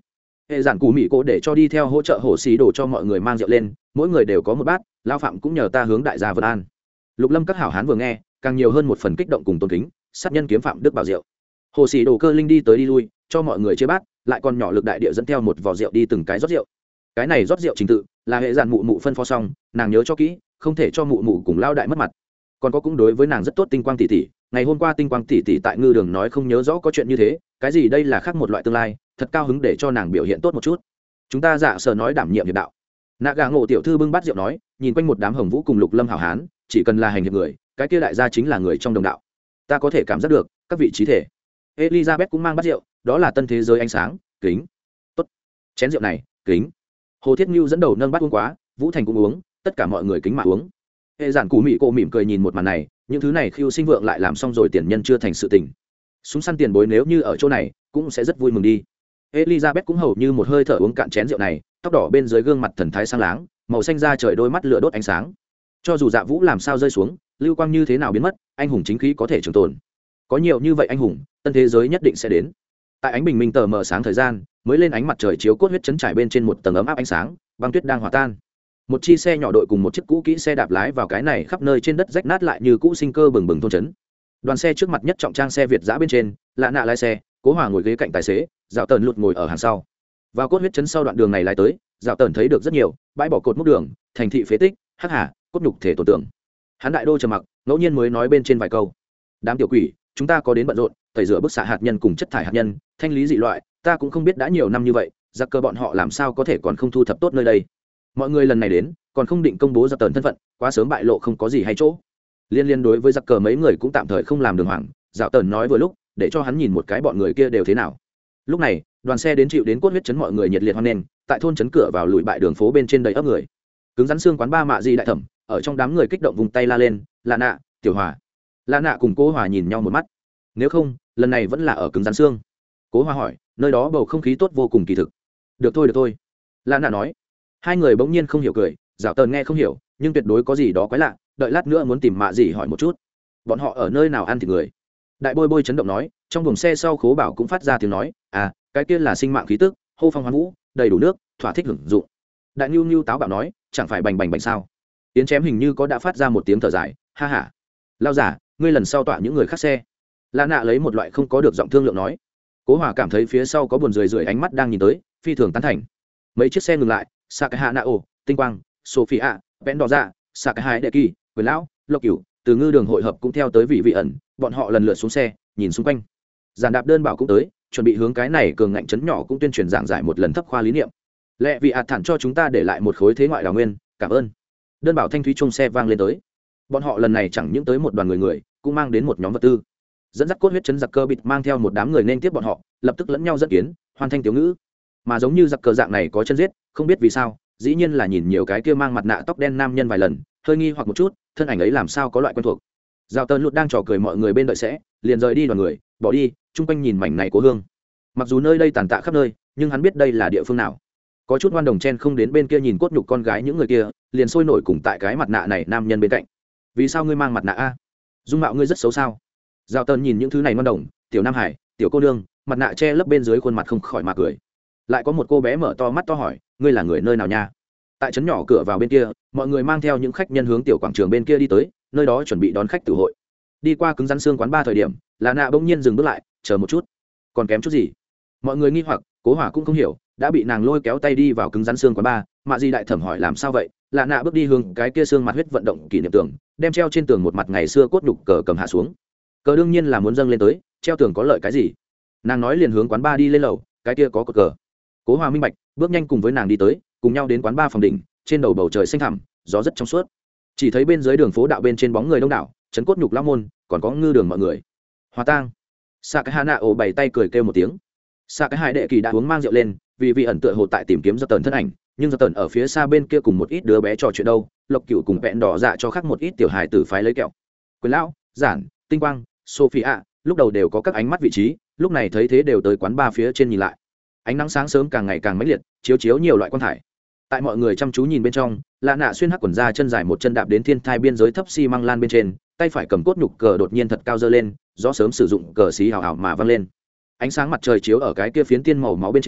hệ giản cù mỹ cổ để cho đi theo hỗ trợ hồ xì đồ cho mọi người mang rượu lên, mỗi người đều có một bát. Lao phạm cũng nhờ ta hướng đại gia vân an. Lục Lâm các hảo hán vừa nghe, càng nhiều hơn một phần kích động cùng tôn kính. Sát nhân kiếm phạm đức bảo rượu. Hồ xì đồ cơ linh đi tới đi lui cho mọi người chia bát, lại còn nhỏ lực đại địa dẫn theo một vò rượu đi từng cái rót rượu. Cái này rót rượu trình tự là hệ giản mụ mụ phân phó xong, nàng nhớ cho kỹ, không thể cho mụ mụ cùng lao đại mất mặt. Còn có cũng đối với nàng rất tốt. Tinh quang tỷ tỷ, ngày hôm qua Tinh quang tỷ tỷ tại ngư đường nói không nhớ rõ có chuyện như thế, cái gì đây là khác một loại tương lai, thật cao hứng để cho nàng biểu hiện tốt một chút. Chúng ta dạ sở nói đảm nhiệm hiệp đạo. Nạ gà ngộ tiểu thư bưng bát rượu nói, nhìn quanh một đám hồng vũ cùng Lục Lâm hảo hán, chỉ cần là hành hiệp người, cái kia đại gia chính là người trong đồng đạo. Ta có thể cảm giác được các vị trí thể. Elizabeth cũng mang bát rượu, đó là tân thế giới ánh sáng, kính. Tốt. Chén rượu này, kính. Hồ Thiết Nưu dẫn đầu nâng bát uống quá, Vũ Thành cũng uống, tất cả mọi người kính mà uống. Hệ giản cù mỹ cô mỉm cười nhìn một màn này, những thứ này khiêu sinh vượng lại làm xong rồi, tiền nhân chưa thành sự tình. Súng săn tiền bối nếu như ở chỗ này, cũng sẽ rất vui mừng đi. Elizabeth cũng hầu như một hơi thở uống cạn chén rượu này, tóc đỏ bên dưới gương mặt thần thái sáng láng, màu xanh da trời, đôi mắt lửa đốt ánh sáng. Cho dù Dạ Vũ làm sao rơi xuống, lưu quang như thế nào biến mất, anh hùng chính khí có thể trường tồn. Có nhiều như vậy anh hùng, tân thế giới nhất định sẽ đến. Tại ánh bình minh tờ mờ sáng thời gian, mới lên ánh mặt trời chiếu cốt huyết chấn trải bên trên một tầng ấm áp ánh sáng, băng tuyết đang hòa tan. Một chi xe nhỏ đội cùng một chiếc cũ kỹ xe đạp lái vào cái này khắp nơi trên đất rách nát lại như cũ sinh cơ bừng bừng thôn trấn. Đoàn xe trước mặt nhất trọng trang xe Việt giã bên trên, Lạ Nạ lái xe, Cố Hòa ngồi ghế cạnh tài xế, Dạo Tần lụt ngồi ở hàng sau. Vào cốt huyết chấn sau đoạn đường này lái tới, Dạo Tần thấy được rất nhiều bãi bỏ cột mốc đường, thành thị phế tích, hắc hà, cốt nhục thể tổ tượng. Hắn đại đô trầm mặc, ngẫu nhiên mới nói bên trên vài câu. Đám tiểu quỷ, chúng ta có đến bận rộn, tẩy rửa bức xạ hạt nhân cùng chất thải hạt nhân, thanh lý dị loại, ta cũng không biết đã nhiều năm như vậy, giặc cơ bọn họ làm sao có thể còn không thu thập tốt nơi đây. Mọi người lần này đến, còn không định công bố Dạo Tần thân phận, quá sớm bại lộ không có gì hay chỗ. Liên đối với giặc cờ mấy người cũng tạm thời không làm đường hoàng. Dạo Tần nói vừa lúc, để cho hắn nhìn một cái bọn người kia đều thế nào. Lúc này, đoàn xe đến chịu đến cốt huyết chấn, mọi người nhiệt liệt hoan nghênh. Tại thôn trấn cửa vào lùi bại đường phố bên trên đầy ấp người. Cứng rắn xương quán ba mạ di đại thẩm, ở trong đám người kích động vùng tay la lên, Lạ Nạ, Tiểu Hòa. Lạ Nạ cùng Cố Hòa nhìn nhau một mắt. Nếu không, lần này vẫn là ở cứng rắn xương. Cố Hòa hỏi, nơi đó bầu không khí tốt vô cùng kỳ thực. Được thôi. Lạ Nạ nói. Hai người bỗng nhiên không hiểu cười, Dạo Tần nghe không hiểu, nhưng tuyệt đối có gì đó quái lạ, đợi lát nữa muốn tìm mạ gì hỏi một chút. Bọn họ ở nơi nào ăn thịt người? Đại bôi bôi chấn động nói, trong buồng xe sau Khố Bảo cũng phát ra tiếng nói, à, cái kia là sinh mạng khí tức, hô phong hoán vũ, đầy đủ nước, thỏa thích hưởng dụng. Đại Nưu Nưu táo bạo nói, chẳng phải bành bành bành sao? Yến Chém hình như có đã phát ra một tiếng thở dài, ha ha. Lao giả, ngươi lần sau tọa những người khác xe. Lạ Nạ lấy một loại không có được giọng thương lượng nói. Cố Hòa cảm thấy phía sau có buồn rười ánh mắt đang nhìn tới, phi thường tán thành. Mấy chiếc xe ngừng lại, Sakahanao, Tinh Quang, Sophia, Vẽn Đỏ Dạ, Sakahai Đệ Kỳ, Quyền Lão, Lộc Cửu, từ ngư đường hội hợp cũng theo tới vị ẩn, bọn họ lần lượt xuống xe, nhìn xung quanh. Giản Đạp đơn bảo cũng tới, chuẩn bị hướng cái này cường ngạnh chấn nhỏ cũng tuyên truyền giảng giải một lần thấp khoa lý niệm. Lệ vị thản cho chúng ta để lại một khối thế ngoại đào nguyên, cảm ơn. Đơn bảo thanh thúy chung xe vang lên tới. Bọn họ lần này chẳng những tới một đoàn người, cũng mang đến một nhóm vật tư. Dẫn dắt cốt huyết chấn giặc cơ bịt mang theo một đám người nên tiếp bọn họ, lập tức lẫn nhau dẫn kiến, hoàn thanh tiểu ngữ. Mà giống như giặc cờ dạng này có chân giết, không biết vì sao, dĩ nhiên là nhìn nhiều cái kia mang mặt nạ tóc đen nam nhân vài lần, hơi nghi hoặc một chút, thân ảnh ấy làm sao có loại quen thuộc. Dạo Tần lụt đang trò cười mọi người bên đợi sẽ, liền rời đi đoàn người, bỏ đi, chung quanh nhìn mảnh này cố hương. Mặc dù nơi đây tàn tạ khắp nơi, nhưng hắn biết đây là địa phương nào. Có chút ngoan đồng chen không đến bên kia nhìn cốt nhục con gái những người kia, liền sôi nổi cùng tại cái mặt nạ này nam nhân bên cạnh. Vì sao ngươi mang mặt nạ a? Dung mạo ngươi rất xấu sao? Dạo Tần nhìn những thứ này ngoan đồng, tiểu Nam Hải, tiểu cô nương, mặt nạ che lấp bên dưới khuôn mặt không khỏi mà cười. Lại có một cô bé mở to mắt to hỏi, ngươi là người nơi nào nha? Tại trấn nhỏ cửa vào bên kia, mọi người mang theo những khách nhân hướng tiểu quảng trường bên kia đi tới, nơi đó chuẩn bị đón khách tử hội. Đi qua cứng rắn xương quán ba thời điểm, Lạ Nạ bỗng nhiên dừng bước lại, chờ một chút. Còn kém chút gì? Mọi người nghi hoặc, Cố Hỏa cũng không hiểu, đã bị nàng lôi kéo tay đi vào cứng rắn xương quán ba. Mạ Di đại thẩm hỏi làm sao vậy? Lạ Nạ bước đi hướng cái kia xương mặt huyết vận động kỷ niệm tường, đem treo trên tường một mặt ngày xưa cốt nhục cờ cầm hạ xuống. Cờ đương nhiên là muốn dâng lên tới, treo tường có lợi cái gì? Nàng nói liền hướng quán ba đi lên lầu, cái kia có cột cờ. Cố Hòa minh bạch, bước nhanh cùng với nàng đi tới, cùng nhau đến quán ba phòng đỉnh, trên đầu bầu trời xanh thẳm, gió rất trong suốt. Chỉ thấy bên dưới đường phố đạo bên trên bóng người đông đảo, trấn cốt nhục lão môn, còn có ngư đường mọi người. Hòa tang. Sakahanao bày tay cười kêu một tiếng. Sakahai Đệ Kỳ đã uống mang rượu lên, vì ẩn tựa hồ tại tìm kiếm Dạo Tần thân ảnh, nhưng Dạo Tần ở phía xa bên kia cùng một ít đứa bé trò chuyện đâu. Lộc Cửu cùng Vẹn Đỏ Dạ cho khác một ít tiểu hài tử phái lấy kẹo. Quyền Lão, Giản, Tinh Quang, Sophia, lúc đầu đều có các ánh mắt vị trí, lúc này thấy thế đều tới quán ba phía trên nhìn lại. Ánh nắng sáng sớm càng ngày càng mãnh liệt, chiếu nhiều loại quang thải. Tại mọi người chăm chú nhìn bên trong, Lạ Nạ xuyên hắc quần ra, chân dài một chân đạp đến thiên thai biên giới thấp xi măng lan bên trên, tay phải cầm cốt nhục cờ đột nhiên thật cao giơ lên, gió sớm sử dụng cờ xí hào hào mà văng lên. Ánh sáng mặt trời chiếu ở cái kia phiến tiên màu máu bên trên,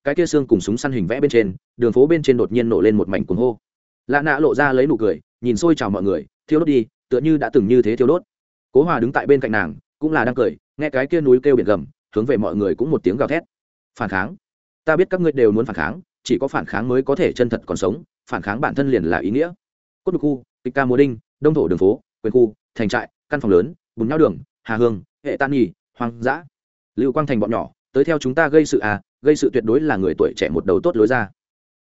cái kia xương cùng súng săn hình vẽ bên trên đường phố bên trên đột nhiên nổ lên một mảnh cuồng hô. Lạ nạ lộ ra lấy nụ cười nhìn xôi chào mọi người, thiêu đốt đi, tựa như đã từng như thế thiêu đốt. Cố Hòa đứng tại bên cạnh nàng cũng là đang cười, nghe cái kia núi kêu biển gầm, hướng về mọi người cũng một tiếng gào thét. Phản kháng! Ta biết các ngươi đều muốn phản kháng, chỉ có phản kháng mới có thể chân thật còn sống, phản kháng bản thân liền là ý nghĩa. Cốt đục khu, kịch ca múa đinh, đông thổ đường phố, quyền khu, thành trại, căn phòng lớn, bùn nhau đường, hà hương, hệ tan nhì, hoang dã. Lưu Quang Thành bọn nhỏ tới theo chúng ta gây sự à, gây sự tuyệt đối là người tuổi trẻ một đầu tốt lối ra.